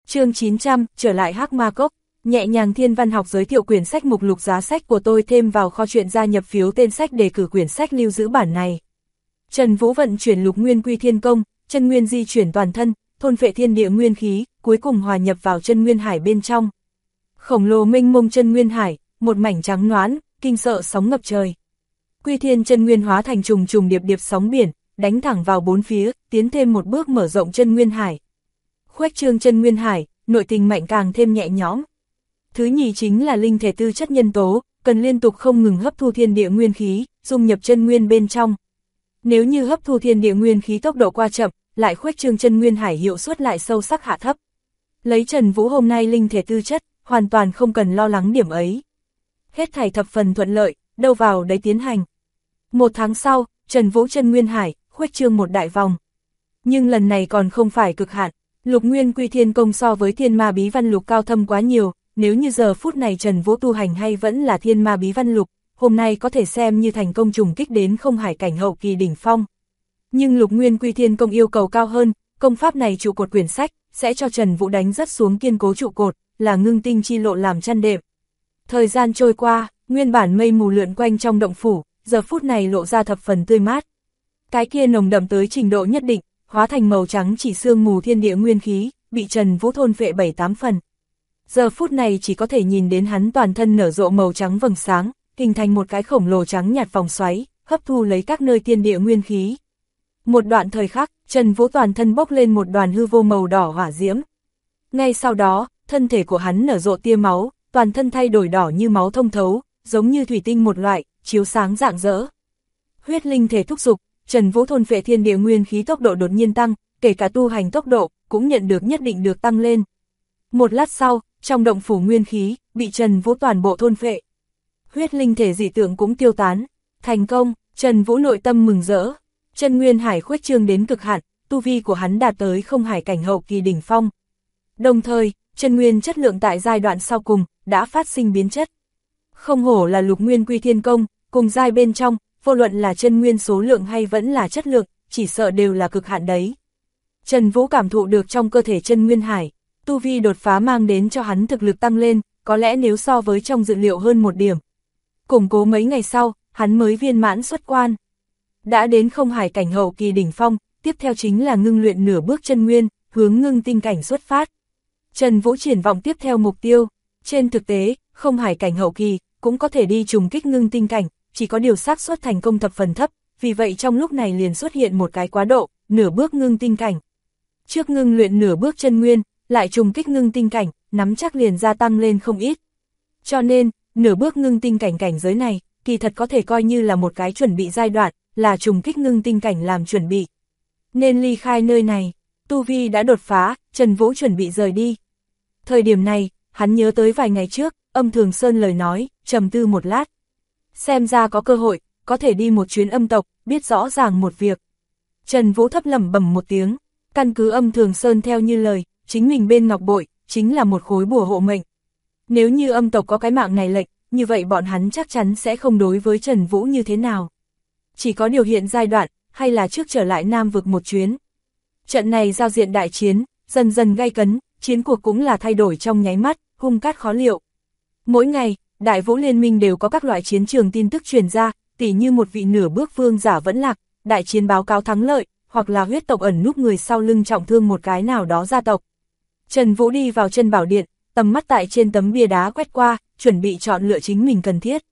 Chương 900, trở lại Hắc Ma Cốc. Nhẹ nhàng thiên văn học giới thiệu quyển sách mục lục giá sách của tôi thêm vào kho truyện gia nhập phiếu tên sách đề cử quyển sách lưu giữ bản này. Trần Vũ vận chuyển lục nguyên quy thiên công, chân nguyên di chuyển toàn thân, thôn phệ thiên địa nguyên khí, cuối cùng hòa nhập vào chân nguyên hải bên trong. Khổng lồ mênh mông chân nguyên hải, một mảnh trắng nõn, kinh sợ sóng ngập trời. Quy thiên chân nguyên hóa thành trùng trùng điệp điệp sóng biển, đánh thẳng vào bốn phía, tiến thêm một bước mở rộng chân nguyên hải. Khuếch trương chân nguyên hải, nội tình mạnh càng thêm nhẹ nhõm. Thứ nhì chính là linh thể tư chất nhân tố, cần liên tục không ngừng hấp thu thiên địa nguyên khí, dung nhập chân nguyên bên trong. Nếu như hấp thu thiên địa nguyên khí tốc độ qua chậm, lại khuếch trương chân nguyên hải hiệu suất lại sâu sắc hạ thấp. Lấy Trần Vũ hôm nay linh thể tư chất, hoàn toàn không cần lo lắng điểm ấy. Hết thảy thập phần thuận lợi, đâu vào đấy tiến hành. Một tháng sau, Trần Vũ chân nguyên hải, khuếch trương một đại vòng. Nhưng lần này còn không phải cực hạn, lục nguyên quy thiên công so với thiên ma bí văn lục cao thâm quá nhiều, nếu như giờ phút này Trần Vũ tu hành hay vẫn là thiên ma bí văn lục, hôm nay có thể xem như thành công trùng kích đến không hải cảnh hậu kỳ đỉnh phong. Nhưng lục nguyên quy thiên công yêu cầu cao hơn, công pháp này trụ cột quyển sách, sẽ cho Trần Vũ đánh rất xuống kiên cố trụ cột, là ngưng tinh chi lộ làm chăn đệm. Thời gian trôi qua, nguyên bản mây mù lượn quanh trong động phủ, giờ phút này lộ ra thập phần tươi mát. Cái kia nồng đậm tới trình độ nhất định, hóa thành màu trắng chỉ sương mù thiên địa nguyên khí, bị Trần Vũ thôn phệ 7-8 phần. Giờ phút này chỉ có thể nhìn đến hắn toàn thân nở rộ màu trắng vầng sáng, hình thành một cái khổng lồ trắng nhạt vòng xoáy, hấp thu lấy các nơi thiên địa nguyên khí. Một đoạn thời khắc, Trần Vũ toàn thân bốc lên một đoàn hư vô màu đỏ hỏa diễm. Ngay sau đó, thân thể của hắn nở rộ tia máu, toàn thân thay đổi đỏ như máu thông thấu, giống như thủy tinh một loại, chiếu sáng rạng rỡ. Huyết linh thể thúc dục, Trần Vũ thôn phệ thiên địa nguyên khí tốc độ đột nhiên tăng, kể cả tu hành tốc độ, cũng nhận được nhất định được tăng lên. Một lát sau, trong động phủ nguyên khí, bị Trần Vũ toàn bộ thôn phệ. Huyết linh thể dị tượng cũng tiêu tán. Thành công, Trần Vũ nội tâm mừng rỡ. Chân nguyên hải khuếch trương đến cực hạn, tu vi của hắn đạt tới không hải cảnh hậu kỳ đỉnh phong. Đồng thời, chân nguyên chất lượng tại giai đoạn sau cùng, đã phát sinh biến chất. Không hổ là lục nguyên quy thiên công, cùng giai bên trong, vô luận là chân nguyên số lượng hay vẫn là chất lượng, chỉ sợ đều là cực hạn đấy. Trần Vũ cảm thụ được trong cơ thể chân nguyên hải, tu vi đột phá mang đến cho hắn thực lực tăng lên, có lẽ nếu so với trong dự liệu hơn một điểm. Củng cố mấy ngày sau, hắn mới viên mãn xuất quan. Đã đến không hải cảnh hậu kỳ đỉnh phong, tiếp theo chính là ngưng luyện nửa bước chân nguyên, hướng ngưng tinh cảnh xuất phát. Trần Vũ triển vọng tiếp theo mục tiêu. Trên thực tế, không hải cảnh hậu kỳ, cũng có thể đi trùng kích ngưng tinh cảnh, chỉ có điều xác suất thành công thập phần thấp, vì vậy trong lúc này liền xuất hiện một cái quá độ, nửa bước ngưng tinh cảnh. Trước ngưng luyện nửa bước chân nguyên, lại trùng kích ngưng tinh cảnh, nắm chắc liền gia tăng lên không ít. Cho nên, nửa bước ngưng tinh cảnh cảnh giới này, kỳ thật có thể coi như là một cái chuẩn bị giai đoạn, là trùng kích ngưng tinh cảnh làm chuẩn bị. Nên ly khai nơi này, tu vi đã đột phá, Trần Vũ chuẩn bị rời đi. Thời điểm này, hắn nhớ tới vài ngày trước, Âm Thường Sơn lời nói, trầm tư một lát. Xem ra có cơ hội, có thể đi một chuyến âm tộc, biết rõ ràng một việc. Trần Vũ thấp lẩm bẩm một tiếng, căn cứ Âm Thường Sơn theo như lời, chính mình bên ngọc bội, chính là một khối bùa hộ mệnh. Nếu như âm tộc có cái mạng này lệnh, như vậy bọn hắn chắc chắn sẽ không đối với Trần Vũ như thế nào. Chỉ có điều hiện giai đoạn, hay là trước trở lại Nam vực một chuyến. Trận này giao diện đại chiến, dần dần gay cấn, chiến cuộc cũng là thay đổi trong nháy mắt, hung cát khó liệu. Mỗi ngày, Đại Vũ Liên minh đều có các loại chiến trường tin tức truyền ra, tỉ như một vị nửa bước vương giả vẫn lạc, đại chiến báo cáo thắng lợi, hoặc là huyết tộc ẩn núp người sau lưng trọng thương một cái nào đó gia tộc. Trần Vũ đi vào chân bảo điện, tầm mắt tại trên tấm bia đá quét qua, chuẩn bị chọn lựa chính mình cần thiết.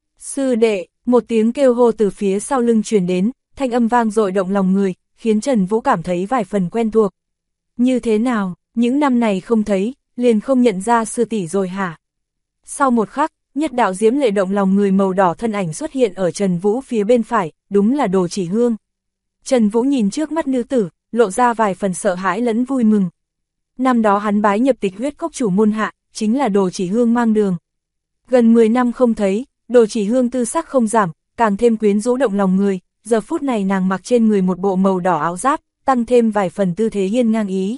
Sư đệ, một tiếng kêu hô từ phía sau lưng truyền đến, thanh âm vang dội động lòng người, khiến Trần Vũ cảm thấy vài phần quen thuộc. Như thế nào, những năm này không thấy, liền không nhận ra sư tỷ rồi hả? Sau một khắc, nhất đạo diễm lệ động lòng người màu đỏ thân ảnh xuất hiện ở Trần Vũ phía bên phải, đúng là Đồ Chỉ Hương. Trần Vũ nhìn trước mắt nữ tử, lộ ra vài phần sợ hãi lẫn vui mừng. Năm đó hắn bái nhập Tịch Huyết Cốc chủ môn hạ, chính là Đồ Chỉ Hương mang đường. Gần 10 năm không thấy, Đồ Chỉ Hương tư sắc không giảm, càng thêm quyến rũ động lòng người, giờ phút này nàng mặc trên người một bộ màu đỏ áo giáp, tăng thêm vài phần tư thế hiên ngang ý.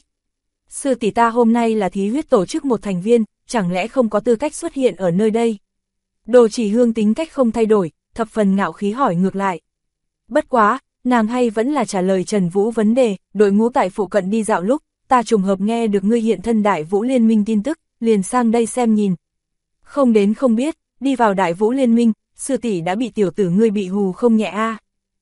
Sư tỷ ta hôm nay là thí huyết tổ chức một thành viên, chẳng lẽ không có tư cách xuất hiện ở nơi đây? Đồ Chỉ Hương tính cách không thay đổi, thập phần ngạo khí hỏi ngược lại. Bất quá, nàng hay vẫn là trả lời Trần Vũ vấn đề, đội ngũ tại phụ cận đi dạo lúc, ta trùng hợp nghe được ngươi hiện thân Đại Vũ Liên Minh tin tức, liền sang đây xem nhìn. Không đến không biết, đi vào Đại Vũ Liên Minh, sư tỷ đã bị tiểu tử ngươi bị hù không nhẹ a.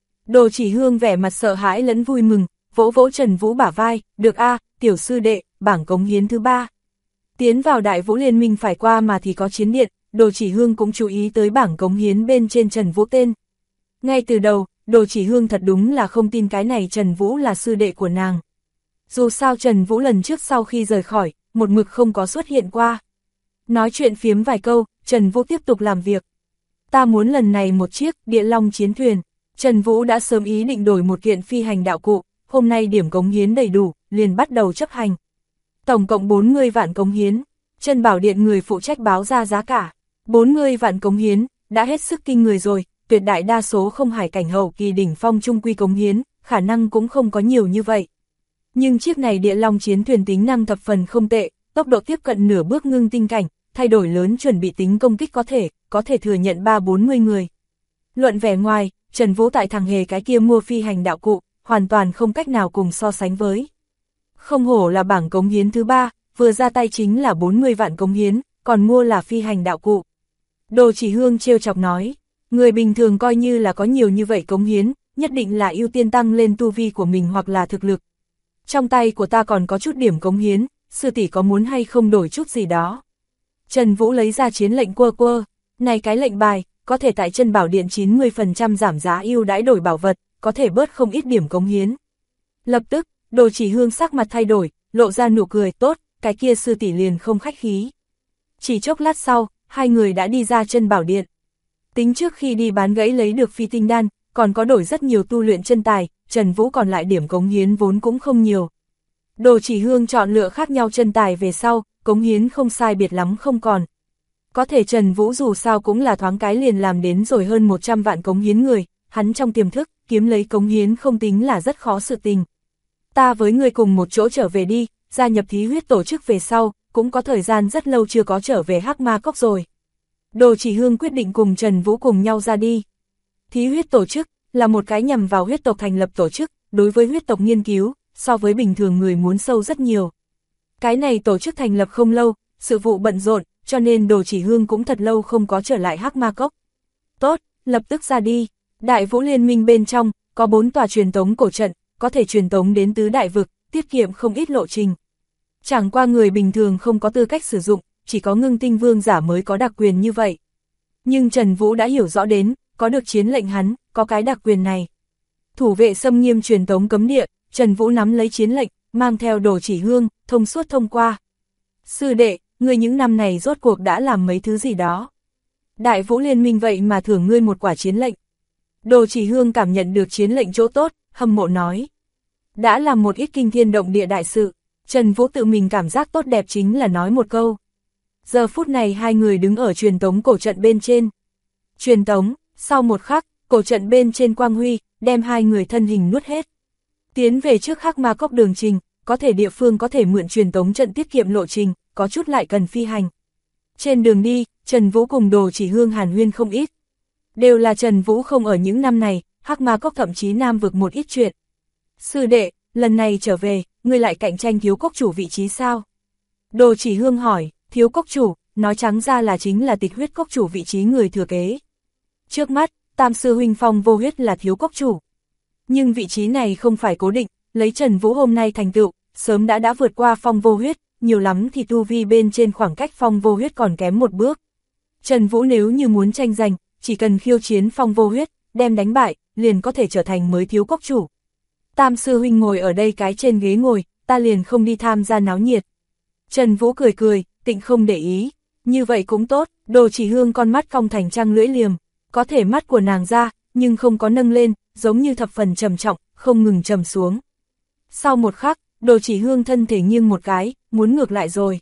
Đồ Chỉ Hương vẻ mặt sợ hãi lẫn vui mừng, vỗ vỗ Trần Vũ bả vai, được a, tiểu sư đệ, bảng cống hiến thứ 3. Tiến vào Đại Vũ Liên Minh phải qua mà thì có chiến điện, Đồ Chỉ Hương cũng chú ý tới bảng cống hiến bên trên Trần Vũ tên. Ngay từ đầu, Đồ Chỉ Hương thật đúng là không tin cái này Trần Vũ là sư đệ của nàng. Dù sao Trần Vũ lần trước sau khi rời khỏi, một mực không có xuất hiện qua. Nói chuyện phiếm vài câu, Trần Vũ tiếp tục làm việc. Ta muốn lần này một chiếc Địa Long chiến thuyền. Trần Vũ đã sớm ý định đổi một kiện phi hành đạo cụ, hôm nay điểm cống hiến đầy đủ, liền bắt đầu chấp hành. Tổng cộng 40 vạn cống hiến, Chân Bảo Điện người phụ trách báo ra giá cả. 40 vạn cống hiến, đã hết sức kinh người rồi, tuyệt đại đa số không hải cảnh hậu kỳ đỉnh phong trung quy cống hiến, khả năng cũng không có nhiều như vậy. Nhưng chiếc này Địa Long chiến thuyền tính năng thập phần không tệ, tốc độ tiếp cận nửa bước ngưng tinh cảnh, thay đổi lớn chuẩn bị tính công kích có thể thừa nhận 3-40 người. Luận vẻ ngoài, Trần Vũ tại thằng hề cái kia mua phi hành đạo cụ, hoàn toàn không cách nào cùng so sánh với. Không hổ là bảng cống hiến thứ 3, vừa ra tay chính là 40 vạn cống hiến, còn mua là phi hành đạo cụ. Đồ Chỉ Hương trêu chọc nói, người bình thường coi như là có nhiều như vậy cống hiến, nhất định là ưu tiên tăng lên tu vi của mình hoặc là thực lực. Trong tay của ta còn có chút điểm cống hiến, sư tỷ có muốn hay không đổi chút gì đó. Trần Vũ lấy ra chiến lệnh quơ, này cái lệnh bài, có thể tại Chân Bảo Điện 90% giảm giá ưu đãi đổi bảo vật, có thể bớt không ít điểm cống hiến. Lập tức, Đồ Chỉ Hương sắc mặt thay đổi, lộ ra nụ cười, tốt, cái kia sư tỷ liền không khách khí. Chỉ chốc lát sau, hai người đã đi ra Chân Bảo Điện. Tính trước khi đi bán gãy lấy được phi tinh đan, còn có đổi rất nhiều tu luyện chân tài, Trần Vũ còn lại điểm cống hiến vốn cũng không nhiều. Đồ Chỉ Hương chọn lựa khác nhau chân tài về sau, cống hiến không sai biệt lắm không còn. Có thể Trần Vũ dù sao cũng là thoáng cái liền làm đến rồi hơn 100 vạn cống hiến người, hắn trong tiềm thức, kiếm lấy cống hiến không tính là rất khó sự tình. Ta với người cùng một chỗ trở về đi, gia nhập thí huyết tổ chức về sau, cũng có thời gian rất lâu chưa có trở về Hắc Ma Cốc rồi. Đồ Chỉ Hương quyết định cùng Trần Vũ cùng nhau ra đi. Thí huyết tổ chức là một cái nhằm vào huyết tộc thành lập tổ chức, đối với huyết tộc nghiên cứu, so với bình thường người muốn sâu rất nhiều. Cái này tổ chức thành lập không lâu, sự vụ bận rộn, cho nên Đồ Chỉ Hương cũng thật lâu không có trở lại Hắc Ma Cốc. Tốt, lập tức ra đi. Đại Vũ Liên Minh bên trong, có 4 tòa truyền tống cổ trận, có thể truyền tống đến tứ đại vực, tiết kiệm không ít lộ trình. Chẳng qua người bình thường không có tư cách sử dụng, chỉ có ngưng tinh vương giả mới có đặc quyền như vậy. Nhưng Trần Vũ đã hiểu rõ đến, có được chiến lệnh hắn, có cái đặc quyền này. Thủ vệ xâm nghiêm truyền tống cấm địa, Trần Vũ nắm lấy chiến lệnh, mang theo Đồ Chỉ Hương, thông suốt thông qua. Sư đệ, ngươi những năm này rốt cuộc đã làm mấy thứ gì đó. Đại Vũ Liên Minh vậy mà thưởng ngươi một quả chiến lệnh. Đồ Chỉ Hương cảm nhận được chiến lệnh chỗ tốt, hâm mộ nói. Đã làm một ít kinh thiên động địa đại sự, Trần Vũ tự mình cảm giác tốt đẹp chính là nói một câu. Giờ phút này hai người đứng ở truyền tống cổ trận bên trên. Truyền tống, sau một khắc, cổ trận bên trên quang huy, đem hai người thân hình nuốt hết. Tiến về trước Hắc Ma Cốc đường trình, có thể địa phương có thể mượn truyền tống trận tiết kiệm lộ trình, có chút lại cần phi hành. Trên đường đi, Trần Vũ cùng Đồ Chỉ Hương hàn huyên không ít. Đều là Trần Vũ không ở những năm này, Hắc Ma Cốc thậm chí Nam vực một ít chuyện. Sư đệ, lần này trở về, ngươi lại cạnh tranh thiếu cốc chủ vị trí sao? Đồ Chỉ Hương hỏi, thiếu cốc chủ, nói trắng ra là chính là tịch huyết cốc chủ vị trí người thừa kế. Trước mắt, Tam sư huynh Phong Vô Huyết là thiếu cốc chủ. Nhưng vị trí này không phải cố định, lấy Trần Vũ hôm nay thành tựu, sớm đã vượt qua Phong Vô Huyết, nhiều lắm thì tu vi bên trên khoảng cách Phong Vô Huyết còn kém một bước. Trần Vũ nếu như muốn tranh giành, chỉ cần khiêu chiến Phong Vô Huyết, đem đánh bại, liền có thể trở thành mới thiếu cốc chủ. Tam sư huynh ngồi ở đây cái trên ghế ngồi, ta liền không đi tham gia náo nhiệt. Trần Vũ cười cười, tịnh không để ý, như vậy cũng tốt. Đồ Chỉ Hương con mắt cong thành trăng lưỡi liềm, có thể mắt của nàng ra, nhưng không có nâng lên, giống như thập phần trầm trọng, không ngừng trầm xuống. Sau một khắc, Đồ Chỉ Hương thân thể nghiêng một cái, muốn ngược lại rồi.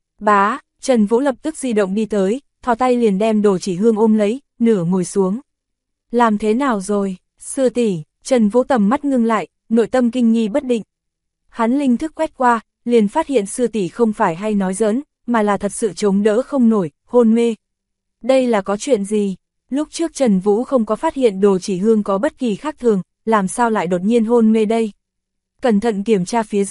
Bá, Trần Vũ lập tức di động đi tới, thò tay liền đem Đồ Chỉ Hương ôm lấy, nửa ngồi xuống. Làm thế nào rồi, sư tỷ? Trần Vũ tầm mắt ngưng lại, nội tâm kinh nghi bất định. Hắn linh thức quét qua, liền phát hiện sư tỷ không phải hay nói giỡn, mà là thật sự chống đỡ không nổi, hôn mê. Đây là có chuyện gì? Lúc trước Trần Vũ không có phát hiện Đồ Chỉ Hương có bất kỳ khác thường, làm sao lại đột nhiên hôn mê đây? Cẩn thận kiểm tra phía dưới,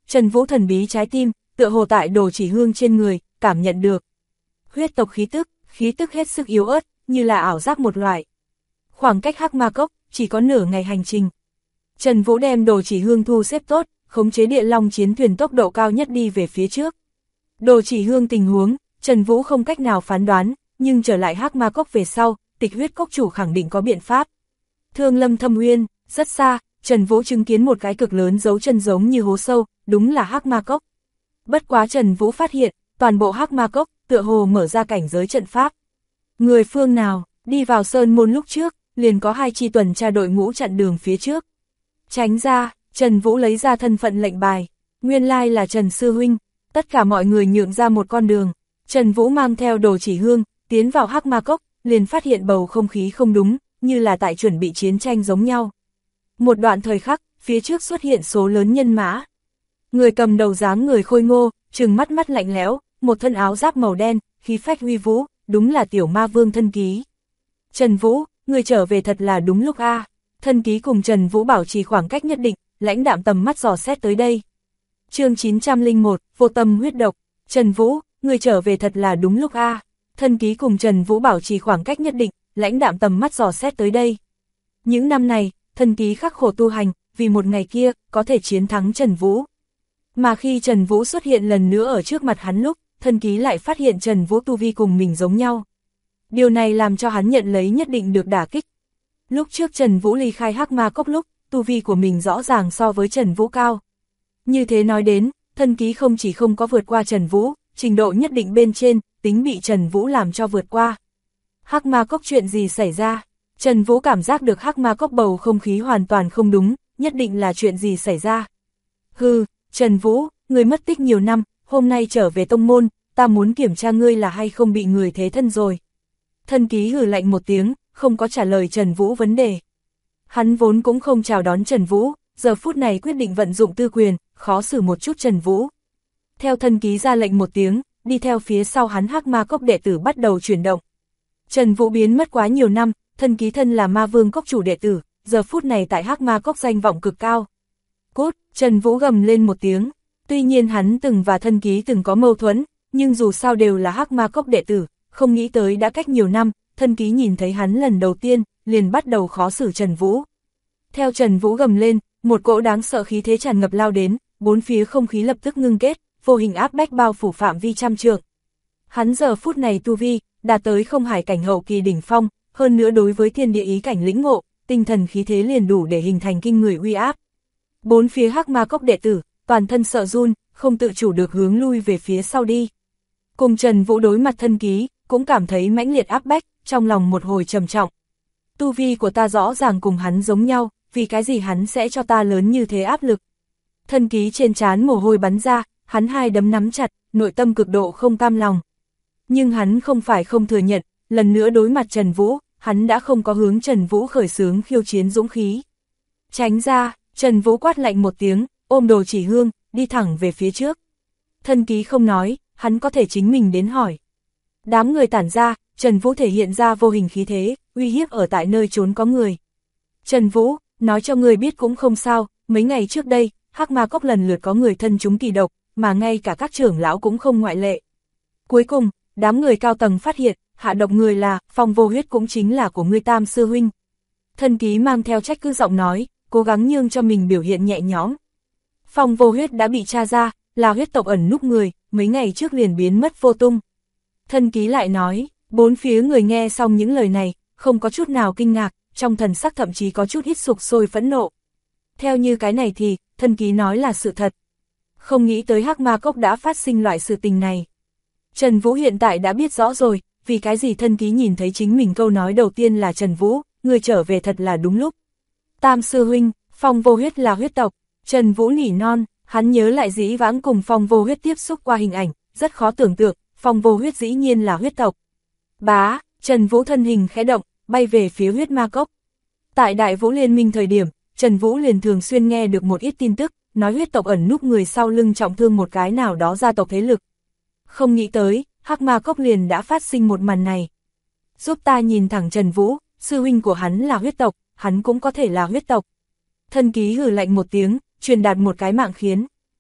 Trần Vũ thần bí trái tim, tựa hồ tại Đồ Chỉ Hương trên người, cảm nhận được. Huyết tộc khí tức hết sức yếu ớt, như là ảo giác một loại. Khoảng cách Hắc Ma Cốc, chỉ có nửa ngày hành trình. Trần Vũ đem Đồ Chỉ Hương thu xếp tốt, khống chế địa long chiến thuyền tốc độ cao nhất đi về phía trước. Đồ Chỉ Hương tình huống, Trần Vũ không cách nào phán đoán, nhưng trở lại Hắc Ma Cốc về sau, Tịch Huyết Cốc chủ khẳng định có biện pháp. Thương Lâm Thâm Uyên, rất xa, Trần Vũ chứng kiến một cái cực lớn dấu chân giống như hố sâu, đúng là Hắc Ma Cốc. Bất quá Trần Vũ phát hiện, toàn bộ Hắc Ma Cốc, tựa hồ mở ra cảnh giới trận pháp. Người phương nào, đi vào sơn môn lúc trước, liền có 2 chi tuần tra đội ngũ chặn đường phía trước. Tránh ra, Trần Vũ lấy ra thân phận lệnh bài, nguyên lai là Trần Sư Huynh, tất cả mọi người nhượng ra một con đường. Trần Vũ mang theo Đồ Chỉ Hương, tiến vào Hắc Ma Cốc, liền phát hiện bầu không khí không đúng, như là tại chuẩn bị chiến tranh giống nhau. Một đoạn thời khắc, phía trước xuất hiện số lớn nhân mã. Người cầm đầu dáng người khôi ngô, trừng mắt mắt lạnh lẽo, một thân áo giáp màu đen, khí phách uy vũ, đúng là Tiểu Ma Vương Thân Ký. Trần Vũ, người trở về thật là đúng lúc a. Thân Ký cùng Trần Vũ bảo trì khoảng cách nhất định, lãnh đạm tầm mắt dò xét tới đây. Chương 901, vô tâm huyết độc. Trần Vũ, người trở về thật là đúng lúc a. Thân Ký cùng Trần Vũ bảo trì khoảng cách nhất định, lãnh đạm tầm mắt dò xét tới đây. Những năm này, Thân Ký khắc khổ tu hành, vì một ngày kia, có thể chiến thắng Trần Vũ. Mà khi Trần Vũ xuất hiện lần nữa ở trước mặt hắn lúc, Thân Ký lại phát hiện Trần Vũ tu vi cùng mình giống nhau. Điều này làm cho hắn nhận lấy nhất định được đả kích. Lúc trước Trần Vũ ly khai Hắc Ma Cốc lúc, tu vi của mình rõ ràng so với Trần Vũ cao. Như thế nói đến, Thân Ký không chỉ không có vượt qua Trần Vũ, trình độ nhất định bên trên, tính bị Trần Vũ làm cho vượt qua. Hắc Ma Cốc chuyện gì xảy ra? Trần Vũ cảm giác được Hắc Ma Cốc bầu không khí hoàn toàn không đúng, nhất định là chuyện gì xảy ra. Hừ, Trần Vũ, người mất tích nhiều năm, hôm nay trở về tông môn, ta muốn kiểm tra ngươi là hay không bị người thế thân rồi. Thân Ký hừ lạnh một tiếng, không có trả lời Trần Vũ vấn đề. Hắn vốn cũng không chào đón Trần Vũ, giờ phút này quyết định vận dụng tư quyền, khó xử một chút Trần Vũ. Theo Thân Ký ra lệnh một tiếng, đi theo phía sau hắn Hắc Ma Cốc đệ tử bắt đầu chuyển động. Trần Vũ biến mất quá nhiều năm, Thân Ký thân là Ma Vương Cốc chủ đệ tử, giờ phút này tại Hắc Ma Cốc danh vọng cực cao. Cút, Trần Vũ gầm lên một tiếng, tuy nhiên hắn và Thân Ký từng có mâu thuẫn, nhưng dù sao đều là Hắc Ma Cốc đệ tử, không nghĩ tới đã cách nhiều năm, Thân Ký nhìn thấy hắn lần đầu tiên, liền bắt đầu khó xử Trần Vũ. Theo Trần Vũ gầm lên, một cỗ đáng sợ khí thế tràn ngập lao đến, bốn phía không khí lập tức ngưng kết, vô hình áp bách bao phủ phạm vi trăm trượng. Hắn giờ phút này tu vi, đạt tới không hải cảnh hậu kỳ đỉnh phong, hơn nữa đối với thiên địa ý cảnh lĩnh ngộ, tinh thần khí thế liền đủ để hình thành kinh người uy áp. Bốn phía Hắc Ma Cốc đệ tử, toàn thân sợ run, không tự chủ được hướng lui về phía sau đi. Cùng Trần Vũ đối mặt Thân Ký, cũng cảm thấy mãnh liệt áp bách, trong lòng một hồi trầm trọng. Tu vi của ta rõ ràng cùng hắn giống nhau, vì cái gì hắn sẽ cho ta lớn như thế áp lực. Thân Ký trên trán mồ hôi bắn ra, hắn hai đấm nắm chặt, nội tâm cực độ không cam lòng. Nhưng hắn không phải không thừa nhận, lần nữa đối mặt Trần Vũ, hắn đã không có hướng Trần Vũ khởi xướng khiêu chiến dũng khí. Tránh ra, Trần Vũ quát lạnh một tiếng, ôm Đồ Chỉ Hương, đi thẳng về phía trước. Thân Ký không nói, hắn có thể chính mình đến hỏi. Đám người tản ra, Trần Vũ thể hiện ra vô hình khí thế, uy hiếp ở tại nơi trốn có người. Trần Vũ, nói cho người biết cũng không sao, mấy ngày trước đây, Hắc Ma Cốc lần lượt có người thân chúng kỳ độc, mà ngay cả các trưởng lão cũng không ngoại lệ. Cuối cùng, đám người cao tầng phát hiện, hạ độc người là, Phong Vô Huyết cũng chính là của ngươi Tam Sư Huynh. Thân Ký mang theo trách cứ giọng nói, cố gắng nhường cho mình biểu hiện nhẹ nhõm. Phong Vô Huyết đã bị tra ra, là huyết tộc ẩn núp người, mấy ngày trước liền biến mất vô tung. Thân Ký lại nói, bốn phía người nghe xong những lời này, không có chút nào kinh ngạc, trong thần sắc thậm chí có chút hít sục sôi phẫn nộ. Theo như cái này thì, Thân Ký nói là sự thật. Không nghĩ tới Hắc Ma Cốc đã phát sinh loại sự tình này. Trần Vũ hiện tại đã biết rõ rồi, vì cái gì Thân Ký nhìn thấy chính mình câu nói đầu tiên là Trần Vũ, người trở về thật là đúng lúc. Tam Sư Huynh, Phong Vô Huyết là huyết tộc. Trần Vũ nỉ non, hắn nhớ lại dĩ vãng cùng Phong Vô Huyết tiếp xúc qua hình ảnh, rất khó tưởng tượng, Phong Vô Huyết dĩ nhiên là huyết tộc. Bá, Trần Vũ thân hình khẽ động, bay về phía huyết ma cốc. Tại Đại Vũ Liên Minh thời điểm, Trần Vũ liền thường xuyên nghe được một ít tin tức, nói huyết tộc ẩn núp người sau lưng trọng thương một cái nào đó gia tộc thế lực. Không nghĩ tới, Hắc Ma Cốc liền đã phát sinh một màn này. Giúp ta nhìn thẳng Trần Vũ, sư huynh của hắn là huyết tộc, hắn cũng có thể là huyết tộc. Thân Ký hừ lạnh một tiếng, truyền đạt một cái mạng khiến.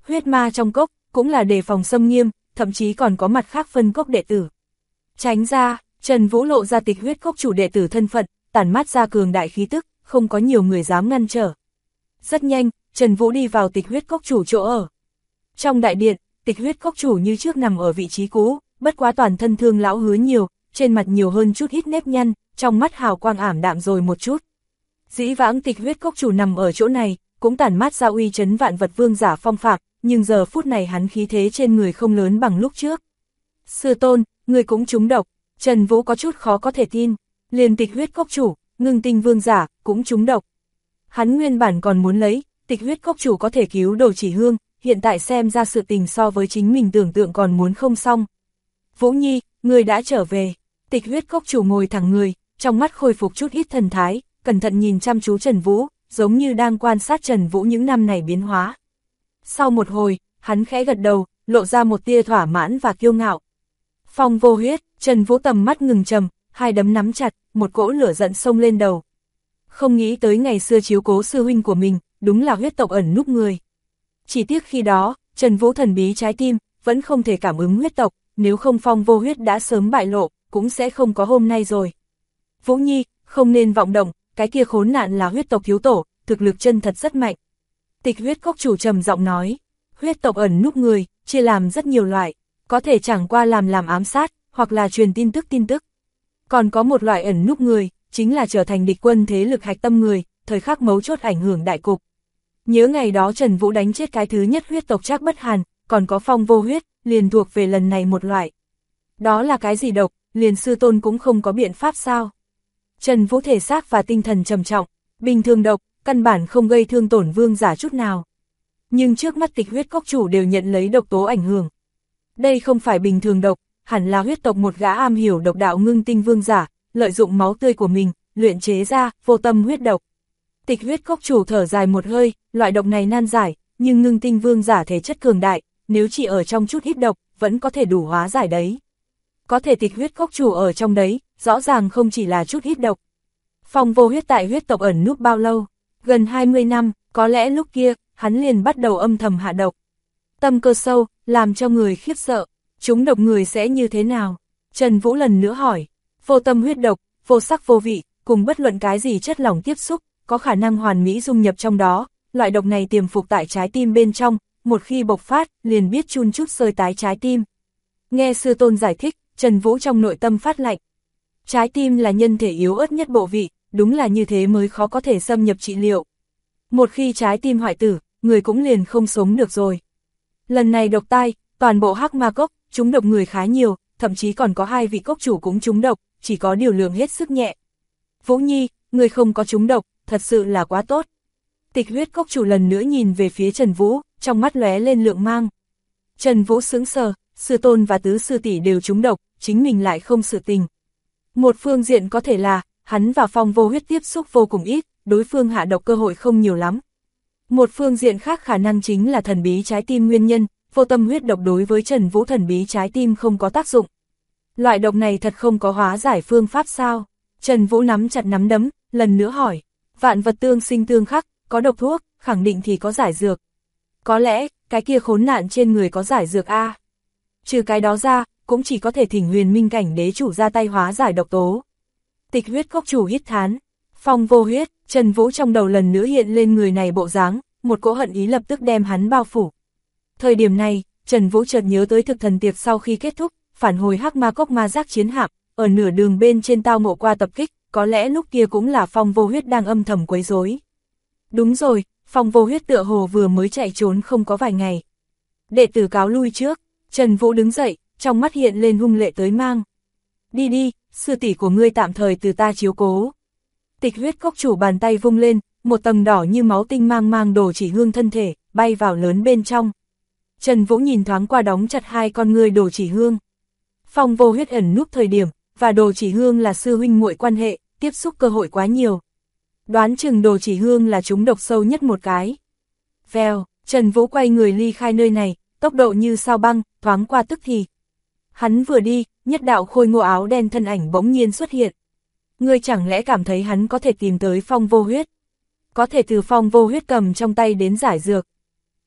Huyết ma trong cốc, cũng là đề phòng xâm nghiêm, thậm chí còn có mặt khác phân cốc đệ tử. Tránh ra, Trần Vũ lộ ra tịch huyết cốc chủ đệ tử thân phận, tản mát ra cường đại khí tức, không có nhiều người dám ngăn trở. Rất nhanh, Trần Vũ đi vào tịch huyết cốc chủ chỗ ở. Trong đại điện, tịch huyết cốc chủ như trước nằm ở vị trí cũ, bất quá toàn thân thương lão hứa nhiều, trên mặt nhiều hơn chút ít nếp nhăn, trong mắt hào quang ảm đạm rồi một chút. Dĩ vãng tịch huyết cốc chủ nằm ở chỗ này, cũng tản mát ra uy chấn vạn vật vương giả phong phạm, nhưng giờ phút này hắn khí thế trên người không lớn bằng lúc trước. Sư tôn, người cũng trúng độc, Trần Vũ có chút khó có thể tin, liền tịch huyết cốc chủ, ngưng tinh vương giả, cũng trúng độc. Hắn nguyên bản còn muốn lấy, tịch huyết cốc chủ có thể cứu Đồ Chỉ Hương, hiện tại xem ra sự tình so với chính mình tưởng tượng còn muốn không xong. Vũ Nhi, người đã trở về, tịch huyết cốc chủ ngồi thẳng người, trong mắt khôi phục chút ít thần thái, cẩn thận nhìn chăm chú Trần Vũ, giống như đang quan sát Trần Vũ những năm này biến hóa. Sau một hồi, hắn khẽ gật đầu, lộ ra một tia thỏa mãn và kiêu ngạo. Phong vô huyết, Trần Vũ tầm mắt ngừng trầm, hai đấm nắm chặt, một cỗ lửa giận xông lên đầu. Không nghĩ tới ngày xưa chiếu cố sư huynh của mình, đúng là huyết tộc ẩn núp người. Chỉ tiếc khi đó, Trần Vũ thần bí trái tim, vẫn không thể cảm ứng huyết tộc, nếu không Phong vô huyết đã sớm bại lộ, cũng sẽ không có hôm nay rồi. Vũ Nhi, không nên vọng động, cái kia khốn nạn là huyết tộc thiếu tổ, thực lực chân thật rất mạnh. Tịch huyết cốc chủ trầm giọng nói, huyết tộc ẩn núp người, chia làm rất nhiều loại, có thể chẳng qua làm ám sát, hoặc là truyền tin tức. Còn có một loại ẩn núp người, chính là trở thành địch quân thế lực hạch tâm người, thời khắc mấu chốt ảnh hưởng đại cục. Nhớ ngày đó Trần Vũ đánh chết cái thứ nhất huyết tộc Trác Bất Hàn, còn có Phong vô huyết, liền thuộc về lần này một loại. Đó là cái gì độc, liền sư tôn cũng không có biện pháp sao? Trần Vũ thể xác và tinh thần trầm trọng, bình thường độc, căn bản không gây thương tổn vương giả chút nào. Nhưng trước mắt tịch huyết cốc chủ đều nhận lấy độc tố ảnh hưởng. Đây không phải bình thường độc, hẳn là huyết tộc một gã am hiểu độc đạo ngưng tinh vương giả, lợi dụng máu tươi của mình, luyện chế ra vô tâm huyết độc. Tịch huyết cốc chủ thở dài một hơi, loại độc này nan giải, nhưng ngưng tinh vương giả thể chất cường đại, nếu chỉ ở trong chút ít độc, vẫn có thể đủ hóa giải đấy. Có thể tịch huyết cốc chủ ở trong đấy, rõ ràng không chỉ là chút ít độc. Phong vô huyết tại huyết tộc ẩn núp bao lâu? Gần 20 năm, có lẽ lúc kia, hắn liền bắt đầu âm thầm hạ độc. Tâm cơ sâu, làm cho người khiếp sợ, chúng độc người sẽ như thế nào? Trần Vũ lần nữa hỏi, vô tâm huyết độc, vô sắc vô vị, cùng bất luận cái gì chất lỏng tiếp xúc, có khả năng hoàn mỹ dung nhập trong đó, loại độc này tiềm phục tại trái tim bên trong, một khi bộc phát, liền biết chun chút sơi tái trái tim. Nghe sư tôn giải thích, Trần Vũ trong nội tâm phát lạnh. Trái tim là nhân thể yếu ớt nhất bộ vị, đúng là như thế mới khó có thể xâm nhập trị liệu. Một khi trái tim hoại tử, người cũng liền không sống được rồi. Lần này độc tai, toàn bộ Hắc Ma Cốc, chúng độc người khá nhiều, thậm chí còn có 2 vị cốc chủ cũng trúng độc, chỉ có điều lượng hết sức nhẹ. Vũ Nhi, người không có trúng độc, thật sự là quá tốt. Tịch huyết cốc chủ lần nữa nhìn về phía Trần Vũ, trong mắt lóe lên lượng mang. Trần Vũ sững sờ, sư tôn và tứ sư tỷ đều trúng độc, chính mình lại không sự tình. Một phương diện có thể là, hắn và Phong vô huyết tiếp xúc vô cùng ít, đối phương hạ độc cơ hội không nhiều lắm. Một phương diện khác khả năng chính là thần bí trái tim nguyên nhân, vô tâm huyết độc đối với Trần Vũ thần bí trái tim không có tác dụng. Loại độc này thật không có hóa giải phương pháp sao? Trần Vũ nắm chặt nắm đấm, lần nữa hỏi, vạn vật tương sinh tương khắc, có độc thuốc, khẳng định thì có giải dược. Có lẽ, cái kia khốn nạn trên người có giải dược a. Trừ cái đó ra, cũng chỉ có thể thỉnh Huyền Minh cảnh đế chủ ra tay hóa giải độc tố. Tịch huyết cốc chủ hít thán, Phong vô huyết, Trần Vũ trong đầu lần nữa hiện lên người này bộ dáng, một cỗ hận ý lập tức đem hắn bao phủ. Thời điểm này, Trần Vũ chợt nhớ tới thực thần tiệc sau khi kết thúc, phản hồi Hắc Ma Cốc ma giác chiến hạm, ở nửa đường bên trên tao ngộ qua tập kích, có lẽ lúc kia cũng là Phong vô huyết đang âm thầm quấy rối. Đúng rồi, Phong vô huyết tựa hồ vừa mới chạy trốn không có vài ngày. Đệ tử cáo lui trước, Trần Vũ đứng dậy, trong mắt hiện lên hung lệ tới mang. Đi đi, sư tỷ của ngươi tạm thời từ ta chiếu cố. Tịch huyết cốc chủ bàn tay vung lên, một tầng đỏ như máu tinh mang Đồ Chỉ Hương thân thể, bay vào lớn bên trong. Trần Vũ nhìn thoáng qua đóng chặt 2 con ngươi Đồ Chỉ Hương. Phong vô huyết ẩn núp thời điểm, và Đồ Chỉ Hương là sư huynh muội quan hệ, tiếp xúc cơ hội quá nhiều. Đoán chừng Đồ Chỉ Hương là chúng độc sâu nhất một cái. Vèo, Trần Vũ quay người ly khai nơi này, tốc độ như sao băng, thoáng qua tức thì. Hắn vừa đi, nhất đạo khôi ngô áo đen thân ảnh bỗng nhiên xuất hiện. Ngươi chẳng lẽ cảm thấy hắn có thể tìm tới Phong vô huyết? Có thể từ Phong vô huyết cầm trong tay đến giải dược.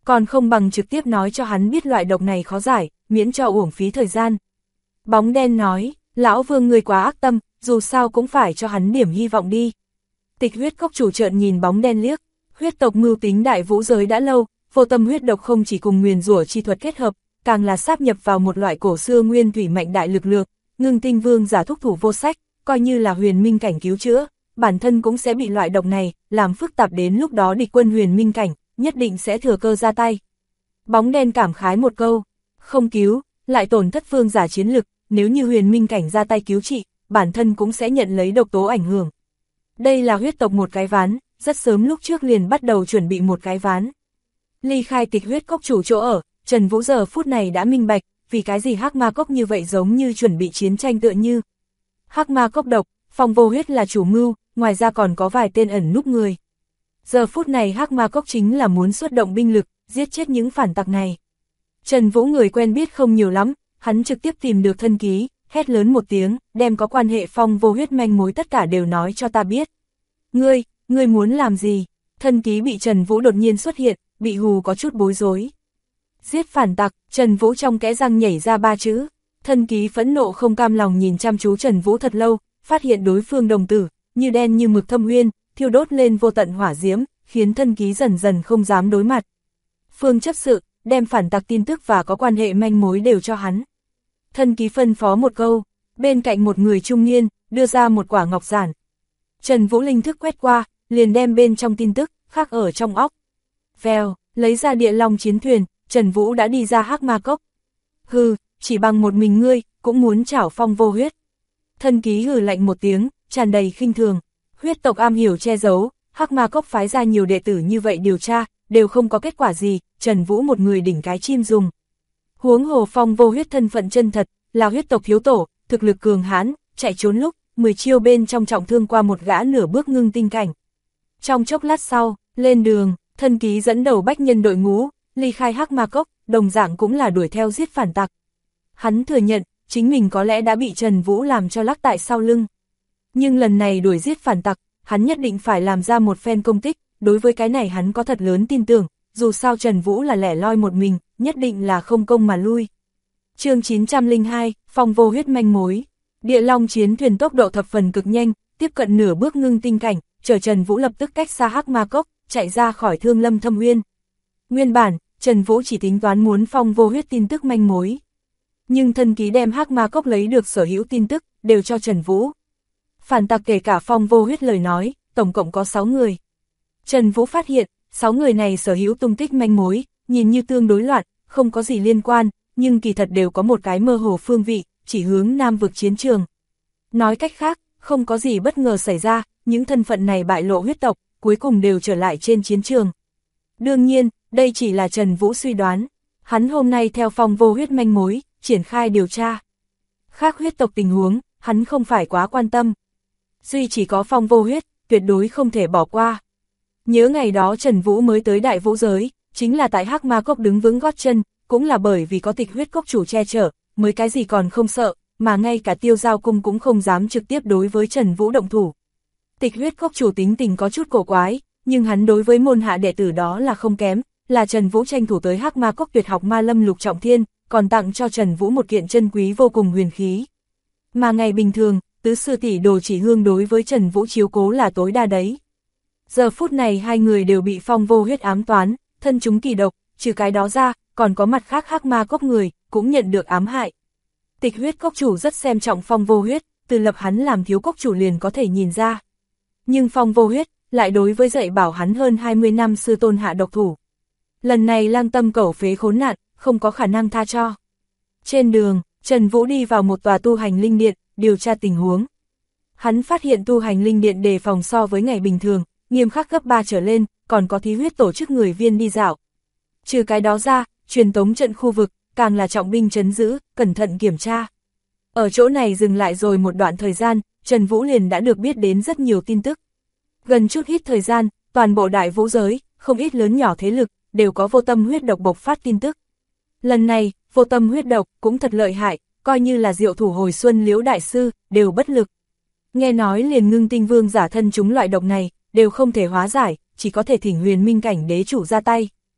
còn không bằng trực tiếp nói cho hắn biết loại độc này khó giải, miễn cho uổng phí thời gian. Bóng đen nói, lão Vương người quá ác tâm, dù sao cũng phải cho hắn điểm hy vọng đi. Tịch huyết cốc chủ trợn nhìn bóng đen liếc, huyết tộc mưu tính đại vũ giới đã lâu, vô tâm huyết độc không chỉ cùng nguyền rủa chi thuật kết hợp, càng là sáp nhập vào một loại cổ xưa nguyên thủy mạnh đại lực lượng, Ngưng Tinh Vương giả thúc thủ vô sách, coi như là huyền minh cảnh cứu chữa, bản thân cũng sẽ bị loại độc này làm phức tạp, đến lúc đó địch quân huyền minh cảnh nhất định sẽ thừa cơ ra tay. Bóng đen cảm khái một câu, không cứu, lại tổn thất vương giả chiến lực, nếu như huyền minh cảnh ra tay cứu trị, bản thân cũng sẽ nhận lấy độc tố ảnh hưởng. Đây là huyết tộc một cái ván, rất sớm lúc trước liền bắt đầu chuẩn bị một cái ván. Ly khai tịch huyết cốc chủ chỗ ở, Trần Vũ giờ phút này đã minh bạch, vì cái gì hắc ma cốc như vậy giống như chuẩn bị chiến tranh tựa như. Hắc ma cốc độc, Phong Vô Huyết là chủ mưu, ngoài ra còn có vài tên ẩn núp người. Giờ phút này hắc ma cốc chính là muốn xuất động binh lực, giết chết những phản tặc này. Trần Vũ người quen biết không nhiều lắm, hắn trực tiếp tìm được thân ký, hét lớn một tiếng, đem có quan hệ Phong Vô Huyết manh mối tất cả đều nói cho ta biết. Ngươi muốn làm gì? Thân ký bị Trần Vũ đột nhiên xuất hiện, bị hù có chút bối rối. Giết phản tặc, Trần Vũ trong kẽ răng nhảy ra 3 chữ. Thân ký phẫn nộ không cam lòng nhìn chăm chú Trần Vũ thật lâu, phát hiện đối phương đồng tử, như đen như mực thâm uyên, thiêu đốt lên vô tận hỏa diễm, khiến thân ký dần dần không dám đối mặt. Phương chấp sự, đem phản tặc tin tức và có quan hệ manh mối đều cho hắn. Thân ký phân phó một câu, bên cạnh một người trung niên, đưa ra một quả ngọc giản. Trần Vũ linh thức quét qua, liền đem bên trong tin tức, khắc ở trong óc. Vèo, lấy ra địa long chiến thuyền, Trần Vũ đã đi ra hắc ma cốc. Hừ, chỉ bằng một mình ngươi, cũng muốn chảo Phong Vô Huyết. Thân ký hừ lạnh một tiếng, tràn đầy khinh thường. Huyết tộc am hiểu che giấu, hắc ma cốc phái ra nhiều đệ tử như vậy điều tra, đều không có kết quả gì, Trần Vũ một người đỉnh cái chim dùng. Huống hồ Phong Vô Huyết thân phận chân thật, là huyết tộc thiếu tổ, thực lực cường hãn, chạy trốn lúc, 10 chiêu bên trong trọng thương qua một gã nửa bước ngưng tinh cảnh. Trong chốc lát sau, lên đường, thân ký dẫn đầu bách nhân đội ngũ, ly khai hắc ma cốc, đồng dạng cũng là đuổi theo giết phản tặc. Hắn thừa nhận, chính mình có lẽ đã bị Trần Vũ làm cho lắc tại sau lưng. Nhưng lần này đuổi giết phản tặc, hắn nhất định phải làm ra một phen công tích, đối với cái này hắn có thật lớn tin tưởng, dù sao Trần Vũ là lẻ loi một mình, nhất định là không công mà lui. Chương 902, Phong Vô Huyết manh mối. Địa long chiến thuyền tốc độ thập phần cực nhanh, tiếp cận nửa bước ngưng tinh cảnh, chở Trần Vũ lập tức cách xa hắc ma cốc, chạy ra khỏi Thương Lâm Thâm Uyên. Nguyên bản, Trần Vũ chỉ tính toán muốn Phong Vô Huyết tin tức manh mối. Nhưng thân ký đem hắc ma cốc lấy được sở hữu tin tức, đều cho Trần Vũ. Phản tặc kể cả Phong Vô Huyết lời nói, tổng cộng có 6 người. Trần Vũ phát hiện, 6 người này sở hữu tung tích manh mối, nhìn như tương đối loạn, không có gì liên quan, nhưng kỳ thật đều có một cái mơ hồ phương vị, chỉ hướng Nam vực chiến trường. Nói cách khác, không có gì bất ngờ xảy ra, những thân phận này bại lộ huyết tộc, cuối cùng đều trở lại trên chiến trường. Đương nhiên, đây chỉ là Trần Vũ suy đoán. Hắn hôm nay theo Phong Vô Huyết manh mối, triển khai điều tra. Khác huyết tộc tình huống, hắn không phải quá quan tâm. Duy chỉ có Phong Vô Huyết, tuyệt đối không thể bỏ qua. Nhớ ngày đó Trần Vũ mới tới Đại Vũ giới, chính là tại hắc ma cốc đứng vững gót chân, cũng là bởi vì có tịch huyết cốc chủ che chở, mới cái gì còn không sợ, mà ngay cả Tiêu Giao Cung cũng không dám trực tiếp đối với Trần Vũ động thủ. Tịch huyết cốc chủ tính tình có chút cổ quái, nhưng hắn đối với môn hạ đệ tử đó là không kém, là Trần Vũ tranh thủ tới hắc ma cốc tuyệt học ma lâm lục trọng thiên, còn tặng cho Trần Vũ một kiện chân quý vô cùng huyền khí. Mà ngày bình thường, tứ sư tỷ Đồ Chỉ Hương đối với Trần Vũ chiếu cố là tối đa đấy. Giờ phút này hai người đều bị Phong Vô Huyết ám toán, thân chúng kỳ độc, trừ cái đó ra, còn có mặt khác hắc ma cốc người, cũng nhận được ám hại. Tịch huyết cốc chủ rất xem trọng Phong Vô Huyết, từ lập hắn làm thiếu cốc chủ liền có thể nhìn ra. Nhưng Phong Vô Huyết, lại đối với dạy bảo hắn hơn 20 năm sư tôn hạ độc thủ. Lần này lang tâm cẩu phế khốn nạn, không có khả năng tha cho. Trên đường, Trần Vũ đi vào một tòa tu hành linh điện, điều tra tình huống. Hắn phát hiện tu hành linh điện đề phòng so với ngày bình thường, nghiêm khắc gấp 3 trở lên, còn có thí huyết tổ chức người viên đi dạo. Trừ cái đó ra, truyền tống trận khu vực, càng là trọng binh trấn giữ, cẩn thận kiểm tra. Ở chỗ này dừng lại rồi một đoạn thời gian, Trần Vũ liền đã được biết đến rất nhiều tin tức. Gần chút ít thời gian, toàn bộ Đại Vũ giới, không ít lớn nhỏ thế lực, đều có vô tâm huyết độc bộc phát tin tức. Lần này, vô tâm huyết độc cũng thật lợi hại, coi như là diệu thủ hồi xuân Liễu đại sư, đều bất lực. Nghe nói liền Ngưng Tinh Vương giả thân chúng loại độc này, đều không thể hóa giải, chỉ có thể thỉnh huyền minh cảnh đế chủ ra tay.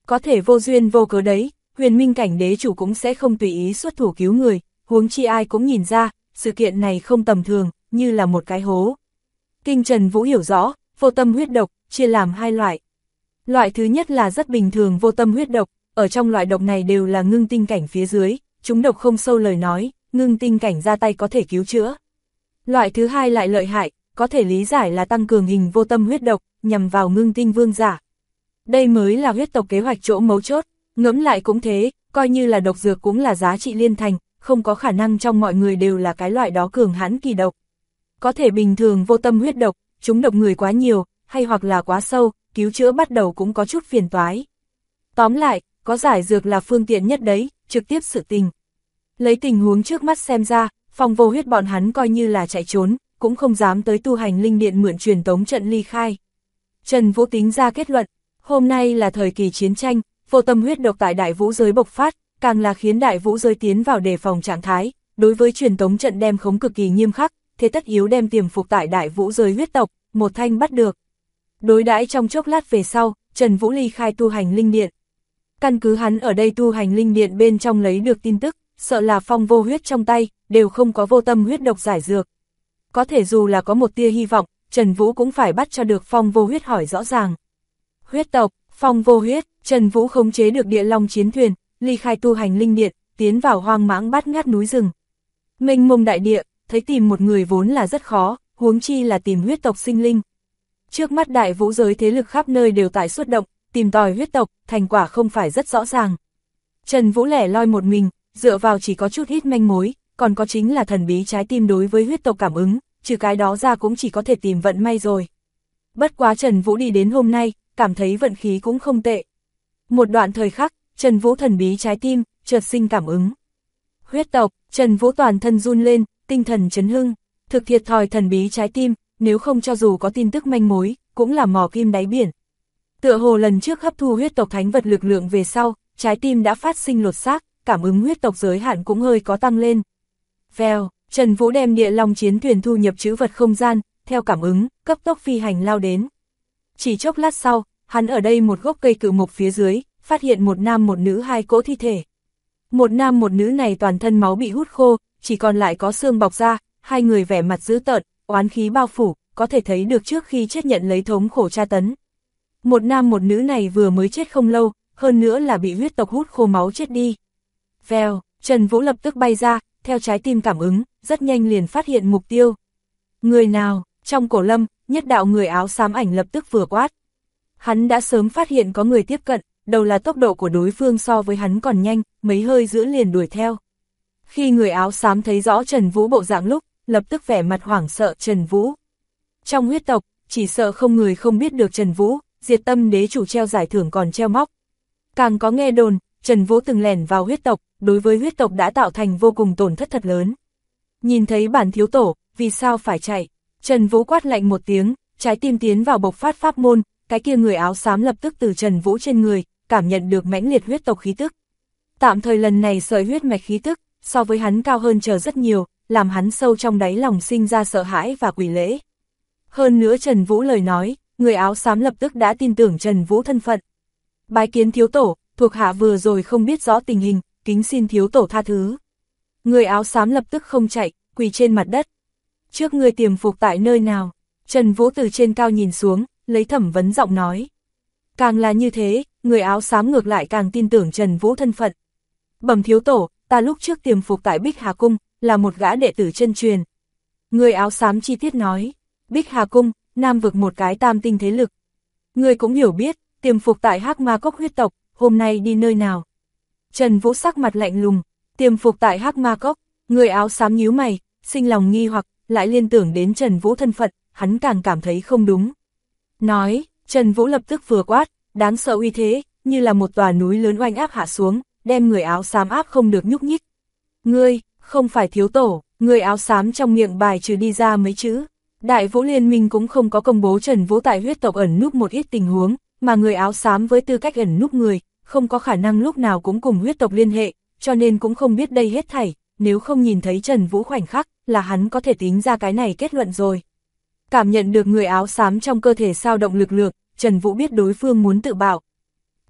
có thể vô duyên vô cớ đấy, huyền minh cảnh đế chủ cũng sẽ không tùy ý xuất thủ cứu người, huống chi ai cũng nhìn ra, sự kiện này không tầm thường, như là một cái hố. Kinh Trần Vũ hiểu rõ, vô tâm huyết độc, chia làm hai loại. Loại thứ nhất là rất bình thường vô tâm huyết độc, ở trong loại độc này đều là ngưng tinh cảnh phía dưới, chúng độc không sâu lời nói, ngưng tinh cảnh ra tay có thể cứu chữa. Loại thứ hai lại lợi hại, có thể lý giải là tăng cường hình vô tâm huyết độc, nhằm vào ngưng tinh vương giả. Đây mới là huyết tộc kế hoạch chỗ mấu chốt, ngẫm lại cũng thế, coi như là độc dược cũng là giá trị liên thành, không có khả năng trong mọi người đều là cái loại đó cường hãn kỳ độc. Có thể bình thường vô tâm huyết độc, chúng độc người quá nhiều, hay hoặc là quá sâu, cứu chữa bắt đầu cũng có chút phiền toái. Tóm lại, có giải dược là phương tiện nhất đấy, trực tiếp sự tình. Lấy tình huống trước mắt xem ra, Phong Vô Huyết bọn hắn coi như là chạy trốn, cũng không dám tới tu hành linh điện mượn truyền tống trận ly khai. Trần Vũ tính ra kết luận, hôm nay là thời kỳ chiến tranh, vô tâm huyết độc tại đại vũ giới bộc phát, càng là khiến đại vũ giới tiến vào đề phòng trạng thái, đối với truyền tống trận đem khống cực kỳ nghiêm khắc, thế tất yếu đem tiềm phục tại đại vũ giới huyết tộc, một thanh bắt được. Đối đãi trong chốc lát về sau, Trần Vũ ly khai tu hành linh điện. Căn cứ hắn ở đây tu hành linh điện bên trong lấy được tin tức, sợ là Phong Vô Huyết trong tay, đều không có vô tâm huyết độc giải dược. Có thể dù là có một tia hy vọng, Trần Vũ cũng phải bắt cho được Phong Vô Huyết hỏi rõ ràng. Huyết tộc, Phong Vô Huyết, Trần Vũ khống chế được địa long chiến thuyền, ly khai tu hành linh điện, tiến vào hoang mãng bát ngát núi rừng. Mênh mông đại địa, thấy tìm một người vốn là rất khó, huống chi là tìm huyết tộc sinh linh. Trước mắt đại vũ giới thế lực khắp nơi đều tại xuất động, tìm tòi huyết tộc, thành quả không phải rất rõ ràng. Trần Vũ lẻ loi một mình, dựa vào chỉ có chút ít manh mối, còn có chính là thần bí trái tim đối với huyết tộc cảm ứng, trừ cái đó ra cũng chỉ có thể tìm vận may rồi. Bất quá Trần Vũ đi đến hôm nay, cảm thấy vận khí cũng không tệ. Một đoạn thời khắc, Trần Vũ thần bí trái tim, chợt sinh cảm ứng. Huyết tộc, Trần Vũ toàn thân run lên, tinh thần chấn hưng, thực thiệt thòi thần bí trái tim, nếu không cho dù có tin tức manh mối, cũng là mò kim đáy biển. Tựa hồ lần trước hấp thu huyết tộc thánh vật lực lượng về sau, trái tim đã phát sinh lột xác, cảm ứng huyết tộc giới hạn cũng hơi có tăng lên. Vèo, Trần Vũ đem địa long chiến thuyền thu nhập trữ vật không gian, theo cảm ứng, cấp tốc phi hành lao đến. Chỉ chốc lát sau, hắn ở đây một gốc cây cự mục phía dưới, phát hiện một nam một nữ hai cỗ thi thể. Một nam một nữ này toàn thân máu bị hút khô, chỉ còn lại có xương bọc ra, hai người vẻ mặt dữ tợn, oán khí bao phủ, có thể thấy được trước khi chết nhận lấy thống khổ tra tấn. Một nam một nữ này vừa mới chết không lâu, hơn nữa là bị huyết tộc hút khô máu chết đi. Vèo, Trần Vũ lập tức bay ra, theo trái tim cảm ứng, rất nhanh liền phát hiện mục tiêu. Người nào? Trong cổ lâm, nhất đạo người áo xám ảnh lập tức vừa quát. Hắn đã sớm phát hiện có người tiếp cận, đầu là tốc độ của đối phương so với hắn còn nhanh, mấy hơi giữa liền đuổi theo. Khi người áo xám thấy rõ Trần Vũ bộ dạng lúc, lập tức vẻ mặt hoảng sợ Trần Vũ. Trong huyết tộc, chỉ sợ không người không biết được Trần Vũ, diệt tâm đế chủ treo giải thưởng còn treo móc. Càng có nghe đồn, Trần Vũ từng lẻn vào huyết tộc, đối với huyết tộc đã tạo thành vô cùng tổn thất thật lớn. Nhìn thấy bản thiếu tổ, vì sao phải chạy? Trần Vũ quát lạnh một tiếng, trái tim tiến vào bộc phát pháp môn, cái kia người áo xám lập tức từ Trần Vũ trên người, cảm nhận được mãnh liệt huyết tộc khí tức. Tạm thời lần này sợi huyết mạch khí tức, so với hắn cao hơn chờ rất nhiều, làm hắn sâu trong đáy lòng sinh ra sợ hãi và quỷ lễ. Hơn nữa Trần Vũ lời nói, người áo xám lập tức đã tin tưởng Trần Vũ thân phận. Bái kiến thiếu tổ, thuộc hạ vừa rồi không biết rõ tình hình, kính xin thiếu tổ tha thứ. Người áo xám lập tức không chạy, quỳ trên mặt đất. Trước người tiềm phục tại nơi nào? Trần Vũ từ trên cao nhìn xuống, lấy thẩm vấn giọng nói. Càng là như thế, người áo xám ngược lại càng tin tưởng Trần Vũ thân phận. Bẩm thiếu tổ, ta lúc trước tiềm phục tại Bích Hà Cung, là một gã đệ tử chân truyền. Người áo xám chi tiết nói, Bích Hà Cung, nam vực một cái tam tinh thế lực. Người cũng hiểu biết, tiềm phục tại Hắc Ma Cốc huyết tộc, hôm nay đi nơi nào? Trần Vũ sắc mặt lạnh lùng, tiềm phục tại Hắc Ma Cốc, người áo xám nhíu mày, sinh lòng nghi hoặc, lại liên tưởng đến Trần Vũ thân phận, hắn càng cảm thấy không đúng. Nói, Trần Vũ lập tức vừa quát, đáng sợ uy thế, như là một tòa núi lớn oanh áp hạ xuống, đem người áo xám áp không được nhúc nhích. Ngươi, không phải thiếu tổ, người áo xám trong miệng bài trừ đi ra mấy chữ. Đại Vũ Liên Minh cũng không có công bố Trần Vũ tại huyết tộc ẩn núp một ít tình huống, mà người áo xám với tư cách ẩn núp người, không có khả năng lúc nào cũng cùng huyết tộc liên hệ, cho nên cũng không biết đây hết thảy, nếu không nhìn thấy Trần Vũ khoảnh khắc, là hắn có thể tính ra cái này kết luận rồi. Cảm nhận được người áo xám trong cơ thể sao động lực lượng, Trần Vũ biết đối phương muốn tự bạo.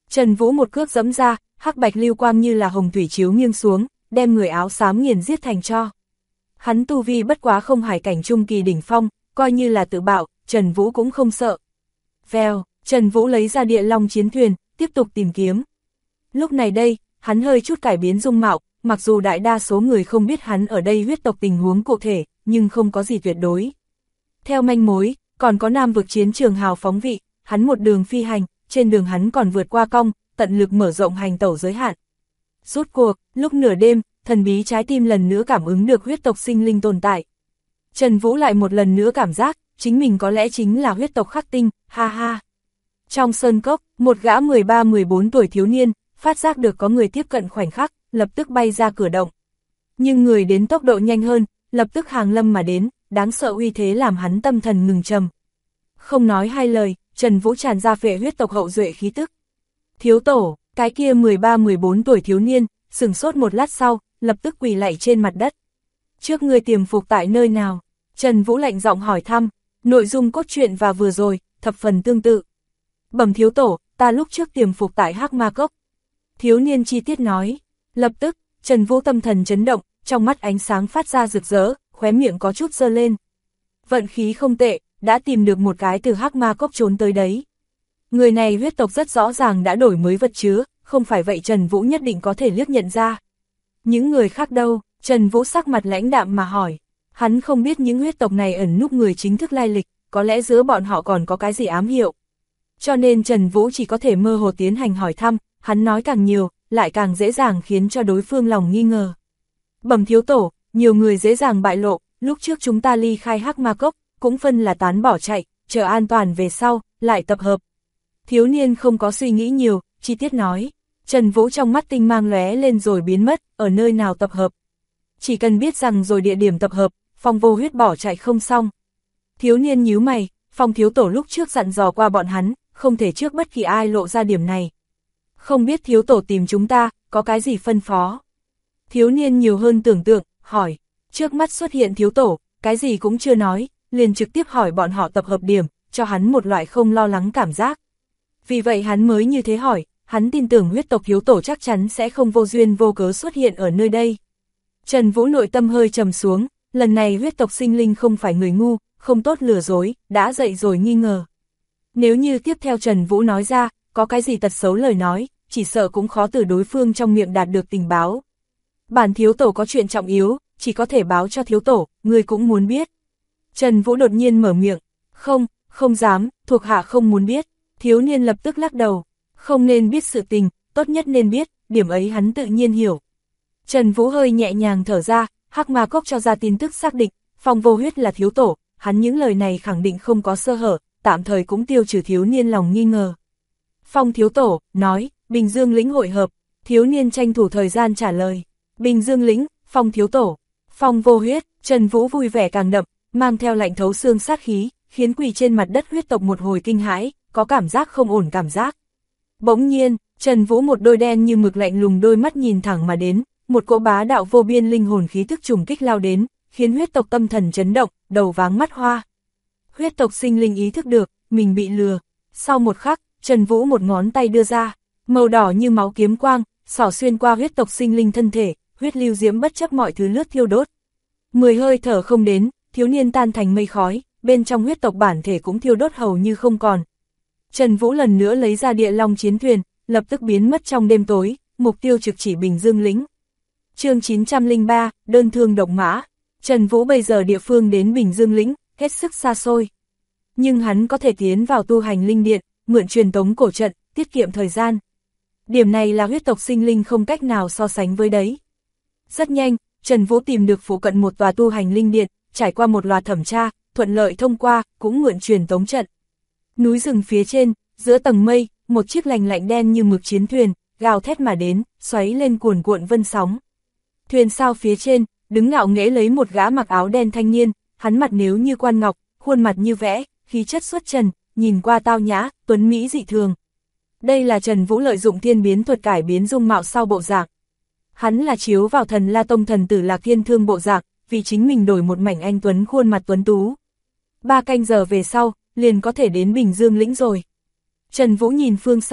Trần Vũ một cước giẫm ra, hắc bạch lưu quang như là hồng thủy chiếu nghiêng xuống, đem người áo xám nghiền giết thành tro. Hắn tu vi bất quá không hải cảnh trung kỳ đỉnh phong, coi như là tự bạo, Trần Vũ cũng không sợ. Vèo, Trần Vũ lấy ra địa long chiến thuyền, tiếp tục tìm kiếm. Lúc này đây, hắn hơi chút cải biến dung mạo, mặc dù đại đa số người không biết hắn ở đây huyết tộc tình huống cụ thể, nhưng không có gì tuyệt đối. Theo manh mối, còn có nam vực chiến trường hào phóng vị, hắn một đường phi hành, trên đường hắn còn vượt qua cong, tận lực mở rộng hành tẩu giới hạn. Rốt cuộc, lúc nửa đêm, thần bí trái tim lần nữa cảm ứng được huyết tộc sinh linh tồn tại. Trần Vũ lại một lần nữa cảm giác, chính mình có lẽ chính là huyết tộc khắc tinh, ha ha. Trong sơn cốc, một gã 13-14 tuổi thiếu niên, phát giác được có người tiếp cận khoảnh khắc, lập tức bay ra cửa động. Nhưng người đến tốc độ nhanh hơn, lập tức hàng lâm mà đến, đáng sợ uy thế làm hắn tâm thần ngừng trầm. Không nói hai lời, Trần Vũ tràn ra phệ huyết tộc hậu duệ khí tức. Thiếu tổ, cái kia 13-14 tuổi thiếu niên, sửng sốt một lát sau, lập tức quỳ lạy trên mặt đất. Trước ngươi tiềm phục tại nơi nào? Trần Vũ lạnh giọng hỏi thăm, nội dung cốt truyện và vừa rồi, thập phần tương tự. Bẩm thiếu tổ, ta lúc trước tiềm phục tại Hắc Ma Cốc. Thiếu niên chi tiết nói, lập tức, Trần Vũ tâm thần chấn động, trong mắt ánh sáng phát ra rực rỡ, khóe miệng có chút giơ lên. Vận khí không tệ, đã tìm được một cái từ Hắc Ma Cốc trốn tới đấy. Người này huyết tộc rất rõ ràng đã đổi mới vật chứa, không phải vậy Trần Vũ nhất định có thể liếc nhận ra. Những người khác đâu? Trần Vũ sắc mặt lãnh đạm mà hỏi. Hắn không biết những huyết tộc này ẩn núp người chính thức lai lịch, có lẽ giữa bọn họ còn có cái gì ám hiệu. Cho nên Trần Vũ chỉ có thể mơ hồ tiến hành hỏi thăm, hắn nói càng nhiều, lại càng dễ dàng khiến cho đối phương lòng nghi ngờ. Bẩm thiếu tổ, nhiều người dễ dàng bại lộ, lúc trước chúng ta ly khai Hắc Ma Cốc, cũng phân là tán bỏ chạy, chờ an toàn về sau, lại tập hợp. Thiếu niên không có suy nghĩ nhiều, chi tiết nói. Trần Vũ trong mắt tinh mang lóe lên rồi biến mất, ở nơi nào tập hợp. Chỉ cần biết rằng rồi địa điểm tập hợp, Phong Vô Huyết bỏ chạy không xong. Thiếu niên nhíu mày, Phong thiếu tổ lúc trước dặn dò qua bọn hắn, không thể trước bất kỳ ai lộ ra điểm này. Không biết thiếu tổ tìm chúng ta, có cái gì phân phó? Thiếu niên nhiều hơn tưởng tượng, hỏi. Trước mắt xuất hiện thiếu tổ, cái gì cũng chưa nói, liền trực tiếp hỏi bọn họ tập hợp điểm, cho hắn một loại không lo lắng cảm giác. Vì vậy hắn mới như thế hỏi, hắn tin tưởng huyết tộc thiếu tổ chắc chắn sẽ không vô duyên vô cớ xuất hiện ở nơi đây. Trần Vũ nội tâm hơi trầm xuống, lần này huyết tộc sinh linh không phải người ngu, không tốt lừa dối, đã dậy rồi nghi ngờ. Nếu như tiếp theo Trần Vũ nói ra, có cái gì tật xấu lời nói, chỉ sợ cũng khó từ đối phương trong miệng đạt được tình báo. Bản thiếu tổ có chuyện trọng yếu, chỉ có thể báo cho thiếu tổ, người cũng muốn biết. Trần Vũ đột nhiên mở miệng, không dám, thuộc hạ không muốn biết. Thiếu niên lập tức lắc đầu, không nên biết sự tình, tốt nhất nên biết, điểm ấy hắn tự nhiên hiểu. Trần Vũ hơi nhẹ nhàng thở ra, Hắc Ma Cốc cho ra tin tức xác định, Phong Vô Huyết là thiếu tổ, hắn những lời này khẳng định không có sơ hở, tạm thời cũng tiêu trừ thiếu niên lòng nghi ngờ. Phong thiếu tổ, nói, Bình Dương lĩnh hội hợp, thiếu niên tranh thủ thời gian trả lời, Bình Dương lĩnh, Phong thiếu tổ, Phong Vô Huyết, Trần Vũ vui vẻ càng đậm, mang theo lạnh thấu xương sát khí, khiến quỳ trên mặt đất huyết tộc một hồi kinh hãi, có cảm giác không ổn cảm giác. Bỗng nhiên, Trần Vũ một đôi đen như mực lạnh lùng đôi mắt nhìn thẳng mà đến, một cỗ bá đạo vô biên linh hồn khí tức trùng kích lao đến, khiến huyết tộc tâm thần chấn động, đầu váng mắt hoa. Huyết tộc sinh linh ý thức được, mình bị lừa. Sau một khắc, Trần Vũ một ngón tay đưa ra, màu đỏ như máu kiếm quang, xỏ xuyên qua huyết tộc sinh linh thân thể, huyết lưu diễm bất chấp mọi thứ lướt thiêu đốt. 10 hơi thở không đến, thiếu niên tan thành mây khói, bên trong huyết tộc bản thể cũng thiêu đốt hầu như không còn. Trần Vũ lần nữa lấy ra địa long chiến thuyền, lập tức biến mất trong đêm tối, mục tiêu trực chỉ Bình Dương lĩnh. Chương 903, đơn thương độc mã. Trần Vũ bây giờ địa phương đến Bình Dương lĩnh, hết sức xa xôi. Nhưng hắn có thể tiến vào tu hành linh điện, mượn truyền tống cổ trận, tiết kiệm thời gian. Điểm này là huyết tộc sinh linh không cách nào so sánh với đấy. Rất nhanh, Trần Vũ tìm được phụ cận một tòa tu hành linh điện, trải qua một loạt thẩm tra, thuận lợi thông qua, cũng mượn truyền tống trận. Núi rừng phía trên, giữa tầng mây, một chiếc lành lạnh đen như mực chiến thuyền, gào thét mà đến, xoáy lên cuồn cuộn vân sóng. Thuyền sao phía trên, đứng ngạo nghễ lấy một gã mặc áo đen thanh niên, hắn mặt nếu như quan ngọc, khuôn mặt như vẽ, khí chất xuất trần, nhìn qua tao nhã, tuấn mỹ dị thường. Đây là Trần Vũ lợi dụng thiên biến thuật cải biến dung mạo sau bộ dạng. Hắn là chiếu vào Thần La Tông thần tử Lạc Thiên Thương bộ dạng, vì chính mình đổi một mảnh anh tuấn khuôn mặt tuấn tú. 3 canh giờ về sau, liền có thể đến Bình Dương lĩnh rồi. Trần Vũ nhìn phương xa,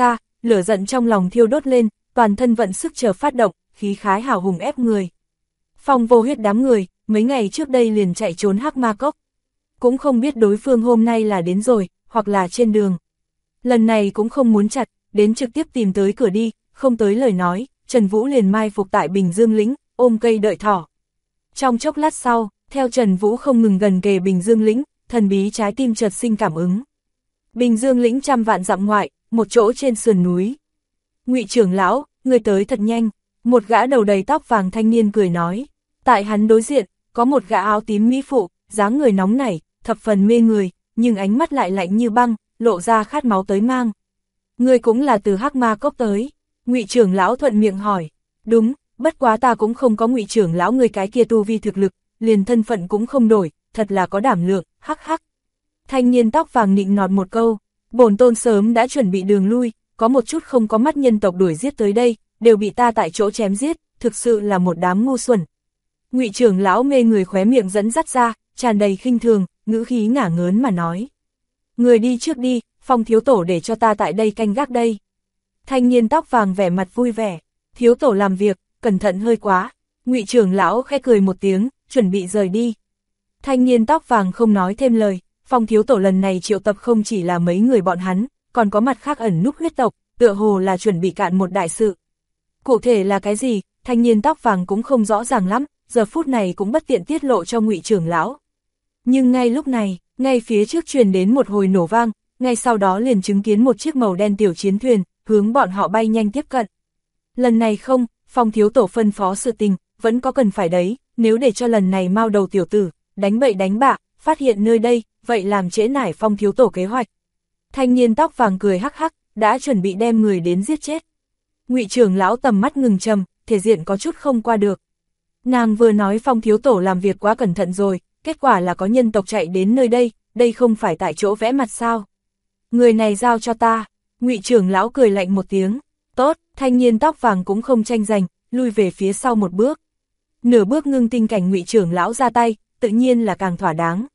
lửa giận trong lòng thiêu đốt lên, toàn thân vận sức chờ phát động, khí khái hào hùng ép người. Phong Vô Huyết đám người, mấy ngày trước đây liền chạy trốn Hắc Ma Cốc. Cũng không biết đối phương hôm nay là đến rồi, hoặc là trên đường. Lần này cũng không muốn chặt, đến trực tiếp tìm tới cửa đi, không tới lời nói, Trần Vũ liền mai phục tại Bình Dương lĩnh, ôm cây đợi thỏ. Trong chốc lát sau, theo Trần Vũ không ngừng gần kề Bình Dương lĩnh, thần bí trái tim chợt sinh cảm ứng. Bình Dương lĩnh 100 vạn dặm ngoại, một chỗ trên sườn núi. Ngụy trưởng lão, người tới thật nhanh, một gã đầu đầy tóc vàng thanh niên cười nói. Tại hắn đối diện, có một gã áo tím mỹ phụ, dáng người nóng nảy, thập phần mê người, nhưng ánh mắt lại lạnh như băng, lộ ra khát máu tới mang. Ngươi cũng là từ Hắc Ma Cốc tới. Ngụy trưởng lão thuận miệng hỏi. Đúng, bất quá ta cũng không có Ngụy trưởng lão người cái kia tu vi thực lực, liền thân phận cũng không đổi, thật là có đảm lượng, hắc hắc. Thanh niên tóc vàng nịnh nọt một câu, bổn tôn sớm đã chuẩn bị đường lui, có một chút không có mắt nhân tộc đuổi giết tới đây, đều bị ta tại chỗ chém giết, thực sự là một đám ngu xuẩn. Ngụy trưởng lão mê người khóe miệng dẫn dắt ra, tràn đầy khinh thường, ngữ khí ngả ngớn mà nói. Người đi trước đi, Phong thiếu tổ để cho ta tại đây canh gác đây. Thanh niên tóc vàng vẻ mặt vui vẻ, thiếu tổ làm việc, cẩn thận hơi quá. Ngụy trưởng lão khẽ cười một tiếng, chuẩn bị rời đi. Thanh niên tóc vàng không nói thêm lời, Phong thiếu tổ lần này triệu tập không chỉ là mấy người bọn hắn, còn có mặt khác ẩn núp huyết tộc, tựa hồ là chuẩn bị cạn một đại sự. Cụ thể là cái gì, thanh niên tóc vàng cũng không rõ ràng lắm, giờ phút này cũng bất tiện tiết lộ cho Ngụy trưởng lão. Nhưng ngay lúc này, ngay phía trước truyền đến một hồi nổ vang, ngay sau đó liền chứng kiến một chiếc màu đen tiểu chiến thuyền, hướng bọn họ bay nhanh tiếp cận. Lần này không, Phong thiếu tổ phân phó sự tình, vẫn có cần phải đấy, nếu để cho lần này Mao đầu tiểu tử, đánh bậy đánh bạ, phát hiện nơi đây, vậy làm trễ nải Phong thiếu tổ kế hoạch. Thanh niên tóc vàng cười hắc hắc, đã chuẩn bị đem người đến giết chết. Ngụy trưởng lão tầm mắt ngừng trầm, thể diện có chút không qua được. Nàng vừa nói Phong thiếu tổ làm việc quá cẩn thận rồi, kết quả là có nhân tộc chạy đến nơi đây không phải tại chỗ vẽ mặt sao. Người này giao cho ta. Ngụy trưởng lão cười lạnh một tiếng. Tốt, thanh niên tóc vàng cũng không tranh giành, lui về phía sau một bước. Nửa bước ngưng tinh cảnh Ngụy trưởng lão ra tay, tự nhiên là càng thỏa đáng.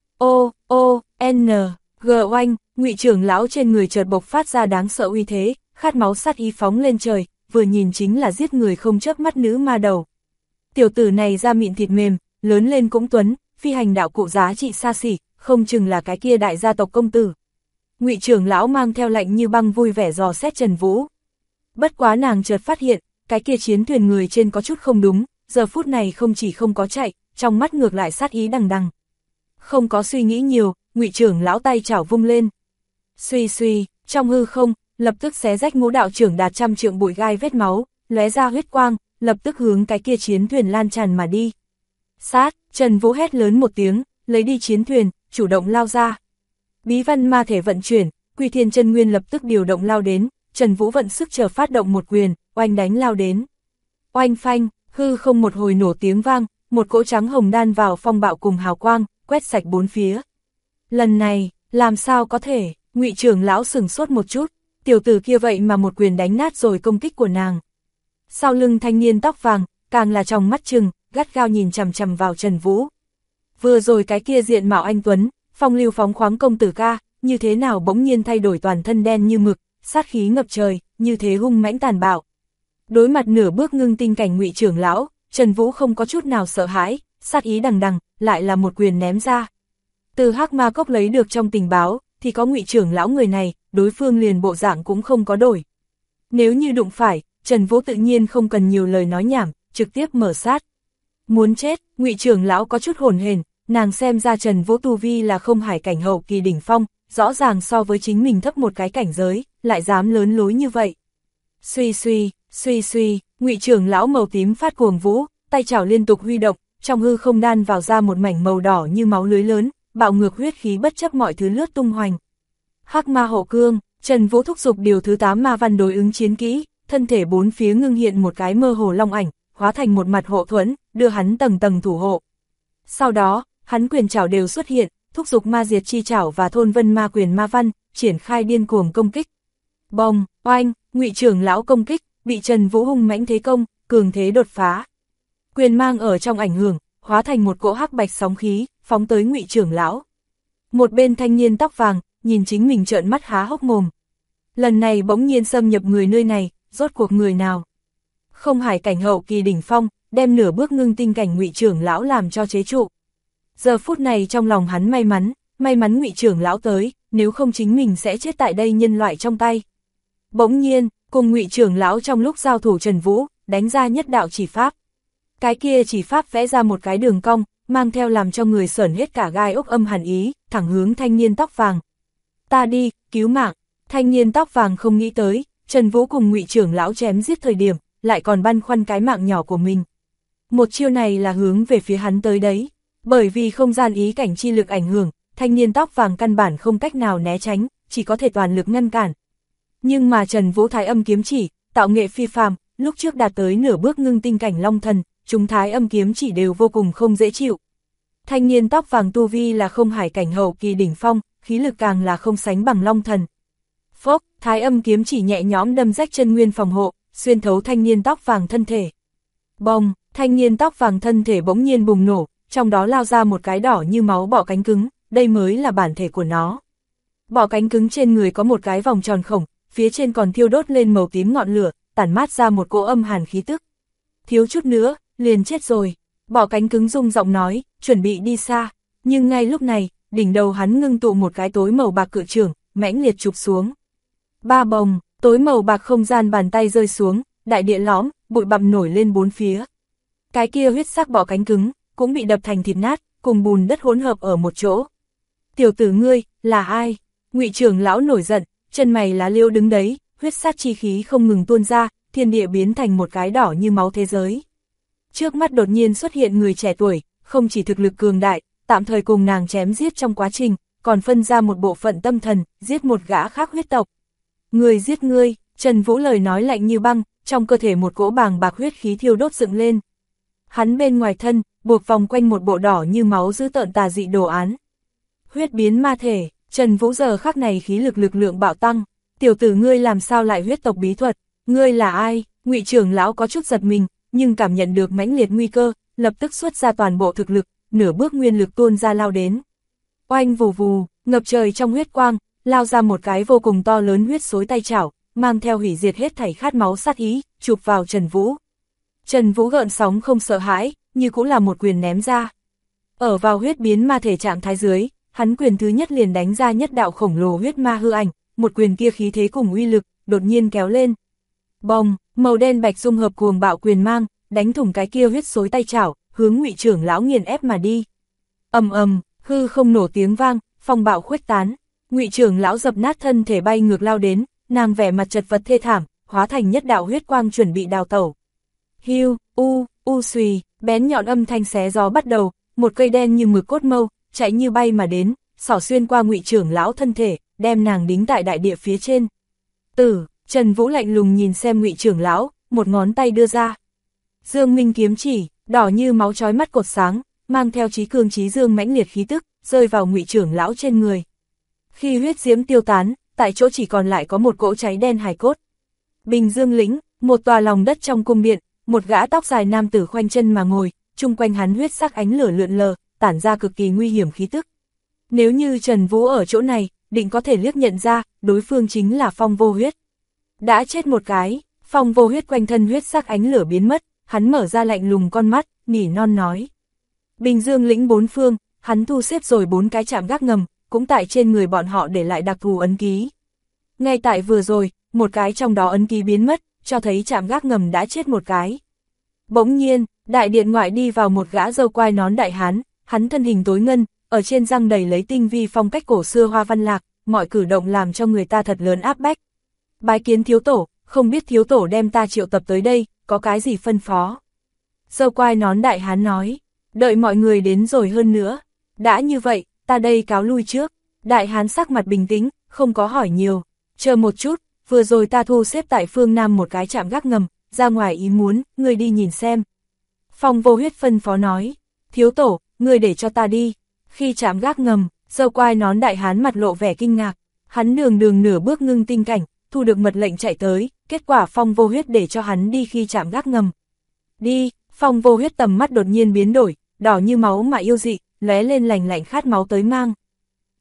G oanh, Ngụy trưởng lão trên người chợt bộc phát ra đáng sợ uy thế, khát máu sát ý phóng lên trời, vừa nhìn chính là giết người không chớp mắt nữ ma đầu. Tiểu tử này da mịn thịt mềm, lớn lên cũng tuấn, phi hành đạo cụ giá trị xa xỉ, không chừng là cái kia đại gia tộc công tử. Ngụy trưởng lão mang theo lạnh như băng vui vẻ dò xét Trần Vũ. Bất quá nàng chợt phát hiện, cái kia chiến thuyền người trên có chút không đúng, giờ phút này không chỉ không có chạy, trong mắt ngược lại sát ý đằng đằng. Không có suy nghĩ nhiều, Ngụy trưởng lão tay chảo vung lên. Suy suy, trong hư không, lập tức xé rách Ngũ đạo trưởng đạt 100 trượng bụi gai vết máu, lóe ra huyết quang, lập tức hướng cái kia chiến thuyền lan tràn mà đi. Sát, Trần Vũ hét lớn một tiếng, lấy đi chiến thuyền, chủ động lao ra. Bí văn ma thể vận chuyển, Quy Thiên chân nguyên lập tức điều động lao đến, Trần Vũ vận sức chờ phát động một quyền, oanh đánh lao đến. Oanh phanh, hư không một hồi nổ tiếng vang, một cỗ trắng hồng đan vào phong bạo cùng hào quang, quét sạch bốn phía. Lần này, làm sao có thể, Ngụy trưởng lão sửng sốt một chút, tiểu tử kia vậy mà một quyền đánh nát rồi công kích của nàng. Sau lưng thanh niên tóc vàng, càng là trong mắt trừng, gắt gao nhìn chằm chằm vào Trần Vũ. Vừa rồi cái kia diện mạo anh tuấn, phong lưu phóng khoáng công tử ca, như thế nào bỗng nhiên thay đổi toàn thân đen như mực, sát khí ngập trời, như thế hung mãnh tàn bạo. Đối mặt nửa bước ngưng tinh cảnh Ngụy trưởng lão, Trần Vũ không có chút nào sợ hãi, sát ý đằng đằng, lại là một quyền ném ra. Từ Hắc Ma Cốc lấy được trong tình báo, thì có Ngụy trưởng lão người này, đối phương liền bộ dạng cũng không có đổi. Nếu như đụng phải, Trần Vũ tự nhiên không cần nhiều lời nói nhảm, trực tiếp mở sát. Muốn chết, Ngụy trưởng lão có chút hồn hển, nàng xem ra Trần Vũ tu vi là không hải cảnh hậu kỳ đỉnh phong, rõ ràng so với chính mình thấp một cái cảnh giới, lại dám lớn lối như vậy. Suy suy, Ngụy trưởng lão màu tím phát cuồng vũ, tay chảo liên tục huy động, trong hư không đan vào ra một mảnh màu đỏ như máu lưới lớn, bạo ngược huyết khí bất chấp mọi thứ lướt tung hoành. Hắc ma hộ cương, Trần Vũ thúc giục điều thứ 8 ma văn đối ứng chiến kỹ, thân thể bốn phía ngưng hiện một cái mơ hồ long ảnh, hóa thành một mặt hộ thuẫn, đưa hắn tầng tầng thủ hộ. Sau đó, hắn quyền chảo đều xuất hiện, thúc giục ma diệt chi chảo và thôn vân ma quyền ma văn, triển khai điên cuồng công kích. Bồng, oanh, Ngụy trưởng lão công kích, bị Trần Vũ hung mãnh thế công, cường thế đột phá. Quyền mang ở trong ảnh hưởng, hóa thành một cỗ hắc bạch sóng khí, phóng tới Ngụy trưởng lão. Một bên thanh niên tóc vàng, nhìn chính mình trợn mắt há hốc mồm. lần này bỗng nhiên xâm nhập người nơi này, rốt cuộc người nào? Không hải cảnh hậu kỳ đỉnh phong, đem nửa bước ngưng tinh cảnh Ngụy trưởng lão làm cho chế trụ. Giờ phút này trong lòng hắn may mắn Ngụy trưởng lão tới, nếu không chính mình sẽ chết tại đây nhân loại trong tay. Bỗng nhiên, cùng Ngụy trưởng lão trong lúc giao thủ Trần Vũ, đánh ra nhất đạo chỉ pháp. Cái kia chỉ pháp vẽ ra một cái đường cong, mang theo làm cho người sởn hết cả gai ốc âm hàn ý, thẳng hướng thanh niên tóc vàng. Ta đi, cứu mạng. Thanh niên tóc vàng không nghĩ tới, Trần Vũ cùng Ngụy trưởng lão chém giết thời điểm, lại còn băn khoăn cái mạng nhỏ của mình. Một chiêu này là hướng về phía hắn tới đấy, bởi vì không gian ý cảnh chi lực ảnh hưởng, thanh niên tóc vàng căn bản không cách nào né tránh, chỉ có thể toàn lực ngăn cản. Nhưng mà Trần Vũ thái âm kiếm chỉ, tạo nghệ phi phàm, lúc trước đạt tới nửa bước ngưng tinh cảnh long thần, chúng thái âm kiếm chỉ đều vô cùng không dễ chịu. Thanh niên tóc vàng tu vi là không hải cảnh hậu kỳ đỉnh phong, khí lực càng là không sánh bằng long thần. Phốc, thái âm kiếm chỉ nhẹ nhõm đâm rách chân nguyên phòng hộ, xuyên thấu thanh niên tóc vàng thân thể. Bông, thanh niên tóc vàng thân thể bỗng nhiên bùng nổ, trong đó lao ra một cái đỏ như máu bọ cánh cứng, đây mới là bản thể của nó. Bọ cánh cứng trên người có một cái vòng tròn khổng, phía trên còn thiêu đốt lên màu tím ngọn lửa, tản mát ra một cỗ âm hàn khí tức. Thiếu chút nữa, liền chết rồi. Bọ cánh cứng rung giọng nói, chuẩn bị đi xa. Nhưng ngay lúc này, đỉnh đầu hắn ngưng tụ một cái tối màu bạc cự trưởng, mãnh liệt chụp xuống. Ba bồng, tối màu bạc không gian bàn tay rơi xuống, đại địa lõm, bụi bặm nổi lên bốn phía. Cái kia huyết sắc bọ cánh cứng, cũng bị đập thành thịt nát, cùng bùn đất hỗn hợp ở một chỗ. Tiểu tử ngươi, là ai? Ngụy trưởng lão nổi giận, chân mày lá liêu đứng đấy, huyết sát chi khí không ngừng tuôn ra, thiên địa biến thành một cái đỏ như máu thế giới. Trước mắt đột nhiên xuất hiện người trẻ tuổi, không chỉ thực lực cường đại, tạm thời cùng nàng chém giết trong quá trình, còn phân ra một bộ phận tâm thần, giết một gã khác huyết tộc. Người giết ngươi, Trần Vũ lời nói lạnh như băng, trong cơ thể một cỗ bàng bạc huyết khí thiêu đốt dựng lên. Hắn bên ngoài thân, buộc vòng quanh một bộ đỏ như máu dữ tợn tà dị đồ án. Huyết biến ma thể, Trần Vũ giờ khắc này khí lực lượng bạo tăng. Tiểu tử ngươi làm sao lại huyết tộc bí thuật, ngươi là ai? Ngụy trưởng lão có chút giật mình, nhưng cảm nhận được mãnh liệt nguy cơ, lập tức xuất ra toàn bộ thực lực, nửa bước nguyên lực tuôn ra lao đến. Oanh vù vù, ngập trời trong huyết quang, lao ra một cái vô cùng to lớn huyết xối tay chảo, mang theo hủy diệt hết thảy khát máu sát ý, chụp vào Trần Vũ. Trần Vũ gợn sóng không sợ hãi, như cũng là một quyền ném ra. Ở vào huyết biến ma thể trạng thái dưới, hắn quyền thứ nhất liền đánh ra nhất đạo khổng lồ huyết ma hư ảnh, một quyền kia khí thế cùng uy lực, đột nhiên kéo lên. Bồng, màu đen bạch dung hợp cuồng bạo quyền mang, đánh thủng cái kia huyết xối tay chảo, hướng Ngụy trưởng lão nghiền ép mà đi. Ầm ầm, hư không nổ tiếng vang, phong bạo khuếch tán. Ngụy trưởng lão dập nát thân thể bay ngược lao đến, nàng vẻ mặt chật vật thê thảm, hóa thành nhất đạo huyết quang chuẩn bị đào tẩu. Hiu, xùy, bén nhọn âm thanh xé gió bắt đầu, một cây đen như mực cốt mâu, chạy như bay mà đến, xỏ xuyên qua Ngụy trưởng lão thân thể, đem nàng đính tại đại địa phía trên. Trần Vũ lạnh lùng nhìn xem Ngụy trưởng lão, một ngón tay đưa ra. Dương Minh kiếm chỉ, đỏ như máu chói mắt cột sáng, mang theo chí cương chí dương mãnh liệt khí tức, rơi vào Ngụy trưởng lão trên người. Khi huyết diễm tiêu tán, tại chỗ chỉ còn lại có một cỗ cháy đen hài cốt. Bình Dương lĩnh, một tòa lòng đất trong cung điện, một gã tóc dài nam tử khoanh chân mà ngồi, chung quanh hắn huyết sắc ánh lửa lượn lờ, tản ra cực kỳ nguy hiểm khí tức. Nếu như Trần Vũ ở chỗ này, định có thể liếc nhận ra, đối phương chính là Phong Vô Huyết. Đã chết một cái, Phong Vô Huyết quanh thân huyết sắc ánh lửa biến mất, hắn mở ra lạnh lùng con mắt, nỉ non nói. Bình Dương lĩnh bốn phương, hắn thu xếp rồi 4 cái trạm gác ngầm, cũng tại trên người bọn họ để lại đặc thù ấn ký. Ngay tại vừa rồi, một cái trong đó ấn ký biến mất, cho thấy trạm gác ngầm đã chết một cái. Bỗng nhiên, đại điện ngoại đi vào một gã râu quai nón đại hán, hắn thân hình tối ngân, ở trên răng đầy lấy tinh vi phong cách cổ xưa hoa văn lạc, mọi cử động làm cho người ta thật lớn áp bách. Bái kiến thiếu tổ, không biết thiếu tổ đem ta triệu tập tới đây, có cái gì phân phó? Râu quai nón đại hán nói, đợi mọi người đến rồi hơn nữa. Đã như vậy, ta đây cáo lui trước. Đại hán sắc mặt bình tĩnh, không có hỏi nhiều. Chờ một chút, vừa rồi ta thu xếp tại phương Nam một cái trạm gác ngầm, ra ngoài ý muốn, ngươi đi nhìn xem. Phong Vô Huyết phân phó nói, thiếu tổ, ngươi để cho ta đi. Khi trạm gác ngầm, râu quai nón đại hán mặt lộ vẻ kinh ngạc. Hắn đường nửa bước ngưng tinh cảnh, thu được mật lệnh chạy tới, kết quả Phong Vô Huyết để cho hắn đi khi trạm gác ngầm. Đi, Phong Vô Huyết tầm mắt đột nhiên biến đổi, đỏ như máu mà yêu dị, lóe lên lành lạnh khát máu tới mang.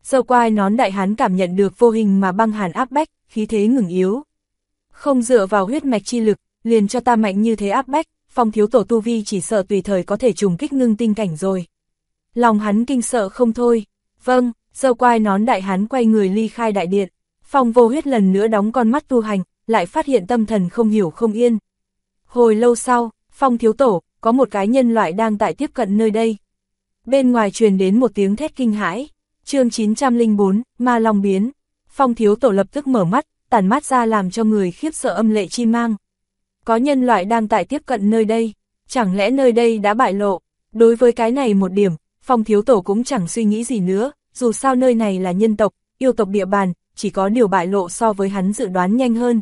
Dâu quai nón đại hán cảm nhận được vô hình mà băng hàn áp bách, khí thế ngừng yếu. Không dựa vào huyết mạch chi lực, liền cho ta mạnh như thế áp bách, Phong thiếu tổ tu vi chỉ sợ tùy thời có thể trùng kích ngưng tinh cảnh rồi. Lòng hắn kinh sợ không thôi. Vâng, dâu quai nón đại hán quay người ly khai đại điện. Phong Vô Huyết lần nữa đóng con mắt tu hành, lại phát hiện tâm thần không hiểu không yên. Hồi lâu sau, Phong thiếu tổ, có một cái nhân loại đang tại tiếp cận nơi đây. Bên ngoài truyền đến một tiếng thét kinh hãi. Chương 904, Ma Long biến. Phong thiếu tổ lập tức mở mắt, tản mát ra làm cho người khiếp sợ âm lệ chi mang. Có nhân loại đang tại tiếp cận nơi đây, chẳng lẽ nơi đây đã bại lộ? Đối với cái này một điểm, Phong thiếu tổ cũng chẳng suy nghĩ gì nữa, dù sao nơi này là nhân tộc, yêu tộc địa bàn, chỉ có điều bại lộ so với hắn dự đoán nhanh hơn.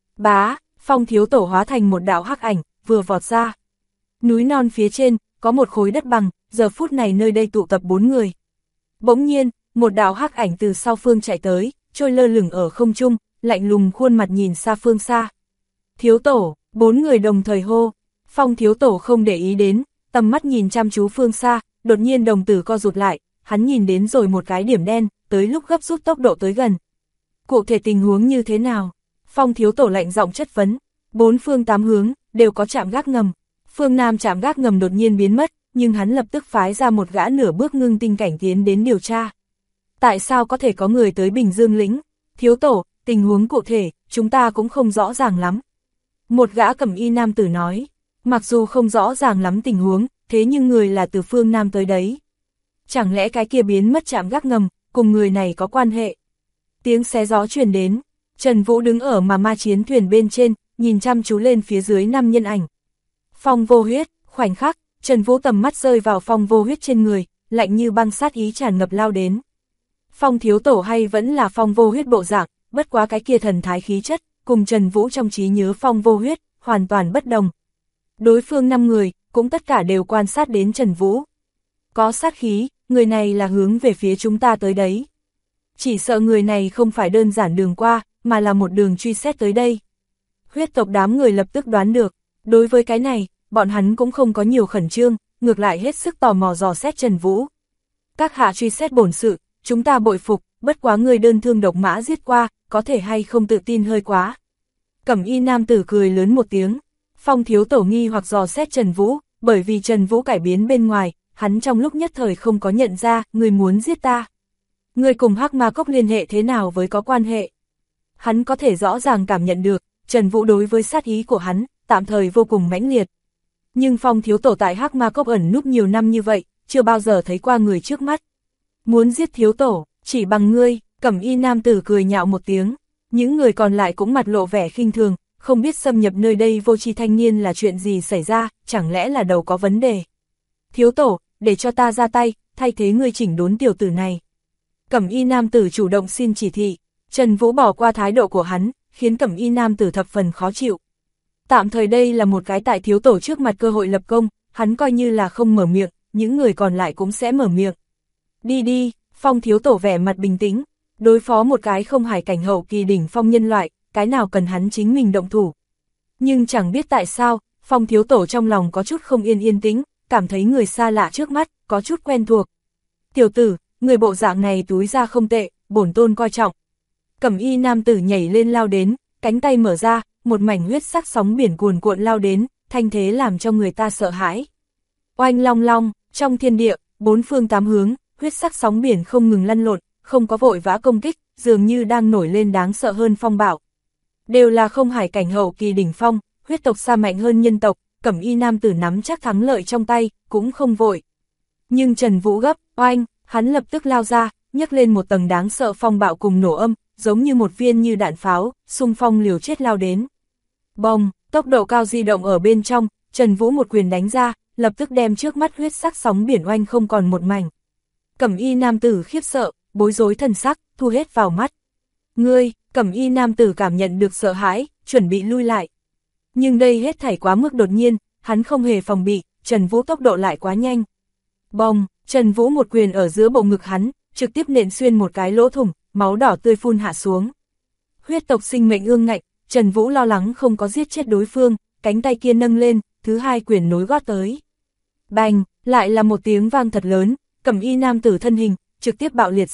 Bá, Phong thiếu tổ hóa thành một đạo hắc ảnh, vừa vọt ra. Núi non phía trên, có một khối đất bằng, giờ phút này nơi đây tụ tập 4 người. Bỗng nhiên, một đạo hắc ảnh từ sau phương chạy tới, trôi lơ lửng ở không trung, lạnh lùng khuôn mặt nhìn xa phương xa. Thiếu tổ, 4 người đồng thời hô. Phong thiếu tổ không để ý đến, tầm mắt nhìn chăm chú phương xa, đột nhiên đồng tử co rụt lại, hắn nhìn đến rồi một cái điểm đen, tới lúc gấp rút tốc độ tới gần. Cụ thể tình huống như thế nào? Phong thiếu tổ lạnh giọng chất vấn. 4 phương 8 hướng, đều có trạm gác ngầm. Phương Nam trạm gác ngầm đột nhiên biến mất, nhưng hắn lập tức phái ra một gã nửa bước ngưng tinh cảnh tiến đến điều tra. Tại sao có thể có người tới Bình Dương lĩnh? Thiếu tổ, tình huống cụ thể, chúng ta cũng không rõ ràng lắm. Một gã cẩm y nam tử nói, mặc dù không rõ ràng lắm tình huống, thế nhưng người là từ phương Nam tới đấy. Chẳng lẽ cái kia biến mất trạm gác ngầm, cùng người này có quan hệ? Tiếng xé gió truyền đến, Trần Vũ đứng ở ma chiến thuyền bên trên, nhìn chăm chú lên phía dưới 5 nhân ảnh. Phong Vô Huyết, khoảnh khắc, Trần Vũ tầm mắt rơi vào Phong Vô Huyết trên người, lạnh như băng sát ý tràn ngập lao đến. Phong thiếu tổ hay vẫn là Phong Vô Huyết bộ dạng, bất quá cái kia thần thái khí chất, cùng Trần Vũ trong trí nhớ Phong Vô Huyết, hoàn toàn bất đồng. Đối phương 5 người, cũng tất cả đều quan sát đến Trần Vũ. Có sát khí, người này là hướng về phía chúng ta tới đấy. Chỉ sợ người này không phải đơn giản đường qua, mà là một đường truy xét tới đây. Huyết tộc đám người lập tức đoán được, đối với cái này, bọn hắn cũng không có nhiều khẩn trương, ngược lại hết sức tò mò dò xét Trần Vũ. Các hạ truy xét bổn sự, chúng ta bội phục, bất quá người đơn thương độc mã giết qua, có thể hay không tự tin hơi quá. Cẩm y nam tử cười lớn một tiếng. Phong thiếu tổ nghi hoặc dò xét Trần Vũ, bởi vì Trần Vũ cải biến bên ngoài, hắn trong lúc nhất thời không có nhận ra, người muốn giết ta. Người cùng Hắc Ma Cốc liên hệ thế nào với có quan hệ? Hắn có thể rõ ràng cảm nhận được, Trần Vũ đối với sát ý của hắn, tạm thời vô cùng mãnh liệt. Nhưng Phong thiếu tổ tại Hắc Ma Cốc ẩn núp nhiều năm như vậy, chưa bao giờ thấy qua người trước mắt. Muốn giết thiếu tổ, chỉ bằng ngươi, cẩm y nam tử cười nhạo một tiếng. Những người còn lại cũng mặt lộ vẻ khinh thường, không biết xâm nhập nơi đây vô tri thanh niên là chuyện gì xảy ra, chẳng lẽ là đầu có vấn đề. Thiếu tổ, để cho ta ra tay, thay thế ngươi chỉnh đốn tiểu tử này. Cẩm y nam tử chủ động xin chỉ thị, Trần Vũ bỏ qua thái độ của hắn, khiến cẩm y nam tử thập phần khó chịu. Tạm thời đây là một cái tại thiếu tổ trước mặt cơ hội lập công, hắn coi như là không mở miệng, những người còn lại cũng sẽ mở miệng. Đi đi, Phong thiếu tổ vẻ mặt bình tĩnh, đối phó một cái không hải cảnh hậu kỳ đỉnh phong nhân loại, cái nào cần hắn chính mình động thủ. Nhưng chẳng biết tại sao, Phong thiếu tổ trong lòng có chút không yên tĩnh, cảm thấy người xa lạ trước mắt, có chút quen thuộc. Tiểu tử, người bộ dạng này túi ra không tệ, bổn tôn coi trọng. Cẩm y nam tử nhảy lên lao đến, cánh tay mở ra, một mảnh huyết sắc sóng biển cuồn cuộn lao đến, thanh thế làm cho người ta sợ hãi. Oanh long long, trong thiên địa, 4 phương 8 hướng, huyết sắc sóng biển không ngừng lăn lộn, không có vội vã công kích, dường như đang nổi lên đáng sợ hơn phong bạo. Đều là không hải cảnh hậu kỳ đỉnh phong, huyết tộc xa mạnh hơn nhân tộc, cẩm y nam tử nắm chắc thắng lợi trong tay, cũng không vội. Nhưng Trần Vũ gấp, oanh, hắn lập tức lao ra, nhấc lên một tầng đáng sợ phong bạo cùng nổ âm, giống như một viên như đạn pháo, xung phong liều chết lao đến. Bông, tốc độ cao di động ở bên trong, Trần Vũ một quyền đánh ra, lập tức đem trước mắt huyết sắc sóng biển oanh không còn một mảnh. Cẩm y nam tử khiếp sợ, bối rối thần sắc, thu hết vào mắt. Ngươi, cẩm y nam tử cảm nhận được sợ hãi, chuẩn bị lui lại. Nhưng đây hết thảy quá mức đột nhiên, hắn không hề phòng bị, Trần Vũ tốc độ lại quá nhanh. Bông, Trần Vũ một quyền ở giữa bộ ngực hắn, trực tiếp nện xuyên một cái lỗ thủng, máu đỏ tươi phun hạ xuống. Huyết tộc sinh mệnh ương ngạnh, Trần Vũ lo lắng không có giết chết đối phương, cánh tay kia nâng lên, thứ hai quyền nối gót tới. Bành, lại là một tiếng vang thật lớn, cẩm y nam tử thân hình, trực tiếp bạo liệt ra,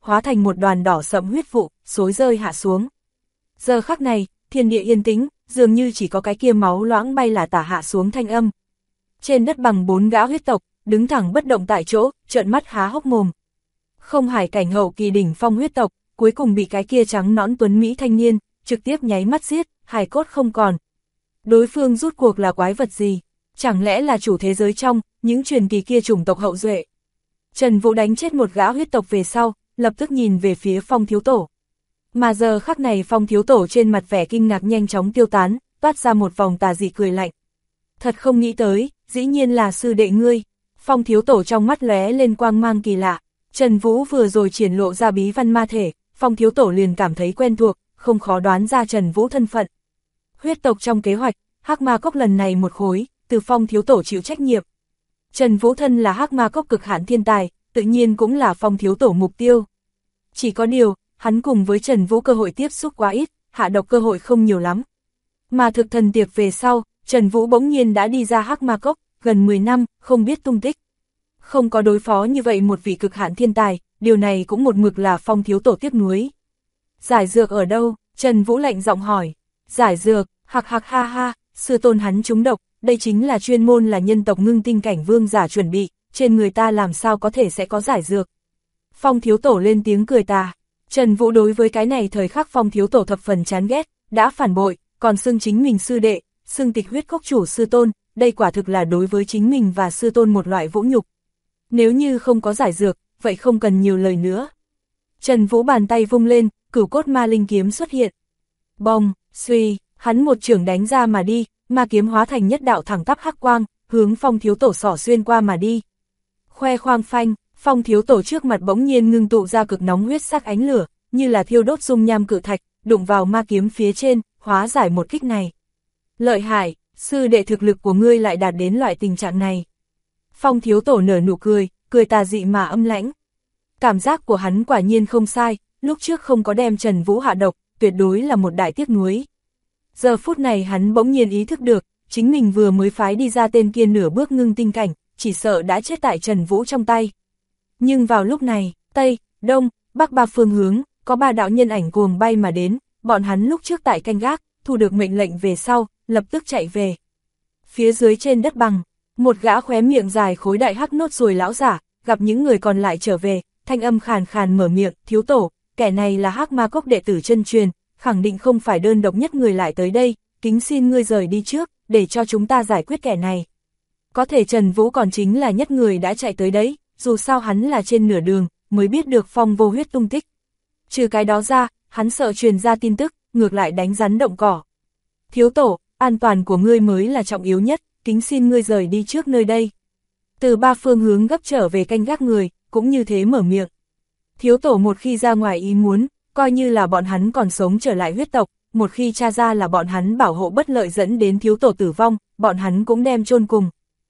hóa thành một đoàn đỏ sẫm huyết vụ, xối rơi hạ xuống. Giờ khắc này, thiên địa yên tĩnh, dường như chỉ có cái kia máu loãng bay là tả hạ xuống thanh âm. Trên đất bằng 4 gã huyết tộc, đứng thẳng bất động tại chỗ, trợn mắt há hốc mồm. Không hải cảnh hậu kỳ đỉnh phong huyết tộc, cuối cùng bị cái kia trắng nõn tuấn Mỹ thanh niên, trực tiếp nháy mắt giết, hài cốt không còn. Đối phương rút cuộc là quái vật gì? Chẳng lẽ là chủ thế giới trong, những truyền kỳ kia chủng tộc hậu duệ? Trần Vũ đánh chết một gã huyết tộc về sau, lập tức nhìn về phía Phong thiếu tổ. Mà giờ khắc này Phong thiếu tổ trên mặt vẻ kinh ngạc nhanh chóng tiêu tán, toát ra một vòng tà dị cười lạnh. Thật không nghĩ tới, dĩ nhiên là sư đệ ngươi. Phong thiếu tổ trong mắt lóe lên quang mang kỳ lạ. Trần Vũ vừa rồi triển lộ ra bí văn ma thể, Phong thiếu tổ liền cảm thấy quen thuộc, không khó đoán ra Trần Vũ thân phận. Huyết tộc trong kế hoạch, Hắc Ma Cốc lần này một khối, từ Phong thiếu tổ chịu trách nhiệm. Trần Vũ thân là Hắc Ma Cốc cực hạn thiên tài, tự nhiên cũng là Phong thiếu tổ mục tiêu. Chỉ có điều, hắn cùng với Trần Vũ cơ hội tiếp xúc quá ít, hạ độc cơ hội không nhiều lắm. Mà thực thần tiệc về sau, Trần Vũ bỗng nhiên đã đi ra Hắc Ma Cốc, gần 10 năm, không biết tung tích. Không có đối phó như vậy một vị cực hạn thiên tài, điều này cũng một mực là Phong thiếu tổ tiếc nuối. Giải dược ở đâu? Trần Vũ lạnh giọng hỏi. Giải dược, hạc hạc ha ha, sư tôn hắn trúng độc, đây chính là chuyên môn là nhân tộc ngưng tinh cảnh vương giả chuẩn bị, trên người ta làm sao có thể sẽ có giải dược. Phong thiếu tổ lên tiếng cười tà. Trần Vũ đối với cái này thời khắc Phong thiếu tổ thập phần chán ghét, đã phản bội, còn xưng chính mình sư đệ, xưng tịch huyết cốc chủ sư tôn, đây quả thực là đối với chính mình và sư tôn một loại vũ nhục. Nếu như không có giải dược, vậy không cần nhiều lời nữa. Trần Vũ bàn tay vung lên, cửu cốt ma linh kiếm xuất hiện. Bông, suy, hắn một chưởng đánh ra mà đi, ma kiếm hóa thành nhất đạo thẳng tắp hắc quang, hướng Phong thiếu tổ xỏ xuyên qua mà đi. Khoe khoang phanh, Phong thiếu tổ trước mặt bỗng nhiên ngưng tụ ra cực nóng huyết sắc ánh lửa, như là thiêu đốt dung nham cự thạch, đụng vào ma kiếm phía trên, hóa giải một kích này. Lợi hại, sư đệ thực lực của ngươi lại đạt đến loại tình trạng này. Phong thiếu tổ nở nụ cười, cười tà dị mà âm lãnh. Cảm giác của hắn quả nhiên không sai, lúc trước không có đem Trần Vũ hạ độc, tuyệt đối là một đại tiếc nuối. Giờ phút này hắn bỗng nhiên ý thức được, chính mình vừa mới phái đi ra tên kia nửa bước ngưng tinh cảnh, chỉ sợ đã chết tại Trần Vũ trong tay. Nhưng vào lúc này, Tây, Đông, Bắc ba phương hướng, có 3 đạo nhân ảnh cuồng bay mà đến, bọn hắn lúc trước tại canh gác, thu được mệnh lệnh về sau, lập tức chạy về. Phía dưới trên đất bằng, một gã khóe miệng dài khối đại hắc nốt ruồi lão giả, gặp những người còn lại trở về, thanh âm khàn khàn mở miệng, thiếu tổ, kẻ này là Hắc Ma Cốc đệ tử chân truyền, khẳng định không phải đơn độc nhất người lại tới đây, kính xin ngươi rời đi trước, để cho chúng ta giải quyết kẻ này. Có thể Trần Vũ còn chính là nhất người đã chạy tới đấy, dù sao hắn là trên nửa đường, mới biết được Phong vô huyết tung tích. Trừ cái đó ra, hắn sợ truyền ra tin tức, ngược lại đánh rắn động cỏ. Thiếu tổ, an toàn của ngươi mới là trọng yếu nhất, kính xin ngươi rời đi trước nơi đây. Từ 3 phương hướng gấp trở về canh gác người, cũng như thế mở miệng. Thiếu tổ một khi ra ngoài ý muốn, coi như là bọn hắn còn sống trở lại huyết tộc, một khi tra ra là bọn hắn bảo hộ bất lợi dẫn đến thiếu tổ tử vong, bọn hắn cũng đem chôn cùng.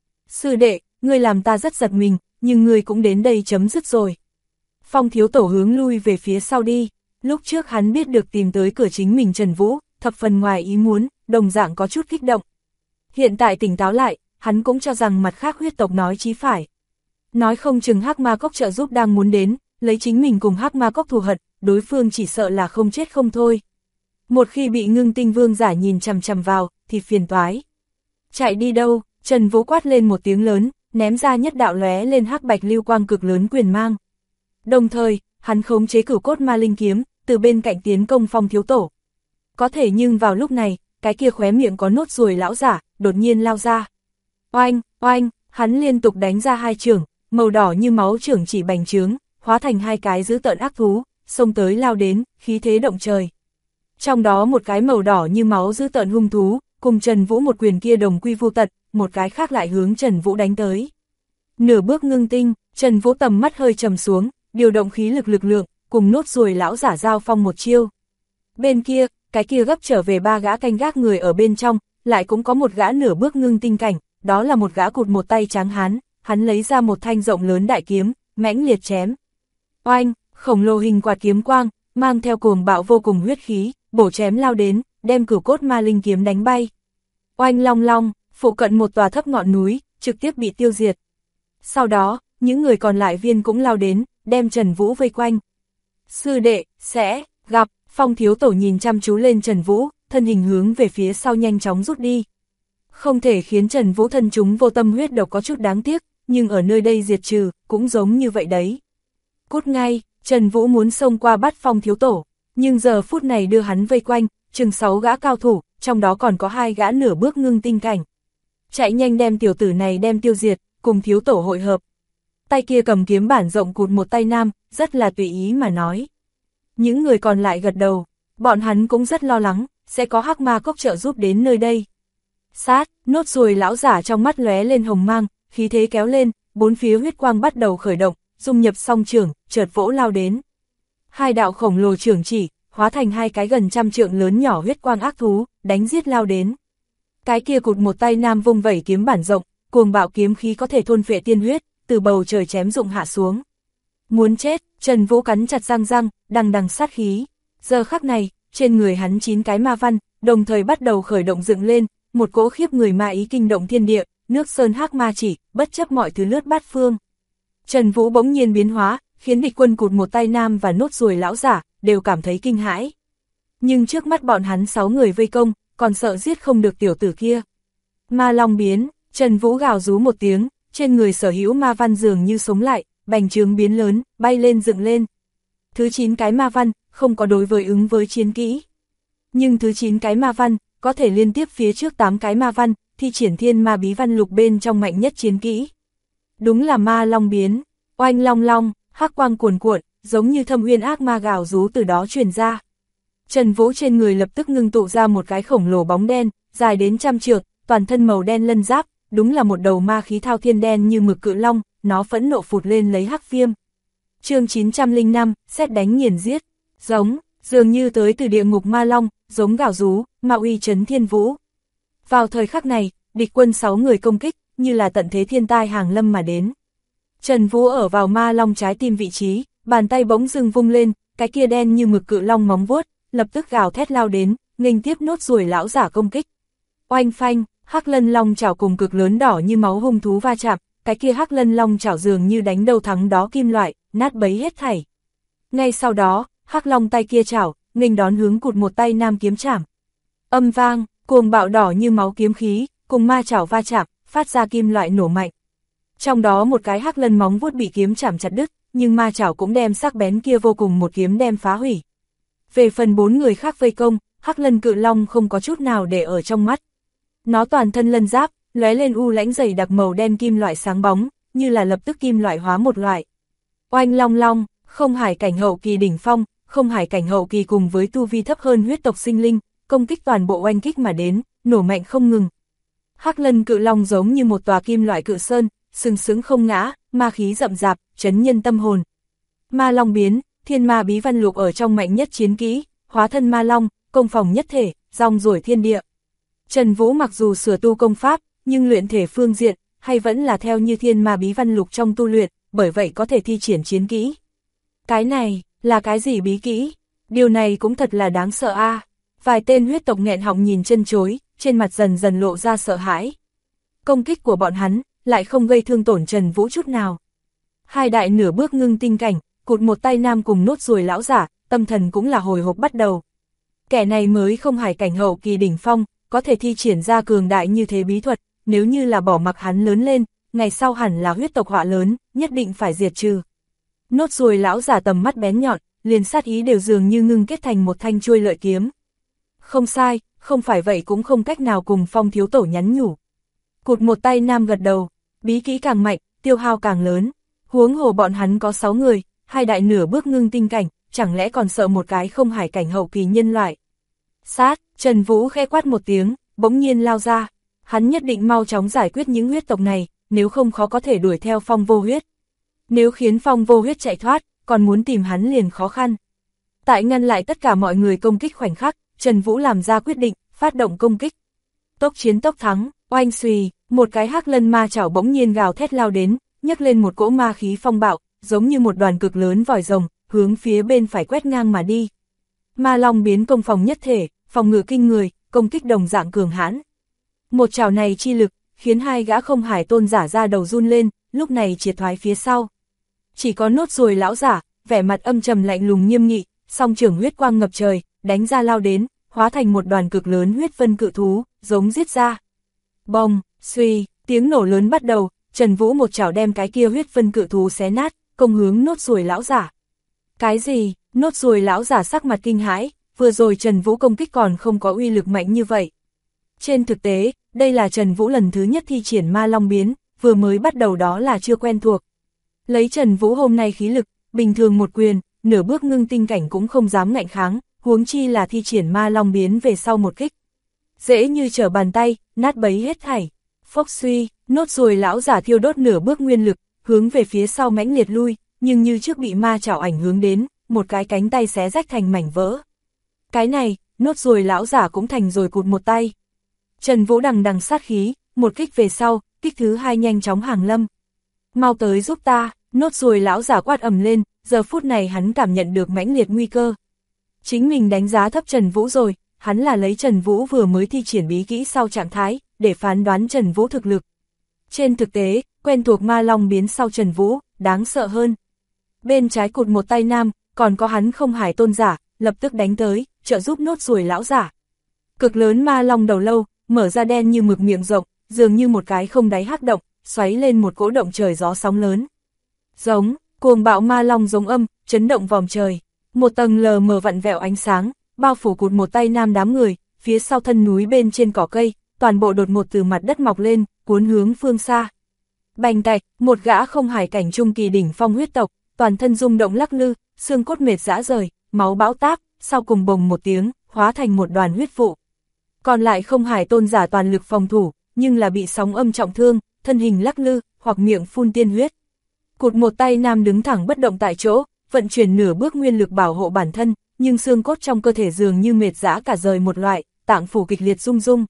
Sư đệ, ngươi làm ta rất giật mình, nhưng ngươi cũng đến đây chấm dứt rồi. Phong thiếu tổ hướng lui về phía sau đi, lúc trước hắn biết được tìm tới cửa chính mình Trần Vũ, thập phần ngoài ý muốn, đồng dạng có chút kích động. Hiện tại tỉnh táo lại, hắn cũng cho rằng mặt khác huyết tộc nói chí phải. Nói không chừng Hắc Ma Cốc trợ giúp đang muốn đến, lấy chính mình cùng Hắc Ma Cốc thù hận, đối phương chỉ sợ là không chết không thôi. Một khi bị ngưng tinh vương giả nhìn chằm chằm vào, thì phiền toái. Chạy đi đâu? Trần Vũ quát lên một tiếng lớn, ném ra nhất đạo lóe lên hắc bạch lưu quang cực lớn quyền mang. Đồng thời, hắn khống chế cửu cốt ma linh kiếm, từ bên cạnh tiến công Phong thiếu tổ. Có thể nhưng vào lúc này, cái kia khóe miệng có nốt ruồi lão giả, đột nhiên lao ra. Oanh, oanh, hắn liên tục đánh ra 2 chưởng, màu đỏ như máu chưởng chỉ bành trướng, hóa thành 2 cái dữ tợn ác thú, xông tới lao đến, khí thế động trời. Trong đó một cái màu đỏ như máu dữ tợn hung thú, cùng Trần Vũ một quyền kia đồng quy vu tật, một cái khác lại hướng Trần Vũ đánh tới. Nửa bước ngưng tinh, Trần Vũ tầm mắt hơi trầm xuống, điều động khí lực lượng, cùng nốt ruồi lão giả giao phong một chiêu. Bên kia, cái kia gấp trở về 3 gã canh gác người ở bên trong, lại cũng có một gã nửa bước ngưng tinh cảnh, đó là một gã cụt một tay tráng hán, hắn lấy ra một thanh rộng lớn đại kiếm, mãnh liệt chém. Oanh, khổng lồ hình quạt kiếm quang, mang theo cuồng bạo vô cùng huyết khí, bổ chém lao đến, đem cửu cốt ma linh kiếm đánh bay. Oanh long long, phụ cận một tòa thấp ngọn núi, trực tiếp bị tiêu diệt. Sau đó, những người còn lại viên cũng lao đến, đem Trần Vũ vây quanh. Sư đệ, sẽ gặp. Phong thiếu tổ nhìn chăm chú lên Trần Vũ, thân hình hướng về phía sau nhanh chóng rút đi. Không thể khiến Trần Vũ thân chúng vô tâm huyết độc có chút đáng tiếc, nhưng ở nơi đây diệt trừ, cũng giống như vậy đấy. Cút ngay, Trần Vũ muốn xông qua bắt Phong thiếu tổ, nhưng giờ phút này đưa hắn vây quanh, chừng 6 gã cao thủ, trong đó còn có 2 gã nửa bước ngưng tinh cảnh. Chạy nhanh đem tiểu tử này đem tiêu diệt, cùng thiếu tổ hội hợp. Tay kia cầm kiếm bản rộng cụt một tay nam, rất là tùy ý mà nói. Những người còn lại gật đầu, bọn hắn cũng rất lo lắng, sẽ có hắc ma cốc trợ giúp đến nơi đây. Sát, nốt ruồi lão giả trong mắt lóe lên hồng mang, khí thế kéo lên, 4 phía huyết quang bắt đầu khởi động, dung nhập song trưởng, chợt vỗ lao đến. 2 đạo khổng lồ trưởng chỉ, hóa thành 2 cái gần trăm trượng lớn nhỏ huyết quang ác thú, đánh giết lao đến. Cái kia cụt một tay nam vung vẩy kiếm bản rộng, cuồng bạo kiếm khí có thể thôn phệ tiên huyết, từ bầu trời chém rụng hạ xuống. Muốn chết, Trần Vũ cắn chặt răng răng, đằng đằng sát khí. Giờ khắc này, trên người hắn 9 cái ma văn, đồng thời bắt đầu khởi động dựng lên, một cỗ khiếp người ma ý kinh động thiên địa, nước sơn hắc ma chỉ, bất chấp mọi thứ lướt bát phương. Trần Vũ bỗng nhiên biến hóa, khiến địch quân cụt một tay nam và nốt ruồi lão giả, đều cảm thấy kinh hãi. Nhưng trước mắt bọn hắn 6 người vây công, còn sợ giết không được tiểu tử kia. Ma long biến, Trần Vũ gào rú một tiếng, trên người sở hữu ma văn dường như sống lại, bành trướng biến lớn, bay lên dựng lên. Thứ 9 cái ma văn, không có đối với ứng với chiến kỹ. Nhưng thứ 9 cái ma văn, có thể liên tiếp phía trước 8 cái ma văn, thi triển thiên ma bí văn lục bên trong mạnh nhất chiến kỹ. Đúng là ma long biến, oanh long long, hắc quang cuồn cuộn, giống như thâm uyên ác ma gào rú từ đó truyền ra. Trần Vũ trên người lập tức ngưng tụ ra một cái khổng lồ bóng đen, dài đến trăm trượng, toàn thân màu đen lân giáp, đúng là một đầu ma khí thao thiên đen như mực cự long, nó phẫn nộ phụt lên lấy hắc viêm. Chương 905, sét đánh nghiền giết, giống, dường như tới từ địa ngục ma long, giống gào rú, ma uy trấn thiên vũ. Vào thời khắc này, địch quân 6 người công kích, như là tận thế thiên tai hàng lâm mà đến. Trần Vũ ở vào ma long trái tim vị trí, bàn tay bỗng dưng vung lên, cái kia đen như mực cự long móng vuốt, lập tức gào thét lao đến, nghênh tiếp nốt ruồi lão giả công kích. Oanh phanh, hắc lân long chảo cùng cực lớn đỏ như máu hung thú va chạm, cái kia hắc lân long chảo dường như đánh đầu thắng đó kim loại, nát bấy hết thảy. Ngay sau đó, hắc long tay kia chảo, nghênh đón hướng cụt một tay nam kiếm chảm. Âm vang, cuồng bạo đỏ như máu kiếm khí, cùng ma chảo va chạm, phát ra kim loại nổ mạnh. Trong đó một cái hắc lân móng vuốt bị kiếm chảm chặt đứt, nhưng ma chảo cũng đem sắc bén kia vô cùng một kiếm đem phá hủy. Về phần 4 người khác vây công, hắc lân cự long không có chút nào để ở trong mắt. Nó toàn thân lân giáp, lóe lên u lãnh dày đặc màu đen kim loại sáng bóng, như là lập tức kim loại hóa một loại. Oanh long long, không hải cảnh hậu kỳ đỉnh phong, không hải cảnh hậu kỳ cùng với tu vi thấp hơn huyết tộc sinh linh, công kích toàn bộ oanh kích mà đến, nổ mạnh không ngừng. Hắc lân cự long giống như một tòa kim loại cự sơn, sừng sững không ngã, ma khí rậm rạp, chấn nhân tâm hồn. Ma long biến, thiên ma bí văn lục ở trong mạnh nhất chiến kỹ, hóa thân ma long, công phòng nhất thể, rong ruổi thiên địa. Trần Vũ mặc dù sửa tu công pháp, nhưng luyện thể phương diện, hay vẫn là theo như thiên ma bí văn lục trong tu luyện, bởi vậy có thể thi triển chiến kỹ. Cái này, là cái gì bí kỹ? Điều này cũng thật là đáng sợ a. Vài tên huyết tộc nghẹn họng nhìn chân chối, trên mặt dần dần lộ ra sợ hãi. Công kích của bọn hắn, lại không gây thương tổn Trần Vũ chút nào. 2 đại nửa bước ngưng tinh cảnh, cụt một tay nam cùng nốt ruồi lão giả, tâm thần cũng là hồi hộp bắt đầu. Kẻ này mới không hải cảnh hậu kỳ đỉnh phong, có thể thi triển ra cường đại như thế bí thuật, nếu như là bỏ mặc hắn lớn lên, ngày sau hẳn là huyết tộc họa lớn, nhất định phải diệt trừ. Nốt ruồi lão giả tầm mắt bén nhọn, liền sát ý đều dường như ngưng kết thành một thanh chuôi lợi kiếm. Không sai, không phải vậy cũng không cách nào cùng Phong thiếu tổ nhắn nhủ. Cụt một tay nam gật đầu, bí kỹ càng mạnh, tiêu hao càng lớn. Huống hồ bọn hắn có 6 người, 2 đại nửa bước ngưng tinh cảnh, chẳng lẽ còn sợ một cái không hải cảnh hậu kỳ nhân loại. Sát, Trần Vũ khẽ quát một tiếng, bỗng nhiên lao ra. Hắn nhất định mau chóng giải quyết những huyết tộc này, nếu không khó có thể đuổi theo Phong vô huyết. Nếu khiến Phong vô huyết chạy thoát, còn muốn tìm hắn liền khó khăn. Tại ngăn lại tất cả mọi người công kích khoảnh khắc, Trần Vũ làm ra quyết định, phát động công kích. Tốc chiến tốc thắng, oanh xùy, một cái hắc lân ma chảo bỗng nhiên gào thét lao đến, nhấc lên một cỗ ma khí phong bạo, giống như một đoàn cực lớn vòi rồng, hướng phía bên phải quét ngang mà đi. Ma long biến công phòng nhất thể, phòng ngự kinh người, công kích đồng dạng cường hãn. Một chảo này chi lực, khiến 2 gã không hải tôn giả ra đầu run lên, lúc này triệt thoái phía sau. Chỉ có nốt ruồi lão giả, vẻ mặt âm trầm lạnh lùng nghiêm nghị, song trưởng huyết quang ngập trời, đánh ra lao đến, hóa thành một đoàn cực lớn huyết vân cự thú, giống giết ra. Bong, suy, tiếng nổ lớn bắt đầu, Trần Vũ một chảo đem cái kia huyết vân cự thú xé nát, công hướng nốt ruồi lão giả. Cái gì? Nốt ruồi lão giả sắc mặt kinh hãi, vừa rồi Trần Vũ công kích còn không có uy lực mạnh như vậy. Trên thực tế, đây là Trần Vũ lần thứ nhất thi triển ma long biến, vừa mới bắt đầu đó là chưa quen thuộc. Lấy Trần Vũ hôm nay khí lực, bình thường một quyền, nửa bước ngưng tinh cảnh cũng không dám ngạnh kháng, huống chi là thi triển ma long biến về sau một kích. Dễ như trở bàn tay, nát bấy hết thảy. Phốc suy, nốt ruồi lão giả thiêu đốt nửa bước nguyên lực, hướng về phía sau mãnh liệt lui, nhưng như trước bị ma chảo ảnh hướng đến, một cái cánh tay xé rách thành mảnh vỡ. Cái này, nốt ruồi lão giả cũng thành rồi cụt một tay. Trần Vũ đằng đằng sát khí, một kích về sau, kích thứ hai nhanh chóng hàng lâm. Mau tới giúp ta, nốt ruồi lão giả quát ầm lên, giờ phút này hắn cảm nhận được mãnh liệt nguy cơ. Chính mình đánh giá thấp Trần Vũ rồi, hắn là lấy Trần Vũ vừa mới thi triển bí kỹ sau trạng thái, để phán đoán Trần Vũ thực lực. Trên thực tế, quen thuộc ma long biến sau Trần Vũ, đáng sợ hơn. Bên trái cụt một tay nam, còn có hắn không hải tôn giả, lập tức đánh tới, trợ giúp nốt ruồi lão giả. Cực lớn ma long đầu lâu, mở ra đen như mực miệng rộng, dường như một cái không đáy hắc động, xoáy lên một cỗ động trời gió sóng lớn. Giống, cuồng bạo ma long giống âm, chấn động vòm trời. Một tầng lờ mờ vặn vẹo ánh sáng, bao phủ cụt một tay nam đám người, phía sau thân núi bên trên cỏ cây, toàn bộ đột ngột từ mặt đất mọc lên, cuốn hướng phương xa. Bành tạch, một gã không hải cảnh trung kỳ đỉnh phong huyết tộc, toàn thân rung động lắc lư, xương cốt mệt rã rời, máu bão táp, sau cùng bồng một tiếng, hóa thành một đoàn huyết vụ. Còn lại không hải tôn giả toàn lực phòng thủ, nhưng là bị sóng âm trọng thương, thân hình lắc lư, hoặc miệng phun tiên huyết. Cụt một tay nam đứng thẳng bất động tại chỗ, vận chuyển nửa bước nguyên lực bảo hộ bản thân, nhưng xương cốt trong cơ thể dường như mệt rã cả rời một loại, tạng phủ kịch liệt rung rung.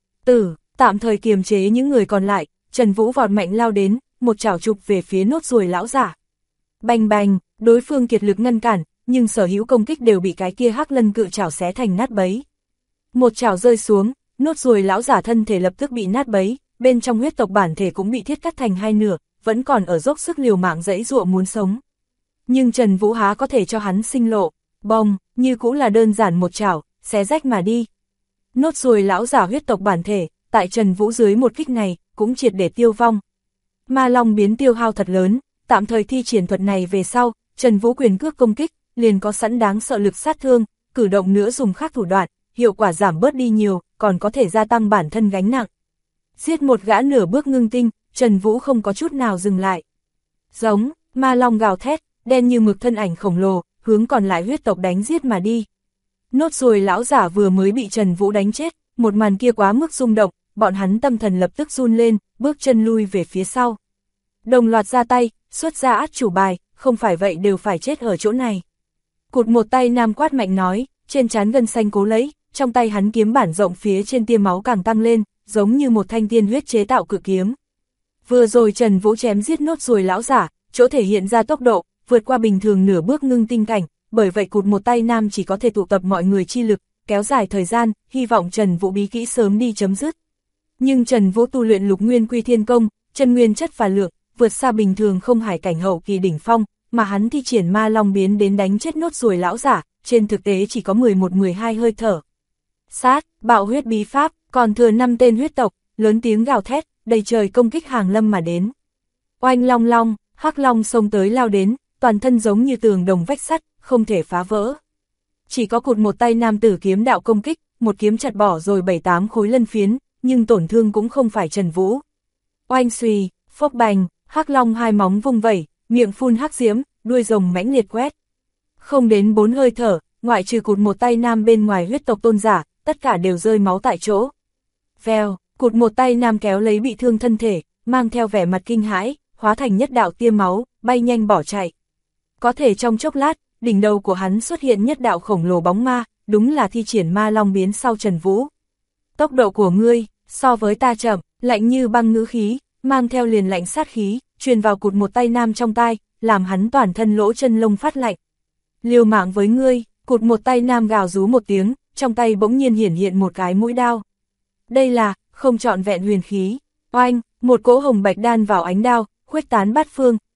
Tạm thời kiềm chế những người còn lại, Trần Vũ vọt mạnh lao đến, một chảo chụp về phía nốt ruồi lão giả. Bành bành, đối phương kiệt lực ngăn cản, nhưng sở hữu công kích đều bị cái kia hắc lân cự chảo xé thành nát bấy. Một chảo rơi xuống, nốt ruồi lão giả thân thể lập tức bị nát bấy, bên trong huyết tộc bản thể cũng bị thiết cắt thành hai nửa, vẫn còn ở dốc sức liều mạng giãy giụa muốn sống. Nhưng Trần Vũ há có thể cho hắn sinh lộ, bong, như cũng là đơn giản một chảo, xé rách mà đi. Nốt ruồi lão giả huyết tộc bản thể, tại Trần Vũ dưới một kích này, cũng triệt để tiêu vong. Ma long biến tiêu hao thật lớn, tạm thời thi triển thuật này về sau, Trần Vũ quyền cước công kích, liền có sẵn đáng sợ lực sát thương, cử động nữa dùng khác thủ đoạn, hiệu quả giảm bớt đi nhiều, còn có thể gia tăng bản thân gánh nặng. Giết một gã nửa bước ngưng tinh, Trần Vũ không có chút nào dừng lại. Giống, ma long gào thét, đen như mực thân ảnh khổng lồ, hướng còn lại huyết tộc đánh giết mà đi. Nốt ruồi lão giả vừa mới bị Trần Vũ đánh chết, một màn kia quá mức rung động, bọn hắn tâm thần lập tức run lên, bước chân lui về phía sau. Đồng loạt ra tay, xuất ra át chủ bài, không phải vậy đều phải chết ở chỗ này. Cụt một tay nam quát mạnh nói, trên trán gân xanh cố lấy, trong tay hắn kiếm bản rộng phía trên tia máu càng tăng lên, giống như một thanh tiên huyết chế tạo cự kiếm. Vừa rồi Trần Vũ chém giết nốt ruồi lão giả, chỗ thể hiện ra tốc độ, vượt qua bình thường nửa bước ngưng tinh cảnh, bởi vậy cụt một tay nam chỉ có thể tụ tập mọi người chi lực, kéo dài thời gian, hy vọng Trần Vũ bí kỹ sớm đi chấm dứt. Nhưng Trần Vũ tu luyện Lục Nguyên Quy Thiên Công, chân nguyên chất và lượng, vượt xa bình thường không hải cảnh hậu kỳ đỉnh phong, mà hắn thi triển ma long biến đến đánh chết nốt ruồi lão giả, trên thực tế chỉ có 11-12 hơi thở. Sát, bạo huyết bí pháp, còn thừa 5 tên huyết tộc, lớn tiếng gào thét, đầy trời công kích hàng lâm mà đến. Oanh long long, hắc long xông tới lao đến, toàn thân giống như tường đồng vách sắt, không thể phá vỡ. Chỉ có cụt một tay nam tử kiếm đạo công kích, một kiếm chặt bỏ rồi 7-8 khối lân phiến, nhưng tổn thương cũng không phải Trần Vũ. Oanh xùy, phốc bành, hắc long hai móng vung vẩy, miệng phun hắc diễm, đuôi rồng mãnh liệt quét. Không đến 4 hơi thở, ngoại trừ cụt một tay nam bên ngoài huyết tộc tôn giả, tất cả đều rơi máu tại chỗ. Vèo, cụt một tay nam kéo lấy bị thương thân thể, mang theo vẻ mặt kinh hãi, hóa thành nhất đạo tia máu, bay nhanh bỏ chạy. Có thể trong chốc lát, đỉnh đầu của hắn xuất hiện nhất đạo khổng lồ bóng ma, đúng là thi triển ma long biến sau Trần Vũ. Tốc độ của ngươi, so với ta chậm, lạnh như băng ngữ khí, mang theo liền lạnh sát khí, truyền vào cụt một tay nam trong tai, làm hắn toàn thân lỗ chân lông phát lạnh. Liều mạng với ngươi, cụt một tay nam gào rú một tiếng, trong tay bỗng nhiên hiển hiện một cái mũi đao. Đây là, không trọn vẹn huyền khí. Oanh, một cỗ hồng bạch đan vào ánh đao, khuếch tán bát phương,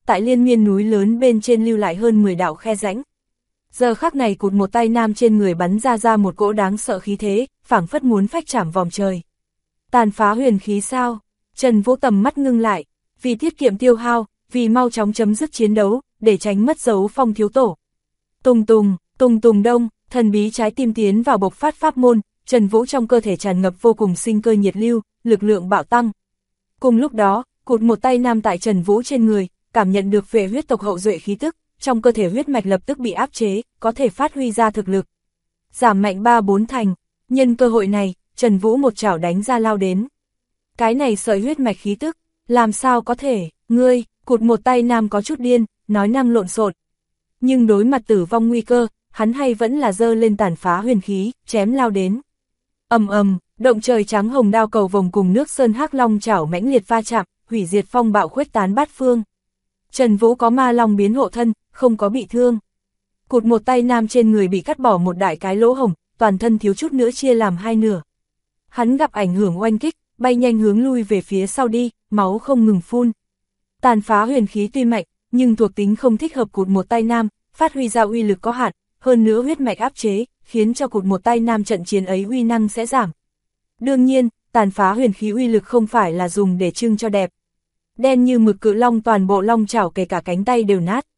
tại liên miên núi lớn bên trên lưu lại hơn 10 đạo khe rãnh. Giờ khắc này Cụt Một Tay Nam trên người bắn ra một cỗ đáng sợ khí thế, phảng phất muốn phách chạm vòm trời. Tàn phá huyền khí sao? Trần Vũ tầm mắt ngưng lại, vì tiết kiệm tiêu hao, vì mau chóng chấm dứt chiến đấu, để tránh mất dấu Phong thiếu tổ. Tùng tùng đông, thần bí trái tim tiến vào bộc phát pháp môn, Trần Vũ trong cơ thể tràn ngập vô cùng sinh cơ nhiệt lưu, lực lượng bạo tăng. Cùng lúc đó, Cụt Một Tay Nam tại Trần Vũ trên người, cảm nhận được về huyết tộc hậu duệ khí tức, trong cơ thể huyết mạch lập tức bị áp chế, có thể phát huy ra thực lực. Giảm mạnh 3-4 thành, nhân cơ hội này, Trần Vũ một chảo đánh ra lao đến. Cái này sợi huyết mạch khí tức, làm sao có thể, ngươi, Cụt Một Tay Nam có chút điên, nói năng lộn xộn. Nhưng đối mặt tử vong nguy cơ, hắn hay vẫn là giơ lên tàn phá huyền khí, chém lao đến. Động trời trắng hồng đao cầu vồng cùng nước sơn hắc long chảo mãnh liệt va chạm, hủy diệt phong bạo khuếch tán bát phương. Trần Vũ có ma long biến hộ thân, không có bị thương. Cụt Một Tay Nam trên người bị cắt bỏ một đại cái lỗ hổng, toàn thân thiếu chút nữa chia làm hai nửa. Hắn gặp ảnh hưởng oanh kích, bay nhanh hướng lui về phía sau đi, máu không ngừng phun. Tàn phá huyền khí tuy mạnh, nhưng thuộc tính không thích hợp Cụt Một Tay Nam, phát huy ra uy lực có hạn, hơn nữa huyết mạch áp chế, khiến cho Cụt Một Tay Nam trận chiến ấy uy năng sẽ giảm. Đương nhiên, tàn phá huyền khí uy lực không phải là dùng để trưng cho đẹp. Đen như mực cự long toàn bộ long chảo kể cả cánh tay đều nát.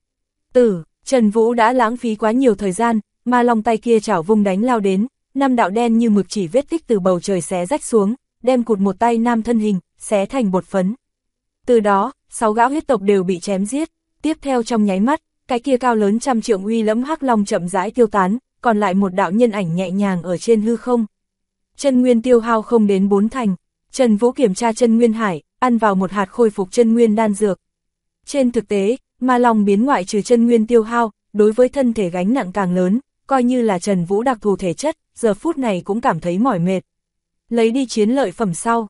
Trần Vũ đã lãng phí quá nhiều thời gian, ma long tay kia chảo vung đánh lao đến, 5 đạo đen như mực chỉ vết tích từ bầu trời xé rách xuống, đem Cụt Một Tay Nam thân hình, xé thành bột phấn. Từ đó, 6 gã huyết tộc đều bị chém giết, tiếp theo trong nháy mắt, cái kia cao lớn trăm trượng uy lẫm hắc long chậm rãi tiêu tán, còn lại một đạo nhân ảnh nhẹ nhàng ở trên hư không. Chân nguyên tiêu hao không đến 4 thành, Trần Vũ kiểm tra chân nguyên hải, ăn vào một hạt khôi phục chân nguyên đan dược. Trên thực tế, ma long biến ngoại trừ chân nguyên tiêu hao, đối với thân thể gánh nặng càng lớn, coi như là Trần Vũ đặc thù thể chất, giờ phút này cũng cảm thấy mỏi mệt. Lấy đi chiến lợi phẩm sau,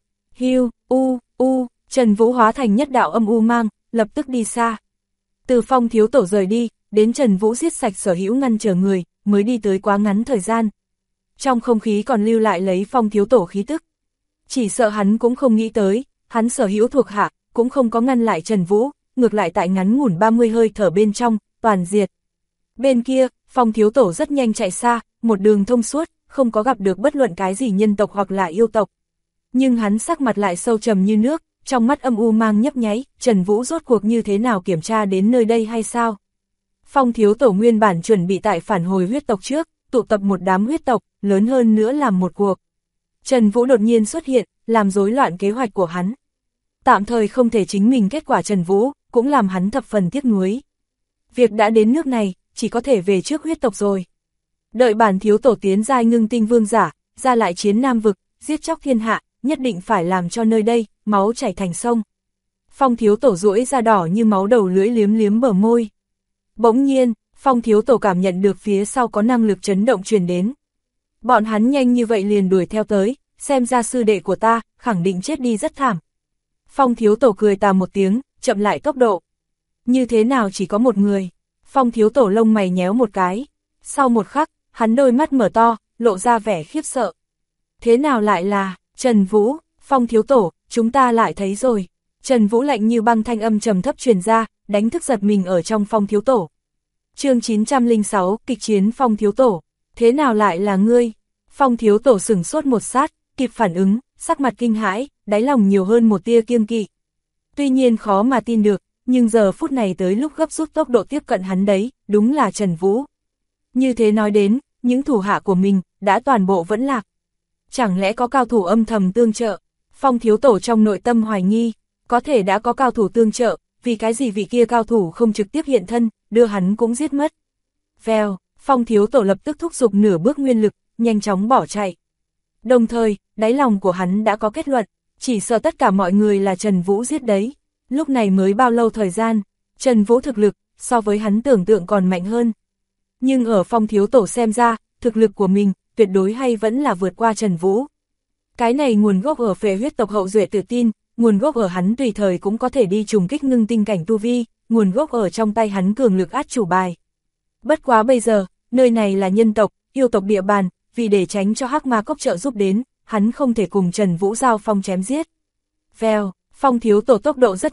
Trần Vũ hóa thành nhất đạo âm u mang, lập tức đi xa. Từ Phong thiếu tổ rời đi, đến Trần Vũ giết sạch sở hữu ngăn trở người, mới đi tới quá ngắn thời gian. Trong không khí còn lưu lại lấy Phong thiếu tổ khí tức. Chỉ sợ hắn cũng không nghĩ tới, hắn sở hữu thuộc hạ, cũng không có ngăn lại Trần Vũ, ngược lại tại ngắn ngủn 30 hơi thở bên trong, toàn diệt. Bên kia, Phong thiếu tổ rất nhanh chạy xa, một đường thông suốt, không có gặp được bất luận cái gì nhân tộc hoặc là yêu tộc. Nhưng hắn sắc mặt lại sâu trầm như nước, trong mắt âm u mang nhấp nháy, Trần Vũ rốt cuộc như thế nào kiểm tra đến nơi đây hay sao? Phong thiếu tổ nguyên bản chuẩn bị tại phản hồi huyết tộc trước, tụ tập một đám huyết tộc, lớn hơn nữa làm một cuộc. Trần Vũ đột nhiên xuất hiện, làm rối loạn kế hoạch của hắn. Tạm thời không thể chính mình kết quả Trần Vũ, cũng làm hắn thập phần tiếc nuối. Việc đã đến nước này, chỉ có thể về trước huyết tộc rồi. Đợi bản thiếu tổ tiến giai ngưng tinh vương giả, ra lại chiến Nam vực, giết chóc thiên hạ, nhất định phải làm cho nơi đây, máu chảy thành sông. Phong thiếu tổ duỗi ra đỏ như máu đầu lưỡi liếm liếm bờ môi. Bỗng nhiên, Phong thiếu tổ cảm nhận được phía sau có năng lực chấn động truyền đến. Bọn hắn nhanh như vậy liền đuổi theo tới, xem ra sư đệ của ta, khẳng định chết đi rất thảm. Phong thiếu tổ cười tà một tiếng, chậm lại tốc độ. Như thế nào chỉ có một người? Phong thiếu tổ lông mày nhéo một cái. Sau một khắc, hắn đôi mắt mở to, lộ ra vẻ khiếp sợ. Thế nào lại là, Trần Vũ, Phong thiếu tổ, chúng ta lại thấy rồi. Trần Vũ lạnh như băng thanh âm trầm thấp truyền ra, đánh thức giật mình ở trong Phong thiếu tổ. Chương 906, kịch chiến Phong thiếu tổ. Thế nào lại là ngươi? Phong thiếu tổ sửng sốt một sát, kịp phản ứng, sắc mặt kinh hãi, đáy lòng nhiều hơn một tia kiêng kỵ. Tuy nhiên khó mà tin được, nhưng giờ phút này tới lúc gấp rút tốc độ tiếp cận hắn đấy, đúng là Trần Vũ. Như thế nói đến, những thủ hạ của mình, đã toàn bộ vẫn lạc. Chẳng lẽ có cao thủ âm thầm tương trợ? Phong thiếu tổ trong nội tâm hoài nghi, có thể đã có cao thủ tương trợ, vì cái gì vị kia cao thủ không trực tiếp hiện thân, đưa hắn cũng giết mất. Vèo, Phong thiếu tổ lập tức thúc giục nửa bước nguyên lực, nhanh chóng bỏ chạy. Đồng thời, đáy lòng của hắn đã có kết luận, chỉ sợ tất cả mọi người là Trần Vũ giết đấy. Lúc này mới bao lâu thời gian, Trần Vũ thực lực, so với hắn tưởng tượng còn mạnh hơn. Nhưng ở Phong thiếu tổ xem ra, thực lực của mình, tuyệt đối hay vẫn là vượt qua Trần Vũ. Cái này nguồn gốc ở phệ huyết tộc hậu duệ tự tin, nguồn gốc ở hắn tùy thời cũng có thể đi trùng kích ngưng tinh cảnh tu vi, nguồn gốc ở trong tay hắn cường lực át chủ bài. Bất quá bây giờ, nơi này là nhân tộc, yêu tộc địa bàn, vì để tránh cho Hắc Ma Cốc trợ giúp đến, hắn không thể cùng Trần Vũ giao phong chém giết. Vèo, Phong thiếu tổ tốc độ rất nhanh,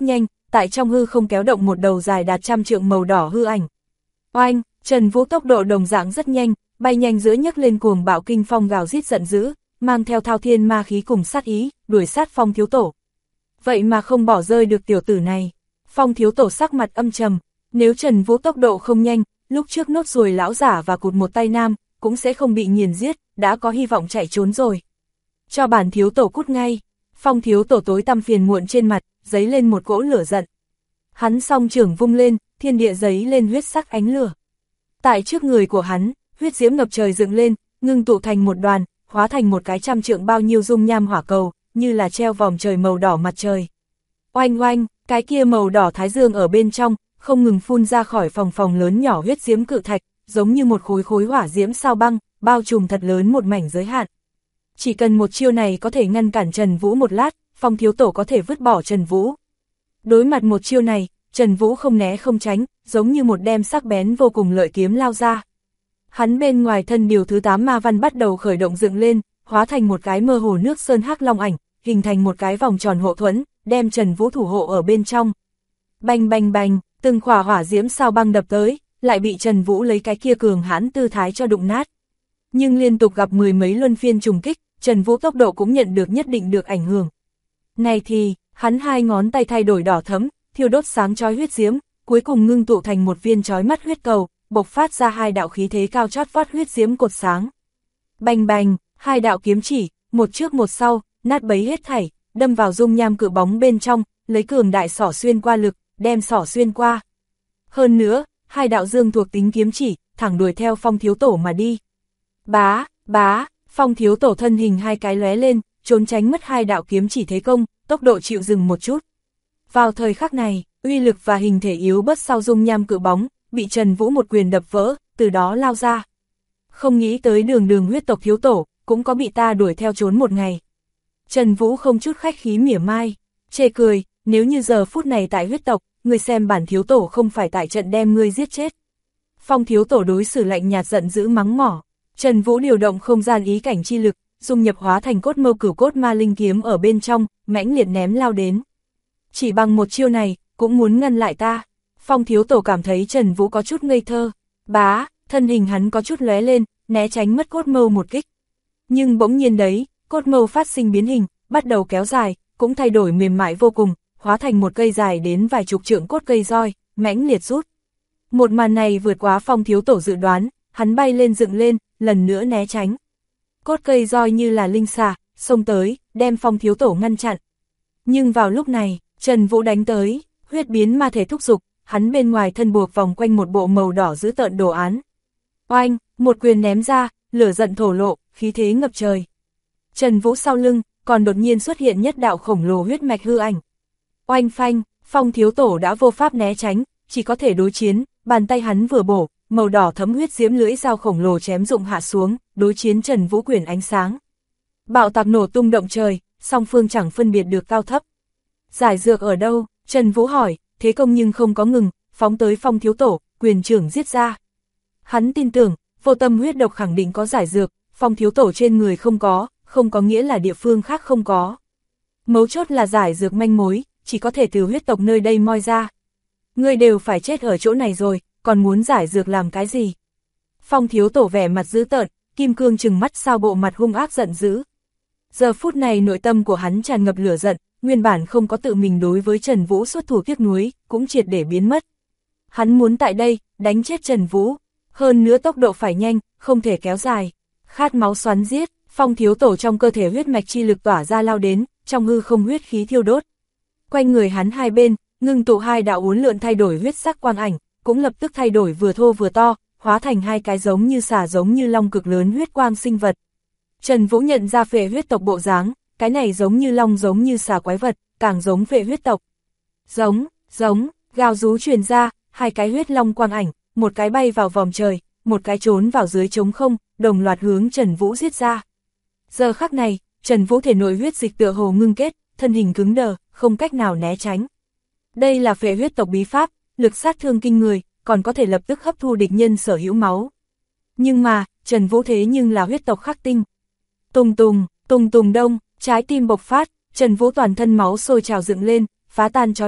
tại trong hư không kéo động một đầu dài đạt 100 trượng màu đỏ hư ảnh. Oanh, Trần Vũ tốc độ đồng dạng rất nhanh, bay nhanh giữa nhấc lên cuồng bạo kinh phong gào rít giận dữ, mang theo thao thiên ma khí cùng sát ý, đuổi sát Phong thiếu tổ. Vậy mà không bỏ rơi được tiểu tử này. Phong thiếu tổ sắc mặt âm trầm, nếu Trần Vũ tốc độ không nhanh, lúc trước nốt ruồi lão giả và cụt một tay nam, cũng sẽ không bị nghiền giết, đã có hy vọng chạy trốn rồi. Cho bản thiếu tổ cút ngay. Phong thiếu tổ tối tăm phiền muộn trên mặt, dấy lên một cỗ lửa giận. Hắn song trưởng vung lên, thiên địa dấy lên huyết sắc ánh lửa. Tại trước người của hắn, huyết diễm ngập trời dựng lên, ngưng tụ thành một đoàn, hóa thành một cái 100 trượng bao nhiêu dung nham hỏa cầu, như là treo vòng trời màu đỏ mặt trời. Oanh oanh, cái kia màu đỏ thái dương ở bên trong, không ngừng phun ra khỏi phòng phòng lớn nhỏ huyết diễm cự thạch, giống như một khối khối hỏa diễm sao băng, bao trùm thật lớn một mảnh giới hạn. Chỉ cần một chiêu này có thể ngăn cản Trần Vũ một lát, Phong thiếu tổ có thể vứt bỏ Trần Vũ. Đối mặt một chiêu này, Trần Vũ không né không tránh, giống như một đem sắc bén vô cùng lợi kiếm lao ra. Hắn bên ngoài thân điều thứ 8 ma văn bắt đầu khởi động dựng lên, hóa thành một cái mơ hồ nước sơn hắc long ảnh, hình thành một cái vòng tròn hộ thuẫn, đem Trần Vũ thủ hộ ở bên trong. Bành bành bành, từng khỏa hỏa diễm sao băng đập tới, lại bị Trần Vũ lấy cái kia cường hãn tư thái cho đụng nát. Nhưng liên tục gặp mười mấy luân phiên trùng kích, Trần Vũ tốc độ cũng nhận được nhất định được ảnh hưởng. Này thì, hắn hai ngón tay thay đổi đỏ thẫm, thiêu đốt sáng chói huyết diễm, cuối cùng ngưng tụ thành một viên chói mắt huyết cầu, bộc phát ra hai đạo khí thế cao chót vót huyết diễm cột sáng. Bành bành, hai đạo kiếm chỉ, một trước một sau, nát bấy hết thảy, đâm vào dung nham cự bóng bên trong, lấy cường đại xỏ xuyên qua lực, đem xỏ xuyên qua. Hơn nữa, hai đạo dương thuộc tính kiếm chỉ, thẳng đuổi theo Phong thiếu tổ mà đi. Bá, bá, Phong thiếu tổ thân hình hai cái lóe lên, trốn tránh mất hai đạo kiếm chỉ thế công, tốc độ chịu dừng một chút. Vào thời khắc này, uy lực và hình thể yếu bớt sau dung nham cự bóng, bị Trần Vũ một quyền đập vỡ, từ đó lao ra. Không nghĩ tới đường huyết tộc thiếu tổ, cũng có bị ta đuổi theo trốn một ngày. Trần Vũ không chút khách khí mỉa mai, chê cười, nếu như giờ phút này tại huyết tộc, ngươi xem bản thiếu tổ không phải tại trận đem ngươi giết chết. Phong thiếu tổ đối xử lạnh nhạt giận dữ mắng mỏ. Trần Vũ điều động không gian ý cảnh chi lực, dung nhập hóa thành cốt mâu cửu cốt ma linh kiếm ở bên trong, mãnh liệt ném lao đến. Chỉ bằng một chiêu này, cũng muốn ngăn lại ta. Phong thiếu tổ cảm thấy Trần Vũ có chút ngây thơ. Bá, thân hình hắn có chút lóe lên, né tránh mất cốt mâu một kích. Nhưng bỗng nhiên đấy, cốt mâu phát sinh biến hình, bắt đầu kéo dài, cũng thay đổi mềm mại vô cùng, hóa thành một cây dài đến vài chục trượng cốt cây roi, mãnh liệt rút. Một màn này vượt quá Phong thiếu tổ dự đoán, hắn bay lên dựng lên, lần nữa né tránh. Cốt cây roi như là linh xà, xông tới, đem Phong thiếu tổ ngăn chặn. Nhưng vào lúc này, Trần Vũ đánh tới, huyết biến ma thể thúc dục, hắn bên ngoài thân buộc vòng quanh một bộ màu đỏ dữ tợn đồ án. Oanh, một quyền ném ra, lửa giận thổ lộ, khí thế ngập trời. Trần Vũ sau lưng, còn đột nhiên xuất hiện nhất đạo khổng lồ huyết mạch hư ảnh. Oanh phanh, Phong thiếu tổ đã vô pháp né tránh, chỉ có thể đối chiến, bàn tay hắn vừa bổ, màu đỏ thấm huyết diễm lưỡi dao khổng lồ chém rụng hạ xuống, đối chiến Trần Vũ quyền ánh sáng. Bạo tạc nổ tung động trời, song phương chẳng phân biệt được cao thấp. Giải dược ở đâu? Trần Vũ hỏi, thế công nhưng không có ngừng, phóng tới Phong thiếu tổ, quyền trưởng giết ra. Hắn tin tưởng, vô tâm huyết độc khẳng định có giải dược, Phong thiếu tổ trên người không có nghĩa là địa phương khác không có. Mấu chốt là giải dược manh mối, chỉ có thể từ huyết tộc nơi đây moi ra. Ngươi đều phải chết ở chỗ này rồi, còn muốn giải dược làm cái gì? Phong thiếu tổ vẻ mặt dữ tợn, kim cương trừng mắt sao bộ mặt hung ác giận dữ. Giờ phút này nội tâm của hắn tràn ngập lửa giận, nguyên bản không có tự mình đối với Trần Vũ xuất thủ tiếc nuối, cũng triệt để biến mất. Hắn muốn tại đây, đánh chết Trần Vũ, hơn nữa tốc độ phải nhanh, không thể kéo dài. Khát máu xoắn giết, Phong thiếu tổ trong cơ thể huyết mạch chi lực tỏa ra lao đến, trong hư không huyết khí thiêu đốt. Quanh người hắn hai bên, ngưng tụ hai đạo uốn lượn thay đổi huyết sắc quang ảnh, cũng lập tức thay đổi vừa thô vừa to, hóa thành hai cái giống như xà giống như long cực lớn huyết quang sinh vật. Trần Vũ nhận ra phệ huyết tộc bộ dáng, cái này giống như long giống như xà quái vật, càng giống phệ huyết tộc. Giống, gào rú truyền ra, hai cái huyết long quang ảnh, một cái bay vào vòm trời, một cái trốn vào dưới trống không, đồng loạt hướng Trần Vũ giết ra. Giờ khắc này, Trần Vũ thể nội huyết dịch tựa hồ ngưng kết, thân hình cứng đờ, không cách nào né tránh. Đây là phệ huyết tộc bí pháp, lực sát thương kinh người, còn có thể lập tức hấp thu địch nhân sở hữu máu. Nhưng mà, Trần Vũ thế nhưng là huyết tộc khắc tinh. Tùng tùng đông, trái tim bộc phát, Trần Vũ toàn thân máu sôi trào dựng lên, phá tan trói buộc,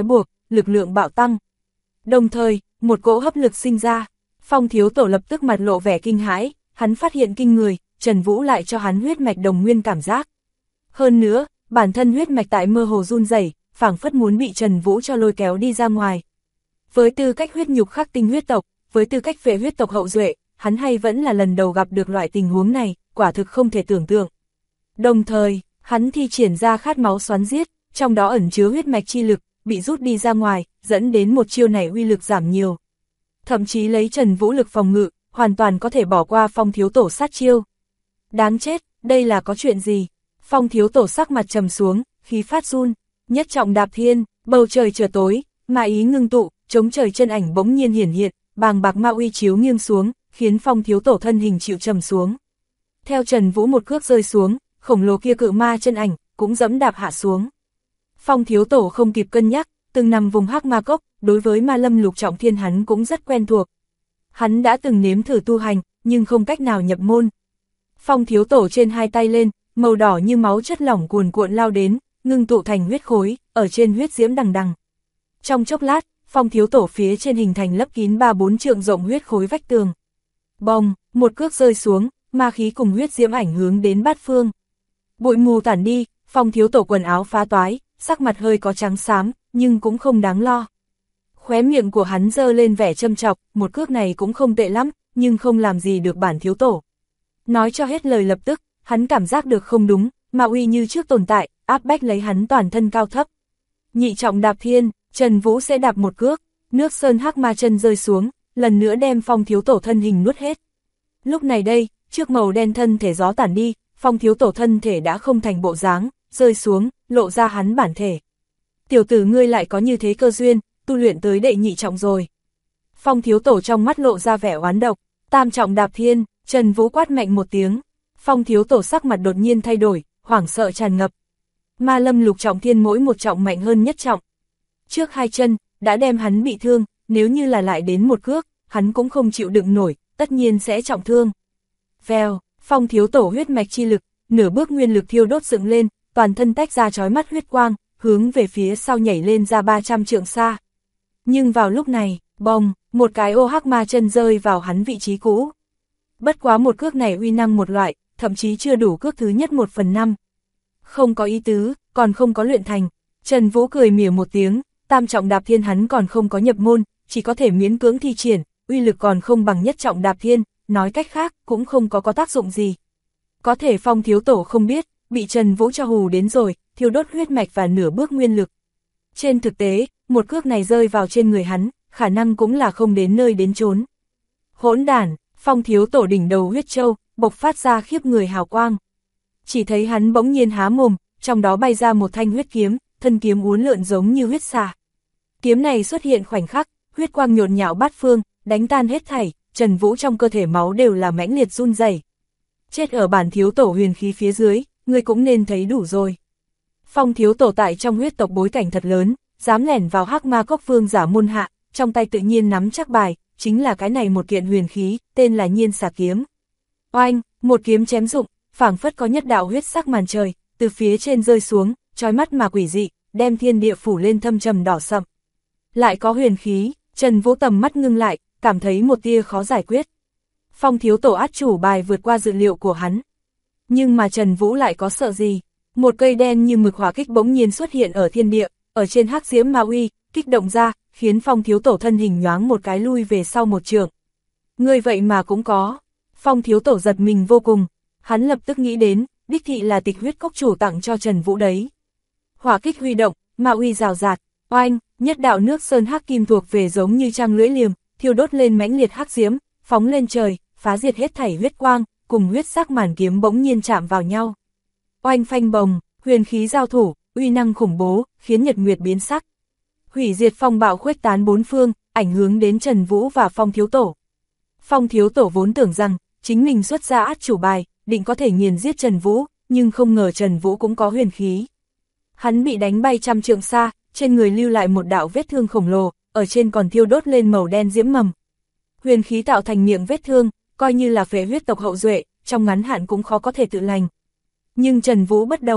lực lượng bạo tăng. Đồng thời, một cỗ hấp lực sinh ra, Phong thiếu tổ lập tức mặt lộ vẻ kinh hãi, hắn phát hiện kinh người, Trần Vũ lại cho hắn huyết mạch đồng nguyên cảm giác. Hơn nữa, bản thân huyết mạch tại mơ hồ run rẩy, phảng phất muốn bị Trần Vũ cho lôi kéo đi ra ngoài. Với tư cách huyết nhục khắc tinh huyết tộc, với tư cách vệ huyết tộc hậu duệ, hắn hay vẫn là lần đầu gặp được loại tình huống này, quả thực không thể tưởng tượng. Đồng thời, hắn thi triển ra khát máu xoắn giết, trong đó ẩn chứa huyết mạch chi lực, bị rút đi ra ngoài, dẫn đến một chiêu này uy lực giảm nhiều. Thậm chí lấy Trần Vũ lực phòng ngự, hoàn toàn có thể bỏ qua Phong thiếu tổ sát chiêu. Đáng chết, đây là có chuyện gì? Phong thiếu tổ sắc mặt trầm xuống, khí phát run, nhất trọng đạp thiên, bầu trời trở tối, ma ý ngưng tụ, chống trời chân ảnh bỗng nhiên hiển hiện, bàng bạc ma uy chiếu nghiêng xuống, khiến Phong thiếu tổ thân hình chịu trầm xuống. Theo Trần Vũ một cước rơi xuống, khổng lồ kia cự ma chân ảnh cũng dẫm đạp hạ xuống. Phong thiếu tổ không kịp cân nhắc, từng nằm vùng hắc ma cốc, đối với ma lâm lục trọng thiên hắn cũng rất quen thuộc. Hắn đã từng nếm thử tu hành, nhưng không cách nào nhập môn. Phong thiếu tổ trên hai tay lên, màu đỏ như máu chất lỏng cuồn cuộn lao đến, ngưng tụ thành huyết khối, ở trên huyết diễm đằng đằng. Trong chốc lát, Phong thiếu tổ phía trên hình thành lấp kín 3-4 trượng rộng huyết khối vách tường. Bong, một cước rơi xuống, ma khí cùng huyết diễm ảnh hướng đến bát phương. Bụi mù tản đi, Phong thiếu tổ quần áo phá toái, sắc mặt hơi có trắng xám, nhưng cũng không đáng lo. Khóe miệng của hắn giơ lên vẻ châm chọc, một cước này cũng không tệ lắm, nhưng không làm gì được bản thiếu tổ. Nói cho hết lời lập tức, hắn cảm giác được không đúng, ma uy như trước tồn tại, áp bách lấy hắn toàn thân cao thấp. Nhị trọng đạp thiên, Trần Vũ sẽ đạp một cước, nước sơn hắc ma chân rơi xuống, lần nữa đem Phong thiếu tổ thân hình nuốt hết. Lúc này đây, trước màu đen thân thể gió tản đi, Phong thiếu tổ thân thể đã không thành bộ dáng, rơi xuống, lộ ra hắn bản thể. Tiểu tử ngươi lại có như thế cơ duyên, tu luyện tới đệ nhị trọng rồi. Phong thiếu tổ trong mắt lộ ra vẻ oán độc, tam trọng đạp thiên, Trần Vũ quát mạnh một tiếng. Phong thiếu tổ sắc mặt đột nhiên thay đổi, hoảng sợ tràn ngập. Ma lâm lục trọng thiên mỗi một trọng mạnh hơn nhất trọng. Trước hai chân, đã đem hắn bị thương, nếu như là lại đến một cước, hắn cũng không chịu đựng nổi, tất nhiên sẽ trọng thương. Vèo, Phong thiếu tổ huyết mạch chi lực, nửa bước nguyên lực thiêu đốt dựng lên, toàn thân tách ra chói mắt huyết quang, hướng về phía sau nhảy lên ra 300 trượng xa. Nhưng vào lúc này, bong, một cái ô hắc ma chân rơi vào hắn vị trí cũ. Bất quá một cước này uy năng một loại, thậm chí chưa đủ cước thứ nhất 1/5. Không có ý tứ, còn không có luyện thành. Trần Vũ cười mỉa một tiếng, tam trọng đạp thiên hắn còn không có nhập môn, chỉ có thể miễn cưỡng thi triển, uy lực còn không bằng nhất trọng đạp thiên, nói cách khác, cũng không có tác dụng gì. Có thể Phong thiếu tổ không biết, bị Trần Vũ cho hù đến rồi, thiêu đốt huyết mạch và nửa bước nguyên lực. Trên thực tế, một cước này rơi vào trên người hắn, khả năng cũng là không đến nơi đến chốn. Hỗn đản, Phong thiếu tổ đỉnh đầu huyết châu, bộc phát ra khiếp người hào quang. Chỉ thấy hắn bỗng nhiên há mồm, trong đó bay ra một thanh huyết kiếm, thân kiếm uốn lượn giống như huyết xà. Kiếm này xuất hiện khoảnh khắc, huyết quang nhộn nhạo bát phương, đánh tan hết thảy, Trần Vũ trong cơ thể máu đều là mãnh liệt run rẩy. Chết ở bản thiếu tổ huyền khí phía dưới, ngươi cũng nên thấy đủ rồi. Phong thiếu tổ tại trong huyết tộc bối cảnh thật lớn, dám lẻn vào hắc ma cốc vương giả môn hạ, trong tay tự nhiên nắm chắc bài, chính là cái này một kiện huyền khí, tên là Nhiên Xà kiếm. Oanh, một kiếm chém rụng, phảng phất có nhất đạo huyết sắc màn trời, từ phía trên rơi xuống, chói mắt mà quỷ dị, đem thiên địa phủ lên thâm trầm đỏ sậm. Lại có huyền khí, Trần Vũ tầm mắt ngưng lại, cảm thấy một tia khó giải quyết. Phong thiếu tổ át chủ bài vượt qua dự liệu của hắn. Nhưng mà Trần Vũ lại có sợ gì? Một cây đen như mực hỏa kích bỗng nhiên xuất hiện ở thiên địa, ở trên hắc diễm ma uy, kích động ra, khiến Phong thiếu tổ thân hình nhoáng một cái lui về sau một trượng. Ngươi vậy mà cũng có. Phong thiếu tổ giật mình vô cùng, hắn lập tức nghĩ đến, đích thị là Tịch huyết cốc chủ tặng cho Trần Vũ đấy. Hỏa kích huy động, ma uy rào rạt, oanh, nhất đạo nước sơn hắc kim thuộc về giống như trăng lưỡi liềm, thiêu đốt lên mãnh liệt hắc diễm, phóng lên trời, phá diệt hết thảy huyết quang, cùng huyết sắc màn kiếm bỗng nhiên chạm vào nhau. Oanh phanh bồng, huyền khí giao thủ, uy năng khủng bố, khiến nhật nguyệt biến sắc. Hủy diệt phong bạo khuếch tán bốn phương, ảnh hưởng đến Trần Vũ và Phong thiếu tổ. Phong thiếu tổ vốn tưởng rằng, chính mình xuất ra át chủ bài, định có thể nghiền giết Trần Vũ, nhưng không ngờ Trần Vũ cũng có huyền khí. Hắn bị đánh bay trăm trượng xa, trên người lưu lại một đạo vết thương khổng lồ, ở trên còn thiêu đốt lên màu đen diễm mầm. Huyền khí tạo thành miệng vết thương, coi như là phế huyết tộc hậu duệ, trong ngắn hạn cũng khó có thể tự lành. Nhưng Trần Vũ bất đồng,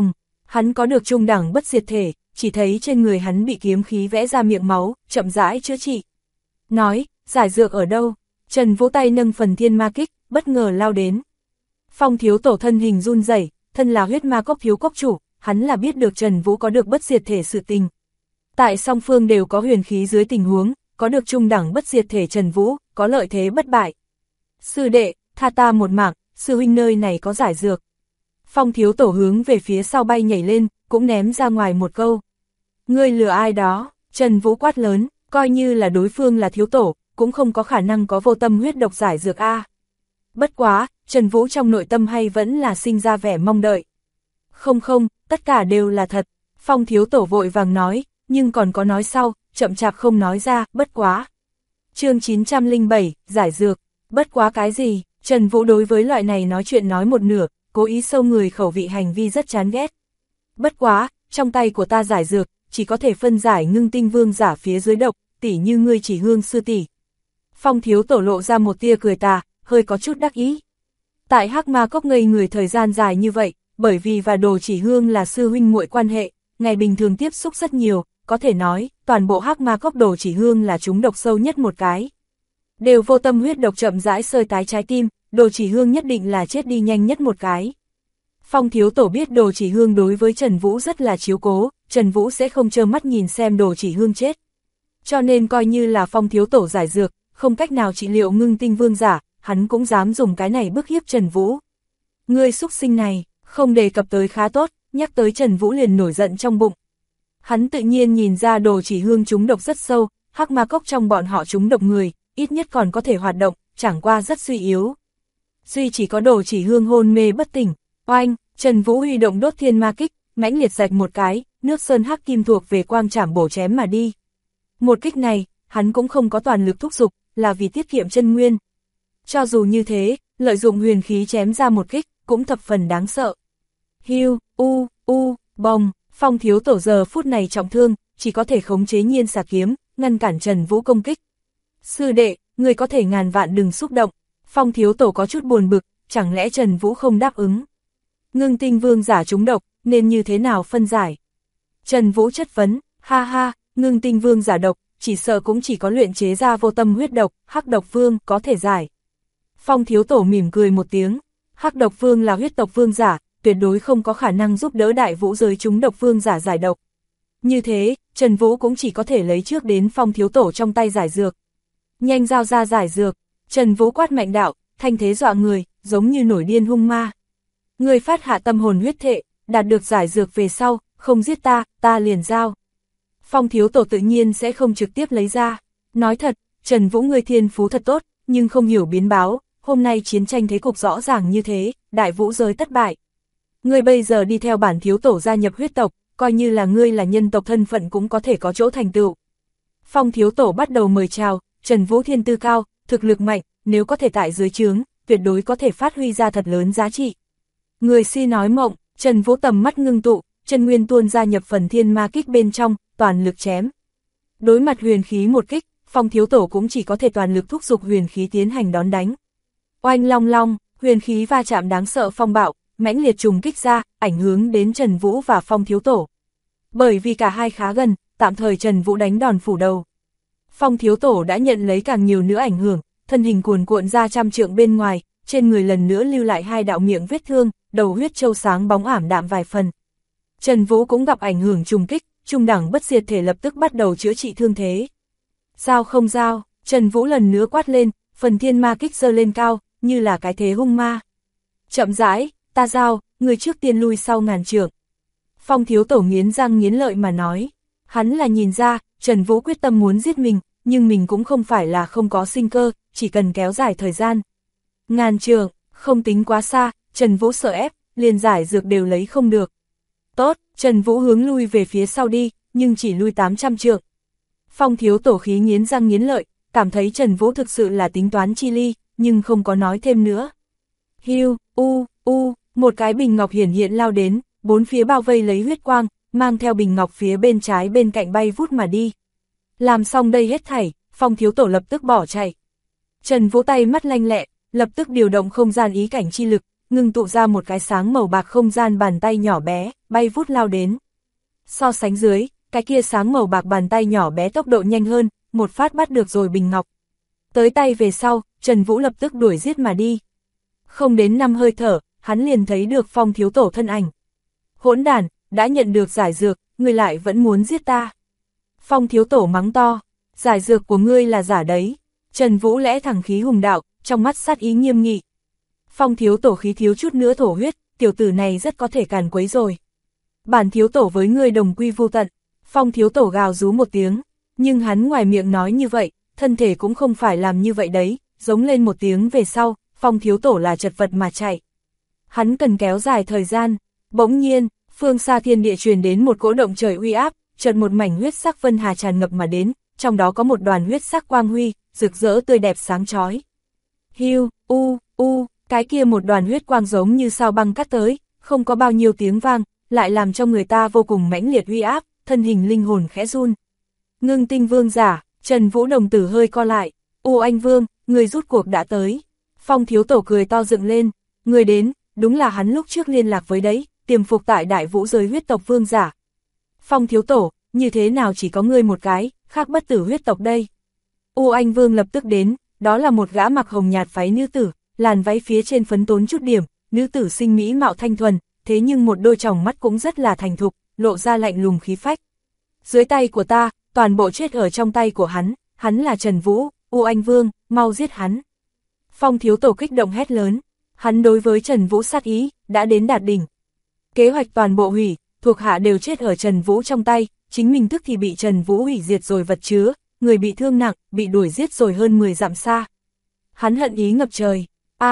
Hắn có được trung đẳng bất diệt thể, chỉ thấy trên người hắn bị kiếm khí vẽ ra miệng máu, chậm rãi chữa trị. Nói, giải dược ở đâu? Trần Vũ tay nâng phần thiên ma kích, bất ngờ lao đến. Phong thiếu tổ thân hình run rẩy, thân là huyết ma cốc thiếu cốc chủ, hắn là biết được Trần Vũ có được bất diệt thể sự tình. Tại song phương đều có huyền khí dưới tình huống, có được trung đẳng bất diệt thể Trần Vũ, có lợi thế bất bại. Sư đệ, tha ta một mạng, sư huynh nơi này có giải dược. Phong thiếu tổ hướng về phía sau bay nhảy lên, cũng ném ra ngoài một câu. Ngươi lừa ai đó? Trần Vũ quát lớn, coi như là đối phương là thiếu tổ, cũng không có khả năng có vô tâm huyết độc giải dược a. Bất quá, Trần Vũ trong nội tâm hay vẫn là sinh ra vẻ mong đợi. Không không, tất cả đều là thật. Phong thiếu tổ vội vàng nói, nhưng còn có nói sau, chậm chạp không nói ra, bất quá. Chương 907, giải dược, bất quá cái gì? Trần Vũ đối với loại này nói chuyện nói một nửa, cố ý sâu người khẩu vị hành vi rất chán ghét. Bất quá, trong tay của ta giải dược, chỉ có thể phân giải ngưng tinh vương giả phía dưới độc, tỉ như ngươi chỉ hương sư tỷ. Phong thiếu tổ lộ ra một tia cười tà, hơi có chút đắc ý. Tại Hắc Ma Cốc ngây người thời gian dài như vậy, bởi vì và Đồ Chỉ Hương là sư huynh muội quan hệ, ngày bình thường tiếp xúc rất nhiều, có thể nói, toàn bộ Hắc Ma Cốc Đồ Chỉ Hương là chúng độc sâu nhất một cái. Đều vô tâm huyết độc chậm rãi sơi tái trái tim, Đồ Chỉ Hương nhất định là chết đi nhanh nhất một cái. Phong thiếu tổ biết Đồ Chỉ Hương đối với Trần Vũ rất là chiếu cố, Trần Vũ sẽ không trơ mắt nhìn xem Đồ Chỉ Hương chết. Cho nên coi như là Phong thiếu tổ giải dược, không cách nào trị liệu ngưng tinh vương giả, hắn cũng dám dùng cái này bức hiếp Trần Vũ. Ngươi xúc sinh này, không đề cập tới khá tốt, nhắc tới Trần Vũ liền nổi giận trong bụng. Hắn tự nhiên nhìn ra Đồ Chỉ Hương trúng độc rất sâu, Hắc Ma Cốc trong bọn họ trúng độc người, ít nhất còn có thể hoạt động, chẳng qua rất suy yếu. Duy chỉ có Đồ Chỉ Hương hôn mê bất tỉnh. Oanh, Trần Vũ huy động đốt thiên ma kích, mãnh liệt rạch một cái, nước sơn hắc kim thuộc về quang trảm bổ chém mà đi. Một kích này, hắn cũng không có toàn lực thúc giục, là vì tiết kiệm chân nguyên. Cho dù như thế, lợi dụng huyền khí chém ra một kích, cũng thập phần đáng sợ. Hiu, bồng, Phong thiếu tổ giờ phút này trọng thương, chỉ có thể khống chế nhiên xà kiếm, ngăn cản Trần Vũ công kích. Sư đệ, người có thể ngàn vạn đừng xúc động. Phong thiếu tổ có chút buồn bực, chẳng lẽ Trần Vũ không đáp ứng. Ngưng tinh vương giả trúng độc, nên như thế nào phân giải? Trần Vũ chất vấn, ha ha, ngưng tinh vương giả độc, chỉ sợ cũng chỉ có luyện chế ra vô tâm huyết độc, Hắc độc vương có thể giải. Phong thiếu tổ mỉm cười một tiếng, Hắc độc vương là huyết tộc vương giả, tuyệt đối không có khả năng giúp đỡ đại vũ giới chúng độc vương giả giải độc. Như thế, Trần Vũ cũng chỉ có thể lấy trước đến Phong thiếu tổ trong tay giải dược. Nhanh giao ra giải dược, Trần Vũ quát mạnh đạo, thanh thế dọa người, giống như nổi điên hung ma. Người phát hạ tâm hồn huyết thệ, đạt được giải dược về sau, không giết ta, ta liền giao. Phong thiếu tổ tự nhiên sẽ không trực tiếp lấy ra. Nói thật, Trần Vũ người thiên phú thật tốt, nhưng không hiểu biến báo, hôm nay chiến tranh thế cục rõ ràng như thế, đại vũ giới thất bại. Ngươi bây giờ đi theo bản thiếu tổ gia nhập huyết tộc, coi như là ngươi là nhân tộc thân phận cũng có thể có chỗ thành tựu. Phong thiếu tổ bắt đầu mời chào, Trần Vũ thiên tư cao, thực lực mạnh, nếu có thể tại dưới trướng, tuyệt đối có thể phát huy ra thật lớn giá trị. Người si nói mộng, Trần Vũ tầm mắt ngưng tụ, chân nguyên tuôn ra nhập phần thiên ma kích bên trong, toàn lực chém. Đối mặt huyền khí một kích, Phong thiếu tổ cũng chỉ có thể toàn lực thúc giục huyền khí tiến hành đón đánh. Oanh long long, huyền khí va chạm đáng sợ phong bạo, mãnh liệt trùng kích ra, ảnh hưởng đến Trần Vũ và Phong thiếu tổ. Bởi vì cả hai khá gần, tạm thời Trần Vũ đánh đòn phủ đầu. Phong thiếu tổ đã nhận lấy càng nhiều nữa ảnh hưởng, thân hình cuồn cuộn ra trăm trượng bên ngoài, trên người lần nữa lưu lại hai đạo miệng vết thương, đầu huyết châu sáng bóng ảm đạm vài phần. Trần Vũ cũng gặp ảnh hưởng trùng kích, trung đẳng bất diệt thể lập tức bắt đầu chữa trị thương thế. Giao không giao, Trần Vũ lần nữa quát lên, phần thiên ma kích giơ lên cao, như là cái thế hung ma. Chậm rãi, ta giao, người trước tiên lui sau ngàn trượng. Phong thiếu tổ nghiến răng nghiến lợi mà nói, hắn là nhìn ra, Trần Vũ quyết tâm muốn giết mình, nhưng mình cũng không phải là không có sinh cơ, chỉ cần kéo dài thời gian. Ngàn trượng, không tính quá xa, Trần Vũ sợ ép, liền giải dược đều lấy không được. Tốt, Trần Vũ hướng lui về phía sau đi, nhưng chỉ lui 800 trượng. Phong thiếu tổ khí nghiến răng nghiến lợi, cảm thấy Trần Vũ thực sự là tính toán chi ly, nhưng không có nói thêm nữa. Hiu, một cái bình ngọc hiển hiện lao đến, bốn phía bao vây lấy huyết quang, mang theo bình ngọc phía bên trái bên cạnh bay vút mà đi. Làm xong đây hết thảy, Phong thiếu tổ lập tức bỏ chạy. Trần Vũ tay mắt lanh lẹ, lập tức điều động không gian ý cảnh chi lực, ngưng tụ ra một cái sáng màu bạc không gian bàn tay nhỏ bé, bay vút lao đến. So sánh dưới, cái kia sáng màu bạc bàn tay nhỏ bé tốc độ nhanh hơn, một phát bắt được rồi bình ngọc. Tới tay về sau, Trần Vũ lập tức đuổi giết mà đi. Không đến 5 hơi thở, hắn liền thấy được Phong thiếu tổ thân ảnh. Hỗn đản, đã nhận được giải dược, ngươi lại vẫn muốn giết ta. Phong thiếu tổ mắng to, giải dược của ngươi là giả đấy. Trần Vũ lẽ thẳng khí hùng đạo, trong mắt sát ý nghiêm nghị. Phong thiếu tổ khí thiếu chút nữa thổ huyết, tiểu tử này rất có thể càn quấy rồi. Bản thiếu tổ với ngươi đồng quy vu tận. Phong thiếu tổ gào rú một tiếng, nhưng hắn ngoài miệng nói như vậy, thân thể cũng không phải làm như vậy đấy, giống lên một tiếng về sau, Phong thiếu tổ là chật vật mà chạy. Hắn cần kéo dài thời gian, bỗng nhiên, phương xa thiên địa truyền đến một cỗ động trời uy áp, chợt một mảnh huyết sắc vân hà tràn ngập mà đến, trong đó có một đoàn huyết sắc quang huy, rực rỡ tươi đẹp sáng chói. Hiu, cái kia một đoàn huyết quang giống như sao băng cắt tới, không có bao nhiêu tiếng vang, lại làm cho người ta vô cùng mãnh liệt uy áp, thân hình linh hồn khẽ run. Ngưng tinh vương giả, Trần Vũ đồng tử hơi co lại, Anh Vương, người rút cuộc đã tới. Phong thiếu tổ cười to dựng lên, người đến, đúng là hắn lúc trước liên lạc với đấy, tiềm phục tại đại vũ giới huyết tộc vương giả. Phong thiếu tổ, như thế nào chỉ có ngươi một cái, khác bất tử huyết tộc đây. Anh Vương lập tức đến, đó là một gã mặc hồng nhạt váy nữ tử, làn váy phía trên phấn tốn chút điểm, nữ tử xinh mỹ mạo thanh thuần, thế nhưng một đôi tròng mắt cũng rất là thành thục, lộ ra lạnh lùng khí phách. Dưới tay của ta, toàn bộ chết ở trong tay của hắn là Trần Vũ, Anh Vương, mau giết hắn. Phong thiếu tổ kích động hét lớn, hắn đối với Trần Vũ sát ý, đã đến đạt đỉnh. Kế hoạch toàn bộ hủy, thuộc hạ đều chết ở Trần Vũ trong tay, chính mình tức thì bị Trần Vũ hủy diệt rồi vật chứa, người bị thương nặng, bị đuổi giết rồi hơn 10 dặm xa. Hắn hận ý ngập trời,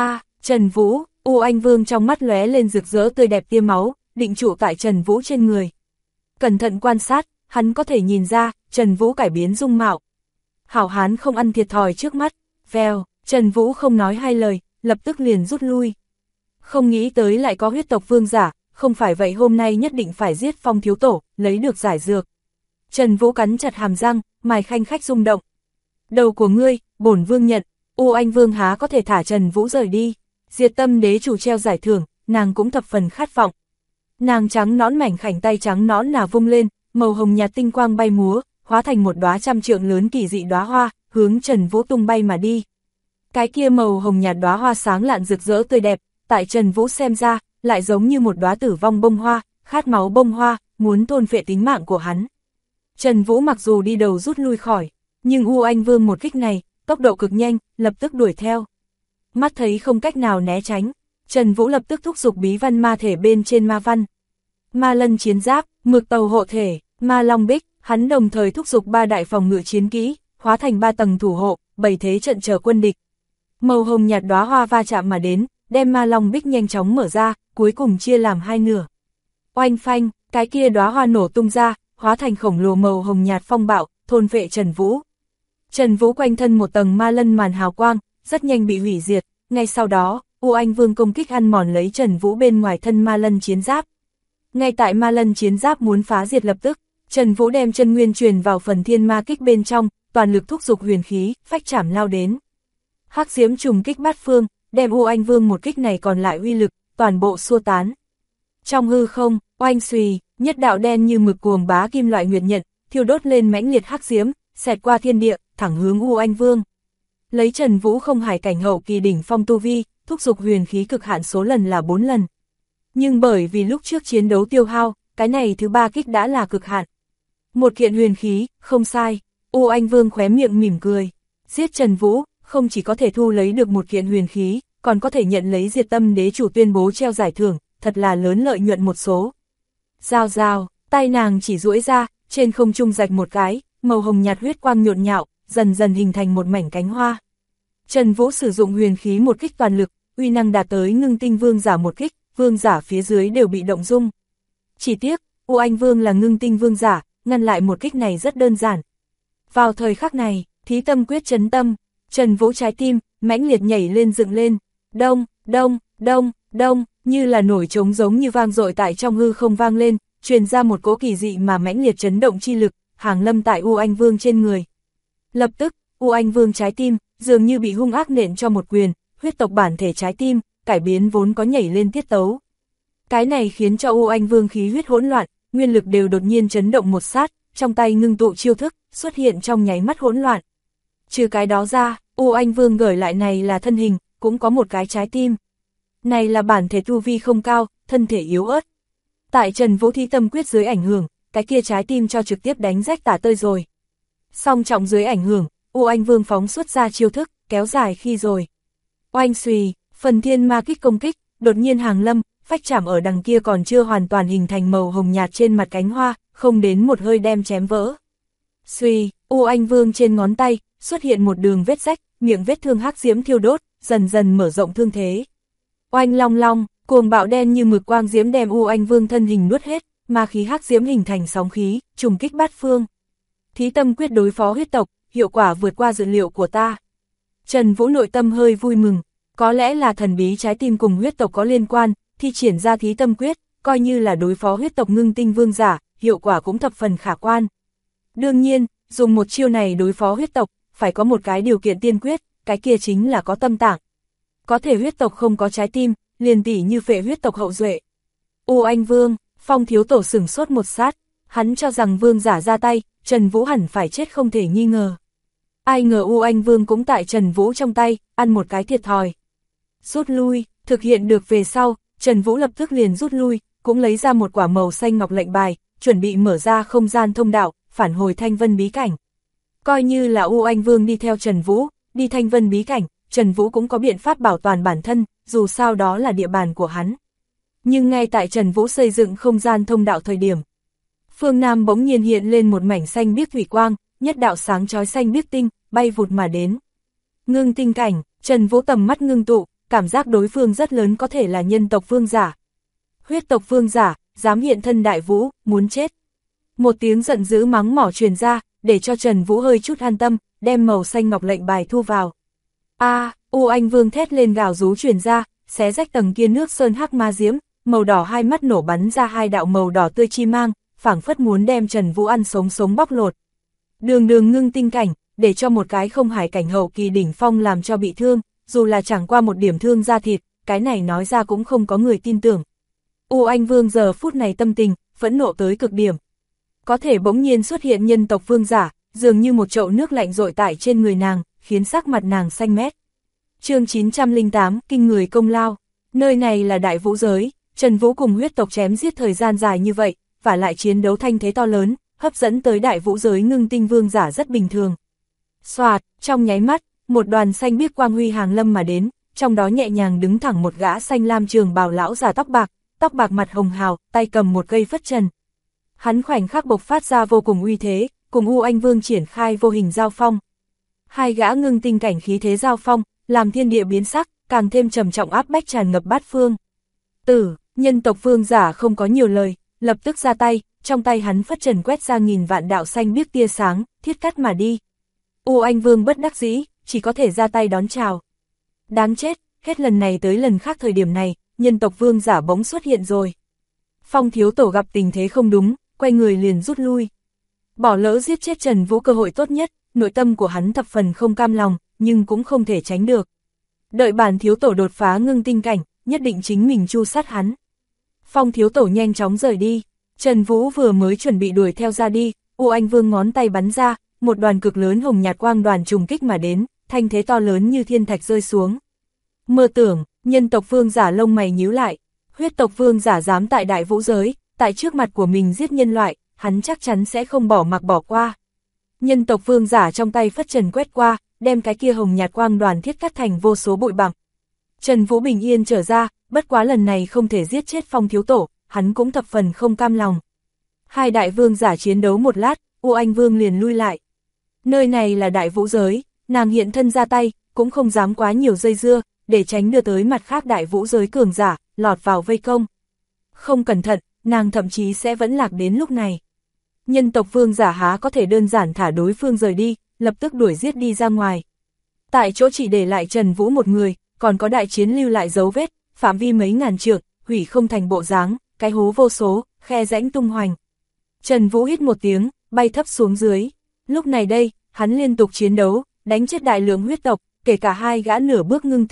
Trần Vũ, Anh Vương trong mắt lóe lên rực rỡ tươi đẹp tia máu, định trụ tại Trần Vũ trên người. Cẩn thận quan sát, hắn có thể nhìn ra, Trần Vũ cải biến dung mạo. Hảo hán không ăn thiệt thòi trước mắt, vèo, Trần Vũ không nói hai lời, lập tức liền rút lui. Không nghĩ tới lại có huyết tộc vương giả, không phải vậy hôm nay nhất định phải giết Phong thiếu tổ, lấy được giải dược. Trần Vũ cắn chặt hàm răng, mày khanh khách rung động. Đầu của ngươi, bổn vương nhận, Anh Vương há có thể thả Trần Vũ rời đi. Diệt Tâm đế chủ treo giải thưởng, nàng cũng thập phần khát vọng. Nàng trắng nõn mảnh khảnh tay trắng nõn là vung lên, màu hồng nhạt tinh quang bay múa, hóa thành một đóa trăm trượng lớn kỳ dị đóa hoa, hướng Trần Vũ tung bay mà đi. Cái kia màu hồng nhạt đóa hoa sáng lạn rực rỡ tươi đẹp, tại Trần Vũ xem ra, lại giống như một đóa tử vong bông hoa, khát máu bông hoa, muốn thôn phệ tính mạng của hắn. Trần Vũ mặc dù đi đầu rút lui khỏi, nhưng Anh Vương một kích này, tốc độ cực nhanh, lập tức đuổi theo. Mắt thấy không cách nào né tránh, Trần Vũ lập tức thúc giục bí văn ma thể bên trên ma văn. Ma lân chiến giáp, mực tàu hộ thể, ma long bích, hắn đồng thời thúc giục 3 đại phòng ngự chiến kỹ, hóa thành 3 tầng thủ hộ, bày thế trận chờ quân địch. Màu hồng nhạt đóa hoa va chạm mà đến, đem ma long bích nhanh chóng mở ra, cuối cùng chia làm 2 nửa. Oanh phanh, cái kia đóa hoa nổ tung ra, hóa thành khổng lồ màu hồng nhạt phong bạo, thôn phệ Trần Vũ. Trần Vũ quanh thân một tầng ma lân màn hào quang, rất nhanh bị hủy diệt, ngay sau đó, Anh Vương công kích ăn mòn lấy Trần Vũ bên ngoài thân ma lân chiến giáp. Ngay tại ma lân chiến giáp muốn phá diệt lập tức, Trần Vũ đem chân nguyên truyền vào phần thiên ma kích bên trong, toàn lực thúc giục huyền khí, phách chảm lao đến. Hắc diễm trùng kích bát phương, đem Anh Vương một kích này còn lại uy lực, toàn bộ xua tán. Trong hư không, oanh xùy, nhất đạo đen như mực cuồng bá kim loại nguyệt nhận, thiêu đốt lên mãnh liệt hắc diễm, xẹt qua thiên địa, thẳng hướng Anh Vương. Lấy Trần Vũ không hải cảnh hậu kỳ đỉnh phong tu vi, thúc giục huyền khí cực hạn số lần là 4 lần. Nhưng bởi vì lúc trước chiến đấu tiêu hao, cái này thứ 3 kích đã là cực hạn. Một kiện huyền khí, không sai, Anh Vương khóe miệng mỉm cười. Giết Trần Vũ, không chỉ có thể thu lấy được một kiện huyền khí, còn có thể nhận lấy Diệt Tâm đế chủ tuyên bố treo giải thưởng, thật là lớn lợi nhuận một số. Rào rào, tay nàng chỉ duỗi ra, trên không trung rạch một cái, màu hồng nhạt huyết quang nhộn nhạo, dần dần hình thành một mảnh cánh hoa. Trần Vũ sử dụng huyền khí một kích toàn lực, uy năng đạt tới ngưng tinh vương giả một kích, vương giả phía dưới đều bị động dung. Chỉ tiếc, Anh Vương là ngưng tinh vương giả, ngăn lại một kích này rất đơn giản. Vào thời khắc này, thí tâm quyết chấn tâm, Trần Vũ trái tim, mãnh liệt nhảy lên dựng lên, đông, đông, đông, đông, như là nổi trống giống như vang dội tại trong hư không vang lên, truyền ra một cỗ kỳ dị mà mãnh liệt chấn động chi lực, hàng lâm tại Anh Vương trên người. Lập tức, Anh Vương trái tim, dường như bị hung ác nện cho một quyền, huyết tộc bản thể trái tim, cải biến vốn có nhảy lên tiết tấu. Cái này khiến cho U Anh Vương khí huyết hỗn loạn, nguyên lực đều đột nhiên chấn động một sát, trong tay ngưng tụ chiêu thức, xuất hiện trong nháy mắt hỗn loạn. Trừ cái đó ra, U Anh Vương gửi lại này là thân hình, cũng có một cái trái tim. Này là bản thể tu vi không cao, thân thể yếu ớt. Tại Trần Vũ Thí Tâm Quyết dưới ảnh hưởng, cái kia trái tim cho trực tiếp đánh rách tả tơi rồi. Song trọng dưới ảnh hưởng, U Anh Vương phóng xuất ra chiêu thức, kéo dài khi rồi. Oanh xùy, phần thiên ma kích công kích, đột nhiên hàng lâm, phách chạm ở đằng kia còn chưa hoàn toàn hình thành màu hồng nhạt trên mặt cánh hoa, không đến một hơi đem chém vỡ. Xuy, U Anh Vương trên ngón tay, xuất hiện một đường vết rách, miệng vết thương hắc diễm thiêu đốt, dần dần mở rộng thương thế. Oanh long long, cuồng bạo đen như mực quang diễm đem U Anh Vương thân hình nuốt hết, ma khí hắc diễm hình thành sóng khí, trùng kích bát phương. Thí Tâm Quyết đối phó huyết tộc, hiệu quả vượt qua dự liệu của ta. Trần Vũ nội tâm hơi vui mừng, có lẽ là thần bí trái tim cùng huyết tộc có liên quan, thi triển ra Thí Tâm Quyết, coi như là đối phó huyết tộc ngưng tinh vương giả, hiệu quả cũng thập phần khả quan. Đương nhiên, dùng một chiêu này đối phó huyết tộc, phải có một cái điều kiện tiên quyết, cái kia chính là có tâm tạng. Có thể huyết tộc không có trái tim, liền tỉ như phệ huyết tộc hậu duệ. U Anh Vương, Phong Thiếu Tổ sửng sốt một sát, hắn cho rằng vương giả ra tay, Trần Vũ hẳn phải chết không thể nghi ngờ. Ai ngờ U Anh Vương cũng tại Trần Vũ trong tay, ăn một cái thiệt thòi. Rút lui, thực hiện được về sau, Trần Vũ lập tức liền rút lui, cũng lấy ra một quả màu xanh ngọc lệnh bài, chuẩn bị mở ra không gian thông đạo, phản hồi Thanh Vân bí cảnh. Coi như là U Anh Vương đi theo Trần Vũ, đi Thanh Vân bí cảnh, Trần Vũ cũng có biện pháp bảo toàn bản thân, dù sao đó là địa bàn của hắn. Nhưng ngay tại Trần Vũ xây dựng không gian thông đạo thời điểm, phương Nam bỗng nhiên hiện lên một mảnh xanh biếc thủy quang, nhất đạo sáng chói xanh biếc tinh, bay vụt mà đến. Ngưng tinh cảnh, Trần Vũ tầm mắt ngưng tụ, cảm giác đối phương rất lớn có thể là nhân tộc vương giả. Huyết tộc vương giả, dám hiện thân Đại Vũ, muốn chết. Một tiếng giận dữ mắng mỏ truyền ra, để cho Trần Vũ hơi chút an tâm, đem màu xanh ngọc lệnh bài thu vào. U Anh Vương thét lên gào rú truyền ra, xé rách tầng kia nước sơn hắc ma diễm, màu đỏ hai mắt nổ bắn ra hai đạo màu đỏ tươi chi mang, phảng phất muốn đem Trần Vũ ăn sống sống bóc lột. Đường ngưng tinh cảnh, để cho một cái không hải cảnh hậu kỳ đỉnh phong làm cho bị thương, dù là chẳng qua một điểm thương da thịt, cái này nói ra cũng không có người tin tưởng. U Anh Vương giờ phút này tâm tình, phẫn nộ tới cực điểm. Có thể bỗng nhiên xuất hiện nhân tộc vương giả, dường như một chậu nước lạnh dội tại trên người nàng, khiến sắc mặt nàng xanh mét. Chương 908, kinh người công lao. Nơi này là Đại Vũ giới, Trần Vũ cùng huyết tộc chém giết thời gian dài như vậy, và lại chiến đấu thanh thế to lớn, hấp dẫn tới Đại Vũ giới ngưng tinh vương giả rất bình thường. Xoạt, trong nháy mắt, một đoàn xanh biếc quang huy hàng lâm mà đến, trong đó nhẹ nhàng đứng thẳng một gã xanh lam trường bào lão già tóc bạc mặt hồng hào, tay cầm một cây phất trần. Hắn khoảnh khắc bộc phát ra vô cùng uy thế, cùng U Anh Vương triển khai vô hình giao phong. Hai gã ngưng tinh cảnh khí thế giao phong, làm thiên địa biến sắc, càng thêm trầm trọng áp bách tràn ngập bát phương. Nhân tộc vương giả không có nhiều lời, lập tức ra tay, trong tay hắn phất trần quét ra nghìn vạn đạo xanh biếc tia sáng, thiết cắt mà đi. U Anh Vương bất đắc dĩ, chỉ có thể ra tay đón chào. Đáng chết, hết lần này tới lần khác thời điểm này, nhân tộc vương giả bỗng xuất hiện rồi. Phong Thiếu Tổ gặp tình thế không đúng, quay người liền rút lui. Bỏ lỡ giết chết Trần Vũ cơ hội tốt nhất, nội tâm của hắn thập phần không cam lòng, nhưng cũng không thể tránh được. Đợi bản Thiếu Tổ đột phá ngưng tinh cảnh, nhất định chính mình tru sát hắn. Phong Thiếu Tổ nhanh chóng rời đi, Trần Vũ vừa mới chuẩn bị đuổi theo ra đi, U Anh Vương ngón tay bắn ra, một đoàn cực lớn hồng nhạt quang đoàn trùng kích mà đến, thanh thế to lớn như thiên thạch rơi xuống. Mơ tưởng, nhân tộc vương giả lông mày nhíu lại, huyết tộc vương giả dám tại Đại Vũ giới, tại trước mặt của mình giết nhân loại, hắn chắc chắn sẽ không bỏ mặc bỏ qua. Nhân tộc vương giả trong tay phất trần quét qua, đem cái kia hồng nhạt quang đoàn thiết cắt thành vô số bụi bặm. Trần Vũ bình yên trở ra, bất quá lần này không thể giết chết Phong Thiếu Tổ, hắn cũng thập phần không cam lòng. Hai đại vương giả chiến đấu một lát, U Anh Vương liền lui lại. Nơi này là Đại Vũ giới, nàng hiện thân ra tay, cũng không dám quá nhiều dây dưa, để tránh đưa tới mặt khác Đại Vũ giới cường giả, lọt vào vây công. Không cẩn thận, nàng thậm chí sẽ vẫn lạc đến lúc này. Nhân tộc vương giả há có thể đơn giản thả đối phương rời đi, lập tức đuổi giết đi ra ngoài. Tại chỗ chỉ để lại Trần Vũ một người, còn có đại chiến lưu lại dấu vết, phạm vi mấy ngàn trượng, hủy không thành bộ dáng, cái hố vô số, khe rãnh tung hoành. Trần Vũ hít một tiếng, bay thấp xuống dưới. Lúc này đây, hắn liên tục chiến đấu, đánh chết đại lượng huyết tộc, kể cả hai gã nửa bước ngưng tinh,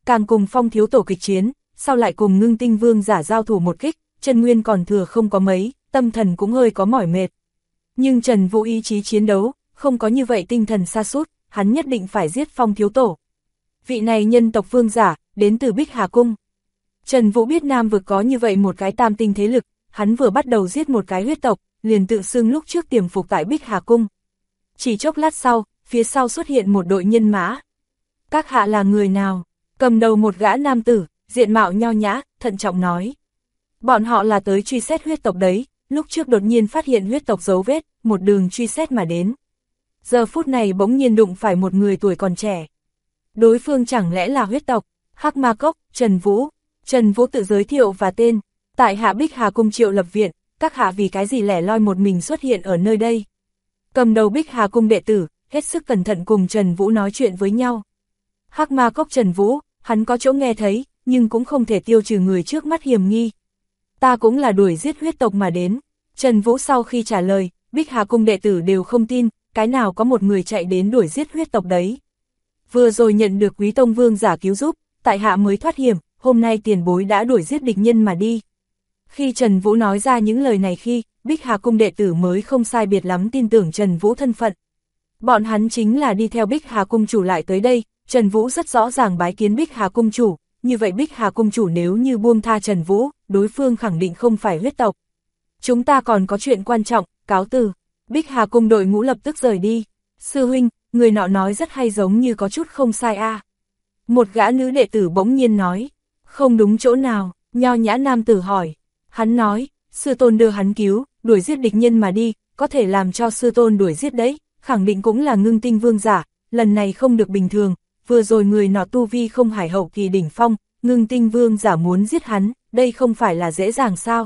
càng cùng Phong thiếu tổ kịch chiến, sau lại cùng Ngưng Tinh Vương giả giao thủ một kích, chân nguyên còn thừa không có mấy, tâm thần cũng hơi có mỏi mệt. Nhưng Trần Vũ ý chí chiến đấu, không có như vậy tinh thần sa sút, hắn nhất định phải giết Phong thiếu tổ. Vị này nhân tộc vương giả, đến từ Bích Hà Cung. Trần Vũ biết Nam vực có như vậy một cái tam tinh thế lực, hắn vừa bắt đầu giết một cái huyết tộc, liền tự xưng lúc trước tiềm phục tại Bích Hà Cung. Chỉ chốc lát sau, phía sau xuất hiện một đội nhân mã. Các hạ là người nào? Cầm đầu một gã nam tử, diện mạo nho nhã, thận trọng nói. Bọn họ là tới truy xét huyết tộc đấy, lúc trước đột nhiên phát hiện huyết tộc dấu vết, một đường truy xét mà đến. Giờ phút này bỗng nhiên đụng phải một người tuổi còn trẻ. Đối phương chẳng lẽ là huyết tộc? Hắc Ma Cốc, Trần Vũ. Trần Vũ tự giới thiệu và tên. Tại hạ Bích Hà Cung Triệu Lập Viện, các hạ vì cái gì lẻ loi một mình xuất hiện ở nơi đây? Cầm đầu Bích Hà Cung đệ tử, hết sức cẩn thận cùng Trần Vũ nói chuyện với nhau. Hắc Ma Cốc Trần Vũ, hắn có chỗ nghe thấy, nhưng cũng không thể tiêu trừ người trước mắt hiểm nghi. Ta cũng là đuổi giết huyết tộc mà đến. Trần Vũ sau khi trả lời, Bích Hà Cung đệ tử đều không tin, cái nào có một người chạy đến đuổi giết huyết tộc đấy. Vừa rồi nhận được Quý Tông Vương giả cứu giúp, tại hạ mới thoát hiểm, hôm nay tiền bối đã đuổi giết địch nhân mà đi. Khi Trần Vũ nói ra những lời này khi, Bích Hà Cung đệ tử mới không sai biệt lắm tin tưởng Trần Vũ thân phận. Bọn hắn chính là đi theo Bích Hà Cung chủ lại tới đây, Trần Vũ rất rõ ràng bái kiến Bích Hà Cung chủ, như vậy Bích Hà Cung chủ nếu như buông tha Trần Vũ, đối phương khẳng định không phải huyết tộc. Chúng ta còn có chuyện quan trọng, cáo từ. Bích Hà Cung đội ngũ lập tức rời đi. Sư huynh, người nọ nói rất hay giống như có chút không sai a. Một gã nữ đệ tử bỗng nhiên nói. Không đúng chỗ nào, nho nhã nam tử hỏi. Hắn nói, sư tôn đưa hắn cứu, đuổi giết địch nhân mà đi, có thể làm cho sư tôn đuổi giết đấy, khẳng định cũng là Ngưng Tinh Vương giả, lần này không được bình thường, vừa rồi người nọ tu vi không hải hậu kỳ đỉnh phong, Ngưng Tinh Vương giả muốn giết hắn, đây không phải là dễ dàng sao?